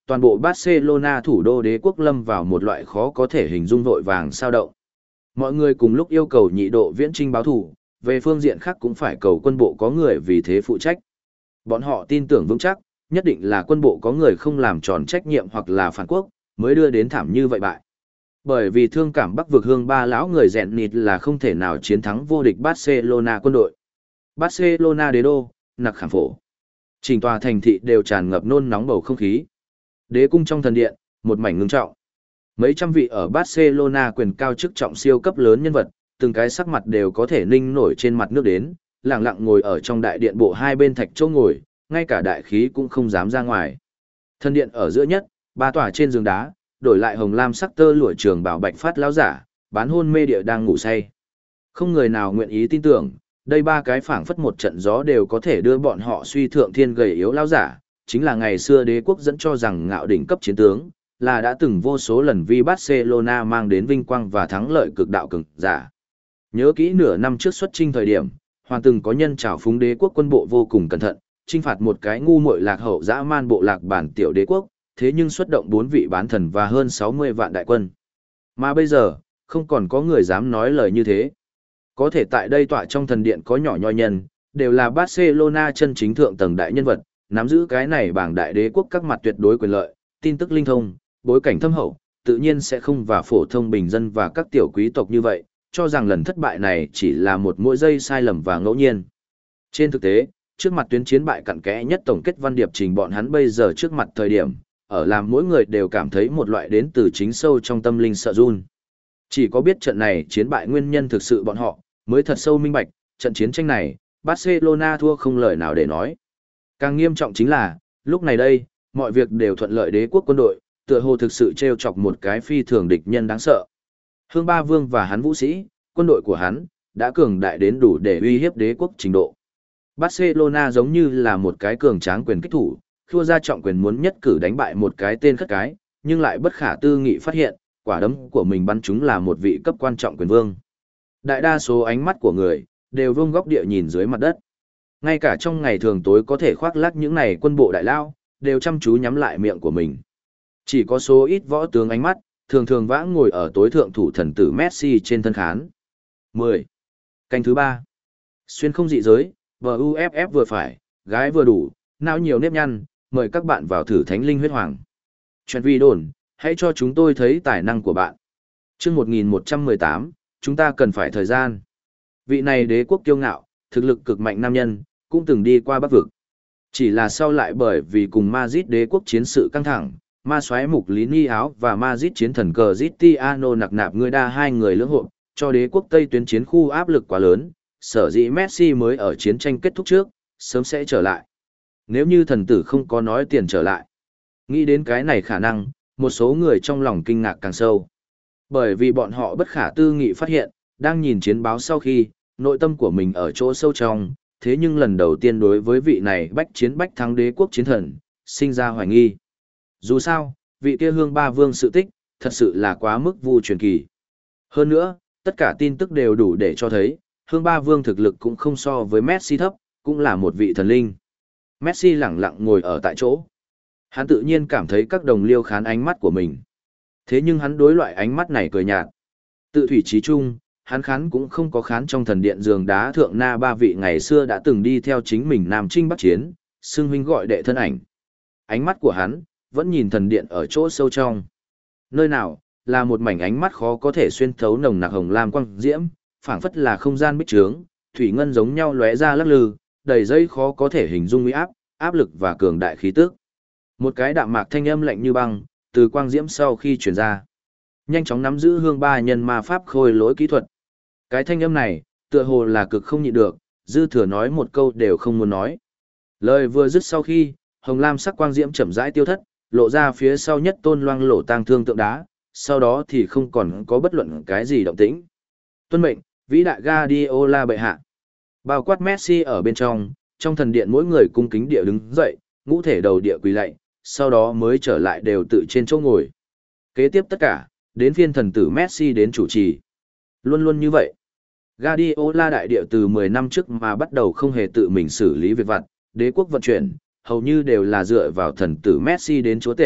toàn bộ Barcelona thủ đô đế quốc lâm vào một loại khó có thể hình dung vội vàng sao động. Mọi người cùng lúc yêu cầu nhị độ viễn chinh báo thủ, về phương diện khác cũng phải cầu quân bộ có người vì thế phụ trách. Bọn họ tin tưởng vững chắc, nhất định là quân bộ có người không làm tròn trách nhiệm hoặc là phản quốc, mới đưa đến thảm như vậy bại. Bởi vì thương cảm Bắc vực hương ba lão người rèn nịt là không thể nào chiến thắng vô địch Barcelona quân đội. Barcelona đế đô, nặc khảm phổ. Chỉnh tòa thành thị đều tràn ngập nôn nóng bầu không khí. Đế cung trong thần điện, một mảnh ngưng trọng. Mấy trăm vị ở Barcelona quyền cao chức trọng siêu cấp lớn nhân vật, từng cái sắc mặt đều có thể ninh nổi trên mặt nước đến, lặng lặng ngồi ở trong đại điện bộ hai bên thạch châu ngồi, ngay cả đại khí cũng không dám ra ngoài. Thần điện ở giữa nhất, ba tòa trên giường đá, đổi lại hồng lam sắc tơ lụa trường bảo bạch phát lão giả, bán hôn mê địa đang ngủ say. Không người nào nguyện ý tin tưởng, đây ba cái phảng phất một trận gió đều có thể đưa bọn họ suy thượng thiên gầy yếu lão giả, chính là ngày xưa đế quốc dẫn cho rằng ngạo đỉnh cấp chiến tướng, là đã từng vô số lần vì Barcelona mang đến vinh quang và thắng lợi cực đạo cường giả. Nhớ kỹ nửa năm trước xuất chinh thời điểm, hoàn từng có nhân trào phúng đế quốc quân bộ vô cùng cẩn thận, chinh phạt một cái ngu muội lạc hậu dã man bộ lạc bản tiểu đế quốc, thế nhưng xuất động 4 vị bán thần và hơn 60 vạn đại quân. Mà bây giờ, không còn có người dám nói lời như thế. Có thể tại đây tọa trong thần điện có nhỏ nhoi nhân, đều là Barcelona chân chính thượng tầng đại nhân vật, nắm giữ cái này bảng đại đế quốc các mặt tuyệt đối quyền lợi, tin tức linh thông, bối cảnh thâm hậu, tự nhiên sẽ không và phổ thông bình dân và các tiểu quý tộc như vậy, cho rằng lần thất bại này chỉ là một mỗi giây sai lầm và ngẫu nhiên. Trên thực tế, trước mặt tuyến chiến bại cặn kẽ nhất tổng kết văn điệp trình bọn hắn bây giờ trước mặt thời điểm, ở làm mỗi người đều cảm thấy một loại đến từ chính sâu trong tâm linh sợ run. Chỉ có biết trận này chiến bại nguyên nhân thực sự bọn họ, mới thật sâu minh bạch, trận chiến tranh này, Barcelona thua không lời nào để nói. Càng nghiêm trọng chính là, lúc này đây, mọi việc đều thuận lợi đế quốc quân đội, tựa hồ thực sự trêu chọc một cái phi thường địch nhân đáng sợ. Hương Ba Vương và hắn vũ sĩ, quân đội của hắn, đã cường đại đến đủ để uy hiếp đế quốc trình độ. Barcelona giống như là một cái cường tráng quyền kích thủ, khua ra trọng quyền muốn nhất cử đánh bại một cái tên khất cái, nhưng lại bất khả tư nghị phát hiện, quả đấm của mình bắn chúng là một vị cấp quan trọng quyền vương. Đại đa số ánh mắt của người, đều vương góc địa nhìn dưới mặt đất. Ngay cả trong ngày thường tối có thể khoác lác những này quân bộ đại lao, đều chăm chú nhắm lại miệng của mình. Chỉ có số ít võ tướng ánh mắt, thường thường vãng ngồi ở tối thượng thủ thần tử Messi trên thân khán. 10. Canh thứ 3. Xuyên không dị giới, VUFF vừa phải, gái vừa đủ, não nhiều nếp nhăn, mời các bạn vào thử thánh linh huyết hoàng. Chuyện vi đồn, hãy cho chúng tôi thấy tài năng của bạn. Chương 1118, chúng ta cần phải thời gian. Vị này đế quốc kiêu ngạo, thực lực cực mạnh nam nhân, cũng từng đi qua Bắc vực. Chỉ là sau lại bởi vì cùng Madrid đế quốc chiến sự căng thẳng, ma soái mục lý ni áo và Madrid chiến thần cờ Cristiano nặc nạp người đa hai người lưỡng hộ, cho đế quốc Tây tuyến chiến khu áp lực quá lớn, sở dĩ Messi mới ở chiến tranh kết thúc trước, sớm sẽ trở lại. Nếu như thần tử không có nói tiền trở lại. Nghĩ đến cái này khả năng, một số người trong lòng kinh ngạc càng sâu. Bởi vì bọn họ bất khả tư nghị phát hiện, đang nhìn chiến báo sau khi, nội tâm của mình ở chỗ sâu trong, thế nhưng lần đầu tiên đối với vị này bách chiến bách thắng đế quốc chiến thần, sinh ra hoài nghi. Dù sao, vị kia hương ba vương sự tích, thật sự là quá mức vu truyền kỳ. Hơn nữa, tất cả tin tức đều đủ để cho thấy, hương ba vương thực lực cũng không so với Messi thấp, cũng là một vị thần linh. Messi lẳng lặng ngồi ở tại chỗ. Hắn tự nhiên cảm thấy các đồng liêu khán ánh mắt của mình. Thế nhưng hắn đối loại ánh mắt này cười nhạt. Tự thủy trí chung, hắn khán cũng không có khán trong thần điện giường đá thượng na ba vị ngày xưa đã từng đi theo chính mình Nam Trinh Bắc Chiến, xưng huynh gọi đệ thân ảnh. Ánh mắt của hắn, vẫn nhìn thần điện ở chỗ sâu trong. Nơi nào, là một mảnh ánh mắt khó có thể xuyên thấu nồng nặc hồng lam quang diễm, phảng phất là không gian bích trướng, thủy ngân giống nhau lóe ra lắc lư, đầy dây khó có thể hình dung uy áp, áp lực và cường đại khí tức. Một cái đạm mạc thanh âm lạnh như băng, từ quang diễm sau khi truyền ra. Nhanh chóng nắm giữ hương ba nhân ma pháp khôi lỗi kỹ thuật. Cái thanh âm này, tựa hồ là cực không nhịn được, dư thừa nói một câu đều không muốn nói. Lời vừa dứt sau khi, hồng lam sắc quang diễm chậm rãi tiêu thất, lộ ra phía sau nhất tôn loang lổ tang thương tượng đá, sau đó thì không còn có bất luận cái gì động tĩnh. Tuân mệnh, vĩ đại Guardiola bệ hạ. Bao quát Messi ở bên trong thần điện mỗi người cung kính địa đứng dậy, ngũ thể đầu địa quỳ lạy, sau đó mới trở lại đều tự trên chỗ ngồi. Kế tiếp tất cả, đến phiên thần tử Messi đến chủ trì. Luôn luôn như vậy. Guardiola đại địa từ 10 năm trước mà bắt đầu không hề tự mình xử lý việc vặt, đế quốc vận chuyển, hầu như đều là dựa vào thần tử Messi đến chúa tể,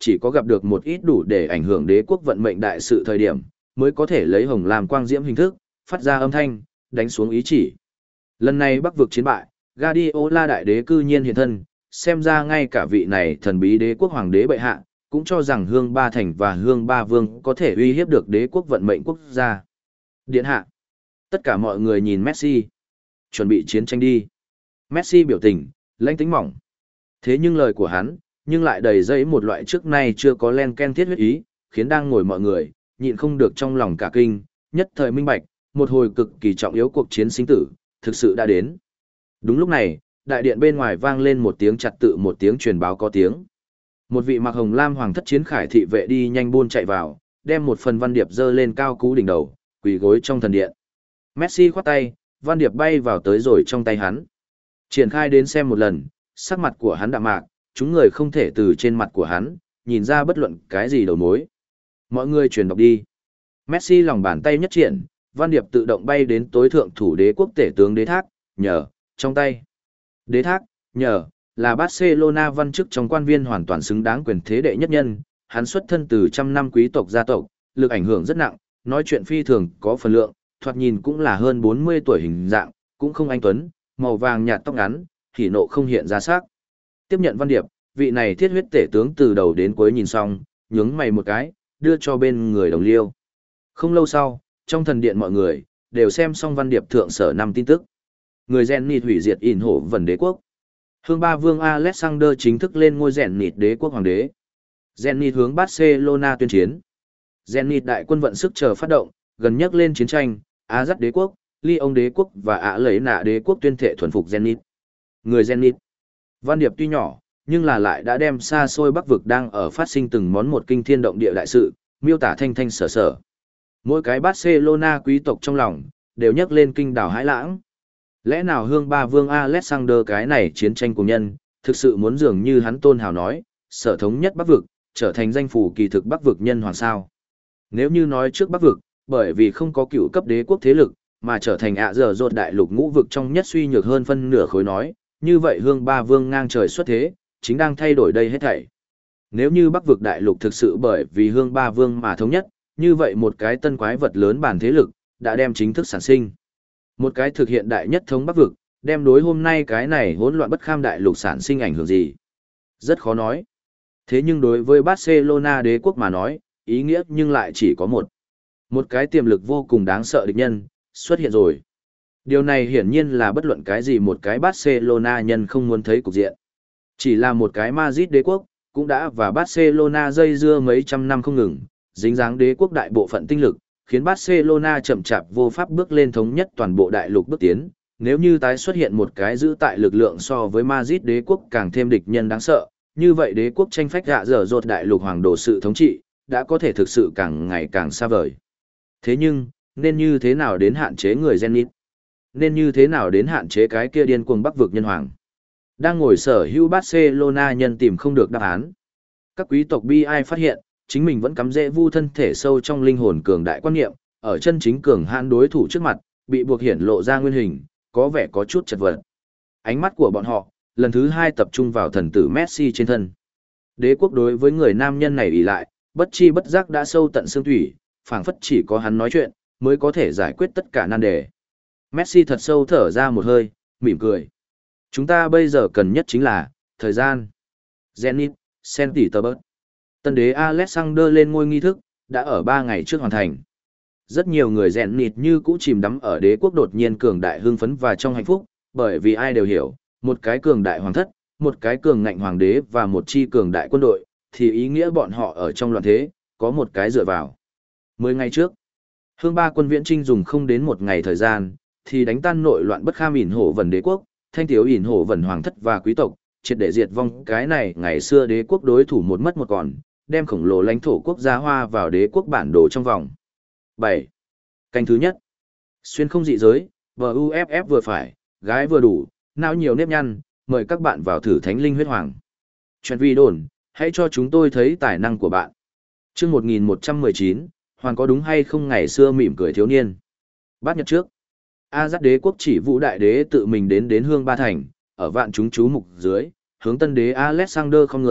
chỉ có gặp được một ít đủ để ảnh hưởng đế quốc vận mệnh đại sự thời điểm, mới có thể lấy hồng làm quang diễm hình thức, phát ra âm thanh, đánh xuống ý chỉ. Lần này Bắc vực chiến bại, Guardiola đại đế cư nhiên hiện thân, xem ra ngay cả vị này thần bí đế quốc hoàng đế bệ hạ, cũng cho rằng Hương Ba Thành và Hương Ba Vương có thể uy hiếp được đế quốc vận mệnh quốc gia. Điện hạ. Tất cả mọi người nhìn Messi. Chuẩn bị chiến tranh đi. Messi biểu tình, lãnh tính mỏng. Thế nhưng lời của hắn, nhưng lại đầy dẫy một loại trước nay chưa có len ken thiết huyết ý, khiến đang ngồi mọi người, nhịn không được trong lòng cả kinh, nhất thời minh bạch, một hồi cực kỳ trọng yếu cuộc chiến sinh tử, thực sự đã đến. Đúng lúc này, đại điện bên ngoài vang lên một tiếng trật tự, một tiếng truyền báo có tiếng. Một vị mặc hồng lam hoàng thất chiến khải thị vệ đi nhanh buôn chạy vào, đem một phần văn điệp dơ lên cao cú đỉnh đầu, quỳ gối trong thần điện. Messi khoát tay, văn điệp bay vào tới rồi trong tay hắn. Triển khai đến xem một lần, sắc mặt của hắn đạm mạc, chúng người không thể từ trên mặt của hắn, nhìn ra bất luận cái gì đầu mối. Mọi người truyền đọc đi. Messi lòng bàn tay nhất triển, văn điệp tự động bay đến tối thượng thủ đế quốc tể tướng đế thác, nhờ, trong tay. Đế thác, nhờ, là Barcelona văn chức trong quan viên hoàn toàn xứng đáng quyền thế đệ nhất nhân, hắn xuất thân từ trăm năm quý tộc gia tộc, lực ảnh hưởng rất nặng, nói chuyện phi thường có phần lượng, thoạt nhìn cũng là hơn 40 tuổi hình dạng, cũng không anh tuấn, màu vàng nhạt tóc ngắn, hỉ nộ không hiện ra sắc. Tiếp nhận văn điệp, vị này thiết huyết tể tướng từ đầu đến cuối nhìn xong, nhướng mày một cái, đưa cho bên người đồng liêu. Không lâu sau, trong thần điện mọi người, đều xem xong văn điệp thượng sở năm tin tức. Người Zenit hủy diệt ỉn hổ vần đế quốc. Hương Ba Vương Alexander chính thức lên ngôi Zenit đế quốc hoàng đế. Zenit hướng Barcelona tuyên chiến. Zenit đại quân vận sức chờ phát động, gần nhất lên chiến tranh, Azat đế quốc, Lyon đế quốc và Ả Lấy Nạ đế quốc tuyên thệ thuần phục Zenit. Người Zenit. Văn điệp tuy nhỏ, nhưng là lại đã đem xa xôi Bắc vực đang ở phát sinh từng món một kinh thiên động địa đại sự, miêu tả thanh thanh sở sở. Mỗi cái Barcelona quý tộc trong lòng, đều nhắc lên kinh đảo hãi lãng. Lẽ nào Hương Ba Vương Alexander cái này chiến tranh của nhân, thực sự muốn dường như hắn tôn hào nói, sở thống nhất Bắc vực, trở thành danh phủ kỳ thực Bắc vực nhân hoàng sao. Nếu như nói trước Bắc vực, bởi vì không có cựu cấp đế quốc thế lực, mà trở thành ạ dở dột đại lục ngũ vực trong nhất suy nhược hơn phân nửa khối nói, như vậy Hương Ba Vương ngang trời xuất thế, chính đang thay đổi đây hết thảy. Nếu như Bắc vực đại lục thực sự bởi vì Hương Ba Vương mà thống nhất, như vậy một cái tân quái vật lớn bản thế lực, đã đem chính thức sản sinh. Một cái thực hiện đại nhất thống Bắc vực, đem đối hôm nay cái này hỗn loạn bất kham đại lục sản sinh ảnh hưởng gì? Rất khó nói. Thế nhưng đối với Barcelona đế quốc mà nói, ý nghĩa nhưng lại chỉ có một. Một cái tiềm lực vô cùng đáng sợ địch nhân, xuất hiện rồi. Điều này hiển nhiên là bất luận cái gì một cái Barcelona nhân không muốn thấy cục diện. Chỉ là một cái Madrid đế quốc, cũng đã và Barcelona dây dưa mấy trăm năm không ngừng, dính dáng đế quốc đại bộ phận tinh lực, khiến Barcelona chậm chạp vô pháp bước lên thống nhất toàn bộ đại lục bước tiến. Nếu như tái xuất hiện một cái giữ tại lực lượng so với Madrid đế quốc càng thêm địch nhân đáng sợ, như vậy đế quốc tranh phách gạ dở dột đại lục hoàng đồ sự thống trị, đã có thể thực sự càng ngày càng xa vời. Thế nhưng, nên như thế nào đến hạn chế người Zenit? Nên như thế nào đến hạn chế cái kia điên cuồng Bắc vực nhân hoàng? Đang ngồi sở hữu Barcelona nhân tìm không được đáp án. Các quý tộc bi ai phát hiện, chính mình vẫn cắm rễ vu thân thể sâu trong linh hồn cường đại quan niệm, ở chân chính cường hãn đối thủ trước mặt, bị buộc hiển lộ ra nguyên hình, có vẻ có chút chật vật. Ánh mắt của bọn họ, lần thứ hai tập trung vào thần tử Messi trên thân. Đế quốc đối với người nam nhân này ỷ lại, bất chi bất giác đã sâu tận xương thủy, phảng phất chỉ có hắn nói chuyện, mới có thể giải quyết tất cả nan đề. Messi thật sâu thở ra một hơi, mỉm cười. Chúng ta bây giờ cần nhất chính là thời gian. Zenit, Saint Petersburg. Tân đế Alexander lên ngôi nghi thức, đã ở 3 ngày trước hoàn thành. Rất nhiều người Zenit như cũ chìm đắm ở đế quốc đột nhiên cường đại hưng phấn và trong hạnh phúc, bởi vì ai đều hiểu, một cái cường đại hoàng thất, một cái cường ngạnh hoàng đế và một chi cường đại quân đội, thì ý nghĩa bọn họ ở trong loạn thế, có một cái dựa vào. 10 ngày trước, Hương Ba quân viễn trinh dùng không đến một ngày thời gian, thì đánh tan nội loạn bất kham ỉn hổ vần đế quốc, thanh thiếu ỉn hổ vần hoàng thất và quý tộc, triệt để diệt vong cái này ngày xưa đế quốc đối thủ một mất một còn, đem khổng lồ lãnh thổ quốc gia hoa vào đế quốc bản đồ trong vòng. 7. Canh thứ nhất. Xuyên không dị giới, VUFF vừa phải, gái vừa đủ, não nhiều nếp nhăn, mời các bạn vào thử thánh linh huyết hoàng. Chuyện vi đồn, hãy cho chúng tôi thấy tài năng của bạn. Chương 1119, Hoàng có đúng hay không ngày xưa mỉm cười thiếu niên. Bát nhật trước, Azat đế quốc chỉ vũ đại đế tự mình đến Hương Ba Thành, ở vạn chúng chú mục dưới, hướng tân đế Alexander không người,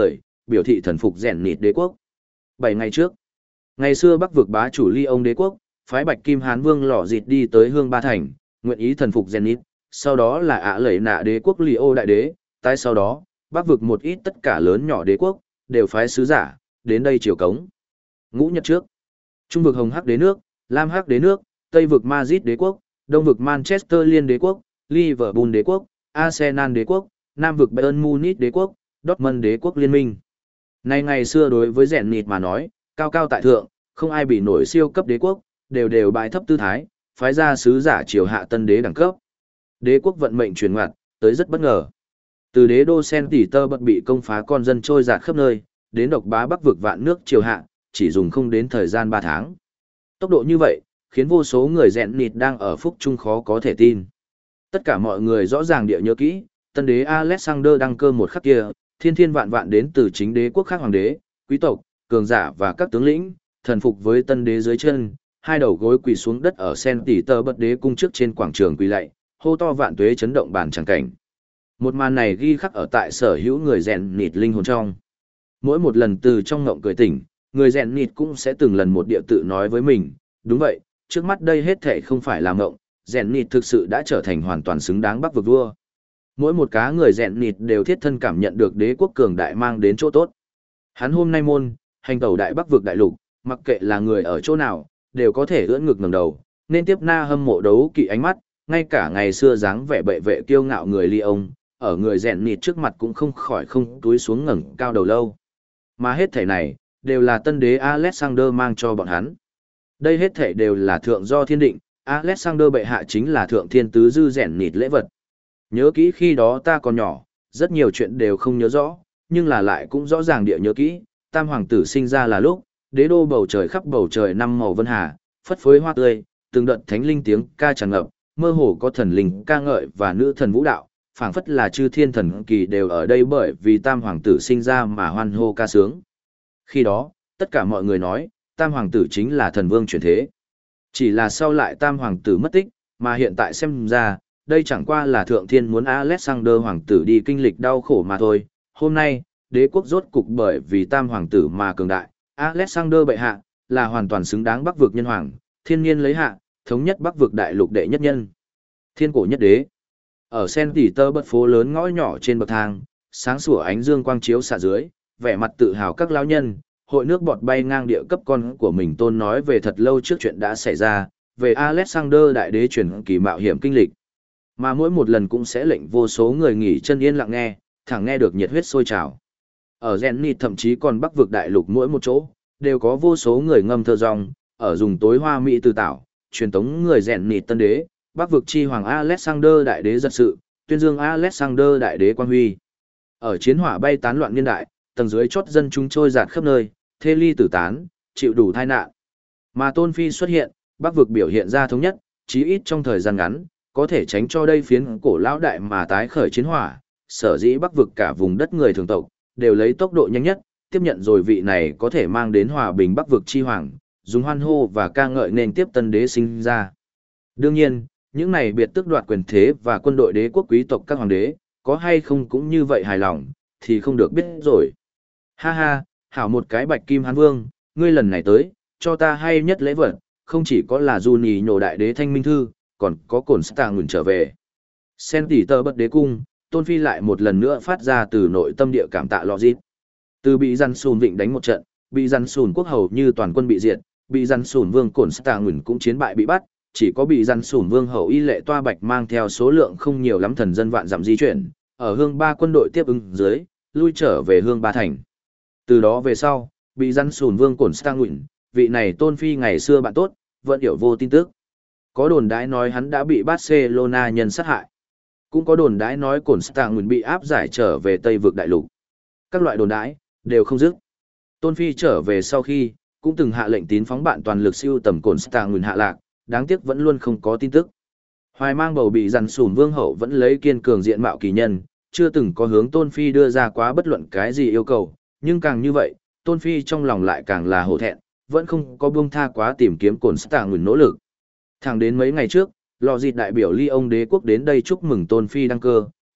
biểu thị thần phục rèn nịt đế quốc. 7 ngày trước, ngày xưa Bắc vực bá chủ Ly ông đế quốc, phái Bạch Kim Hán Vương Lọ Dịt đi tới Hương Ba Thành, nguyện ý thần phục rèn nịt, sau đó là Ả Lẩy Nạ đế quốc Ly ô đại đế, tại sau đó, Bắc vực một ít tất cả lớn nhỏ đế quốc, đều phái sứ giả, đến đây triều cống. Ngũ Nhật trước, Trung vực Hồng Hắc đế nước, Lam Hắc đế nước, Tây vực Madrid đế quốc, Đông vực Manchester Liên đế quốc, Liverpool đế quốc, Arsenal đế quốc, Nam vực Bayern Munich đế quốc, Dortmund đế quốc liên minh. Nay ngày xưa đối với rèn nịt mà nói, cao cao tại thượng, không ai bị nổi siêu cấp đế quốc, đều đều bại thấp tư thái, phái ra sứ giả triều hạ tân đế đẳng cấp. Đế quốc vận mệnh chuyển ngoặt, tới rất bất ngờ. Từ đế đô Sen Tỷ Tơ bật bị công phá con dân trôi dạt khắp nơi, đến độc bá Bắc vực vạn nước triều hạ, chỉ dùng không đến thời gian 3 tháng. Tốc độ như vậy, khiến vô số người rèn nịt đang ở phúc trung khó có thể tin. Tất cả mọi người rõ ràng địa nhớ kỹ, tân đế Alexander đăng cơ một khắc kia, thiên thiên vạn vạn đến từ chính đế quốc khác hoàng đế, quý tộc, cường giả và các tướng lĩnh, thần phục với tân đế dưới chân, hai đầu gối quỳ xuống đất ở Sen Tỷ Tơ bật đế cung trước trên quảng trường quỳ lạy, hô to vạn tuế chấn động bản chẳng cảnh. Một màn này ghi khắc ở tại sở hữu người rèn nịt linh hồn trong. Mỗi một lần từ trong ngộng cười tỉnh, người rèn nịt cũng sẽ từng lần một địa tự nói với mình, đúng vậy, trước mắt đây hết thảy không phải là ngộng, rèn nịt thực sự đã trở thành hoàn toàn xứng đáng Bắc vực vua. Mỗi một cá người rèn nịt đều thiết thân cảm nhận được đế quốc cường đại mang đến chỗ tốt. Hắn hôm nay môn, hành tẩu đại Bắc vực đại lục, mặc kệ là người ở chỗ nào, đều có thể ưỡn ngực ngẩng đầu, nên tiếp na hâm mộ đấu kỵ ánh mắt, ngay cả ngày xưa dáng vẻ bệ vệ kiêu ngạo người Ly ông, ở người rèn nịt trước mặt cũng không khỏi không túi xuống ngẩng cao đầu lâu. Mà hết thảy này, đều là tân đế Alexander mang cho bọn hắn. Đây hết thảy đều là thượng do thiên định, Alexander bệ hạ chính là thượng thiên tứ dư rèn nịt lễ vật. Nhớ kỹ khi đó ta còn nhỏ, rất nhiều chuyện đều không nhớ rõ, nhưng là lại cũng rõ ràng địa nhớ kỹ, tam hoàng tử sinh ra là lúc, đế đô bầu trời khắp bầu trời năm màu vân hà, phất phới hoa tươi, từng đợt thánh linh tiếng ca tràn ngập, mơ hồ có thần linh ca ngợi và nữ thần vũ đạo, phảng phất là chư thiên thần kỳ đều ở đây bởi vì tam hoàng tử sinh ra mà hoan hô ca sướng. Khi đó, tất cả mọi người nói, tam hoàng tử chính là thần vương chuyển thế. Chỉ là sau lại tam hoàng tử mất tích, mà hiện tại xem ra, đây chẳng qua là thượng thiên muốn Alexander hoàng tử đi kinh lịch đau khổ mà thôi. Hôm nay, đế quốc rốt cục bởi vì tam hoàng tử mà cường đại, Alexander bệ hạ, là hoàn toàn xứng đáng Bắc vực nhân hoàng, thiên nhiên lấy hạ, thống nhất Bắc vực đại lục đệ nhất nhân. Thiên cổ nhất đế. Ở Sen Tỷ Tơ bật phố lớn ngõ nhỏ trên bậc thang, sáng sủa ánh dương quang chiếu xạ dưới, vẻ mặt tự hào các lão nhân, hội nước bọt bay ngang địa cấp con của mình tôn nói về thật lâu trước chuyện đã xảy ra, về Alexander đại đế truyền kỳ mạo hiểm kinh lịch. Mà mỗi một lần cũng sẽ lệnh vô số người nghỉ chân yên lặng nghe, thẳng nghe được nhiệt huyết sôi trào. Ở Zenith thậm chí còn Bắc vực đại lục mỗi một chỗ, đều có vô số người ngâm thơ rong, ở dùng tối hoa mỹ từ tạo, truyền tống người Zenith tân đế, Bắc vực chi hoàng Alexander đại đế giật sự, tuyên dương Alexander đại đế quang huy. Ở chiến hỏa bay tán loạn niên đại, tầng dưới chót dân chúng trôi dạt khắp nơi, thê ly tử tán, chịu đủ tai nạn. Mà Tôn Phi xuất hiện, Bắc vực biểu hiện ra thống nhất, chí ít trong thời gian ngắn, có thể tránh cho đây phiến cổ lão đại mà tái khởi chiến hỏa, sở dĩ Bắc vực cả vùng đất người thường tộc, đều lấy tốc độ nhanh nhất, tiếp nhận rồi vị này có thể mang đến hòa bình Bắc vực chi hoàng, dùng hoan hô và ca ngợi nên tiếp tân đế sinh ra. Đương nhiên, những này biệt tước đoạt quyền thế và quân đội đế quốc quý tộc các hoàng đế, có hay không cũng như vậy hài lòng, thì không được biết rồi. Ha ha, hảo một cái Bạch Kim Hán Vương, ngươi lần này tới, cho ta hay nhất lễ vật, không chỉ có là du nhì nhổ đại đế thanh minh thư, còn có cổn Star ngừng trở về. Sen Tỷ Tơ bật đế cung, Tôn Phi lại một lần nữa phát ra từ nội tâm địa cảm tạ lọ dít. Từ bị răn sùn vịnh đánh một trận, bị răn sùn quốc hầu như toàn quân bị diệt, bị răn sùn vương cổn Star ngừng cũng chiến bại bị bắt, chỉ có bị răn sùn vương hầu y lệ toa bạch mang theo số lượng không nhiều lắm thần dân vạn dặm di chuyển, ở hương ba quân đội tiếp ứng dưới, lui trở về hương ba thành. Từ đó về sau, bị răn sùn vương cổn Star ngừng, vị này Tôn Phi ngày xưa bạn tốt, vẫn hiểu vô tin tức. Có đồn đãi nói hắn đã bị Barcelona nhân sát hại. Cũng có đồn đãi nói cổn Star ngừng bị áp giải trở về Tây vực đại lục. Các loại đồn đãi đều không dứt. Tôn Phi trở về sau khi, cũng từng hạ lệnh tín phóng bạn toàn lực siêu tầm cổn Star ngừng hạ lạc, đáng tiếc vẫn luôn không có tin tức. Hoài mang bầu bị răn sùn vương hậu vẫn lấy kiên cường diện mạo kỳ nhân, chưa từng có hướng Tôn Phi đưa ra quá bất luận cái gì yêu cầu, nhưng càng như vậy, Tôn Phi trong lòng lại càng là hổ thẹn, vẫn không có buông tha quá tìm kiếm cổn Star ngừng nỗ lực. Thẳng đến mấy ngày trước, lò dịt đại biểu Ly ông đế quốc đến đây chúc mừng Tôn Phi đăng cơ,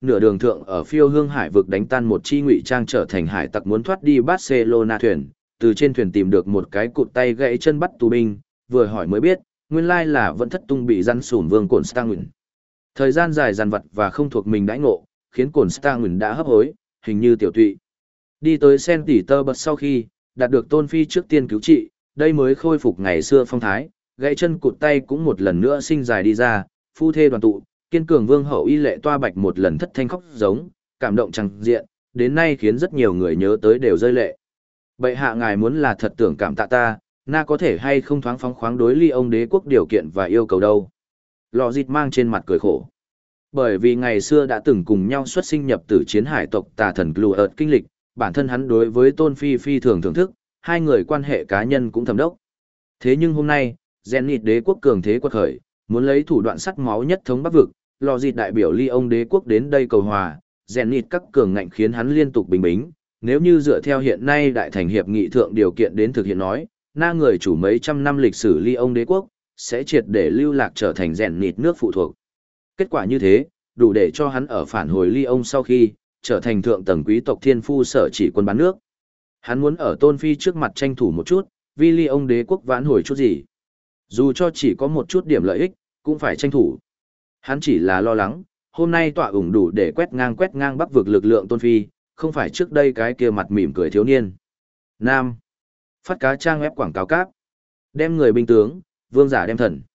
nửa đường thượng ở phiêu hương hải vực đánh tan một chi ngụy trang trở thành hải tặc muốn thoát đi Barcelona thuyền, từ trên thuyền tìm được một cái cụt tay gãy chân bắt tù binh, vừa hỏi mới biết, nguyên lai là vẫn thất tung bị răn sủn vương cổn Stanguin. Thời gian dài dằn vặt và không thuộc mình đãi ngộ, khiến cổn Stanguin đã hấp hối, hình như tiểu tụy. Đi tới Saint Petersburg sau khi, đạt được Tôn Phi trước tiên cứu trị, đây mới khôi phục ngày xưa phong thái, gãy chân cụt tay cũng một lần nữa sinh dài đi ra, phu thê đoàn tụ, kiên cường vương hậu y lệ toa bạch một lần thất thanh khóc giống, cảm động chẳng diện, đến nay khiến rất nhiều người nhớ tới đều rơi lệ. Bệ hạ ngài muốn là thật tưởng cảm tạ ta, na có thể hay không thoáng phóng khoáng đối ly ông đế quốc điều kiện và yêu cầu đâu. Lò dịt mang trên mặt cười khổ. Bởi vì ngày xưa đã từng cùng nhau xuất sinh nhập tử chiến hải tộc tà thần Gluert kinh lịch, bản thân hắn đối với Tôn Phi phi thường thưởng thức, hai người quan hệ cá nhân cũng thầm đốc. Thế nhưng hôm nay, Zenith đế quốc cường thế quật khởi, muốn lấy thủ đoạn sắt máu nhất thống Bắc vực, lò dịt đại biểu ly ông đế quốc đến đây cầu hòa, Zenith các cường ngạnh khiến hắn liên tục bình bính. Nếu như dựa theo hiện nay đại thành hiệp nghị thượng điều kiện đến thực hiện nói, na người chủ mấy trăm năm lịch sử ly ông đế quốc, sẽ triệt để lưu lạc trở thành Zenith nước phụ thuộc. Kết quả như thế, đủ để cho hắn ở phản hồi ly ông sau khi, trở thành thượng tầng quý tộc thiên phu sở chỉ quân bán nước. Hắn muốn ở Tôn Phi trước mặt tranh thủ một chút, vì ly ông đế quốc vãn hồi chút gì. Dù cho chỉ có một chút điểm lợi ích, cũng phải tranh thủ. Hắn chỉ là lo lắng, hôm nay tọa ủng đủ để quét ngang bắc vực lực lượng Tôn Phi, không phải trước đây cái kia mặt mỉm cười thiếu niên. Nam. Phát cá trang web quảng cáo cáp. Đem người binh tướng, vương giả đem thần.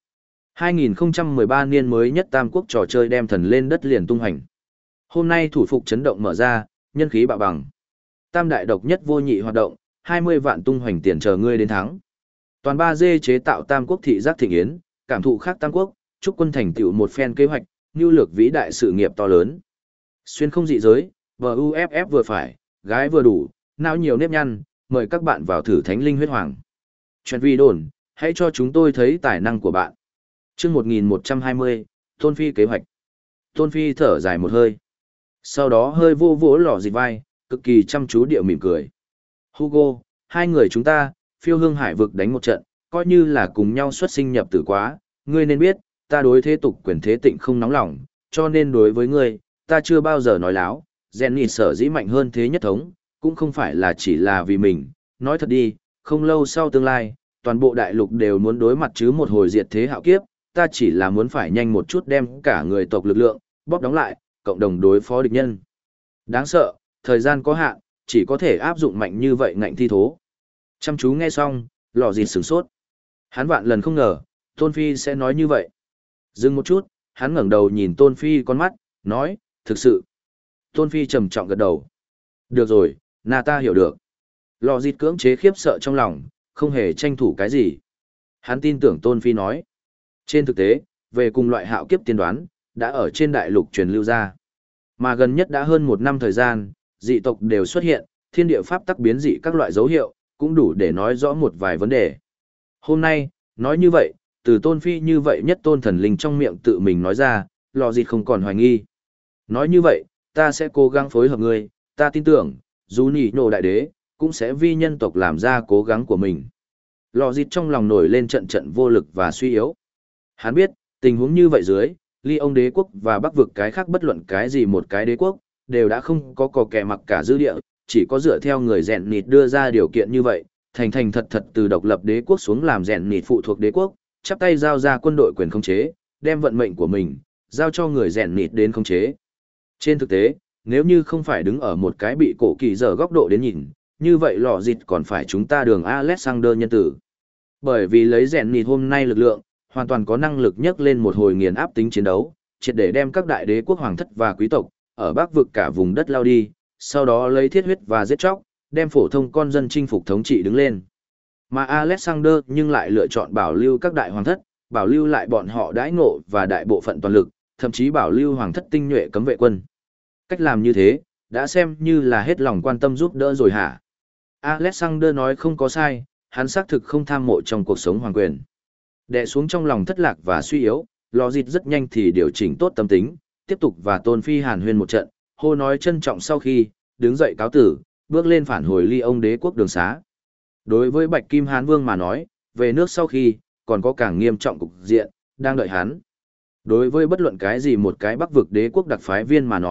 2013 niên mới nhất Tam Quốc trò chơi đem thần lên đất liền tung hành. Hôm nay thủ phục chấn động mở ra, nhân khí bạo bằng. Tam đại độc nhất vô nhị hoạt động, 20 vạn tung hoành tiền chờ ngươi đến thắng. Toàn 3D chế tạo Tam Quốc thị giác thịnh yến, cảm thụ khác Tam Quốc, chúc quân thành tựu một phen kế hoạch, nhu lược vĩ đại sự nghiệp to lớn. Xuyên không dị giới, BUFF vừa phải, gái vừa đủ, não nhiều nếp nhăn, mời các bạn vào thử Thánh Linh Huyết Hoàng. Chuyện vi đồn, hãy cho chúng tôi thấy tài năng của bạn. Chương 1120, Tôn Phi kế hoạch. Tôn Phi thở dài một hơi. Sau đó hơi vô vỗ lò dịt vai, cực kỳ chăm chú điệu mỉm cười. Hugo, hai người chúng ta, phiêu hương hải vực đánh một trận, coi như là cùng nhau xuất sinh nhập tử quá, ngươi nên biết, ta đối thế tục quyền thế tịnh không nóng lòng, cho nên đối với ngươi, ta chưa bao giờ nói láo, Jenny sở dĩ mạnh hơn thế nhất thống, cũng không phải là chỉ là vì mình, nói thật đi, không lâu sau tương lai, toàn bộ đại lục đều muốn đối mặt chứ một hồi diệt thế hạo kiếp, ta chỉ là muốn phải nhanh một chút đem cả người tộc lực lượng, bóp đóng lại, cộng đồng đối phó địch nhân. Đáng sợ, thời gian có hạn, chỉ có thể áp dụng mạnh như vậy ngạnh thi thố. Chăm chú nghe xong, lò dịt sửng sốt. Hắn vạn lần không ngờ, Tôn Phi sẽ nói như vậy. Dừng một chút, hắn ngẩng đầu nhìn Tôn Phi con mắt, nói, thực sự. Tôn Phi trầm trọng gật đầu. Được rồi, na ta hiểu được. Lò dịt cưỡng chế khiếp sợ trong lòng, không hề tranh thủ cái gì. Hắn tin tưởng Tôn Phi nói. Trên thực tế, về cùng loại hạo kiếp tiên đoán, đã ở trên đại lục truyền lưu ra. Mà gần nhất đã hơn một năm thời gian, dị tộc đều xuất hiện, thiên địa pháp tắc biến dị các loại dấu hiệu, cũng đủ để nói rõ một vài vấn đề. Hôm nay, nói như vậy, từ Tôn Phi như vậy nhất tôn thần linh trong miệng tự mình nói ra, lò dịt không còn hoài nghi. Nói như vậy, ta sẽ cố gắng phối hợp ngươi, ta tin tưởng, dù nhị nổ đại đế, cũng sẽ vi nhân tộc làm ra cố gắng của mình. Lò dịt trong lòng nổi lên trận trận vô lực và suy yếu. Hắn biết, tình huống như vậy dưới, ly ông đế quốc và bắc vực cái khác bất luận cái gì một cái đế quốc, đều đã không có kẻ mặc cả dư địa, chỉ có dựa theo người rèn nịt đưa ra điều kiện như vậy, thành thành thật thật từ độc lập đế quốc xuống làm rèn nịt phụ thuộc đế quốc, chắp tay giao ra quân đội quyền khống chế, đem vận mệnh của mình, giao cho người rèn nịt đến khống chế. Trên thực tế, nếu như không phải đứng ở một cái bị cổ kỳ giờ góc độ đến nhìn, như vậy lò dịt còn phải chúng ta đường Alexander nhân tử. Bởi vì lấy rèn nịt hôm nay lực lượng, hoàn toàn có năng lực nhấc lên một hồi nghiền áp tính chiến đấu, triệt để đem các đại đế quốc hoàng thất và quý tộc, ở bắc vực cả vùng đất lao đi, sau đó lấy thiết huyết và giết chóc, đem phổ thông con dân chinh phục thống trị đứng lên. Mà Alexander nhưng lại lựa chọn bảo lưu các đại hoàng thất, bảo lưu lại bọn họ đãi ngộ và đại bộ phận toàn lực, thậm chí bảo lưu hoàng thất tinh nhuệ cấm vệ quân. Cách làm như thế, đã xem như là hết lòng quan tâm giúp đỡ rồi hả? Alexander nói không có sai, hắn xác thực không tham mộ trong cuộc sống hoàng quyền. Đè xuống trong lòng thất lạc và suy yếu, lò dịt rất nhanh thì điều chỉnh tốt tâm tính, tiếp tục và Tôn Phi hàn huyên một trận, hô nói trân trọng sau khi, đứng dậy cáo tử, bước lên phản hồi ly ông đế quốc đường xá. Đối với Bạch Kim Hán Vương mà nói, về nước sau khi, còn có càng nghiêm trọng cục diện, đang đợi hắn. Đối với bất luận cái gì một cái bắc vực đế quốc đặc phái viên mà nói,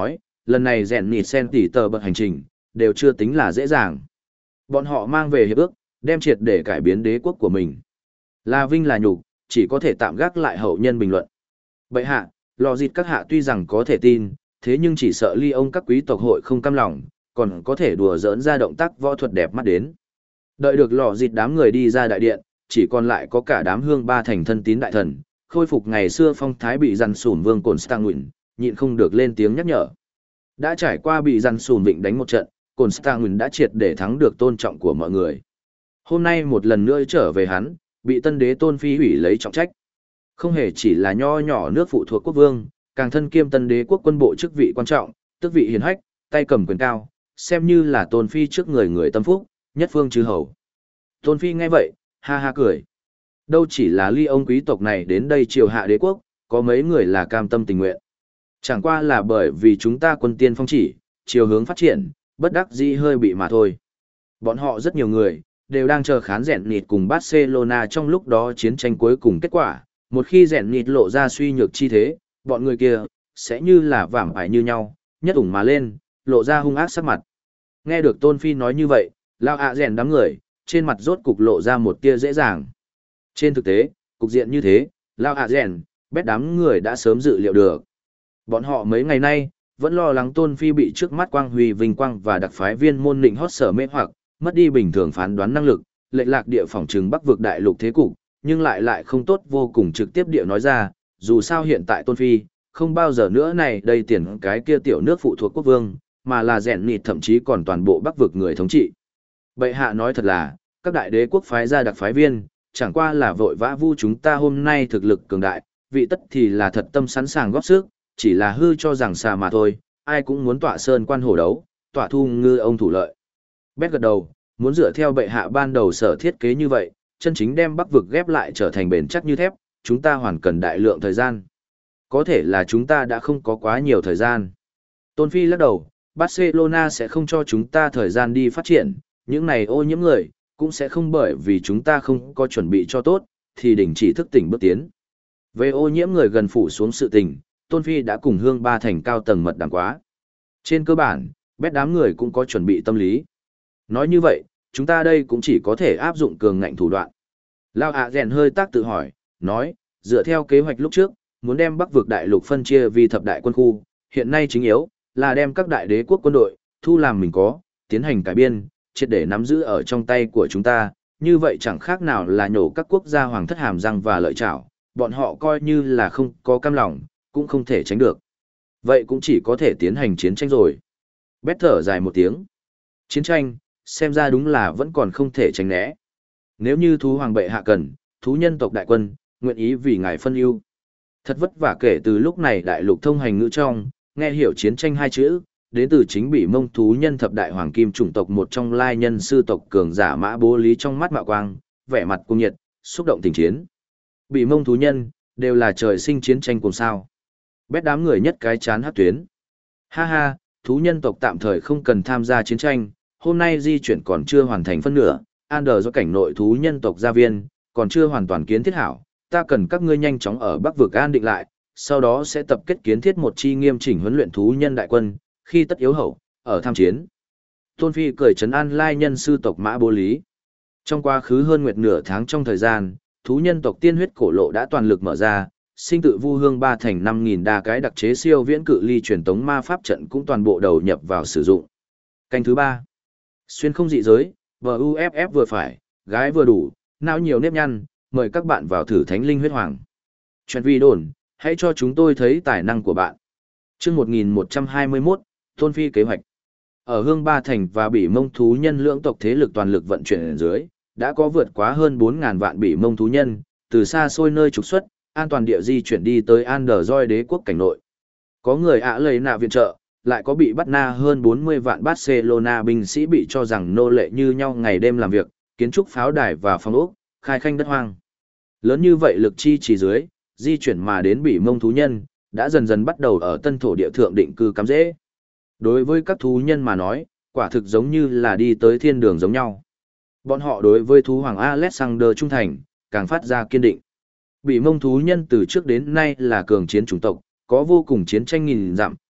lần này rèn nịt sen tỉ tờ bật hành trình, đều chưa tính là dễ dàng. Bọn họ mang về hiệp ước, đem triệt để cải biến đế quốc của mình. Là vinh là nhục, chỉ có thể tạm gác lại hậu nhân bình luận. Bệ hạ, lò dịt các hạ tuy rằng có thể tin, thế nhưng chỉ sợ ly ông các quý tộc hội không cam lòng, còn có thể đùa giỡn ra động tác võ thuật đẹp mắt đến. Đợi được lò dịt đám người đi ra đại điện, chỉ còn lại có cả đám hương ba thành thân tín đại thần, khôi phục ngày xưa phong thái bị dằn sủn vương cồn Stanguin, nhịn không được lên tiếng nhắc nhở. Đã trải qua bị dằn sủn vịnh đánh một trận, cồn Stanguin đã triệt để thắng được tôn trọng của mọi người. Hôm nay một lần nữa trở về hắn, bị tân đế Tôn Phi hủy lấy trọng trách. Không hề chỉ là nho nhỏ nước phụ thuộc quốc vương, càng thân kiêm tân đế quốc quân bộ chức vị quan trọng, tước vị hiền hách, tay cầm quyền cao, xem như là Tôn Phi trước người người tâm phúc, nhất phương chư hầu. Tôn Phi nghe vậy, ha ha cười. Đâu chỉ là ly ông quý tộc này đến đây triều hạ đế quốc, có mấy người là cam tâm tình nguyện. Chẳng qua là bởi vì chúng ta quân tiên phong chỉ, chiều hướng phát triển, bất đắc dĩ hơi bị mà thôi. Bọn họ rất nhiều người, đều đang chờ khán rèn nịt cùng Barcelona trong lúc đó chiến tranh cuối cùng kết quả. Một khi rèn nịt lộ ra suy nhược chi thế, bọn người kia, sẽ như là vảm ải như nhau, nhất ủng mà lên, lộ ra hung ác sắc mặt. Nghe được Tôn Phi nói như vậy, lao ạ rèn đám người, trên mặt rốt cục lộ ra một tia dễ dàng. Trên thực tế, cục diện như thế, lao ạ rèn, bét đám người đã sớm dự liệu được. Bọn họ mấy ngày nay, vẫn lo lắng Tôn Phi bị trước mắt quang huy vinh quang và đặc phái viên môn nịnh hót sở mê hoặc, mất đi bình thường phán đoán năng lực, lệch lạc địa phỏng trừng Bắc vực đại lục thế cục, nhưng lại không tốt vô cùng trực tiếp địa nói ra, dù sao hiện tại Tôn Phi, không bao giờ nữa này đây tiền cái kia tiểu nước phụ thuộc quốc vương, mà là rèn nịt thậm chí còn toàn bộ Bắc vực người thống trị. Bệ hạ nói thật là, các đại đế quốc phái ra đặc phái viên, chẳng qua là vội vã vu chúng ta hôm nay thực lực cường đại, vị tất thì là thật tâm sẵn sàng góp sức, chỉ là hư cho rằng xà mà thôi, ai cũng muốn tọa sơn quan hổ đấu, tọa thu ngư ông thủ lợi. Bét gật đầu, muốn dựa theo bệ hạ ban đầu sở thiết kế như vậy, chân chính đem Bắc vực ghép lại trở thành bền chắc như thép, chúng ta hoàn cần đại lượng thời gian. Có thể là chúng ta đã không có quá nhiều thời gian. Tôn Phi lắc đầu, Barcelona sẽ không cho chúng ta thời gian đi phát triển, những này ô nhiễm người, cũng sẽ không bởi vì chúng ta không có chuẩn bị cho tốt, thì đình chỉ thức tỉnh bước tiến. Về ô nhiễm người gần phủ xuống sự tình, Tôn Phi đã cùng hương ba thành cao tầng mật đàm quá. Trên cơ bản, bét đám người cũng có chuẩn bị tâm lý. Nói như vậy, chúng ta đây cũng chỉ có thể áp dụng cường ngạnh thủ đoạn. Lao ạ rèn hơi tác tự hỏi, nói, dựa theo kế hoạch lúc trước, muốn đem Bắc vực đại lục phân chia vì thập đại quân khu, hiện nay chính yếu là đem các đại đế quốc quân đội thu làm mình có, tiến hành cải biên, triệt để nắm giữ ở trong tay của chúng ta, như vậy chẳng khác nào là nhổ các quốc gia hoàng thất hàm răng và lợi chảo, bọn họ coi như là không có cam lòng, cũng không thể tránh được. Vậy cũng chỉ có thể tiến hành chiến tranh rồi. Bét thở dài một tiếng. Chiến tranh, xem ra đúng là vẫn còn không thể tránh né. Nếu như thú hoàng bệ hạ cần, thú nhân tộc đại quân, nguyện ý vì ngài phân ưu. Thật vất vả kể từ lúc này đại lục thông hành ngữ trong, nghe hiểu chiến tranh hai chữ, đến từ chính bị mông thú nhân thập đại hoàng kim chủng tộc một trong lai nhân sư tộc cường giả mã bố lý trong mắt mạo quang, vẻ mặt cung nhiệt, xúc động tình chiến. Bị mông thú nhân, đều là trời sinh chiến tranh cùng sao. Bét đám người nhất cái chán hát tuyến. Ha ha, thú nhân tộc tạm thời không cần tham gia chiến tranh, hôm nay di chuyển còn chưa hoàn thành phân nửa, Ander do cảnh nội thú nhân tộc gia viên, còn chưa hoàn toàn kiến thiết hảo, ta cần các ngươi nhanh chóng ở Bắc vực an định lại, sau đó sẽ tập kết kiến thiết một chi nghiêm chỉnh huấn luyện thú nhân đại quân, khi tất yếu hậu, ở tham chiến. Tôn Phi cười trấn an lai nhân sư tộc mã bố lý. Trong quá khứ hơn nguyệt nửa tháng trong thời gian, thú nhân tộc tiên huyết cổ lộ đã toàn lực mở ra, sinh tự vu hương ba thành 5.000 đa cái đặc chế siêu viễn cự ly truyền tống ma pháp trận cũng toàn bộ đầu nhập vào sử dụng. Canh thứ 3. Xuyên không dị giới, VUFF vừa phải, gái vừa đủ, não nhiều nếp nhăn, mời các bạn vào thử thánh linh huyết hoàng. Chuyện vi đồn, hãy cho chúng tôi thấy tài năng của bạn. Chương 1121, Tôn Phi kế hoạch. Ở hương ba thành và bỉ mông thú nhân lưỡng tộc thế lực toàn lực vận chuyển ở dưới, đã có vượt quá hơn 4.000 vạn bỉ mông thú nhân, từ xa xôi nơi trục xuất, an toàn địa di chuyển đi tới Anderjoy đế quốc cảnh nội. Có người ạ lầy nạ viện trợ, lại có bị bắt na hơn 40 vạn Barcelona binh sĩ bị cho rằng nô lệ như nhau ngày đêm làm việc, kiến trúc pháo đài và phòng ốc, khai khanh đất hoang. Lớn như vậy lực chi chỉ dưới, di chuyển mà đến bỉ mông thú nhân, đã dần dần bắt đầu ở tân thổ địa thượng định cư cắm dễ. Đối với các thú nhân mà nói, quả thực giống như là đi tới thiên đường giống nhau. Bọn họ đối với thú hoàng Alexander trung thành, càng phát ra kiên định. Bỉ mông thú nhân từ trước đến nay là cường chiến chủng tộc, có vô cùng chiến tranh nghìn dặm,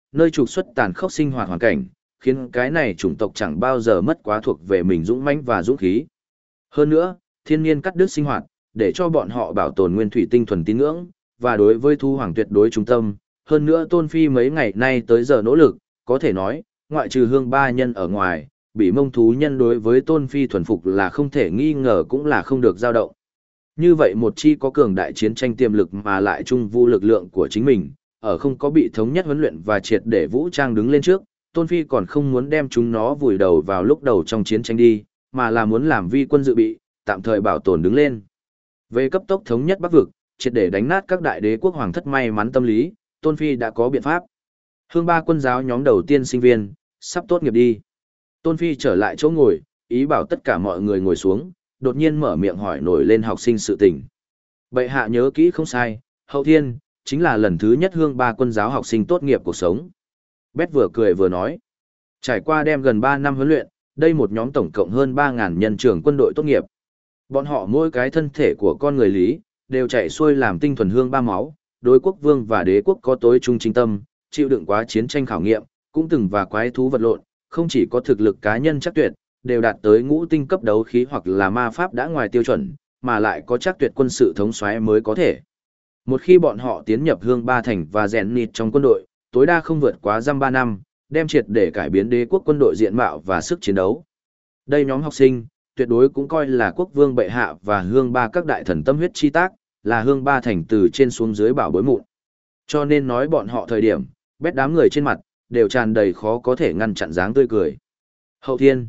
nơi trục xuất tàn khốc sinh hoạt hoàn cảnh, khiến cái này chủng tộc chẳng bao giờ mất quá thuộc về mình dũng mãnh và dũng khí. Hơn nữa, thiên nhiên cắt đứt sinh hoạt, để cho bọn họ bảo tồn nguyên thủy tinh thuần tín ngưỡng, và đối với thu hoàng tuyệt đối trung tâm. Hơn nữa Tôn Phi mấy ngày nay tới giờ nỗ lực, có thể nói, ngoại trừ hương ba nhân ở ngoài, bị mông thú nhân đối với Tôn Phi thuần phục là không thể nghi ngờ cũng là không được dao động. Như vậy một chi có cường đại chiến tranh tiềm lực mà lại trung vu lực lượng của chính mình, ở không có bị thống nhất huấn luyện và triệt để vũ trang đứng lên trước, Tôn Phi còn không muốn đem chúng nó vùi đầu vào lúc đầu trong chiến tranh đi, mà là muốn làm vi quân dự bị, tạm thời bảo tồn đứng lên. Về cấp tốc thống nhất Bắc vực, triệt để đánh nát các đại đế quốc hoàng thất may mắn tâm lý, Tôn Phi đã có biện pháp. Hương ba quân giáo nhóm đầu tiên sinh viên, sắp tốt nghiệp đi. Tôn Phi trở lại chỗ ngồi, ý bảo tất cả mọi người ngồi xuống, đột nhiên mở miệng hỏi nổi lên học sinh sự tình. Bệ hạ nhớ kỹ không sai, hậu thiên, chính là lần thứ nhất hương ba quân giáo học sinh tốt nghiệp cuộc sống. Bét vừa cười vừa nói. Trải qua đem gần 3 năm huấn luyện, đây một nhóm tổng cộng hơn 3.000 nhân trưởng quân đội tốt nghiệp. Bọn họ mỗi cái thân thể của con người lý, đều chạy xuôi làm tinh thuần hương ba máu, đối quốc vương và đế quốc có tối trung chính tâm, chịu đựng quá chiến tranh khảo nghiệm, cũng từng và quái thú vật lộn, không chỉ có thực lực cá nhân chắc tuyệt, đều đạt tới ngũ tinh cấp đấu khí hoặc là ma pháp đã ngoài tiêu chuẩn, mà lại có chắc tuyệt quân sự thống soái mới có thể. Một khi bọn họ tiến nhập hương ba thành và rèn nịt trong quân đội, tối đa không vượt quá dăm 3 năm, đem triệt để cải biến đế quốc quân đội diện mạo và sức chiến đấu. Đây nhóm học sinh, tuyệt đối cũng coi là quốc vương bệ hạ và hương ba các đại thần tâm huyết chi tác, là hương ba thành từ trên xuống dưới bảo bối mụn. Cho nên nói bọn họ thời điểm, bét đám người trên mặt, đều tràn đầy khó có thể ngăn chặn dáng tươi cười. Hậu thiên.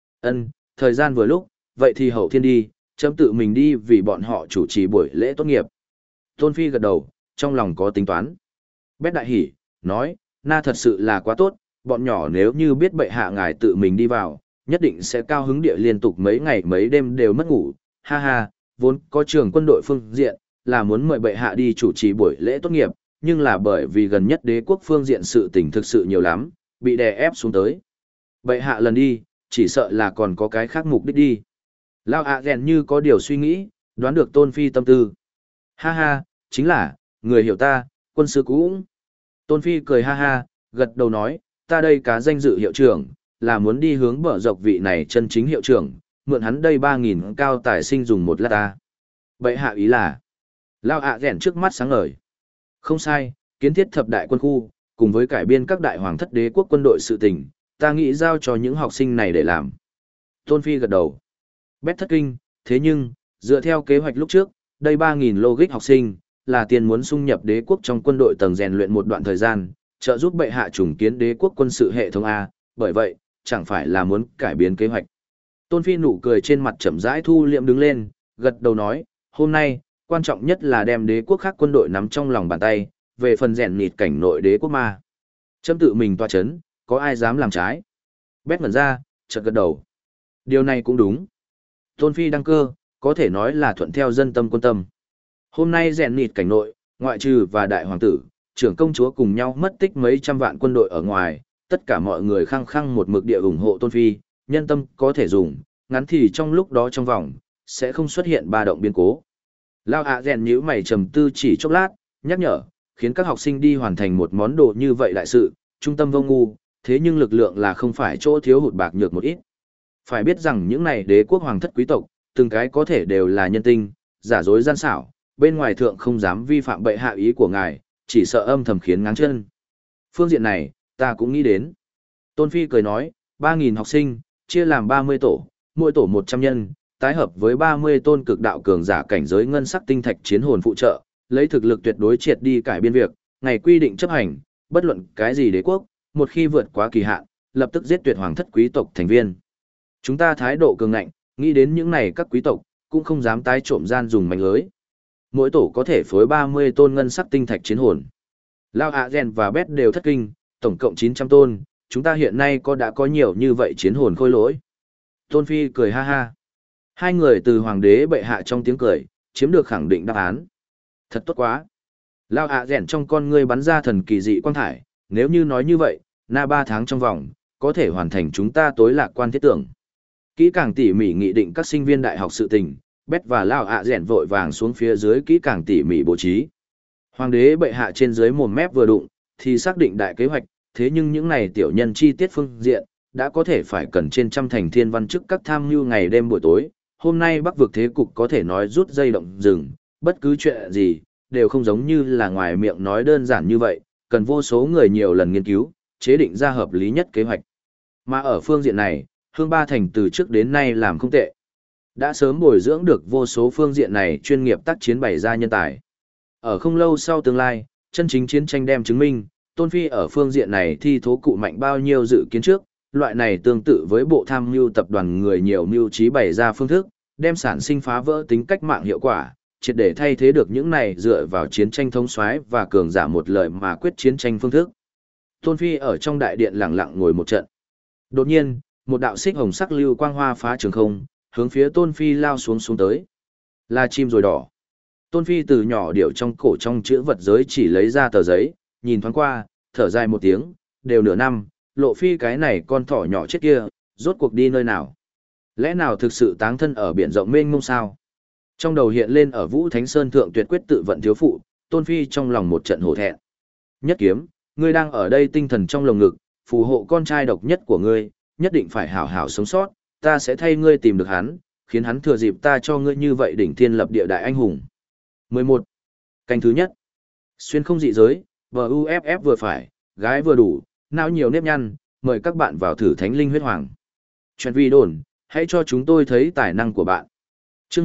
Thời gian vừa lúc, vậy thì hậu thiên đi, chấm tự mình đi vì bọn họ chủ trì buổi lễ tốt nghiệp. Tôn Phi gật đầu, trong lòng có tính toán. Bét đại hỉ, nói, na thật sự là quá tốt, bọn nhỏ nếu như biết bệ hạ ngài tự mình đi vào, nhất định sẽ cao hứng địa liên tục mấy ngày mấy đêm đều mất ngủ, ha ha, vốn có trường quân đội phương diện, là muốn mời bệ hạ đi chủ trì buổi lễ tốt nghiệp, nhưng là bởi vì gần nhất đế quốc phương diện sự tình thực sự nhiều lắm, bị đè ép xuống tới. Bệ hạ lần đi, chỉ sợ là còn có cái khác mục đích đi. Lao ạ rèn như có điều suy nghĩ, đoán được Tôn Phi tâm tư. Ha ha, chính là, người hiểu ta, quân sư cũng. Tôn Phi cười ha ha, gật đầu nói, ta đây cá danh dự hiệu trưởng, là muốn đi hướng bờ dọc vị này chân chính hiệu trưởng, mượn hắn đây 3.000 cao tài sinh dùng một lát ta. Bệ hạ ý là, Lao ạ rèn trước mắt sáng ngời. Không sai, kiến thiết thập đại quân khu, cùng với cải biên các đại hoàng thất đế quốc quân đội sự tình, ta nghĩ giao cho những học sinh này để làm. Tôn Phi gật đầu. Bét thất kinh, thế nhưng, dựa theo kế hoạch lúc trước, đây 3.000 logic học sinh, là tiền muốn xung nhập đế quốc trong quân đội tầng rèn luyện một đoạn thời gian, trợ giúp bệ hạ trùng kiến đế quốc quân sự hệ thống A, bởi vậy, chẳng phải là muốn cải biến kế hoạch. Tôn Phi nụ cười trên mặt chậm rãi thu liệm đứng lên, gật đầu nói, hôm nay, quan trọng nhất là đem đế quốc khác quân đội nắm trong lòng bàn tay, về phần rèn nịt cảnh nội đế quốc ma. Chấm tự mình tòa chấn, có ai dám làm trái? Bét ngẩn ra, chợt gật đầu. Điều này cũng đúng. Tôn Phi đăng cơ, có thể nói là thuận theo dân tâm quân tâm. Hôm nay rèn nịt cảnh nội, ngoại trừ và đại hoàng tử, trưởng công chúa cùng nhau mất tích mấy trăm vạn quân đội ở ngoài, tất cả mọi người khăng khăng một mực địa ủng hộ Tôn Phi, nhân tâm có thể dùng, ngắn thì trong lúc đó trong vòng, sẽ không xuất hiện ba động biến cố. Lao ạ rèn nhíu mày trầm tư chỉ chốc lát, nhắc nhở, khiến các học sinh đi hoàn thành một món đồ như vậy đại sự, trung tâm vô ngu, thế nhưng lực lượng là không phải chỗ thiếu hụt bạc nhược một ít. Phải biết rằng những này đế quốc hoàng thất quý tộc, từng cái có thể đều là nhân tinh, giả dối gian xảo, bên ngoài thượng không dám vi phạm bệ hạ ý của ngài, chỉ sợ âm thầm khiến ngáng chân. Phương diện này, ta cũng nghĩ đến. Tôn Phi cười nói, 3.000 học sinh, chia làm 30 tổ, mỗi tổ 100 nhân, tái hợp với 30 tôn cực đạo cường giả cảnh giới ngân sắc tinh thạch chiến hồn phụ trợ, lấy thực lực tuyệt đối triệt đi cải biên việc, ngày quy định chấp hành, bất luận cái gì đế quốc, một khi vượt quá kỳ hạn, lập tức giết tuyệt hoàng thất quý tộc thành viên. Chúng ta thái độ cường ngạnh, nghĩ đến những này các quý tộc, cũng không dám tái trộm gian dùng mánh lưới. Mỗi tổ có thể phối 30 tôn ngân sắc tinh thạch chiến hồn. Lao ạ rèn và Bét đều thất kinh, tổng cộng 900 tôn, chúng ta hiện nay đã có nhiều như vậy chiến hồn khôi lỗi. Tôn Phi cười ha ha. Hai người từ hoàng đế bệ hạ trong tiếng cười, chiếm được khẳng định đáp án. Thật tốt quá. Lao ạ rèn trong con ngươi bắn ra thần kỳ dị quang thải, nếu như nói như vậy, na 3 tháng trong vòng, có thể hoàn thành chúng ta tối lạc quan thiết tưởng. Kỹ càng tỉ mỉ nghị định các sinh viên đại học sự tình, Bét và Lao ạ rèn vội vàng xuống phía dưới kỹ càng tỉ mỉ bố trí. Hoàng đế bệ hạ trên dưới mồm mép vừa đụng, thì xác định đại kế hoạch, Thế nhưng những này tiểu nhân chi tiết phương diện, đã có thể phải cần trên trăm thành thiên văn chức các tham mưu ngày đêm buổi tối. Hôm nay Bắc vực thế cục có thể nói rút dây động rừng, bất cứ chuyện gì, đều không giống như là ngoài miệng nói đơn giản như vậy, cần vô số người nhiều lần nghiên cứu, chế định ra hợp lý nhất kế hoạch. Mà ở phương diện này, Hương Ba Thành từ trước đến nay làm không tệ. Đã sớm bồi dưỡng được vô số phương diện này chuyên nghiệp tác chiến bày ra nhân tài. Ở không lâu sau tương lai, chân chính chiến tranh đem chứng minh, Tôn Phi ở phương diện này thi thố cụ mạnh bao nhiêu dự kiến trước, loại này tương tự với bộ tham mưu tập đoàn người nhiều mưu trí bày ra phương thức, đem sản sinh phá vỡ tính cách mạng hiệu quả, triệt để thay thế được những này dựa vào chiến tranh thống soái và cường giả một lời mà quyết chiến tranh phương thức. Tôn Phi ở trong đại điện lặng lặng ngồi một trận. Đột nhiên, một đạo xích hồng sắc lưu quang hoa phá trường không, hướng phía Tôn Phi lao xuống tới. Là chim rồi đỏ. Tôn Phi từ nhỏ điệu trong cổ trong chữ vật giới chỉ lấy ra tờ giấy, nhìn thoáng qua, thở dài một tiếng, đều nửa năm, Lộ Phi cái này con thỏ nhỏ chết kia, rốt cuộc đi nơi nào? Lẽ nào thực sự táng thân ở biển rộng mênh mông sao? Trong đầu hiện lên ở Vũ Thánh Sơn thượng tuyệt quyết tự vận thiếu phụ, Tôn Phi trong lòng một trận hổ thẹn. Nhất kiếm, ngươi đang ở đây tinh thần trong lồng ngực, phù hộ con trai độc nhất của ngươi, nhất định phải hảo hảo sống sót, ta sẽ thay ngươi tìm được hắn, khiến hắn thừa dịp ta cho ngươi như vậy đỉnh thiên lập địa đại anh hùng. 11. Canh thứ nhất. Xuyên không dị giới, VUFF vừa phải, gái vừa đủ, não nhiều nếp nhăn, mời các bạn vào thử Thánh Linh Huyết Hoàng. Chuyện vi đồn, hãy cho chúng tôi thấy tài năng của bạn. Chương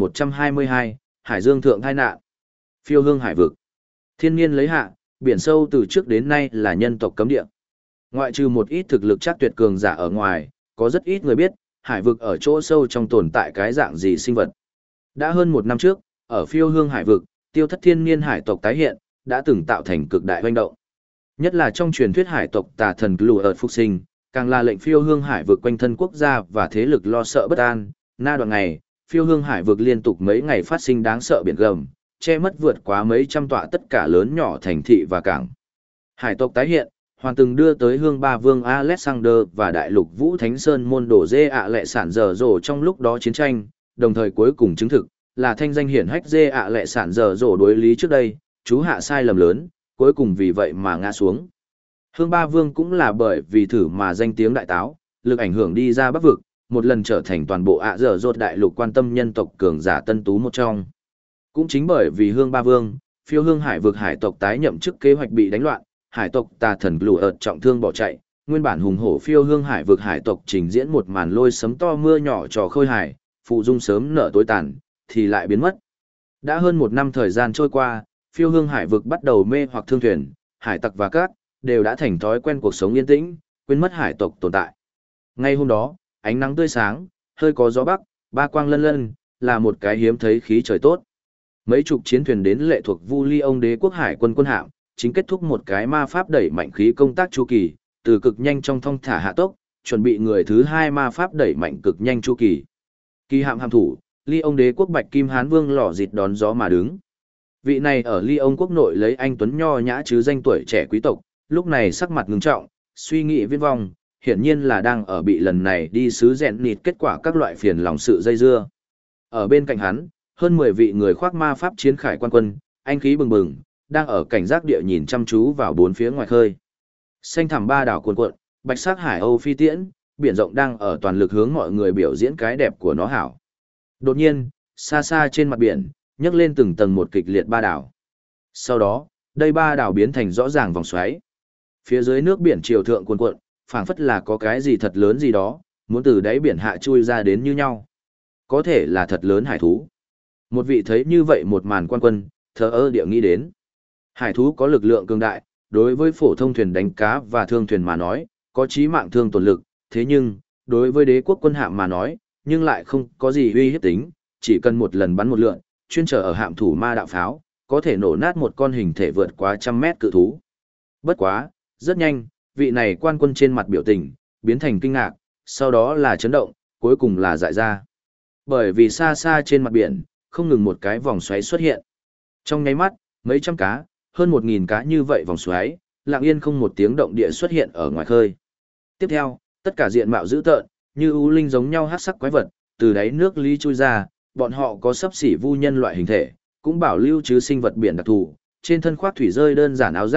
1122, Hải Dương thượng tai nạn. Phiêu hương hải vực. Thiên nhiên lấy hạ, biển sâu từ trước đến nay là nhân tộc cấm địa. Ngoại trừ một ít thực lực chắc tuyệt cường giả ở ngoài, có rất ít người biết, hải vực ở chỗ sâu trong tồn tại cái dạng gì sinh vật. Đã hơn một năm trước, ở phiêu hương hải vực, tiêu thất thiên niên hải tộc tái hiện, đã từng tạo thành cực đại hoành động. Nhất là trong truyền thuyết hải tộc tà thần Lù ợt phục sinh, càng là lệnh phiêu hương hải vực quanh thân quốc gia và thế lực lo sợ bất an. Na đoạn ngày, phiêu hương hải vực liên tục mấy ngày phát sinh đáng sợ biển gầm, che mất vượt quá mấy trăm tọa tất cả lớn nhỏ thành thị và cảng. Hải tộc tái hiện, hoàn từng đưa tới hương ba vương Alexander và đại lục Vũ Thánh Sơn môn đồ dê ạ lệ sản dở dồ trong lúc đó chiến tranh, đồng thời cuối cùng chứng thực, là thanh danh hiển hách dê ạ lệ sản dở dồ đối lý trước đây, chú hạ sai lầm lớn, cuối cùng vì vậy mà ngã xuống. Hương ba vương cũng là bởi vì thử mà danh tiếng đại táo, lực ảnh hưởng đi ra bắc vực, một lần trở thành toàn bộ ạ dở dột đại lục quan tâm nhân tộc cường giả tân tú một trong. Cũng chính bởi vì hương ba vương, phiêu hương hải vực hải tộc tái nhậm chức kế hoạch bị đánh loạn, hải tộc tà thần Lù ợt trọng thương bỏ chạy, nguyên bản hùng hổ phiêu hương hải vực hải tộc trình diễn một màn lôi sấm to mưa nhỏ trò khơi hải, phụ dung sớm nở tối tàn, thì lại biến mất. Đã hơn một năm thời gian trôi qua, phiêu hương hải vực bắt đầu mê hoặc thương thuyền, hải tặc và cát, đều đã thành thói quen cuộc sống yên tĩnh, quên mất hải tộc tồn tại. Ngay hôm đó, ánh nắng tươi sáng, hơi có gió bắc, ba quang lân lân, là một cái hiếm thấy khí trời tốt. Mấy chục chiến thuyền đến lệ thuộc Vu Ly ông đế quốc hải quân quân hạm, chính kết thúc một cái ma pháp đẩy mạnh khí công tác chu kỳ, từ cực nhanh trong thong thả hạ tốc, chuẩn bị người thứ hai ma pháp đẩy mạnh cực nhanh chu kỳ. Kỳ hạm hạm thủ, Ly ông đế quốc Bạch Kim Hán Vương lò dịt đón gió mà đứng. Vị này ở Ly ông quốc nội lấy anh tuấn nho nhã chứ danh tuổi trẻ quý tộc, lúc này sắc mặt ngưng trọng, suy nghĩ viễn vong, hiển nhiên là đang ở bị lần này đi sứ rèn nịt kết quả các loại phiền lòng sự dây dưa. Ở bên cạnh hắn, hơn 10 vị người khoác ma pháp chiến khải quan quân, anh khí bừng bừng, đang ở cảnh giác địa nhìn chăm chú vào bốn phía ngoài khơi. Xanh thẳm ba đảo cuồn cuộn, bạch sắc hải âu phi tiễn, biển rộng đang ở toàn lực hướng mọi người biểu diễn cái đẹp của nó hảo. Đột nhiên, xa xa trên mặt biển, nhấc lên từng tầng một kịch liệt ba đảo. Sau đó, đây ba đảo biến thành rõ ràng vòng xoáy. Phía dưới nước biển triều thượng cuồn cuộn, phảng phất là có cái gì thật lớn gì đó, muốn từ đáy biển hạ chui ra đến như nhau. Có thể là thật lớn hải thú. Một vị thấy như vậy một màn quan quân, thờ ơ địa nghĩ đến. Hải thú có lực lượng cường đại, đối với phổ thông thuyền đánh cá và thương thuyền mà nói, có chí mạng thương tổn lực, thế nhưng, đối với đế quốc quân hạm mà nói, nhưng lại không có gì uy hiếp tính, chỉ cần một lần bắn một lượn, chuyên trở ở hạm thủ ma đạo pháo, có thể nổ nát một con hình thể vượt quá 100 mét cự thú. Bất quá, rất nhanh, vị này quan quân trên mặt biểu tình, biến thành kinh ngạc, sau đó là chấn động, cuối cùng là dại ra. Bởi vì xa xa trên mặt biển, không ngừng một cái vòng xoáy xuất hiện. Trong nháy mắt, mấy trăm cá, hơn 1000 cá như vậy vòng xoáy, lặng yên không một tiếng động địa xuất hiện ở ngoài khơi. Tiếp theo, tất cả diện mạo dữ tợn, như ưu linh giống nhau hắc sắc quái vật, từ đáy nước lý chui ra, bọn họ có xấp xỉ vu nhân loại hình thể, cũng bảo lưu chứ sinh vật biển đặc thù, trên thân khoác thủy rơi đơn giản áo giáp,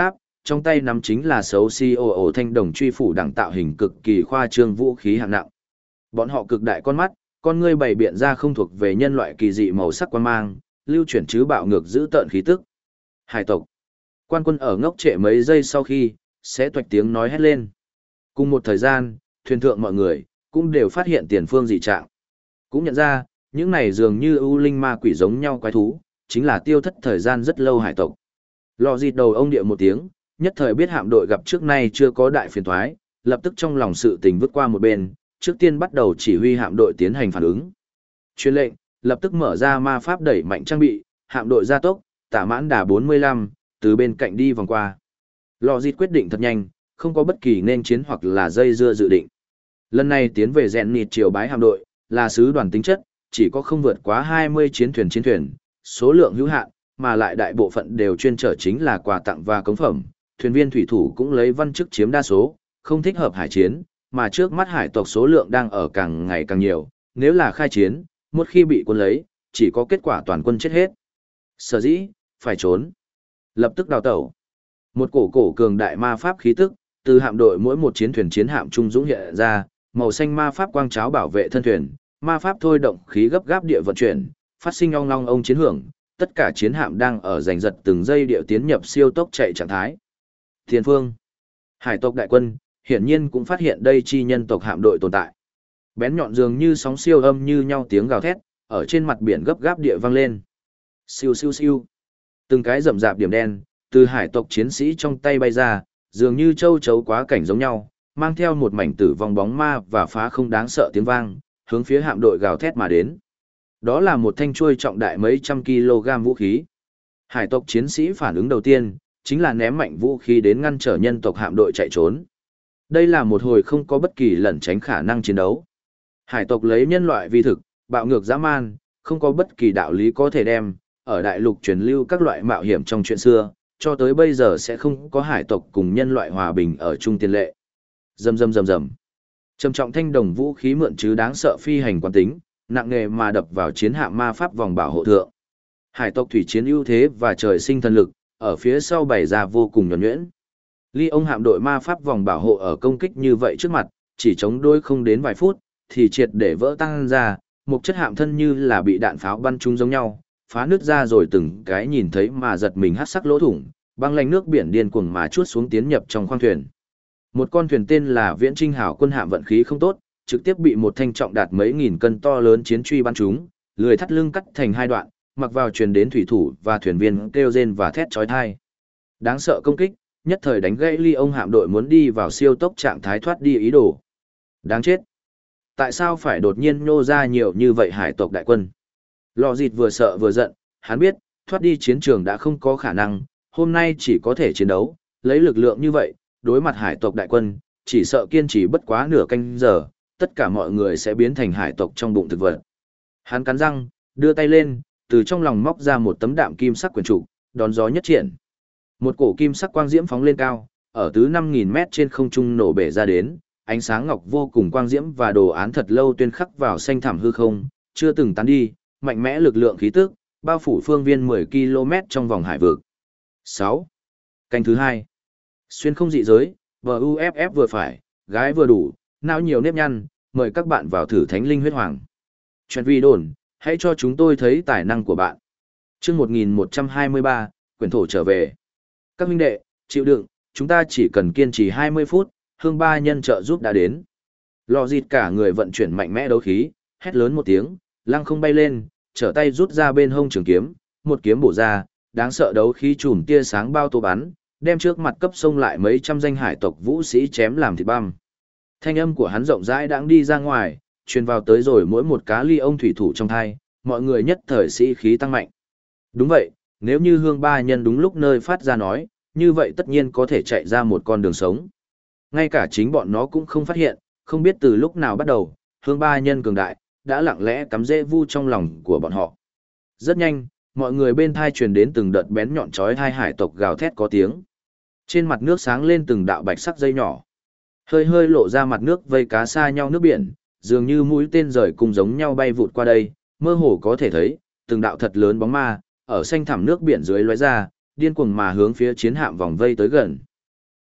trong tay nắm chính là xấu xí ồ thanh đồng truy phủ đẳng tạo hình cực kỳ khoa trương vũ khí hạng nặng. Bọn họ cực đại con mắt, con ngươi bày biện ra không thuộc về nhân loại kỳ dị màu sắc quan mang, lưu chuyển chứ bạo ngược giữ tợn khí tức. Hải tộc. Quan quân ở ngốc trệ mấy giây sau khi, sẽ toạch tiếng nói hét lên. Cùng một thời gian, thuyền thượng mọi người, cũng đều phát hiện tiền phương dị trạng. Cũng nhận ra, những này dường như ưu linh ma quỷ giống nhau quái thú, chính là tiêu thất thời gian rất lâu hải tộc. Lò dịt đầu ông địa một tiếng, nhất thời biết hạm đội gặp trước nay chưa có đại phiền thoái, lập tức trong lòng sự tình vứt qua một bên, trước tiên bắt đầu chỉ huy hạm đội tiến hành phản ứng. Truyền lệnh, lập tức mở ra ma pháp đẩy mạnh trang bị, hạm đội gia tốc, tả mãn đà 45, từ bên cạnh đi vòng qua. Lò dịt quyết định thật nhanh, không có bất kỳ nên chiến hoặc là dây dưa dự định. Lần này tiến về rèn nịt triều bái hạm đội, là sứ đoàn tính chất, chỉ có không vượt quá 20 chiến thuyền, số lượng hữu hạn, mà lại đại bộ phận đều chuyên trở chính là quà tặng và cống phẩm. Thuyền viên thủy thủ cũng lấy văn chức chiếm đa số, không thích hợp hải chiến, mà trước mắt hải tộc số lượng đang ở càng ngày càng nhiều, nếu là khai chiến, một khi bị quân lấy, chỉ có kết quả toàn quân chết hết. Sở dĩ, phải trốn. Lập tức đào tẩu. Một cổ cường đại ma pháp khí tức, từ hạm đội mỗi một chiến hạm trung dũng hiện ra, màu xanh ma pháp quang cháo bảo vệ thân thuyền, ma pháp thôi động khí gấp gáp địa vận chuyển, phát sinh ong long ông chiến hưởng, tất cả chiến hạm đang ở giành giật từng giây điệu tiến nhập siêu tốc chạy trạng thái. Thiên phương, hải tộc đại quân, hiển nhiên cũng phát hiện đây chi nhân tộc hạm đội tồn tại. Bén nhọn dường như sóng siêu âm như nhau tiếng gào thét, ở trên mặt biển gấp gáp địa vang lên. Siêu siêu siêu. Từng cái rậm rạp điểm đen, từ hải tộc chiến sĩ trong tay bay ra, dường như châu chấu quá cảnh giống nhau, mang theo một mảnh tử vong bóng ma và phá không đáng sợ tiếng vang, hướng phía hạm đội gào thét mà đến. Đó là một thanh chuôi trọng đại mấy trăm kg vũ khí. Hải tộc chiến sĩ phản ứng đầu tiên, chính là ném mạnh vũ khí đến ngăn trở nhân tộc hạm đội chạy trốn. Đây là một hồi không có bất kỳ lẩn tránh khả năng chiến đấu. Hải tộc lấy nhân loại vi thực, bạo ngược dã man, không có bất kỳ đạo lý có thể đem, ở đại lục truyền lưu các loại mạo hiểm trong chuyện xưa, cho tới bây giờ sẽ không có hải tộc cùng nhân loại hòa bình ở chung tiền lệ. Rầm rầm rầm rầm. Trầm trọng thanh đồng vũ khí mượn chứ đáng sợ phi hành quán tính, nặng nghề mà đập vào chiến hạm ma pháp vòng bảo hộ thượng. Hải tộc thủy chiến ưu thế và trời sinh thần lực, ở phía sau bày ra vô cùng nhuần nhuyễn. Ly ông hạm đội ma pháp vòng bảo hộ ở công kích như vậy trước mặt, chỉ chống đôi không đến vài phút, thì triệt để vỡ tăng ra, một chất hạm thân như là bị đạn pháo bắn trúng giống nhau, phá nứt ra rồi từng cái nhìn thấy mà giật mình hắt sắc lỗ thủng, băng lạnh nước biển điên cuồng mà chuốt xuống tiến nhập trong khoang thuyền. Một con thuyền tên là Viễn Trinh Hảo quân hạm vận khí không tốt, trực tiếp bị một thanh trọng đạt mấy nghìn cân to lớn chiến truy bắn trúng, lưỡi thắt lưng cắt thành hai đoạn, mặc vào truyền đến thủy thủ và thuyền viên kêu rên và thét chói tai. Đáng sợ công kích, nhất thời đánh gãy Ly ông hạm đội muốn đi vào siêu tốc trạng thái thoát đi ý đồ. Đáng chết. Tại sao phải đột nhiên nhô ra nhiều như vậy hải tộc đại quân? Lò dịt vừa sợ vừa giận, hắn biết, thoát đi chiến trường đã không có khả năng, hôm nay chỉ có thể chiến đấu, lấy lực lượng như vậy, đối mặt hải tộc đại quân, chỉ sợ kiên trì bất quá nửa canh giờ, tất cả mọi người sẽ biến thành hải tộc trong bụng thực vật. Hắn cắn răng, đưa tay lên, từ trong lòng móc ra một tấm đạm kim sắc quyển trục, đón gió nhất triển. Một cổ kim sắc quang diễm phóng lên cao, ở tứ 5.000 mét trên không trung nổ bể ra đến, ánh sáng ngọc vô cùng quang diễm và đồ án thật lâu tuyên khắc vào xanh thẳm hư không, chưa từng tán đi, mạnh mẽ lực lượng khí tức, bao phủ phương viên 10 km trong vòng hải vực. 6. Canh thứ 2. Xuyên không dị giới, BUFF vừa phải, gái vừa đủ, não nhiều nếp nhăn, mời các bạn vào thử thánh linh huyết hoàng. Chuyện vi đồn, hãy cho chúng tôi thấy tài năng của bạn. Chương 1123, quyển thổ trở về. Các huynh đệ, chịu đựng, chúng ta chỉ cần kiên trì 20 phút, hương ba nhân trợ giúp đã đến. Lò dịt cả người vận chuyển mạnh mẽ đấu khí, hét lớn một tiếng, lăng không bay lên, trở tay rút ra bên hông trường kiếm, một kiếm bổ ra, đáng sợ đấu khí chùm tia sáng bao tô bắn, đem trước mặt cấp sông lại mấy trăm danh hải tộc vũ sĩ chém làm thịt băm. Thanh âm của hắn rộng rãi đãng đi ra ngoài, truyền vào tới rồi mỗi một cá ly ông thủy thủ trong thai, mọi người nhất thời sĩ khí tăng mạnh. Đúng vậy, nếu như hương ba nhân đúng lúc nơi phát ra nói, như vậy tất nhiên có thể chạy ra một con đường sống. Ngay cả chính bọn nó cũng không phát hiện, không biết từ lúc nào bắt đầu, hương ba nhân cường đại, đã lặng lẽ cắm rễ vu trong lòng của bọn họ. Rất nhanh, mọi người bên thai truyền đến từng đợt bén nhọn chói hai hải tộc gào thét có tiếng. Trên mặt nước sáng lên từng đạo bạch sắc dây nhỏ. Hơi hơi lộ ra mặt nước vây cá xa nhau nước biển, dường như mũi tên rời cùng giống nhau bay vụt qua đây, mơ hồ có thể thấy, từng đạo thật lớn bóng ma, ở xanh thẳm nước biển dưới lóe ra, điên cuồng mà hướng phía chiến hạm vòng vây tới gần.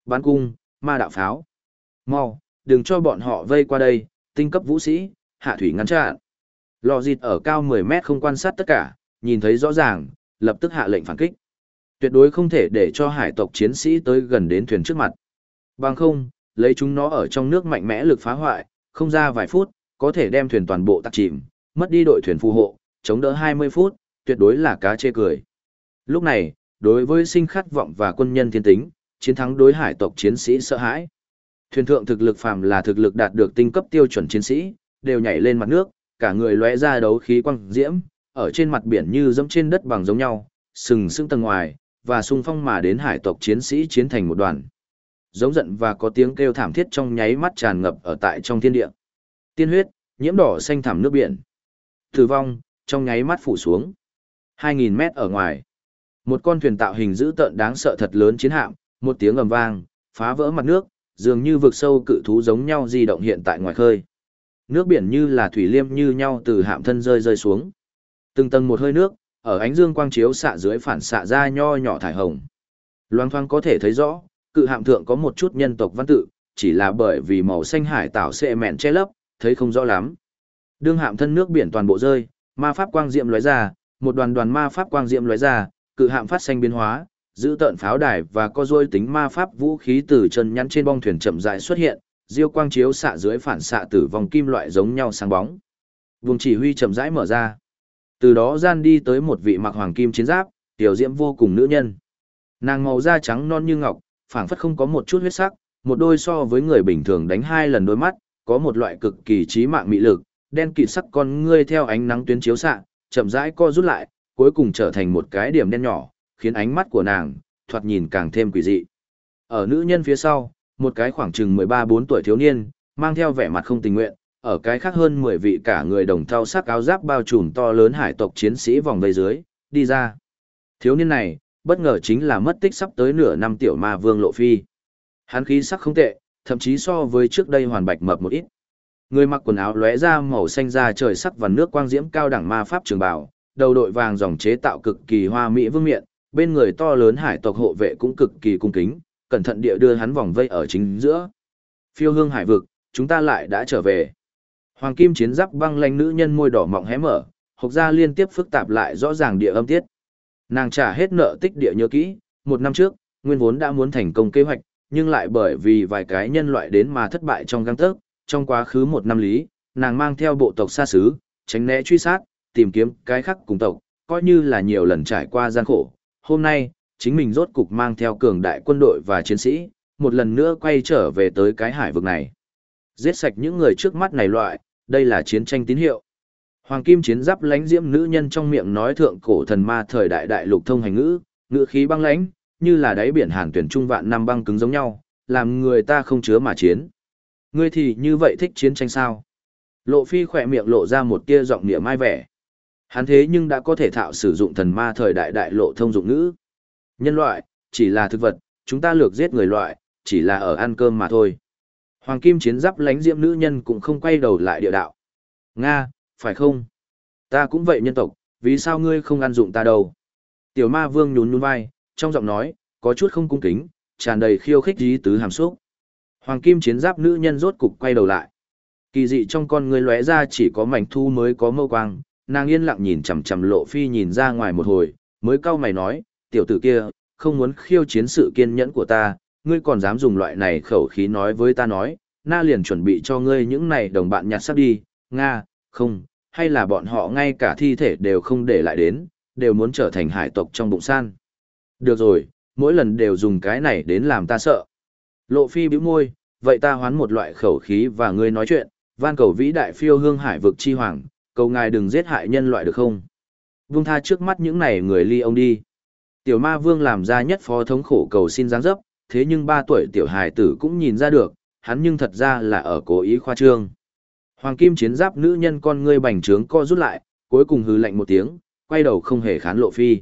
Bắn cung, ma đạo pháo. Mau, đừng cho bọn họ vây qua đây, tinh cấp vũ sĩ, hạ thủy ngăn chặn. Lò dịt ở cao 10 mét không quan sát tất cả, nhìn thấy rõ ràng, lập tức hạ lệnh phản kích. Tuyệt đối không thể để cho hải tộc chiến sĩ tới gần đến thuyền trước mặt. Bằng không, lấy chúng nó ở trong nước mạnh mẽ lực phá hoại, không ra vài phút, có thể đem thuyền toàn bộ tắc chìm, mất đi đội thuyền phù hộ, chống đỡ 20 phút, tuyệt đối là cá chê cười. Lúc này, đối với sinh khát vọng và quân nhân thiên tính, chiến thắng đối hải tộc chiến sĩ sợ hãi. Thuyền thượng thực lực phàm là thực lực đạt được tinh cấp tiêu chuẩn chiến sĩ, đều nhảy lên mặt nước, cả người lóe ra đấu khí quang diễm, ở trên mặt biển như dẫm trên đất bằng giống nhau, sừng sững tầng ngoài, và xung phong mà đến hải tộc chiến sĩ chiến thành một đoàn. Giống giận và có tiếng kêu thảm thiết trong nháy mắt tràn ngập ở tại trong thiên địa. Tiên huyết, nhiễm đỏ xanh thẳm nước biển. Tử vong, trong nháy mắt phủ xuống. 2000 mét ở ngoài. Một con thuyền tạo hình dữ tợn đáng sợ thật lớn chiến hạm, một tiếng ầm vang, phá vỡ mặt nước, dường như vực sâu cự thú giống nhau di động hiện tại ngoài khơi. Nước biển như là thủy liêm như nhau từ hạm thân rơi xuống. Từng tầng một hơi nước, ở ánh dương quang chiếu xạ dưới phản xạ ra nho nhỏ thải hồng. Loang thoáng có thể thấy rõ, cự hạm thượng có một chút nhân tộc văn tự, chỉ là bởi vì màu xanh hải tảo xệ mẹn che lấp, thấy không rõ lắm. Đương hạm thân nước biển toàn bộ rơi, ma pháp quang diệm lóe ra, một đoàn ma pháp quang diệm lóe ra, cự hạm phát xanh biến hóa, giữ tợn pháo đài và có dôi tính ma pháp vũ khí từ chân nhắn trên bong thuyền chậm rãi xuất hiện, diêu quang chiếu xạ dưới phản xạ tử vòng kim loại giống nhau sáng bóng. Vùng chỉ huy chậm rãi mở ra. Từ đó gian đi tới một vị mặc hoàng kim chiến giáp, tiểu diễm vô cùng nữ nhân. Nàng màu da trắng non như ngọc, phảng phất không có một chút huyết sắc, một đôi so với người bình thường đánh 2 lần đôi mắt, có một loại cực kỳ trí mạng mị lực, đen kịt sắc con ngươi theo ánh nắng tuyến chiếu xạ, chậm rãi co rút lại, cuối cùng trở thành một cái điểm đen nhỏ, khiến ánh mắt của nàng thoạt nhìn càng thêm quỷ dị. Ở nữ nhân phía sau, một cái khoảng chừng 13-14 tuổi thiếu niên, mang theo vẻ mặt không tình nguyện, ở cái khác hơn 10 vị cả người đồng thau sắc áo giáp bao trùm to lớn hải tộc chiến sĩ vòng vây dưới, đi ra. Thiếu niên này, bất ngờ chính là mất tích sắp tới nửa năm tiểu ma vương Lộ Phi. Hắn khí sắc không tệ, thậm chí so với trước đây hoàn bạch mập một ít. Người mặc quần áo lóe ra màu xanh da trời sắc và nước quang diễm cao đẳng ma pháp trường bào, đầu đội vàng dòng chế tạo cực kỳ hoa mỹ vương miện, bên người to lớn hải tộc hộ vệ cũng cực kỳ cung kính, cẩn thận địa đưa hắn vòng vây ở chính giữa. Phiêu hương hải vực, chúng ta lại đã trở về. Hoàng kim chiến giáp băng lanh nữ nhân môi đỏ mọng hé mở, hộc ra liên tiếp phức tạp lại rõ ràng địa âm tiết. Nàng trả hết nợ tích địa nhớ kỹ, 1 năm trước, nguyên vốn đã muốn thành công kế hoạch, nhưng lại bởi vì vài cái nhân loại đến mà thất bại trong gang tấc. Trong quá khứ 1 năm lý, nàng mang theo bộ tộc xa xứ, tránh né truy sát, tìm kiếm cái khác cùng tộc, coi như là nhiều lần trải qua gian khổ. Hôm nay, chính mình rốt cục mang theo cường đại quân đội và chiến sĩ, một lần nữa quay trở về tới cái hải vực này. Giết sạch những người trước mắt này loại, đây là chiến tranh tín hiệu. Hoàng kim chiến giáp lãnh diễm nữ nhân trong miệng nói thượng cổ thần ma thời đại đại lục thông hành ngữ, ngữ khí băng lãnh, như là đáy biển hàn tuyển trung vạn năm băng cứng giống nhau, làm người ta không chứa mà chiến. Ngươi thì như vậy thích chiến tranh sao? Lộ Phi khỏe miệng lộ ra một tia giọng niệm mai vẻ. Hắn thế nhưng đã có thể thạo sử dụng thần ma thời đại đại lộ thông dụng ngữ. Nhân loại, chỉ là thực vật, chúng ta lược giết người loại, chỉ là ở ăn cơm mà thôi. Hoàng kim chiến giáp lãnh diễm nữ nhân cũng không quay đầu lại địa đạo. Nga, phải không? Ta cũng vậy nhân tộc, vì sao ngươi không ăn dụng ta đâu? Tiểu ma vương nhún nhún vai, trong giọng nói, có chút không cung kính, tràn đầy khiêu khích ý tứ hàm xúc. Hoàng kim chiến giáp nữ nhân rốt cục quay đầu lại. Kỳ dị trong con người lóe ra chỉ có mảnh thu mới có mâu quang, nàng yên lặng nhìn chằm chằm Lộ Phi nhìn ra ngoài một hồi, mới cau mày nói, tiểu tử kia, không muốn khiêu chiến sự kiên nhẫn của ta, ngươi còn dám dùng loại này khẩu khí nói với ta nói, na liền chuẩn bị cho ngươi những này đồng bạn nhặt sắp đi, Nga, không, hay là bọn họ ngay cả thi thể đều không để lại đến, đều muốn trở thành hải tộc trong bụng san. Được rồi, mỗi lần đều dùng cái này đến làm ta sợ. Lộ Phi bĩu môi, vậy ta hoán một loại khẩu khí và ngươi nói chuyện, van cầu vĩ đại phiêu hương hải vực chi hoàng, cầu ngài đừng giết hại nhân loại được không? Vung tha trước mắt những này người ly ông đi. Tiểu ma vương làm ra nhất phó thống khổ cầu xin dáng dấp, thế nhưng 3 tuổi tiểu hài tử cũng nhìn ra được, hắn nhưng thật ra là ở cố ý khoa trương. Hoàng kim chiến giáp nữ nhân con ngươi bành trướng co rút lại, cuối cùng hừ lạnh một tiếng, quay đầu không hề khán Lộ Phi.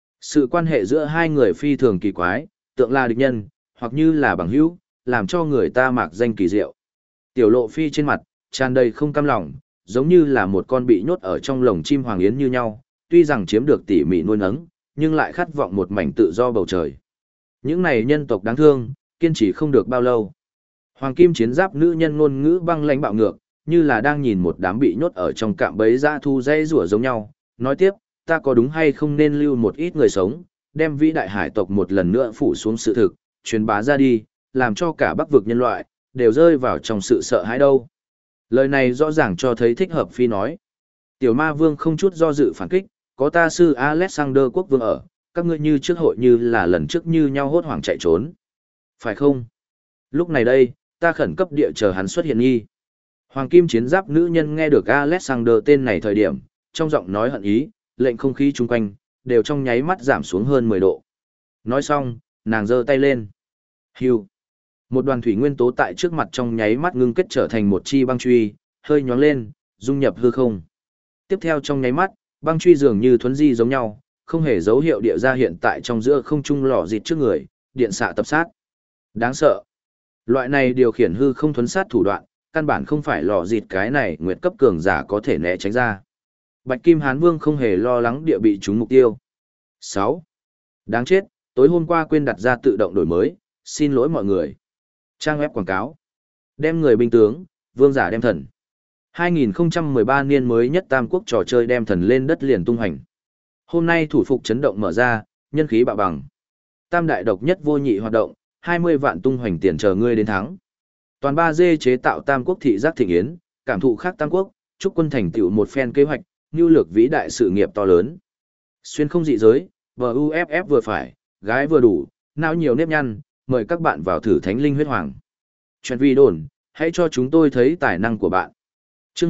Sự quan hệ giữa hai người phi thường kỳ quái, tượng là địch nhân, hoặc như là bằng hữu, làm cho người ta mạc danh kỳ diệu. Tiểu Lộ Phi trên mặt, tràn đầy không cam lòng, giống như là một con bị nhốt ở trong lồng chim hoàng yến như nhau, tuy rằng chiếm được tỉ mỉ nuôi nấng, nhưng lại khát vọng một mảnh tự do bầu trời. Những này nhân tộc đáng thương, kiên trì không được bao lâu. Hoàng kim chiến giáp nữ nhân ngôn ngữ băng lãnh bạo ngược, như là đang nhìn một đám bị nhốt ở trong cạm bẫy dã thu dây rủa giống nhau. Nói tiếp, ta có đúng hay không nên lưu một ít người sống, đem vĩ đại hải tộc một lần nữa phủ xuống sự thực, truyền bá ra đi, làm cho cả bắc vực nhân loại, đều rơi vào trong sự sợ hãi đâu. Lời này rõ ràng cho thấy thích hợp phi nói. Tiểu ma vương không chút do dự phản kích, có ta sư Alexander quốc vương ở, các ngươi như trước hội như là lần trước như nhau hốt hoảng chạy trốn. Phải không? Lúc này đây, ta khẩn cấp địa chờ hắn xuất hiện nghi. Hoàng kim chiến giáp nữ nhân nghe được Alexander tên này thời điểm, trong giọng nói hận ý, lệnh không khí chung quanh, đều trong nháy mắt giảm xuống hơn 10 độ. Nói xong, nàng giơ tay lên. Hưu. Một đoàn thủy nguyên tố tại trước mặt trong nháy mắt ngưng kết trở thành một chi băng truy, hơi nhoáng lên, dung nhập hư không. Tiếp theo trong nháy mắt, băng truy dường như thuấn di giống nhau, không hề dấu hiệu địa ra hiện tại trong giữa không trung lò dịt trước người, điện xạ tập sát. Đáng sợ. Loại này điều khiển hư không thuấn sát thủ đoạn, căn bản không phải lò dịt cái này nguyệt cấp cường giả có thể né tránh ra. Bạch Kim Hán Vương không hề lo lắng địa bị trúng mục tiêu. 6. Đáng chết, tối hôm qua quên đặt ra tự động đổi mới, xin lỗi mọi người. Trang web quảng cáo. Đem người binh tướng, vương giả đem thần. 2013 niên mới nhất Tam Quốc trò chơi đem thần lên đất liền tung hành. Hôm nay thủ phục chấn động mở ra, nhân khí bạo bằng. Tam đại độc nhất vô nhị hoạt động, 20 vạn tung hoành tiền chờ ngươi đến thắng. Toàn 3D chế tạo Tam Quốc thị giác thịnh yến, cảm thụ khác Tam Quốc, chúc quân thành tựu một phen kế hoạch, nhu lược vĩ đại sự nghiệp to lớn. Xuyên không dị giới, VUFF vừa phải, gái vừa đủ, não nhiều nếp nhăn, mời các bạn vào thử Thánh Linh Huyết Hoàng. Chuyện vi đồn, hãy cho chúng tôi thấy tài năng của bạn. Chương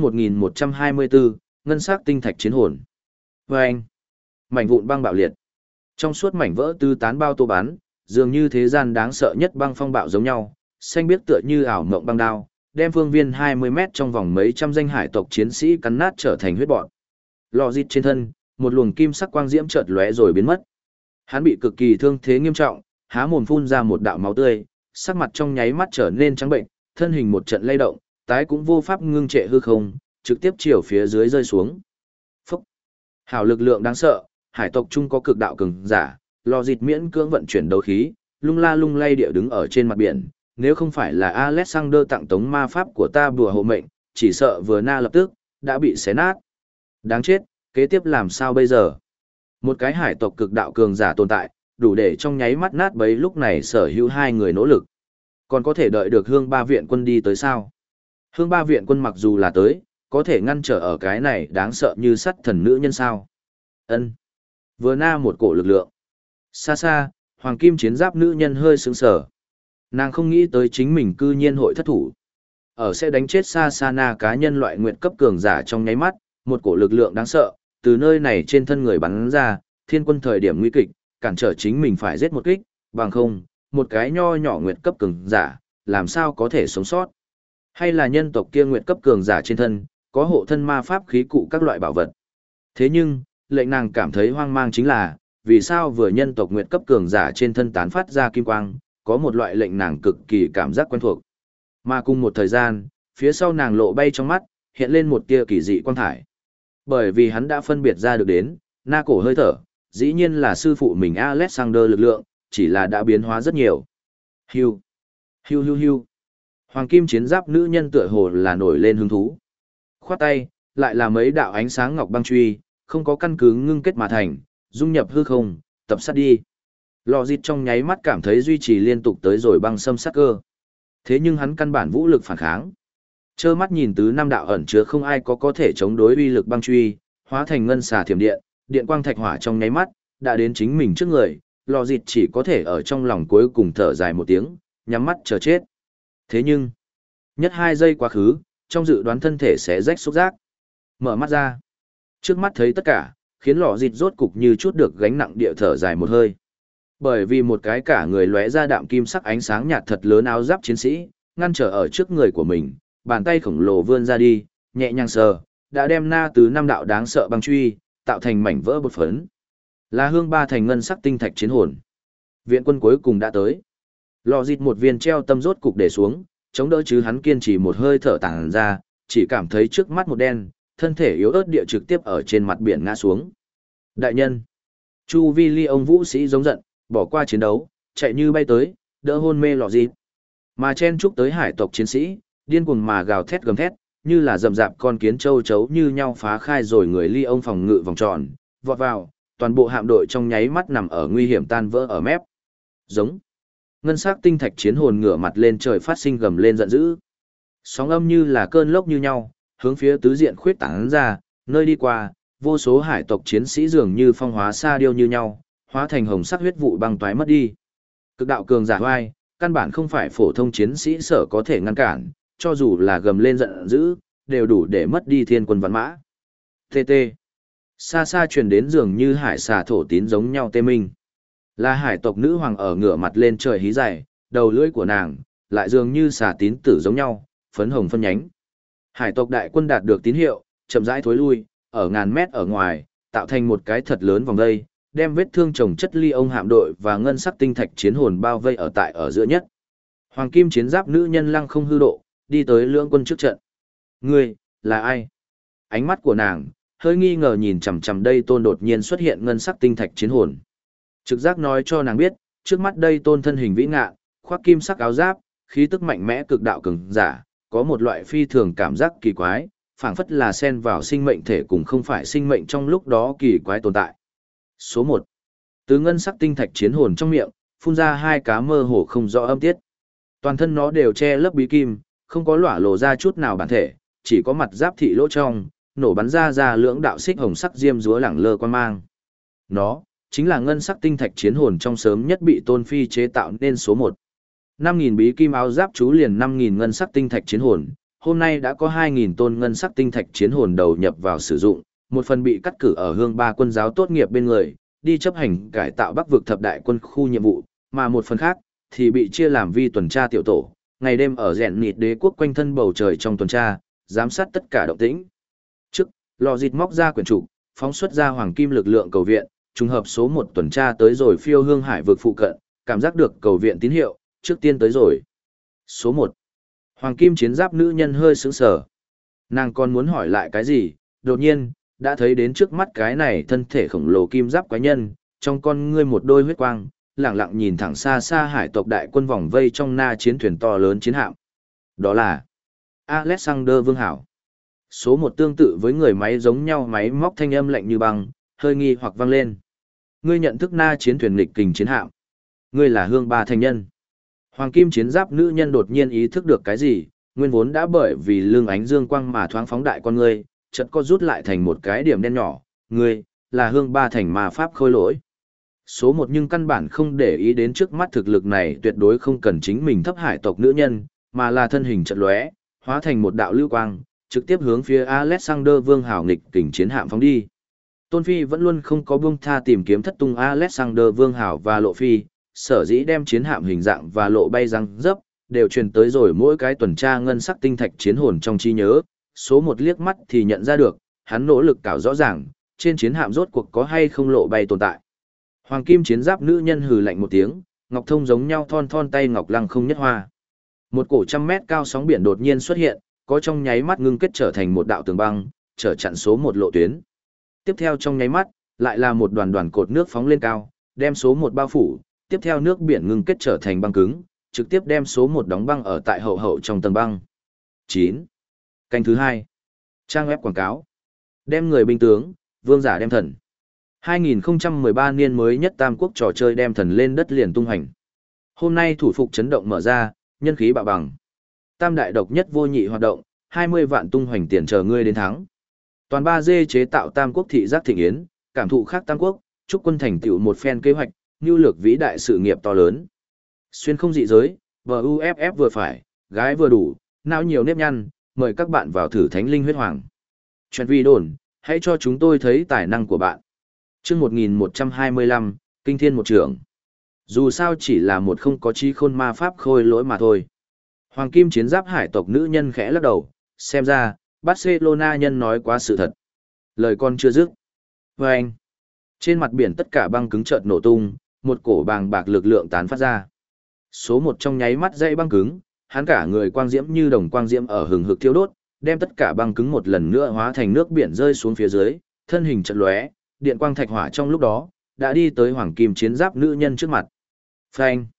1124, ngân sắc tinh thạch chiến hồn. Và anh, mảnh vụn băng bạo liệt. Trong suốt mảnh vỡ tư tán bao tô bán, dường như thế gian đáng sợ nhất băng phong bạo giống nhau, xanh biếc tựa như ảo mộng băng đao, đem phương viên 20 mét trong vòng mấy trăm danh hải tộc chiến sĩ cắn nát trở thành huyết bọn. Lò dịt trên thân, một luồng kim sắc quang diễm chợt lóe rồi biến mất. Hắn bị cực kỳ thương thế nghiêm trọng, há mồm phun ra một đạo máu tươi, sắc mặt trong nháy mắt trở nên trắng bệnh, thân hình một trận lay động, tái cũng vô pháp ngưng trệ hư không, trực tiếp chiều phía dưới rơi xuống. Phúc! Hảo lực lượng đáng sợ, hải tộc chung có cực đạo cường giả, lò dịt miễn cưỡng vận chuyển đấu khí, lung la lung lay địa đứng ở trên mặt biển, nếu không phải là Alexander tặng tống ma pháp của ta bùa hộ mệnh, chỉ sợ vừa na lập tức, đã bị xé nát. Đáng chết, kế tiếp làm sao bây giờ? Một cái hải tộc cực đạo cường giả tồn tại, đủ để trong nháy mắt nát bấy lúc này sở hữu hai người nỗ lực. Còn có thể đợi được hương ba viện quân đi tới sao? Hương ba viện quân mặc dù là tới, có thể ngăn trở ở cái này đáng sợ như sắt thần nữ nhân sao? Ân. Vừa na một cổ lực lượng. Xa xa, hoàng kim chiến giáp nữ nhân hơi sững sờ. Nàng không nghĩ tới chính mình cư nhiên hội thất thủ. Ở sẽ đánh chết xa xa na cá nhân loại nguyện cấp cường giả trong nháy mắt, một cổ lực lượng đáng sợ, từ nơi này trên thân người bắn ra, thiên quân thời điểm nguy kịch, cản trở chính mình phải giết một kích, bằng không, một cái nho nhỏ nguyện cấp cường giả, làm sao có thể sống sót. Hay là nhân tộc kia nguyện cấp cường giả trên thân, có hộ thân ma pháp khí cụ các loại bảo vật. Thế nhưng, lệnh nàng cảm thấy hoang mang chính là, vì sao vừa nhân tộc nguyện cấp cường giả trên thân tán phát ra kim quang, có một loại lệnh nàng cực kỳ cảm giác quen thuộc. Mà cùng một thời gian, phía sau nàng lộ bay trong mắt, hiện lên một tia kỳ dị quang thải. Bởi vì hắn đã phân biệt ra được đến, na cổ hơi thở, dĩ nhiên là sư phụ mình Alexander lực lượng, chỉ là đã biến hóa rất nhiều. Hiu, hiu hiu hiu. Hoàng kim chiến giáp nữ nhân tựa hồ là nổi lên hứng thú. Khoát tay, lại là mấy đạo ánh sáng ngọc băng truy, không có căn cứ ngưng kết mà thành, dung nhập hư không, tập sát đi. Lò dịt trong nháy mắt cảm thấy duy trì liên tục tới rồi băng xâm sát cơ. Thế nhưng hắn căn bản vũ lực phản kháng. Chơ mắt nhìn tứ năm đạo ẩn chứa không ai có thể chống đối uy lực băng truy, hóa thành ngân xà thiểm điện, điện quang thạch hỏa trong nháy mắt, đã đến chính mình trước người, lò dịt chỉ có thể ở trong lòng cuối cùng thở dài một tiếng, nhắm mắt chờ chết. Thế nhưng, nhất 2 giây quá khứ, trong dự đoán thân thể sẽ rách xúc giác. Mở mắt ra, trước mắt thấy tất cả, khiến lò dịt rốt cục như chút được gánh nặng địa thở dài một hơi. Bởi vì một cái cả người lóe ra đạm kim sắc ánh sáng nhạt thật lớn áo giáp chiến sĩ, ngăn trở ở trước người của mình, bàn tay khổng lồ vươn ra đi, nhẹ nhàng sờ, đã đem na từ 5 đạo đáng sợ băng truy, tạo thành mảnh vỡ bột phấn. Là hương ba thành ngân sắc tinh thạch chiến hồn. Viện quân cuối cùng đã tới. Lò dịt một viên treo tâm rốt cục để xuống, chống đỡ chứ hắn kiên trì một hơi thở tàng ra, chỉ cảm thấy trước mắt một đen, thân thể yếu ớt địa trực tiếp ở trên mặt biển ngã xuống. Đại nhân, Chu Vi Ly ông vũ sĩ giống giận, bỏ qua chiến đấu, chạy như bay tới, đỡ hôn mê lọ dịp. Mà chen chúc tới hải tộc chiến sĩ, điên cuồng mà gào thét gầm thét, như là rầm rạp con kiến châu chấu như nhau phá khai rồi người ly ông phòng ngự vòng tròn, vọt vào, toàn bộ hạm đội trong nháy mắt nằm ở nguy hiểm tan vỡ ở mép. Giống. Ngân sắc tinh thạch chiến hồn ngửa mặt lên trời phát sinh gầm lên giận dữ. Sóng âm như là cơn lốc như nhau, hướng phía tứ diện khuyết tán ra, nơi đi qua, vô số hải tộc chiến sĩ dường như phong hóa sa điêu như nhau, hóa thành hồng sắc huyết vụ băng toái mất đi. Cực đạo cường giả oai, căn bản không phải phổ thông chiến sĩ sở có thể ngăn cản, cho dù là gầm lên giận dữ, đều đủ để mất đi thiên quân vạn mã. TT. Xa xa truyền đến dường như hải xà thổ tín giống nhau tê minh. Là hải tộc nữ hoàng ở ngửa mặt lên trời hí dài, đầu lưỡi của nàng, lại dường như xà tín tử giống nhau, phấn hồng phân nhánh. Hải tộc đại quân đạt được tín hiệu, chậm rãi thối lui, ở ngàn mét ở ngoài, tạo thành một cái thật lớn vòng vây, đem vết thương chồng chất ly ông hạm đội và ngân sắc tinh thạch chiến hồn bao vây ở giữa nhất. Hoàng kim chiến giáp nữ nhân lăng không hư độ, đi tới lưỡng quân trước trận. Ngươi, là ai? Ánh mắt của nàng, hơi nghi ngờ nhìn chằm chằm đây tôn đột nhiên xuất hiện ngân sắc tinh thạch chiến hồn. Trực giác nói cho nàng biết, trước mắt đây tôn thân hình vĩ ngạn, khoác kim sắc áo giáp, khí tức mạnh mẽ cực đạo cường giả, có một loại phi thường cảm giác kỳ quái, phảng phất là xen vào sinh mệnh thể cùng không phải sinh mệnh trong lúc đó kỳ quái tồn tại. Số 1. Từ ngân sắc tinh thạch chiến hồn trong miệng, phun ra hai cá mơ hồ không rõ âm tiết. Toàn thân nó đều che lớp bí kim, không có lỏa lộ ra chút nào bản thể, chỉ có mặt giáp thị lỗ trong, nổ bắn ra lưỡng đạo xích hồng sắc diêm dúa lẳng lơ quan mang. Nó chính là ngân sắc tinh thạch chiến hồn trong sớm nhất bị Tôn Phi chế tạo nên số 1. 5.000 bí kim áo giáp chú liền 5.000 ngân sắc tinh thạch chiến hồn, hôm nay đã có 2.000 tôn ngân sắc tinh thạch chiến hồn đầu nhập vào sử dụng, một phần bị cắt cử ở hương ba quân giáo tốt nghiệp bên người, đi chấp hành cải tạo Bắc vực thập đại quân khu nhiệm vụ, mà một phần khác thì bị chia làm vi tuần tra tiểu tổ, ngày đêm ở rèn nịt đế quốc quanh thân bầu trời trong tuần tra, giám sát tất cả động tĩnh. Trước, lò dịt móc ra quyển trục, phóng xuất ra hoàng kim lực lượng cầu viện, trùng hợp số 1 tuần tra tới rồi phiêu hương hải vực phụ cận, cảm giác được cầu viện tín hiệu, trước tiên tới rồi. Số 1. Hoàng kim chiến giáp nữ nhân hơi sững sờ. Nàng còn muốn hỏi lại cái gì, đột nhiên, đã thấy đến trước mắt cái này thân thể khổng lồ kim giáp quái nhân, trong con ngươi một đôi huyết quang, lẳng lặng nhìn thẳng xa xa hải tộc đại quân vòng vây trong na chiến thuyền to lớn chiến hạm. Đó là Alexander Vương Hảo. Số 1 tương tự với người máy giống nhau, máy móc thanh âm lạnh như băng, hơi nghi hoặc vang lên. Ngươi nhận thức na chiến thuyền nghịch kình chiến hạm. Ngươi là hương ba thành nhân. Hoàng kim chiến giáp nữ nhân đột nhiên ý thức được cái gì, nguyên vốn đã bởi vì lưng ánh dương quang mà thoáng phóng đại con ngươi, chợt co rút lại thành một cái điểm đen nhỏ. Ngươi là hương ba thành ma pháp khôi lỗi. Số 1 nhưng căn bản không để ý đến trước mắt thực lực này tuyệt đối không cần chính mình thấp hải tộc nữ nhân, mà là thân hình chợt lóe, hóa thành một đạo lưu quang, trực tiếp hướng phía Alexander Vương Hảo nghịch kình chiến hạm phóng đi. Tôn Phi vẫn luôn không có buông tha tìm kiếm thất tung Alexander Vương Hảo và Lộ Phi, sở dĩ đem chiến hạm hình dạng và lộ bay răng dấp, đều truyền tới rồi mỗi cái tuần tra ngân sắc tinh thạch chiến hồn trong trí nhớ. Số 1 liếc mắt thì nhận ra được, hắn nỗ lực cào rõ ràng, trên chiến hạm rốt cuộc có hay không lộ bay tồn tại. Hoàng kim chiến giáp nữ nhân hừ lạnh một tiếng, ngọc thông giống nhau thon thon tay ngọc lăng không nhất hoa. Một cổ trăm mét cao sóng biển đột nhiên xuất hiện, có trong nháy mắt ngưng kết trở thành một đạo tường băng, trở chặn số 1 lộ tuyến. Tiếp theo trong nháy mắt, lại là một đoàn đoàn cột nước phóng lên cao, đem số 1 bao phủ, tiếp theo nước biển ngưng kết trở thành băng cứng, trực tiếp đem số 1 đóng băng ở tại hậu trong tầng băng. 9. Canh thứ 2. Trang web quảng cáo. Đem người binh tướng, vương giả đem thần. 2013 niên mới nhất Tam Quốc trò chơi đem thần lên đất liền tung hành. Hôm nay thủ phục chấn động mở ra, nhân khí bạo bằng. Tam đại độc nhất vô nhị hoạt động, 20 vạn tung hoành tiền chờ ngươi đến thắng. Toàn 3D chế tạo Tam Quốc thị giác thịnh yến, cảm thụ khác Tam Quốc, chúc quân thành tựu một phen kế hoạch, nhu lược vĩ đại sự nghiệp to lớn. Xuyên không dị giới, VUFF vừa phải, gái vừa đủ, não nhiều nếp nhăn, mời các bạn vào thử Thánh Linh Huyết Hoàng. Chuyện vi đồn, hãy cho chúng tôi thấy tài năng của bạn. Chương 1125, Kinh Thiên một trưởng. Dù sao chỉ là một không có trí khôn ma pháp khôi lỗi mà thôi. Hoàng kim chiến giáp hải tộc nữ nhân khẽ lắc đầu, xem ra, Barcelona nhân nói quá sự thật. Lời con chưa dứt. Và anh, trên mặt biển tất cả băng cứng chợt nổ tung, một cổ bàng bạc lực lượng tán phát ra. Số 1 trong nháy mắt dây băng cứng, hắn cả người quang diễm như đồng quang diễm ở hừng hực thiêu đốt, đem tất cả băng cứng một lần nữa hóa thành nước biển rơi xuống phía dưới, thân hình chợt lóe, điện quang thạch hỏa trong lúc đó đã đi tới hoàng kim chiến giáp nữ nhân trước mặt. Phanh!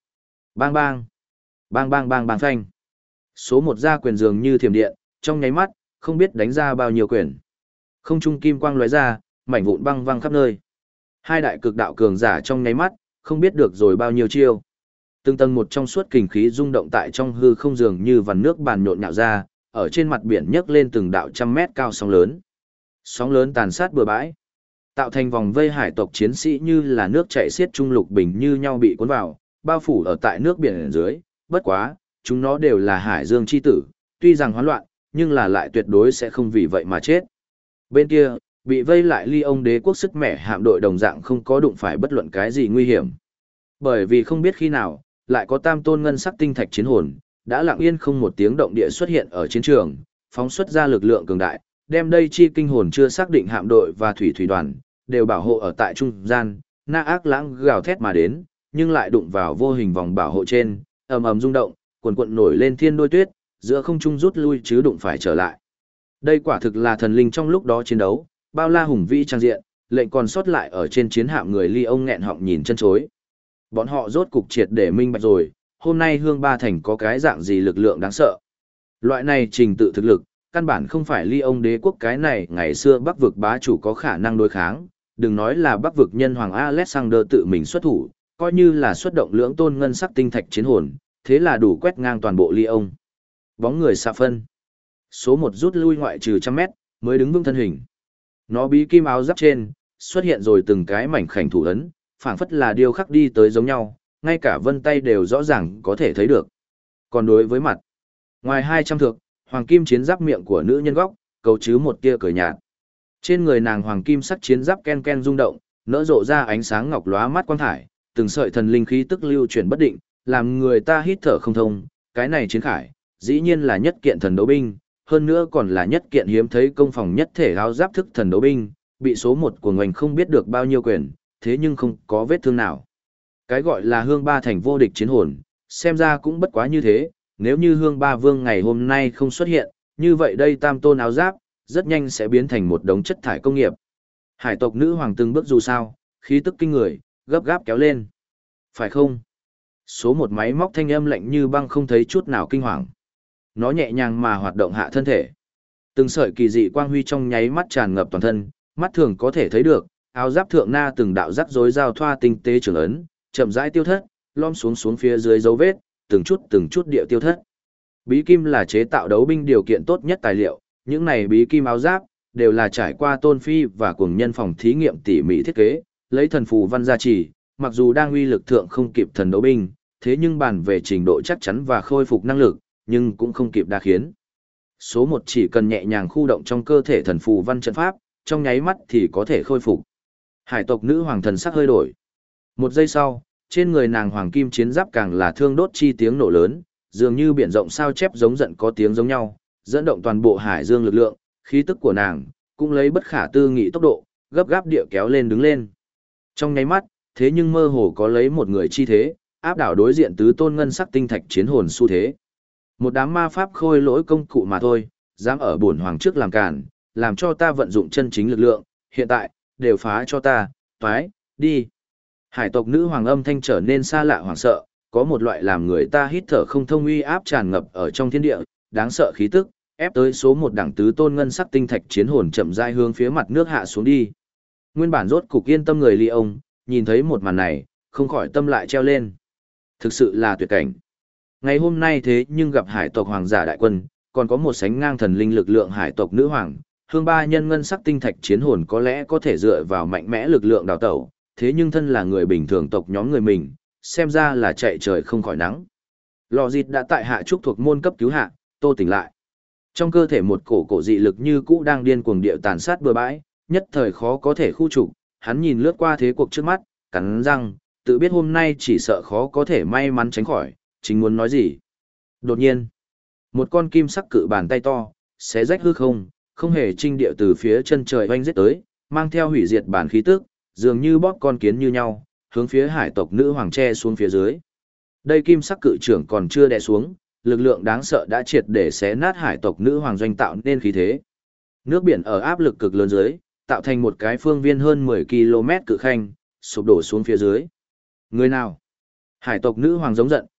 Bang bang, bang bang bang bang phanh. Số một ra quyền dường như thiểm điện, trong nháy mắt, không biết đánh ra bao nhiêu quyền. Không trung kim quang lóe ra, mảnh vụn băng văng khắp nơi. Hai đại cực đạo cường giả trong nháy mắt, không biết được rồi bao nhiêu chiêu. Từng tầng một trong suốt kình khí rung động tại trong hư không dường như vằn nước bàn nhộn nhạo ra, ở trên mặt biển nhấc lên từng đạo trăm mét cao sóng lớn. Sóng lớn tàn sát bừa bãi, tạo thành vòng vây hải tộc chiến sĩ như là nước chảy xiết trung lục bình như nhau bị cuốn vào, bao phủ ở tại nước biển ở dưới. Bất quá, chúng nó đều là hải dương chi tử, tuy rằng hoán loạn, nhưng là lại tuyệt đối sẽ không vì vậy mà chết. Bên kia, bị vây lại Ly ông đế quốc sức mẻ hạm đội đồng dạng không có đụng phải bất luận cái gì nguy hiểm. Bởi vì không biết khi nào, lại có tam tôn ngân sắc tinh thạch chiến hồn, đã lặng yên không một tiếng động địa xuất hiện ở chiến trường, phóng xuất ra lực lượng cường đại, đem đây chi kinh hồn chưa xác định hạm đội và thủy thủy đoàn, đều bảo hộ ở tại trung gian, na ác lãng gào thét mà đến, nhưng lại đụng vào vô hình vòng bảo hộ trên, ầm ầm rung động, cuồn cuộn nổi lên thiên đôi tuyết, giữa không trung rút lui chứ đụng phải trở lại. Đây quả thực là thần linh trong lúc đó chiến đấu, bao la hùng vĩ trang diện, lệnh còn sót lại ở trên chiến hạm người Ly ông nghẹn họng nhìn chân chối. Bọn họ rốt cục triệt để minh bạch rồi, hôm nay Hương Ba Thành có cái dạng gì lực lượng đáng sợ. Loại này trình tự thực lực, căn bản không phải Ly ông đế quốc cái này ngày xưa Bắc vực bá chủ có khả năng đối kháng, đừng nói là Bắc vực nhân hoàng Alexander tự mình xuất thủ, coi như là xuất động lưỡng tôn ngân sắc tinh thạch chiến hồn, thế là đủ quét ngang toàn bộ Ly ông. Bóng người xạ phân. Số một rút lui ngoại trừ trăm mét, mới đứng vững thân hình. Nó bí kim áo giáp trên, xuất hiện rồi từng cái mảnh khảnh thủ ấn, phảng phất là điêu khắc đi tới giống nhau, ngay cả vân tay đều rõ ràng có thể thấy được. Còn đối với mặt, ngoài 200 thước, hoàng kim chiến giáp miệng của nữ nhân góc, cầu chứ một tia cười nhạt. Trên người nàng hoàng kim sắc chiến giáp ken ken rung động, nở rộ ra ánh sáng ngọc lóa mắt quang thải, từng sợi thần linh khí tức lưu chuyển bất định, làm người ta hít thở không thông. Cái này chiến khải, dĩ nhiên là nhất kiện thần đấu binh, hơn nữa còn là nhất kiện hiếm thấy công phòng nhất thể áo giáp thức thần đấu binh, bị số một của ngành không biết được bao nhiêu quyền, thế nhưng không có vết thương nào. Cái gọi là Hương Ba Thành vô địch chiến hồn, xem ra cũng bất quá như thế, nếu như Hương Ba Vương ngày hôm nay không xuất hiện, như vậy đây tam tôn áo giáp, rất nhanh sẽ biến thành một đống chất thải công nghiệp. Hải tộc nữ hoàng từng bước dù sao, khí tức kinh người, gấp gáp kéo lên. Phải không? Số một máy móc thanh âm lạnh như băng không thấy chút nào kinh hoàng. Nó nhẹ nhàng mà hoạt động hạ thân thể. Từng sợi kỳ dị quang huy trong nháy mắt tràn ngập toàn thân, mắt thường có thể thấy được, áo giáp thượng na từng đạo rắc rối giao thoa tinh tế trường ấn, chậm rãi tiêu thất, lom xuống phía dưới dấu vết, từng chút địa tiêu thất. Bí kim là chế tạo đấu binh điều kiện tốt nhất tài liệu, những này bí kim áo giáp đều là trải qua tôn phi và cuồng nhân phòng thí nghiệm tỉ mỉ thiết kế, lấy thần phù văn gia trì, mặc dù đang uy lực thượng không kịp thần đấu binh, thế nhưng bàn về trình độ chắc chắn và khôi phục năng lực, nhưng cũng không kịp đa khiến. Số một chỉ cần nhẹ nhàng khu động trong cơ thể thần phù văn trận pháp, trong nháy mắt thì có thể khôi phục. Hải tộc nữ hoàng thần sắc hơi đổi. Một giây sau, trên người nàng hoàng kim chiến giáp càng là thương đốt chi tiếng nổ lớn, dường như biển rộng sao chép giống giận có tiếng giống nhau, dẫn động toàn bộ hải dương lực lượng, khí tức của nàng cũng lấy bất khả tư nghị tốc độ, gấp gáp địa kéo lên đứng lên. Trong nháy mắt, thế nhưng mơ hồ có lấy một người chi thế, áp đảo đối diện tứ tôn ngân sắc tinh thạch chiến hồn xu thế. Một đám ma pháp khôi lỗi công cụ mà thôi, dám ở bổn hoàng trước làm cản, làm cho ta vận dụng chân chính lực lượng, hiện tại, đều phá cho ta, toái, đi. Hải tộc nữ hoàng âm thanh trở nên xa lạ hoảng sợ, có một loại làm người ta hít thở không thông uy áp tràn ngập ở trong thiên địa, đáng sợ khí tức, ép tới số một đẳng tứ tôn ngân sắc tinh thạch chiến hồn chậm rãi hướng phía mặt nước hạ xuống đi. Nguyên bản rốt cục yên tâm người Ly ông, nhìn thấy một màn này, không khỏi tâm lại treo lên. Thực sự là tuyệt cảnh. Ngày hôm nay thế nhưng gặp hải tộc hoàng giả đại quân, còn có một sánh ngang thần linh lực lượng hải tộc nữ hoàng, Hương Ba nhân ngân sắc tinh thạch chiến hồn có lẽ có thể dựa vào mạnh mẽ lực lượng đào tẩu, thế nhưng thân là người bình thường tộc nhóm người mình, xem ra là chạy trời không khỏi nắng. Lò dịt đã tại hạ trúc thuộc môn cấp cứu hạ, Tô tỉnh lại. Trong cơ thể một cổ dị lực như cũ đang điên cuồng điệu tàn sát bừa bãi, nhất thời khó có thể khu trục, hắn nhìn lướt qua thế cuộc trước mắt, cắn răng, tự biết hôm nay chỉ sợ khó có thể may mắn tránh khỏi, chính muốn nói gì. Đột nhiên, một con kim sắc cự bàn tay to, xé rách hư không, không hề trinh điệu từ phía chân trời oanh giết tới, mang theo hủy diệt bản khí tức, dường như bóp con kiến như nhau, hướng phía hải tộc nữ hoàng tre xuống phía dưới. Đây kim sắc cự trưởng còn chưa đè xuống, lực lượng đáng sợ đã triệt để xé nát hải tộc nữ hoàng doanh tạo nên khí thế. Nước biển ở áp lực cực lớn dưới, tạo thành một cái phương viên hơn 10 km cự khanh, sụp đổ xuống phía dưới. Người nào? Hải tộc nữ hoàng giống giận,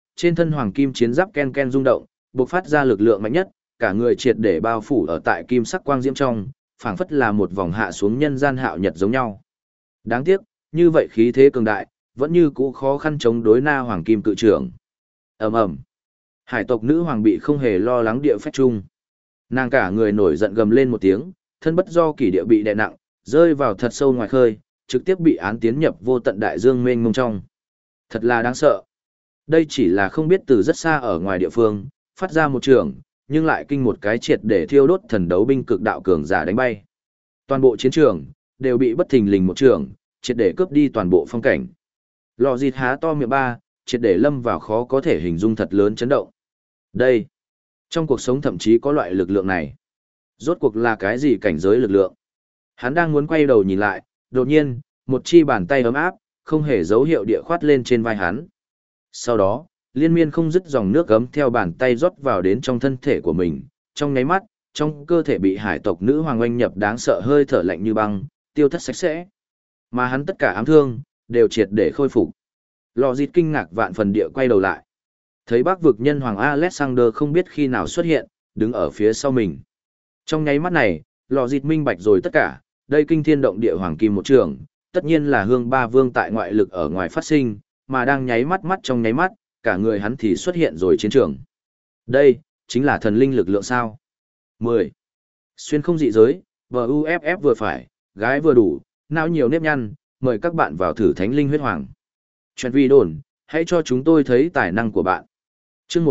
trên thân hoàng kim chiến giáp ken ken rung động, bộc phát ra lực lượng mạnh nhất, cả người triệt để bao phủ ở tại kim sắc quang diễm trong, phảng phất là một vòng hạ xuống nhân gian hạo nhật giống nhau. Đáng tiếc, như vậy khí thế cường đại, vẫn như cũ khó khăn chống đối na hoàng kim cự trưởng. Ầm ầm. Hải tộc nữ hoàng bị không hề lo lắng địa phách trung. Nàng cả người nổi giận gầm lên một tiếng, thân bất do kỷ địa bị đè nặng, rơi vào thật sâu ngoài khơi, trực tiếp bị án tiến nhập vô tận đại dương mênh mông trong. Thật là đáng sợ. Đây chỉ là không biết từ rất xa ở ngoài địa phương, phát ra một trường, nhưng lại kinh một cái triệt để thiêu đốt thần đấu binh cực đạo cường giả đánh bay. Toàn bộ chiến trường đều bị bất thình lình một trường, triệt để cướp đi toàn bộ phong cảnh. Lò dịt há to miệng ba, triệt để lâm vào khó có thể hình dung thật lớn chấn động. Đây, trong cuộc sống thậm chí có loại lực lượng này. Rốt cuộc là cái gì cảnh giới lực lượng? Hắn đang muốn quay đầu nhìn lại, đột nhiên, một chi bàn tay ấm áp, không hề dấu hiệu địa khoát lên trên vai hắn. Sau đó, liên miên không dứt dòng nước gấm theo bàn tay rót vào đến trong thân thể của mình, trong nháy mắt, trong cơ thể bị hải tộc nữ hoàng oanh nhập đáng sợ hơi thở lạnh như băng, tiêu thất sạch sẽ. Mà hắn tất cả ám thương, đều triệt để khôi phục. Lò dịt kinh ngạc vạn phần địa quay đầu lại. Thấy Bắc vực nhân hoàng Alexander không biết khi nào xuất hiện, đứng ở phía sau mình. Trong nháy mắt này, lò dịt minh bạch rồi tất cả, đây kinh thiên động địa hoàng kim một trường, tất nhiên là hương ba vương tại ngoại lực ở ngoài phát sinh, mà đang nháy mắt trong nháy mắt, cả người hắn thì xuất hiện rồi chiến trường. Đây, chính là thần linh lực lượng sao. 10. Xuyên không dị giới, VUFF vừa phải, gái vừa đủ, não nhiều nếp nhăn, mời các bạn vào thử thánh linh huyết hoàng. Chuyện vi đồn, hãy cho chúng tôi thấy tài năng của bạn. Chương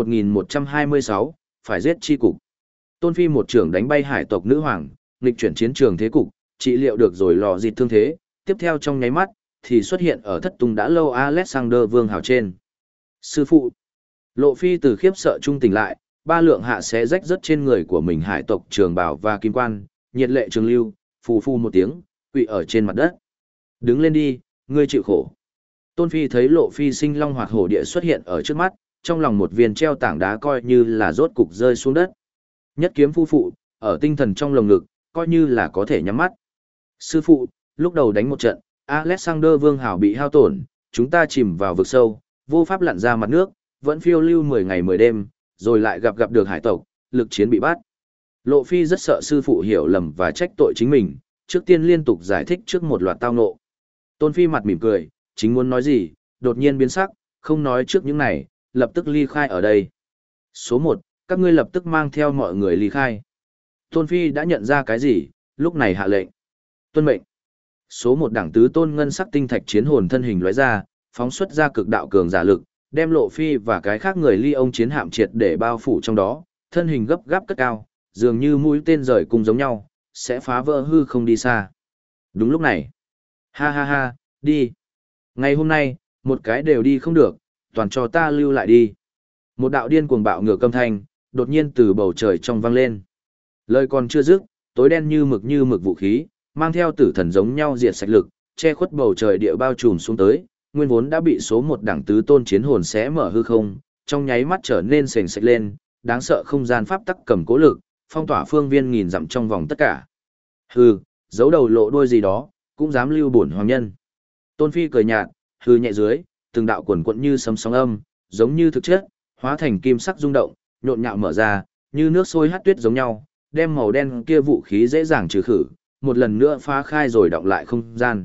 1126, phải giết chi cục. Tôn Phi một trưởng đánh bay hải tộc nữ hoàng, nghịch chuyển chiến trường thế cục, trị liệu được rồi lò dịt thương thế, tiếp theo trong nháy mắt, thì xuất hiện ở thất tung đã lâu Alexander Vương hào trên. Sư phụ. Lộ Phi từ khiếp sợ trung tỉnh lại, ba lượng hạ xé rách rớt trên người của mình hải tộc trường bào và kim quan, nhiệt lệ trường lưu, phù phù một tiếng, quỵ ở trên mặt đất. Đứng lên đi, ngươi chịu khổ. Tôn Phi thấy Lộ Phi sinh long hoạt hổ địa xuất hiện ở trước mắt, trong lòng một viên treo tảng đá coi như là rốt cục rơi xuống đất. Nhất kiếm phu phụ, ở tinh thần trong lồng ngực, coi như là có thể nhắm mắt. Sư phụ, lúc đầu đánh một trận, Alexander Vương hào bị hao tổn, chúng ta chìm vào vực sâu, vô pháp lặn ra mặt nước, vẫn phiêu lưu 10 ngày 10 đêm, rồi lại gặp được hải tộc, lực chiến bị bắt. Lộ Phi rất sợ sư phụ hiểu lầm và trách tội chính mình, trước tiên liên tục giải thích trước một loạt tao ngộ. Tôn Phi mặt mỉm cười, chính muốn nói gì, đột nhiên biến sắc, không nói trước những này, lập tức ly khai ở đây. Số 1, các ngươi lập tức mang theo mọi người ly khai. Tôn Phi đã nhận ra cái gì, lúc này hạ lệnh. Tuân mệnh. Số 1 đẳng tứ tôn ngân sắc tinh thạch chiến hồn thân hình lóe ra, phóng xuất ra cực đạo cường giả lực, đem Lộ Phi và cái khác người ly ông chiến hạm triệt để bao phủ trong đó, thân hình gấp gáp cất cao, dường như mũi tên rời cùng giống nhau, sẽ phá vỡ hư không đi xa. Đúng lúc này. Ha ha ha, đi. Ngày hôm nay, một cái đều đi không được, toàn cho ta lưu lại đi. Một đạo điên cuồng bạo ngược âm thanh, đột nhiên từ bầu trời trong vang lên. Lời còn chưa dứt, tối đen như mực vũ khí, mang theo tử thần giống nhau diệt sạch lực, che khuất bầu trời địa bao trùm xuống tới, nguyên vốn đã bị số 1 đẳng tứ tôn chiến hồn xé mở hư không, trong nháy mắt trở nên sền sệt lên, đáng sợ không gian pháp tắc cầm cố lực, phong tỏa phương viên nghìn dặm trong vòng tất cả. Hừ, giấu đầu lộ đuôi gì đó, cũng dám lưu bổn hoàng nhân. Tôn Phi cười nhạt, hừ nhẹ dưới, từng đạo quần quận như sấm sóng âm, giống như thực chất, hóa thành kim sắc rung động, nhộn nhạo mở ra, như nước sôi hắt tuyết giống nhau, đem màu đen kia vũ khí dễ dàng trừ khử, một lần nữa phá khai rồi đọng lại không gian.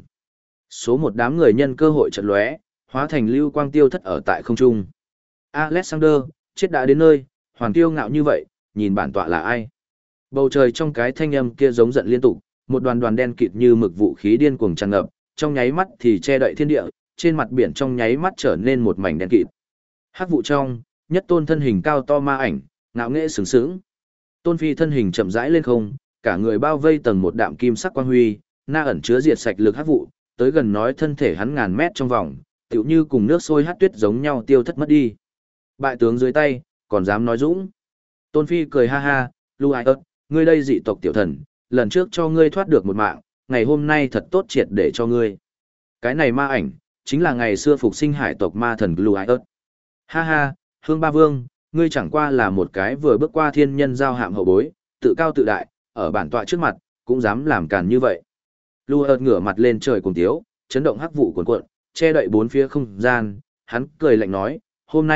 Số 1 đám người nhân cơ hội chợt lóe, hóa thành lưu quang tiêu thất ở tại không trung. Alexander, chết đã đến nơi, hoàn tiêu ngạo như vậy, nhìn bản tọa là ai? Bầu trời trong cái thanh âm kia giống giận liên tục, một đoàn đoàn đen kịt như mực vũ khí điên cuồng tràn ngập, trong nháy mắt thì che đậy thiên địa, trên mặt biển trong nháy mắt trở nên một mảnh đen kịt. Hắc vụ trong, nhất tôn thân hình cao to ma ảnh, ngạo nghễ sướng sướng. Tôn Phi thân hình chậm rãi lên không, cả người bao vây tầng một đạm kim sắc quang huy, na ẩn chứa diệt sạch lực hắc vụ, tới gần nói thân thể hắn ngàn mét trong vòng, tựu như cùng nước sôi hắt tuyết giống nhau tiêu thất mất đi. Bại tướng dưới tay, còn dám nói dũng. Tôn Phi cười ha ha, Lưu Ai ớt, ngươi đây dị tộc tiểu thần, lần trước cho ngươi thoát được một mạng, ngày hôm nay thật tốt triệt để cho ngươi. Cái này ma ảnh, chính là ngày xưa phục sinh hải tộc ma thần Lưu Ai ớt. Ha ha, Hương Ba Vương, ngươi chẳng qua là một cái vừa bước qua thiên nhân giao hạm hậu bối, tự cao tự đại, ở bản tọa trước mặt, cũng dám làm càn như vậy. Lưu ợt ngửa mặt lên trời cùng tiếu, chấn động hắc vụ cuồn cuộn, che đậy bốn phía không gian, hắn cười lạnh nói, hôm nay,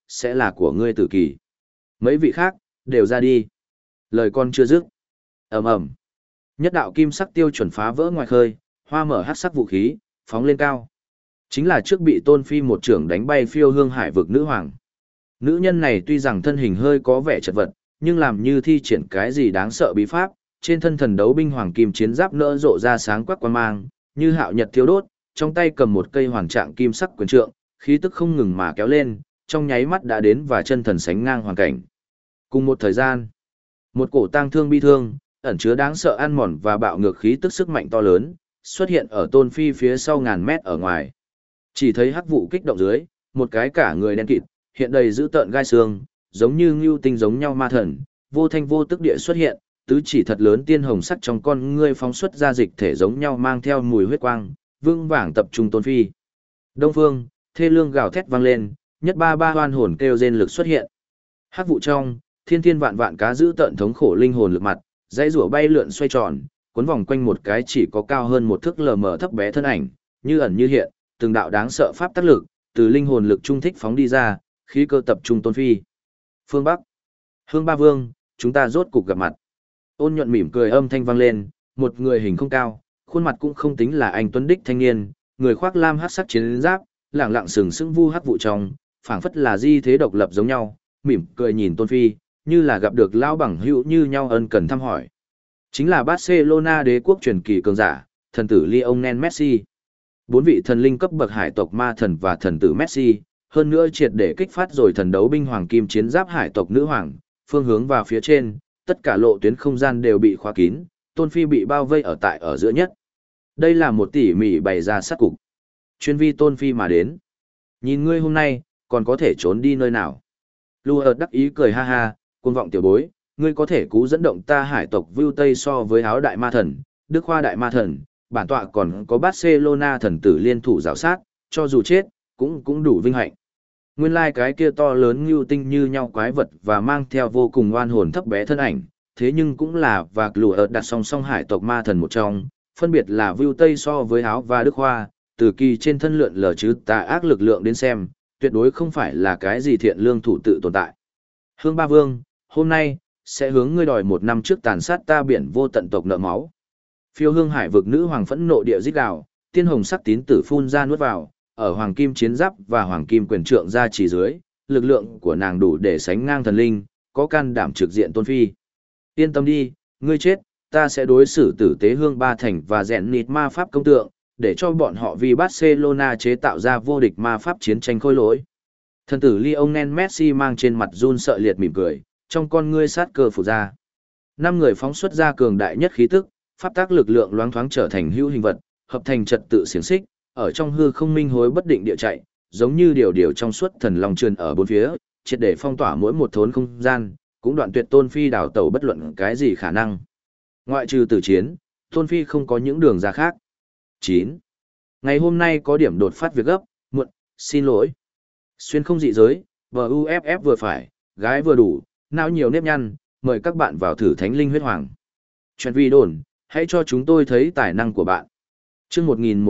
sẽ là của ngươi tử kỳ. Mấy vị khác, đều ra đi. Lời con chưa dứt. Ầm ầm. Nhất đạo kim sắc tiêu chuẩn phá vỡ ngoài khơi, hoa mở hắc sắc vũ khí, phóng lên cao. Chính là trước bị Tôn Phi một trưởng đánh bay phiêu hương hải vực nữ hoàng. Nữ nhân này tuy rằng thân hình hơi có vẻ chật vật, nhưng làm như thi triển cái gì đáng sợ bí pháp, trên thân thần đấu binh hoàng kim chiến giáp nỡ rộ ra sáng quắc quang mang, như hạo nhật thiêu đốt, trong tay cầm một cây hoàng trạng kim sắc quyền trượng, khí tức không ngừng mà kéo lên, trong nháy mắt đã đến và chân thần sánh ngang hoàn cảnh. Cùng một thời gian, một cổ tang thương bi thương, ẩn chứa đáng sợ ăn mòn và bạo ngược khí tức sức mạnh to lớn, xuất hiện ở Tôn Phi phía sau ngàn mét ở ngoài. Chỉ thấy hắc vụ kích động dưới, một cái cả người đen kịt, hiện đầy dữ tợn gai xương, giống như ngưu tinh giống nhau ma thần, vô thanh vô tức địa xuất hiện, tứ chỉ thật lớn tiên hồng sắc trong con ngươi phóng xuất ra dịch thể giống nhau mang theo mùi huyết quang, vương vàng tập trung Tôn Phi. Đông phương, thê lương gào thét vang lên, nhất ba ba hoan hồn kêu rên lực xuất hiện. Hắc vụ trong, thiên thiên vạn vạn cá giữ tận thống khổ linh hồn lực mặt, dãy rủa bay lượn xoay tròn, cuốn vòng quanh một cái chỉ có cao hơn một thước lờ mờ thấp bé thân ảnh, như ẩn như hiện, từng đạo đáng sợ pháp tác lực, từ linh hồn lực trung thích phóng đi ra, khí cơ tập trung Tôn Phi. Phương Bắc, Hương Ba Vương, chúng ta rốt cục gặp mặt. Ôn nhuận mỉm cười âm thanh vang lên, một người hình không cao, khuôn mặt cũng không tính là anh tuấn đích thanh niên, người khoác lam hắc sắc chiến giáp, lẳng lặng sừng sững vu hắc vụ trong, phảng phất là di thế độc lập giống nhau, mỉm cười nhìn Tôn Phi, như là gặp được lão bằng hữu như nhau ân cần thăm hỏi. Chính là Barcelona đế quốc truyền kỳ cường giả, thần tử Lionel Messi. Bốn vị thần linh cấp bậc hải tộc ma thần và thần tử Messi, hơn nữa triệt để kích phát rồi thần đấu binh hoàng kim chiến giáp hải tộc nữ hoàng, phương hướng vào phía trên, tất cả lộ tuyến không gian đều bị khóa kín, Tôn Phi bị bao vây ở giữa nhất. Đây là một tỉ mỉ bày ra sát cục. Chuyên vi Tôn Phi mà đến. Nhìn ngươi hôm nay, còn có thể trốn đi nơi nào? Lua đắc ý cười ha ha, cuồng vọng tiểu bối, ngươi có thể cứu dẫn động ta hải tộc Vưu Tây so với Áo Đại Ma Thần, Đức Hoa Đại Ma Thần, bản tọa còn có Barcelona thần tử liên thủ rào sát, cho dù chết, cũng đủ vinh hạnh. Nguyên lai cái kia to lớn như tinh như nhau quái vật và mang theo vô cùng oan hồn thấp bé thân ảnh, thế nhưng cũng là và lùa đặt song song hải tộc ma thần một trong, phân biệt là Vưu Tây so với Áo và Đức Hoa, từ kỳ trên thân lượn lờ chứ tà ác lực lượng đến xem, tuyệt đối không phải là cái gì thiện lương thủ tự tồn tại. Hương Ba Vương, hôm nay, sẽ hướng ngươi đòi một năm trước tàn sát ta biển vô tận tộc nợ máu. Phiêu hương hải vực nữ hoàng phẫn nộ địa rít gào, tiên hồng sắc tín tử phun ra nuốt vào, ở hoàng kim chiến giáp và hoàng kim quyền trượng ra chỉ dưới, lực lượng của nàng đủ để sánh ngang thần linh, có can đảm trực diện Tôn Phi. Yên tâm đi, ngươi chết, ta sẽ đối xử tử tế hương ba thành và rèn nịt ma pháp công tượng, để cho bọn họ vì Barcelona chế tạo ra vô địch ma pháp chiến tranh khôi lỗi. Thần tử Lionel Messi mang trên mặt run sợ liệt mỉm cười, trong con ngươi sát cơ phủ ra. Năm người phóng xuất ra cường đại nhất khí tức, pháp tác lực lượng loáng thoáng trở thành hữu hình vật, hợp thành trật tự xiềng xích, ở trong hư không minh hối bất định địa chạy, giống như điều trong suốt thần long truyền ở bốn phía, triệt để phong tỏa mỗi một thốn không gian, cũng đoạn tuyệt Tôn Phi đảo tẩu bất luận cái gì khả năng. Ngoại trừ tử chiến, Tôn Phi không có những đường ra khác. 9. Ngày hôm nay có điểm đột phát việc gấp, muộn, xin lỗi. Xuyên không dị giới, VUFF vừa phải, gái vừa đủ, não nhiều nếp nhăn, mời các bạn vào thử Thánh Linh Huyết Hoàng. Chuyện vi đồn, hãy cho chúng tôi thấy tài năng của bạn. Chương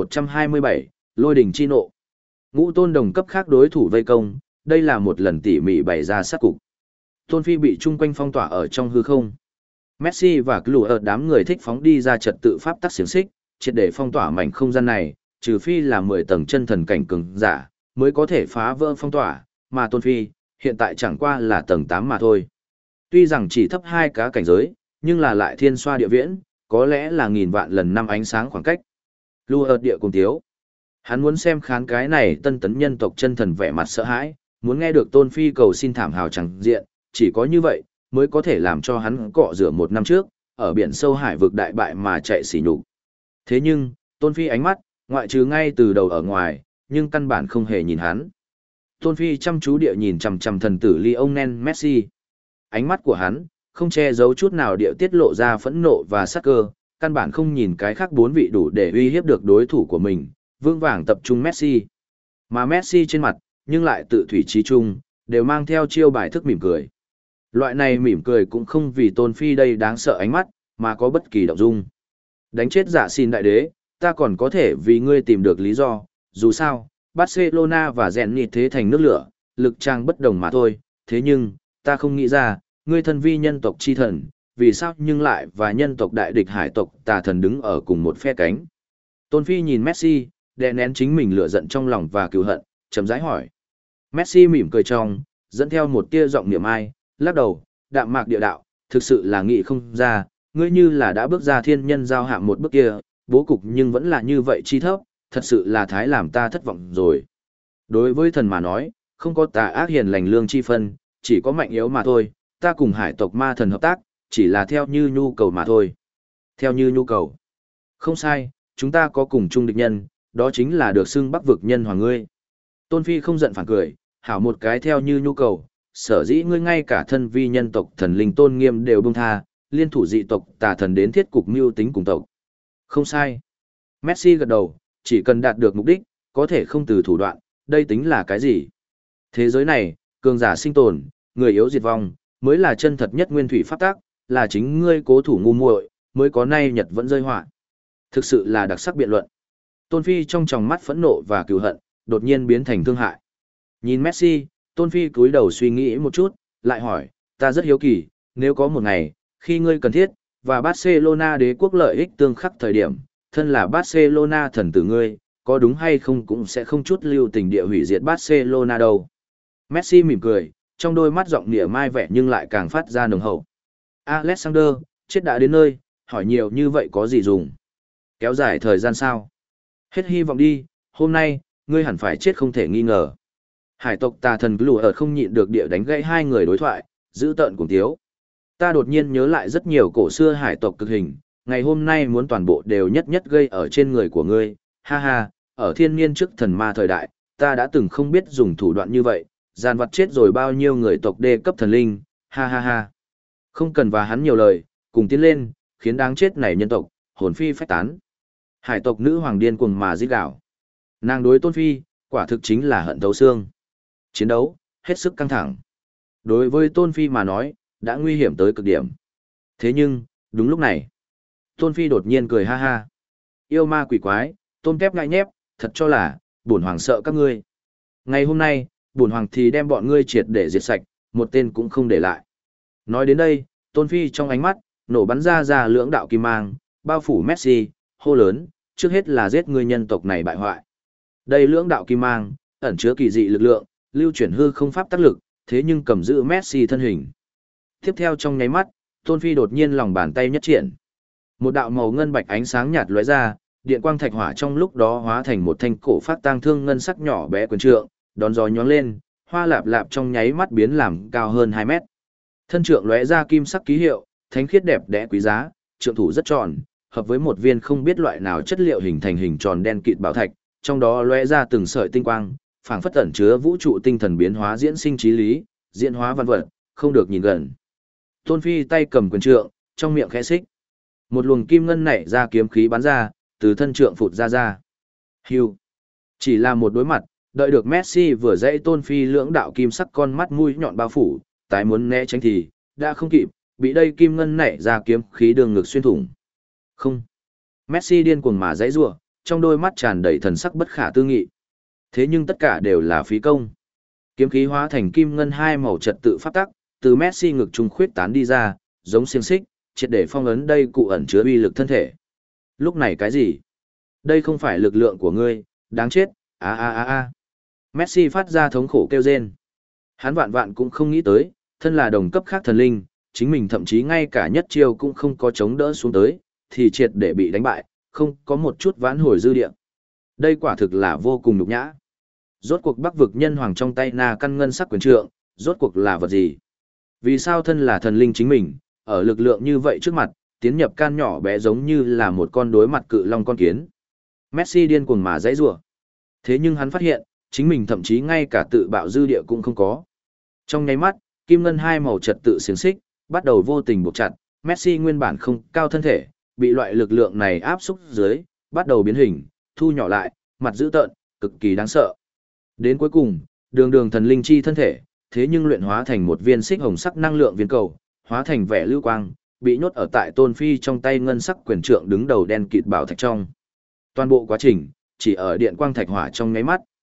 1127, Lôi đỉnh chi nộ. Ngũ tôn đồng cấp khác đối thủ vây công, đây là một lần tỉ mỉ bày ra sát cục. Tôn Phi bị chung quanh phong tỏa ở trong hư không. Messi và Clu ở đám người thích phóng đi ra trật tự pháp tắc xiềng xích, triệt để phong tỏa mảnh không gian này, trừ phi là 10 tầng chân thần cảnh cường giả, mới có thể phá vỡ phong tỏa, mà Tôn Phi, hiện tại chẳng qua là tầng 8 mà thôi. Tuy rằng chỉ thấp 2 cá cảnh giới, nhưng là lại thiên xoa địa viễn, có lẽ là nghìn vạn lần năm ánh sáng khoảng cách. Lưu ợt địa cùng tiếu. Hắn muốn xem khán cái này tân tấn nhân tộc chân thần vẻ mặt sợ hãi, muốn nghe được Tôn Phi cầu xin thảm hào chẳng diện, chỉ có như vậy, mới có thể làm cho hắn cọ rửa một năm trước, ở biển sâu hải vực đại bại mà chạy xỉ nhục. Thế nhưng, Tôn Phi ánh mắt, ngoại trừ ngay từ đầu ở ngoài, nhưng căn bản không hề nhìn hắn. Tôn Phi chăm chú địa nhìn chằm chằm thần tử Lionel Messi. Ánh mắt của hắn, không che giấu chút nào địa tiết lộ ra phẫn nộ và sát cơ, căn bản không nhìn cái khác bốn vị đủ để uy hiếp được đối thủ của mình, vương vàng tập trung Messi. Mà Messi trên mặt, nhưng lại tự thủy trí chung, đều mang theo chiêu bài thức mỉm cười. Loại này mỉm cười cũng không vì Tôn Phi đây đáng sợ ánh mắt, mà có bất kỳ động dung. Đánh chết Dạ Xin đại đế, ta còn có thể vì ngươi tìm được lý do, dù sao, Barcelona và Zenit thế thành nước lửa, lực trang bất đồng mà thôi, thế nhưng, ta không nghĩ ra, ngươi thân vi nhân tộc chi thần, vì sao nhưng lại và nhân tộc đại địch hải tộc tà thần đứng ở cùng một phe cánh. Tôn Phi nhìn Messi, đè nén chính mình lửa giận trong lòng và cừu hận, chậm rãi hỏi. Messi mỉm cười trong, dẫn theo một tia giọng niệm ai, lắc đầu, đạm mạc địa đạo, thực sự là nghĩ không ra, ngươi như là đã bước ra thiên nhân giao hạng một bước kia, bố cục nhưng vẫn là như vậy chi thấp, thật sự là thái làm ta thất vọng rồi. Đối với thần mà nói, không có tà ác hiền lành lương chi phân, chỉ có mạnh yếu mà thôi, ta cùng hải tộc ma thần hợp tác, chỉ là theo như nhu cầu mà thôi. Theo như nhu cầu. Không sai, chúng ta có cùng chung địch nhân, đó chính là được xưng Bắc vực nhân hoàng ngươi. Tôn Phi không giận phản cười, hảo một cái theo như nhu cầu, sở dĩ ngươi ngay cả thân vi nhân tộc thần linh tôn nghiêm đều buông tha, liên thủ dị tộc tà thần đến thiết cục mưu tính cùng tộc. Không sai. Messi gật đầu, chỉ cần đạt được mục đích, có thể không từ thủ đoạn, đây tính là cái gì? Thế giới này, cường giả sinh tồn, người yếu diệt vong, mới là chân thật nhất nguyên thủy pháp tắc, là chính ngươi cố thủ ngu muội, mới có nay Nhật vẫn rơi họa. Thực sự là đặc sắc biện luận. Tôn Phi trong tròng mắt phẫn nộ và cừu hận, đột nhiên biến thành thương hại. Nhìn Messi, Tôn Phi cúi đầu suy nghĩ một chút, lại hỏi, ta rất hiếu kỳ, nếu có một ngày, khi ngươi cần thiết, và Barcelona đế quốc lợi ích tương khắc thời điểm, thân là Barcelona thần tử ngươi, có đúng hay không cũng sẽ không chút lưu tình địa hủy diệt Barcelona đâu. Messi mỉm cười, trong đôi mắt giọng nịa mai vẻ nhưng lại càng phát ra nồng hậu. Alexander, chết đã đến nơi, hỏi nhiều như vậy có gì dùng? Kéo dài thời gian sao? Hết hy vọng đi, hôm nay, ngươi hẳn phải chết không thể nghi ngờ. Hải tộc tà thần lù ở không nhịn được địa đánh gãy hai người đối thoại, giữ tợn cùng tiếu. Ta đột nhiên nhớ lại rất nhiều cổ xưa hải tộc cực hình, ngày hôm nay muốn toàn bộ đều nhất nhất gây ở trên người của ngươi, ha ha, ở thiên niên trước thần ma thời đại, ta đã từng không biết dùng thủ đoạn như vậy, giàn vặt chết rồi bao nhiêu người tộc đê cấp thần linh, ha ha ha. Không cần và hắn nhiều lời, cùng tiến lên, khiến đáng chết này nhân tộc, hồn phi phách tán. Hải tộc nữ hoàng điên cuồng mà rít gào. Nàng đối Tôn Phi, quả thực chính là hận thấu xương. Chiến đấu, hết sức căng thẳng. Đối với Tôn Phi mà nói, đã nguy hiểm tới cực điểm. Thế nhưng, đúng lúc này, Tôn Phi đột nhiên cười ha ha. Yêu ma quỷ quái, tôm tép ngại nhép, thật cho là, bổn hoàng sợ các ngươi. Ngày hôm nay, bổn hoàng thì đem bọn ngươi triệt để diệt sạch, một tên cũng không để lại. Nói đến đây, Tôn Phi trong ánh mắt, nổ bắn ra lưỡng đạo kim mang, bao phủ Messi, hô lớn, trước hết là giết ngươi nhân tộc này bại hoại. Đây lưỡng đạo kim mang, ẩn chứa kỳ dị lực lượng, lưu chuyển hư không pháp tác lực, thế nhưng cầm giữ Messi thân hình. Tiếp theo trong nháy mắt, Tôn Phi đột nhiên lòng bàn tay nhất triển. Một đạo màu ngân bạch ánh sáng nhạt lóe ra, điện quang thạch hỏa trong lúc đó hóa thành một thanh cổ phát tang thương ngân sắc nhỏ bé quyền trượng, đón gió nhón lên, hoa lạp lạp trong nháy mắt biến làm cao hơn 2 mét. Thân trượng lóe ra kim sắc ký hiệu, thánh khiết đẹp đẽ quý giá, trượng thủ rất tròn, hợp với một viên không biết loại nào chất liệu hình thành hình tròn đen kịt bảo thạch, trong đó lóe ra từng sợi tinh quang, phảng phất ẩn chứa vũ trụ tinh thần biến hóa diễn sinh trí lý, diễn hóa văn vật, không được nhìn gần. Tôn Phi tay cầm quyền trượng, trong miệng khẽ xích. Một luồng kim ngân nảy ra kiếm khí bắn ra, từ thân trượng phụt ra. Hưu. Chỉ là một đối mặt, đợi được Messi vừa dãy Tôn Phi lưỡng đạo kim sắc con mắt mũi nhọn bao phủ, tái muốn né tránh thì, đã không kịp, bị đây kim ngân nảy ra kiếm khí đường ngực xuyên thủng. Không. Messi điên cuồng mà giãy giụa, trong đôi mắt tràn đầy thần sắc bất khả tư nghị. Thế nhưng tất cả đều là phí công. Kiếm khí hóa thành kim ngân hai màu trật tự pháp tắc, từ Messi ngực trung khuyết tán đi ra, giống xiềng xích, triệt để phong ấn đây cụ ẩn chứa uy lực thân thể. Lúc này cái gì? Đây không phải lực lượng của ngươi, đáng chết, a. Messi phát ra thống khổ kêu rên. Hắn vạn vạn cũng không nghĩ tới, thân là đồng cấp khác thần linh, chính mình thậm chí ngay cả nhất chiêu cũng không có chống đỡ xuống tới, thì triệt để bị đánh bại, không có một chút vãn hồi dư địa. Đây quả thực là vô cùng nhục nhã. Rốt cuộc Bắc vực nhân hoàng trong tay na căn ngân sắc quyền trượng, rốt cuộc là vật gì? Vì sao thân là thần linh chính mình, ở lực lượng như vậy trước mặt, tiến nhập can nhỏ bé giống như là một con đối mặt cự long con kiến. Messi điên cuồng mà giãy giụa. Thế nhưng hắn phát hiện, chính mình thậm chí ngay cả tự bạo dư địa cũng không có. Trong nháy mắt, kim ngân hai màu trật tự xiềng xích, bắt đầu vô tình buộc chặt, Messi nguyên bản không cao thân thể, bị loại lực lượng này áp xúc dưới, bắt đầu biến hình, thu nhỏ lại, mặt dữ tợn, cực kỳ đáng sợ. Đến cuối cùng, đường thần linh chi thân thể, thế nhưng luyện hóa thành một viên xích hồng sắc năng lượng viên cầu, hóa thành vẻ lưu quang, bị nhốt ở tại Tôn Phi trong tay ngân sắc quyền trượng đứng đầu đen kịt bảo thạch trong. Toàn bộ quá trình, chỉ ở điện quang thạch hỏa trong nháy mắt.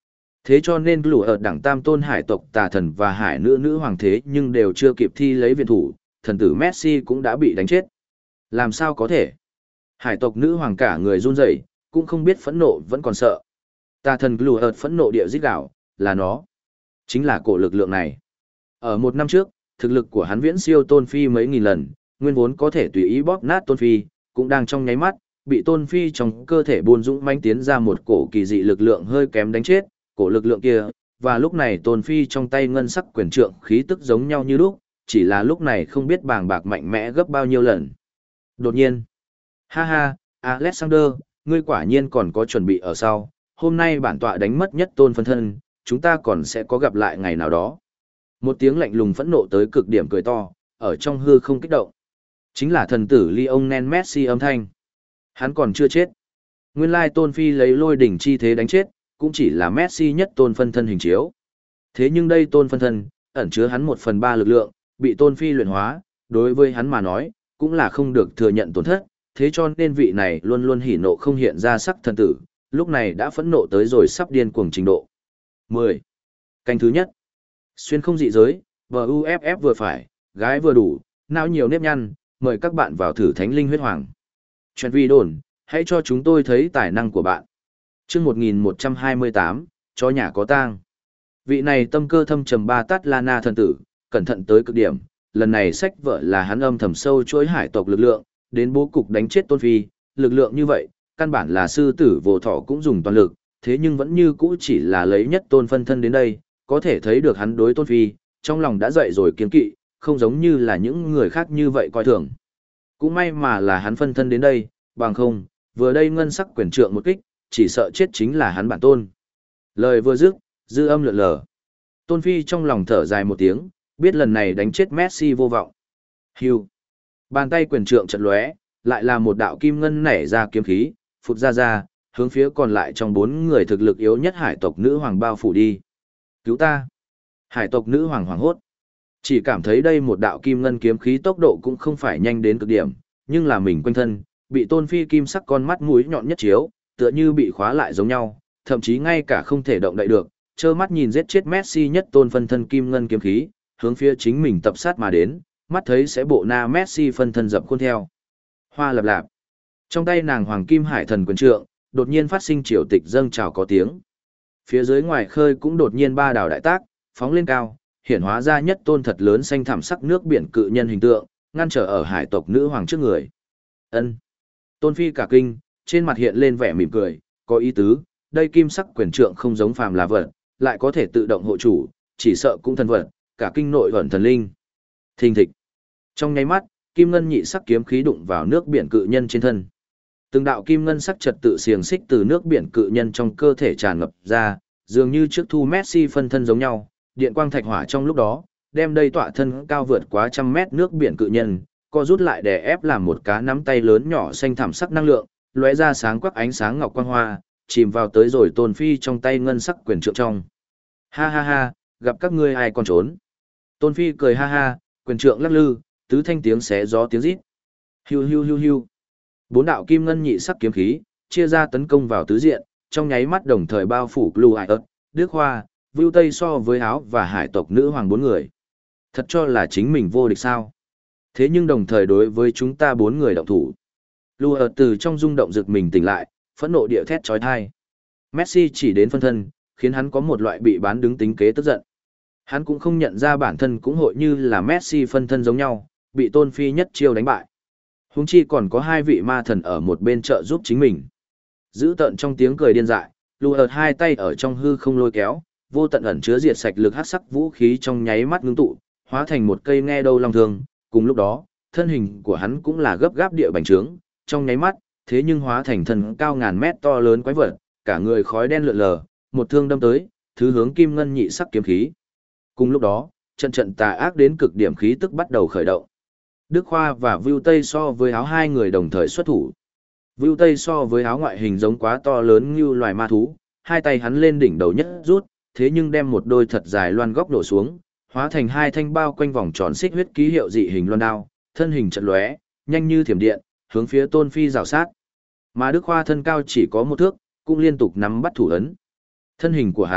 Thế cho nên lũ ở đẳng tam tôn hải tộc tà thần và hải nữ nữ hoàng thế nhưng đều chưa kịp thi lấy viện thủ, thần tử Messi cũng đã bị đánh chết. Làm sao có thể? Hải tộc nữ hoàng cả người run rẩy, cũng không biết phẫn nộ vẫn còn sợ. Tà thần lũ ở phẫn nộ địa rít gào, là nó. Chính là cổ lực lượng này. Ở một năm trước, thực lực của hắn viễn siêu Tôn Phi mấy nghìn lần, nguyên vốn có thể tùy ý bóp nát Tôn Phi, cũng đang trong nháy mắt, bị Tôn Phi trong cơ thể buôn dũng manh tiến ra một cổ kỳ dị lực lượng hơi kém đánh chết, cổ lực lượng kia, và lúc này Tôn Phi trong tay ngân sắc quyền trượng khí tức giống nhau như lúc, chỉ là lúc này không biết bàng bạc mạnh mẽ gấp bao nhiêu lần. Đột nhiên, ha ha, Alexander, ngươi quả nhiên còn có chuẩn bị ở sau, hôm nay bản tọa đánh mất nhất tôn phân thân, chúng ta còn sẽ có gặp lại ngày nào đó. Một tiếng lạnh lùng phẫn nộ tới cực điểm cười to, ở trong hư không kích động. Chính là thần tử Lionel Messi âm thanh. Hắn còn chưa chết. Nguyên lai Tôn Phi lấy lôi đỉnh chi thế đánh chết, cũng chỉ là Messi nhất tôn phân thân hình chiếu. Thế nhưng đây tôn phân thân, ẩn chứa hắn 1/3 lực lượng, bị Tôn Phi luyện hóa, đối với hắn mà nói, cũng là không được thừa nhận tổn thất, thế cho nên vị này luôn luôn hỉ nộ không hiện ra sắc thần tử, lúc này đã phẫn nộ tới rồi sắp điên cuồng trình độ. 10. Canh thứ nhất. Xuyên không dị giới, VUFF vừa phải, gái vừa đủ, não nhiều nếp nhăn, mời các bạn vào thử Thánh Linh Huyết Hoàng. Chuyện vi đồn, hãy cho chúng tôi thấy tài năng của bạn. Chương 1128, chó nhà có tang. Vị này tâm cơ thâm trầm Ba Tát Lana thần tử, cẩn thận tới cực điểm, lần này sách vợ là hắn âm thầm sâu chuỗi hải tộc lực lượng, đến bố cục đánh chết Tôn Phi, lực lượng như vậy, căn bản là sư tử vô thọ cũng dùng toàn lực, thế nhưng vẫn như cũ chỉ là lấy nhất tôn phân thân đến đây, có thể thấy được hắn đối Tôn Phi, trong lòng đã dậy rồi kiên kỵ, không giống như là những người khác như vậy coi thường. Cũng may mà là hắn phân thân đến đây, bằng không, vừa đây ngân sắc quyền trượng một kích, chỉ sợ chết chính là hắn bản tôn. Lời vừa dứt, dư âm lượn lờ. Tôn Phi trong lòng thở dài một tiếng, biết lần này đánh chết Messi vô vọng. Hưu. Bàn tay quyền trượng chật lóe, lại là một đạo kim ngân nảy ra kiếm khí, phụt ra, hướng phía còn lại trong 4 người thực lực yếu nhất hải tộc nữ hoàng bao phủ đi. Cứu ta! Hải tộc nữ hoàng hoảng hốt. Chỉ cảm thấy đây một đạo kim ngân kiếm khí tốc độ cũng không phải nhanh đến cực điểm, nhưng là mình quanh thân, bị Tôn Phi kim sắc con mắt mũi nhọn nhất chiếu, tựa như bị khóa lại giống nhau, thậm chí ngay cả không thể động đậy được, trơ mắt nhìn giết chết Messi nhất tôn phân thân kim ngân kiếm khí, hướng phía chính mình tập sát mà đến, mắt thấy sẽ bộ na Messi phân thân dập khuôn theo. Hoa lập lạp. Trong tay nàng hoàng kim hải thần quyền trượng, đột nhiên phát sinh triều tịch dâng trào có tiếng. Phía dưới ngoài khơi cũng đột nhiên ba đảo đại tác, phóng lên cao, hiển hóa ra nhất tôn thật lớn xanh thảm sắc nước biển cự nhân hình tượng, ngăn trở ở hải tộc nữ hoàng trước người. Ân. Tôn Phi cả kinh, trên mặt hiện lên vẻ mỉm cười, có ý tứ, đây kim sắc quyền trượng không giống phàm là vật, lại có thể tự động hộ chủ, chỉ sợ cũng thần vật, cả kinh nội ẩn thần linh. Thình thịch. Trong nháy mắt, kim ngân nhị sắc kiếm khí đụng vào nước biển cự nhân trên thân. Từng đạo kim ngân sắc trật tự xiềng xích từ nước biển cự nhân trong cơ thể tràn ngập ra, dường như trước thu Messi phân thân giống nhau, điện quang thạch hỏa trong lúc đó, đem đây tọa thân cao vượt quá 100 mét nước biển cự nhân, co rút lại đè ép làm một cá nắm tay lớn nhỏ xanh thảm sắc năng lượng, lóe ra sáng quắc ánh sáng ngọc quang hoa, chìm vào tới rồi Tôn Phi trong tay ngân sắc quyền trượng trong. Ha ha ha, gặp các ngươi ai còn trốn. Tôn Phi cười ha ha, quyền trượng lắc lư, tứ thanh tiếng xé gió tiếng rít. Hiu hiu hiu hiu. 4 đạo kim ngân nhị sắc kiếm khí, chia ra tấn công vào tứ diện, trong nháy mắt đồng thời bao phủ Blue Eyed, Đức Hoa, Vưu Tây so với áo và hải tộc nữ hoàng 4 người. Thật cho là chính mình vô địch sao? Thế nhưng đồng thời đối với chúng ta 4 người động thủ. Blue Eyed từ trong rung động giật mình tỉnh lại, phẫn nộ địa thét chói tai. Messi chỉ đến phân thân, khiến hắn có một loại bị bán đứng tính kế tức giận. Hắn cũng không nhận ra bản thân cũng hội như là Messi phân thân giống nhau, bị Tôn Phi nhất chiêu đánh bại. Huống chi còn có 2 vị ma thần ở một bên trợ giúp chính mình. Giữ tận trong tiếng cười điên dại, Lùa hai tay ở trong hư không lôi kéo, vô tận ẩn chứa diệt sạch lực hắc sắc vũ khí trong nháy mắt ngưng tụ, hóa thành một cây nghe đâu long thương. Cùng lúc đó, thân hình của hắn cũng là gấp gáp địa bành trướng, trong nháy mắt, thế nhưng hóa thành thân cao ngàn mét to lớn quái vật, cả người khói đen lượn lờ, một thương đâm tới, thứ hướng kim ngân nhị sắc kiếm khí. Cùng lúc đó, trận tà ác đến cực điểm khí tức bắt đầu khởi động. Đức Khoa và Vưu Tây so với áo 2 người đồng thời xuất thủ. Vưu Tây so với áo ngoại hình giống quá to lớn như loài ma thú, hai tay hắn lên đỉnh đầu nhất rút, thế nhưng đem một đôi thật dài loan góc đổ xuống, hóa thành 2 thanh bao quanh vòng tròn xích huyết ký hiệu dị hình loan đao, thân hình chật lóe, nhanh như thiểm điện, hướng phía Tôn Phi rào sát. Mà Đức Khoa thân cao chỉ có 1 thước, cũng liên tục nắm bắt thủ ấn. Thân hình của hắn,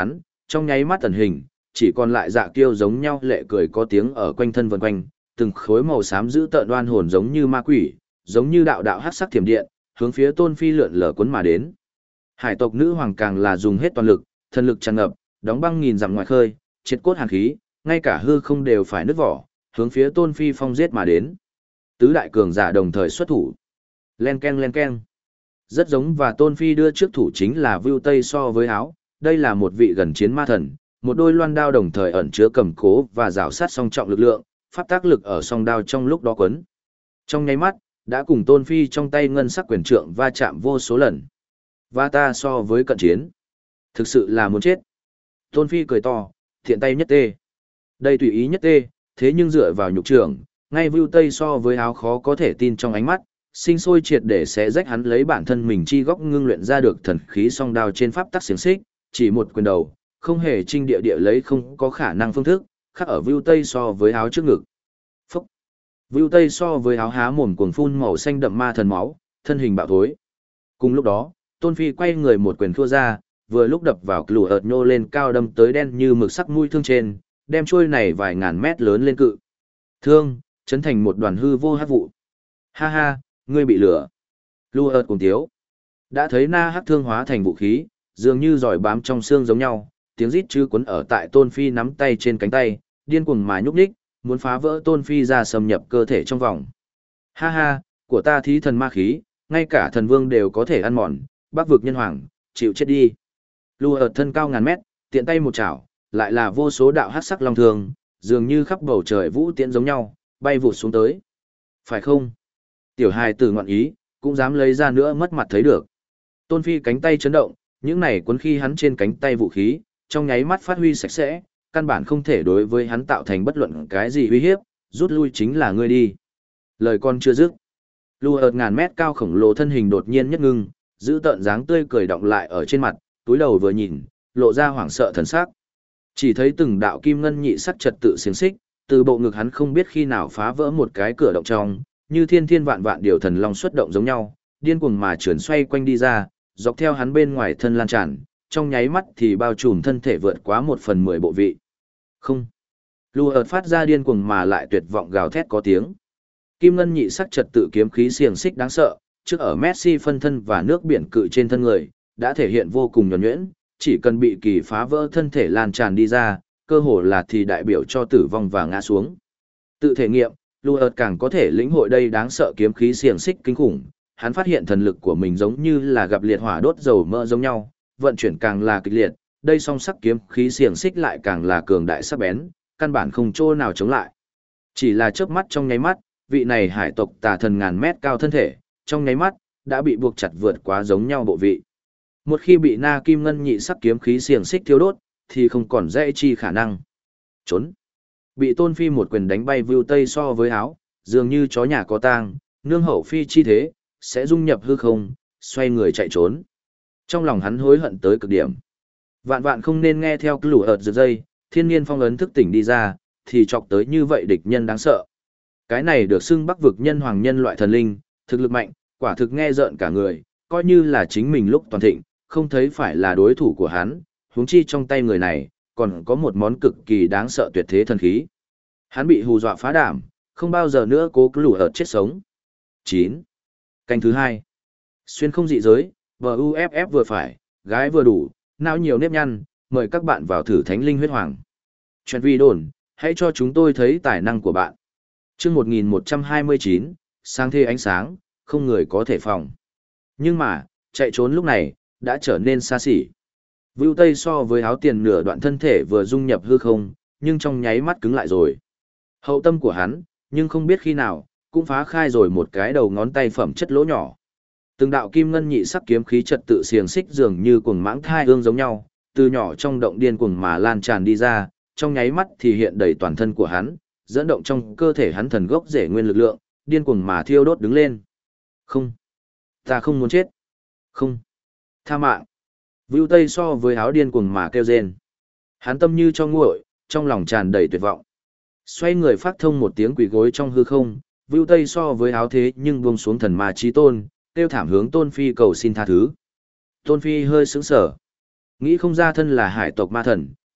Trong nháy mắt ẩn hình, chỉ còn lại Dạ Kiêu giống nhau lệ cười có tiếng ở quanh thân vần quanh, từng khối màu xám giữ tợn đoan hồn giống như ma quỷ, giống như đạo đạo hắc sắc thiểm điện, hướng phía Tôn Phi lượn lờ cuốn mà đến. Hải tộc nữ hoàng càng là dùng hết toàn lực, thần lực tràn ngập, đóng băng nghìn dặm ngoài khơi, triệt cốt hàn khí, ngay cả hư không đều phải nứt vỏ, hướng phía Tôn Phi phong giết mà đến. Tứ đại cường giả đồng thời xuất thủ. Len keng len keng. Rất giống và Tôn Phi đưa trước thủ chính là Vưu Tây so với áo, đây là một vị gần chiến ma thần, một đôi loan đao đồng thời ẩn chứa cầm cố và rào sát song trọng lực lượng, pháp tác lực ở song đao trong lúc đó quấn. Trong nháy mắt, đã cùng Tôn Phi trong tay ngân sắc quyền trượng va chạm vô số lần. Và ta so với cận chiến. Thực sự là muốn chết. Tôn Phi cười to, thiện tay nhất tê. Đây tùy ý nhất tê, thế nhưng dựa vào nhục trưởng, ngay Vưu Tây so với áo khó có thể tin trong ánh mắt, sinh sôi triệt để xé rách hắn lấy bản thân mình chi góc ngưng luyện ra được thần khí song đao trên pháp tắc xiềng xích, chỉ một quyền đầu, không hề trinh địa địa lấy không có khả năng phương thức, khác ở Vưu Tây so với áo trước ngực. Phúc! Vưu Tây so với áo há mồm cuồng phun màu xanh đậm ma thần máu, thân hình bạo thối. Cùng lúc đó, Tôn Phi quay người một quyền thua ra, vừa lúc đập vào lũ ợt nhô lên cao đâm tới đen như mực sắc mũi thương trên, đem chuôi này vài ngàn mét lớn lên cự. Thương, chấn thành một đoàn hư vô hắc vụ. Ha ha, ngươi bị lửa. Lũ ợt cùng tiếu. Đã thấy na hắc thương hóa thành vũ khí, dường như giỏi bám trong xương giống nhau, tiếng rít chứ cuốn ở tại Tôn Phi nắm tay trên cánh tay, điên cuồng mà nhúc nhích, muốn phá vỡ Tôn Phi ra xâm nhập cơ thể trong vòng. Ha ha, của ta thí thần ma khí, ngay cả thần vương đều có thể ăn mòn, Bắc vực nhân hoàng, chịu chết đi. Lù ở thân cao ngàn mét, tiện tay một chảo, lại là vô số đạo hắc sắc long thường, dường như khắp bầu trời vũ tiễn giống nhau, bay vụt xuống tới. Phải không? Tiểu hài tử ngọn ý, cũng dám lấy ra nữa mất mặt thấy được. Tôn Phi cánh tay chấn động, những này cuốn khi hắn trên cánh tay vũ khí, trong nháy mắt phát huy sạch sẽ, căn bản không thể đối với hắn tạo thành bất luận cái gì uy hiếp, rút lui chính là ngươi đi. Lời con chưa dứt. Lù ợt ngàn mét cao khổng lồ thân hình đột nhiên nhất ngưng, giữ tợn dáng tươi cười động lại ở trên mặt, túi đầu vừa nhìn, lộ ra hoảng sợ thần sắc. Chỉ thấy từng đạo kim ngân nhị sắc trật tự xiềng xích, từ bộ ngực hắn không biết khi nào phá vỡ một cái cửa động trong, như thiên thiên vạn vạn điều thần long xuất động giống nhau, điên cuồng mà chuyển xoay quanh đi ra, dọc theo hắn bên ngoài thân lan tràn, trong nháy mắt thì bao trùm thân thể vượt quá 1/10 bộ vị. Không. Lù ợt phát ra điên cuồng mà lại tuyệt vọng gào thét có tiếng. Kim ngân nhị sắc trật tự kiếm khí xiềng xích đáng sợ, trước ở Messi phân thân và nước biển cự trên thân người, đã thể hiện vô cùng nhuần nhuyễn, chỉ cần bị kỳ phá vỡ thân thể lan tràn đi ra, cơ hồ là thì đại biểu cho tử vong và ngã xuống. Tự thể nghiệm, Lù ợt càng có thể lĩnh hội đây đáng sợ kiếm khí xiềng xích kinh khủng, hắn phát hiện thần lực của mình giống như là gặp liệt hỏa đốt dầu mỡ giống nhau, vận chuyển càng là kịch liệt, đây song sắc kiếm khí xiềng xích lại càng là cường đại sắc bén, căn bản không chỗ nào chống lại. Chỉ là chớp mắt trong nháy mắt, vị này hải tộc tà thần ngàn mét cao thân thể, trong nháy mắt đã bị buộc chặt vượt quá giống nhau bộ vị. Một khi bị na kim ngân nhị sắc kiếm khí xiềng xích thiêu đốt, thì không còn dễ chi khả năng. Trốn. Bị Tôn Phi một quyền đánh bay Vưu Tây so với áo, dường như chó nhà có tang, nương hậu phi chi thế, sẽ dung nhập hư không, xoay người chạy trốn. Trong lòng hắn hối hận tới cực điểm. Vạn vạn không nên nghe theo cái lũ ợt giật dây, thiên nhiên phong ấn thức tỉnh đi ra, thì chọc tới như vậy địch nhân đáng sợ. Cái này được xưng Bắc vực nhân hoàng nhân loại thần linh, thực lực mạnh, quả thực nghe rợn cả người, coi như là chính mình lúc toàn thịnh, không thấy phải là đối thủ của hắn, huống chi trong tay người này, còn có một món cực kỳ đáng sợ tuyệt thế thần khí. Hắn bị hù dọa phá đảm, không bao giờ nữa cố cứ lũ ợt chết sống. 9. Canh thứ 2. Xuyên không dị giới, VUFF vừa phải, gái vừa đủ, não nhiều nếp nhăn, mời các bạn vào thử Thánh Linh Huyết Hoàng. Chuyện vi đồn, hãy cho chúng tôi thấy tài năng của bạn. Chương 1129, sáng thê ánh sáng, không người có thể phòng. Nhưng mà, chạy trốn lúc này, đã trở nên xa xỉ. Vưu Tây so với áo tiền nửa đoạn thân thể vừa dung nhập hư không, nhưng trong nháy mắt cứng lại rồi. Hậu tâm của hắn, nhưng không biết khi nào, cũng phá khai rồi một cái đầu ngón tay phẩm chất lỗ nhỏ. Từng đạo kim ngân nhị sắc kiếm khí trật tự xiềng xích dường như cuồng mãng thai ương giống nhau, từ nhỏ trong động điên cuồng mà lan tràn đi ra, trong nháy mắt thì hiện đầy toàn thân của hắn, dẫn động trong cơ thể hắn thần gốc rễ nguyên lực lượng, điên cuồng mà thiêu đốt đứng lên. Không, ta không muốn chết. Không, tha mạng. Vưu Tây so với áo điên cuồng mà kêu rên. Hắn tâm như cho nguội, trong lòng tràn đầy tuyệt vọng. Xoay người phát thông một tiếng quỳ gối trong hư không, Vưu Tây so với áo thế nhưng buông xuống thần ma chí tôn, kêu thảm hướng Tôn Phi cầu xin tha thứ. Tôn Phi hơi sững sờ. Nghĩ không ra thân là hải tộc ma thần,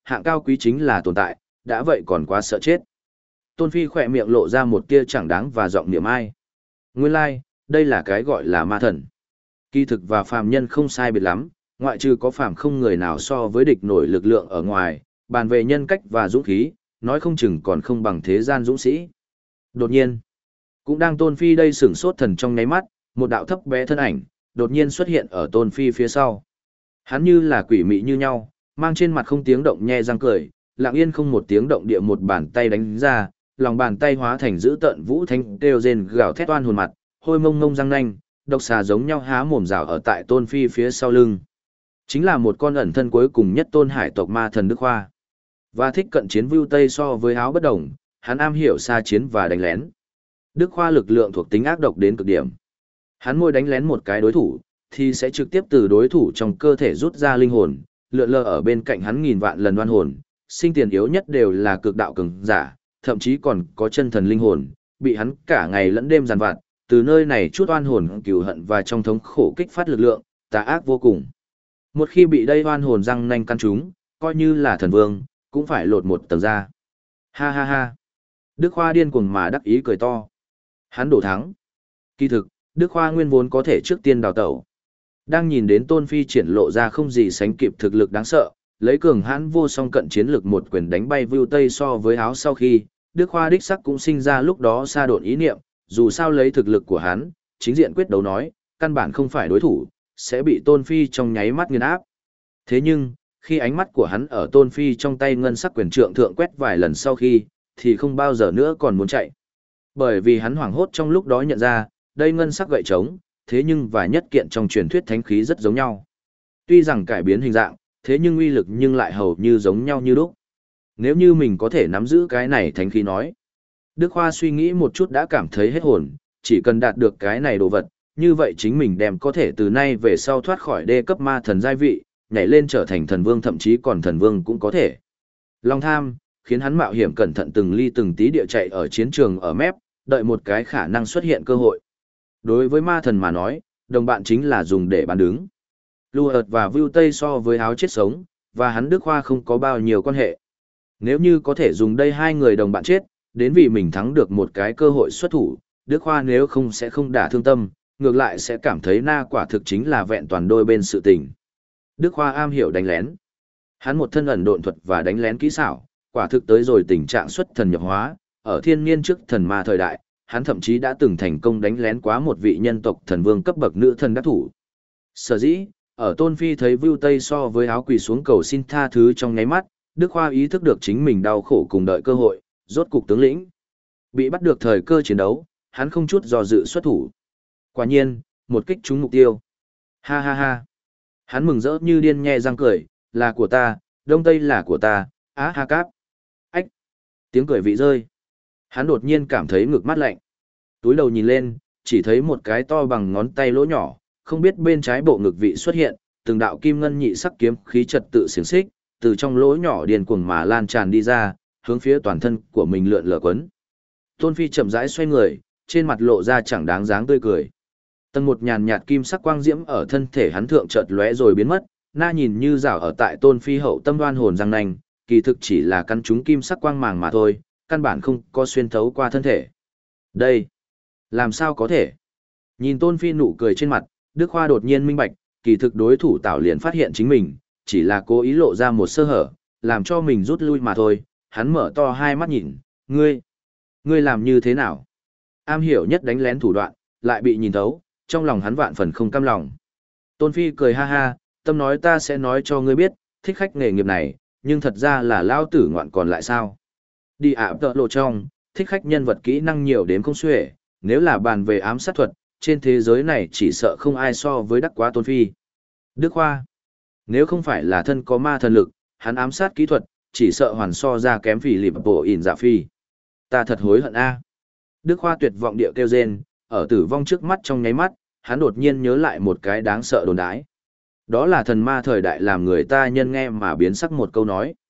hạng cao quý chính là tồn tại, đã vậy còn quá sợ chết. Tôn Phi khỏe miệng lộ ra một tia chẳng đáng và giọng niệm ai. Nguyên lai, đây là cái gọi là ma thần. Kỳ thực và phàm nhân không sai biệt lắm, ngoại trừ có phàm không người nào so với địch nổi lực lượng ở ngoài, bàn về nhân cách và dũng khí, nói không chừng còn không bằng thế gian dũng sĩ. Đột nhiên, cũng đang Tôn Phi đây sửng sốt thần trong nháy mắt, một đạo thấp bé thân ảnh, đột nhiên xuất hiện ở Tôn Phi phía sau. Hắn như là quỷ mị như nhau, mang trên mặt không tiếng động nhe răng cười, lặng yên không một tiếng động địa một bàn tay đánh ra, lòng bàn tay hóa thành dữ tợn vũ thanh kêu rên gào thét oan hồn mặt, hôi mông mông răng nanh, độc xà giống nhau há mồm rào ở tại Tôn Phi phía sau lưng. Chính là một con ẩn thân cuối cùng nhất Tôn Hải tộc ma thần Đức Khoa. Và thích cận chiến vưu tây so với áo bất đồng, hắn am hiểu xa chiến và đánh lén. Đức Khoa lực lượng thuộc tính ác độc đến cực điểm. Hắn mỗi đánh lén một cái đối thủ, thì sẽ trực tiếp từ đối thủ trong cơ thể rút ra linh hồn, lượn lờ ở bên cạnh hắn nghìn vạn lần oan hồn, sinh tiền yếu nhất đều là cực đạo cường giả, thậm chí còn có chân thần linh hồn, bị hắn cả ngày lẫn đêm giàn vặt, từ nơi này chút oan hồn cừu hận và trong thống khổ kích phát lực lượng, tà ác vô cùng. Một khi bị đây oan hồn răng nanh căn trúng, coi như là thần vương, cũng phải lột một tầng ra. Ha ha ha. Đức Khoa điên cuồng mà đắc ý cười to. Hắn đổ thắng. Kỳ thực, Đức Khoa nguyên vốn có thể trước tiên đào tẩu. Đang nhìn đến Tôn Phi triển lộ ra không gì sánh kịp thực lực đáng sợ, lấy cường hãn vô song cận chiến lực một quyền đánh bay Vưu Tây so với áo sau khi, Đức Khoa đích sắc cũng sinh ra lúc đó xa độn ý niệm, dù sao lấy thực lực của hắn, chính diện quyết đấu nói, căn bản không phải đối thủ, sẽ bị Tôn Phi trong nháy mắt nghiền áp. Thế nhưng, khi ánh mắt của hắn ở Tôn Phi trong tay ngân sắc quyền trượng thượng quét vài lần sau khi, thì không bao giờ nữa còn muốn chạy. Bởi vì hắn hoảng hốt trong lúc đó nhận ra, đây ngân sắc gậy trống, thế nhưng và nhất kiện trong truyền thuyết thánh khí rất giống nhau. Tuy rằng cải biến hình dạng, thế nhưng uy lực nhưng lại hầu như giống nhau như lúc. Nếu như mình có thể nắm giữ cái này thánh khí nói. Đức Khoa suy nghĩ một chút đã cảm thấy hết hồn, chỉ cần đạt được cái này đồ vật, như vậy chính mình đem có thể từ nay về sau thoát khỏi đê cấp ma thần giai vị, nhảy lên trở thành thần vương thậm chí còn thần vương cũng có thể. Lòng tham, khiến hắn mạo hiểm cẩn thận từng ly từng tí địa chạy ở chiến trường ở mép, đợi một cái khả năng xuất hiện cơ hội. Đối với ma thần mà nói, đồng bạn chính là dùng để bán đứng. Lưu ợt và Vưu Tây so với áo chết sống, và hắn Đức Khoa không có bao nhiêu quan hệ. Nếu như có thể dùng đây hai người đồng bạn chết, đến vì mình thắng được một cái cơ hội xuất thủ, Đức Khoa nếu không sẽ không đả thương tâm, ngược lại sẽ cảm thấy na quả thực chính là vẹn toàn đôi bên sự tình. Đức Khoa am hiểu đánh lén. Hắn một thân ẩn độn thuật và đánh lén kỹ xảo, quả thực tới rồi tình trạng xuất thần nhập hóa, ở thiên niên trước thần ma thời đại, hắn thậm chí đã từng thành công đánh lén quá một vị nhân tộc thần vương cấp bậc nữ thần đắc thủ. Sở dĩ, ở Tôn Phi thấy Vưu Tây so với áo quỳ xuống cầu xin tha thứ trong nháy mắt, Đức Khoa ý thức được chính mình đau khổ cùng đợi cơ hội, rốt cục tướng lĩnh. Bị bắt được thời cơ chiến đấu, hắn không chút do dự xuất thủ. Quả nhiên, một kích trúng mục tiêu. Ha ha ha. Hắn mừng rỡ như điên nhe răng cười, là của ta, Đông Tây là của ta, á ha cáp. Ách. Tiếng cười vị rơi. Hắn đột nhiên cảm thấy ngực mát lạnh. Túi đầu nhìn lên, chỉ thấy một cái to bằng ngón tay lỗ nhỏ, không biết bên trái bộ ngực vị xuất hiện, từng đạo kim ngân nhị sắc kiếm khí trật tự xiềng xích, từ trong lỗ nhỏ điên cuồng mà lan tràn đi ra, hướng phía toàn thân của mình lượn lờ quấn. Tôn Phi chậm rãi xoay người, trên mặt lộ ra chẳng đáng dáng tươi cười. Tầng một nhàn nhạt kim sắc quang diễm ở thân thể hắn thượng chợt lóe rồi biến mất, na nhìn như rảo ở tại Tôn Phi hậu tâm đoan hồn răng nanh, kỳ thực chỉ là căn trúng kim sắc quang màng mà thôi, căn bản không có xuyên thấu qua thân thể. Đây, làm sao có thể? Nhìn Tôn Phi nụ cười trên mặt, Đức Khoa đột nhiên minh bạch, kỳ thực đối thủ Tảo liền phát hiện chính mình, chỉ là cố ý lộ ra một sơ hở, làm cho mình rút lui mà thôi. Hắn mở to hai mắt nhìn, ngươi làm như thế nào? Am hiểu nhất đánh lén thủ đoạn, lại bị nhìn thấu, trong lòng hắn vạn phần không cam lòng. Tôn Phi cười ha ha, tâm nói ta sẽ nói cho ngươi biết, thích khách nghề nghiệp này, nhưng thật ra là lao tử ngoạn còn lại sao? Đi ạ tợ lộ trong, thích khách nhân vật kỹ năng nhiều đến không xuể, nếu là bàn về ám sát thuật, trên thế giới này chỉ sợ không ai so với đắc quá Tôn Phi. Đức Khoa, nếu không phải là thân có ma thần lực, hắn ám sát kỹ thuật, chỉ sợ hoàn so ra kém Phỉ Lịp Bộ ỉn Dạ Phi. Ta thật hối hận a. Đức Khoa tuyệt vọng địa kêu rên, ở tử vong trước mắt trong nháy mắt, hắn đột nhiên nhớ lại một cái đáng sợ đồn đãi. Đó là thần ma thời đại làm người ta nhân nghe mà biến sắc một câu nói.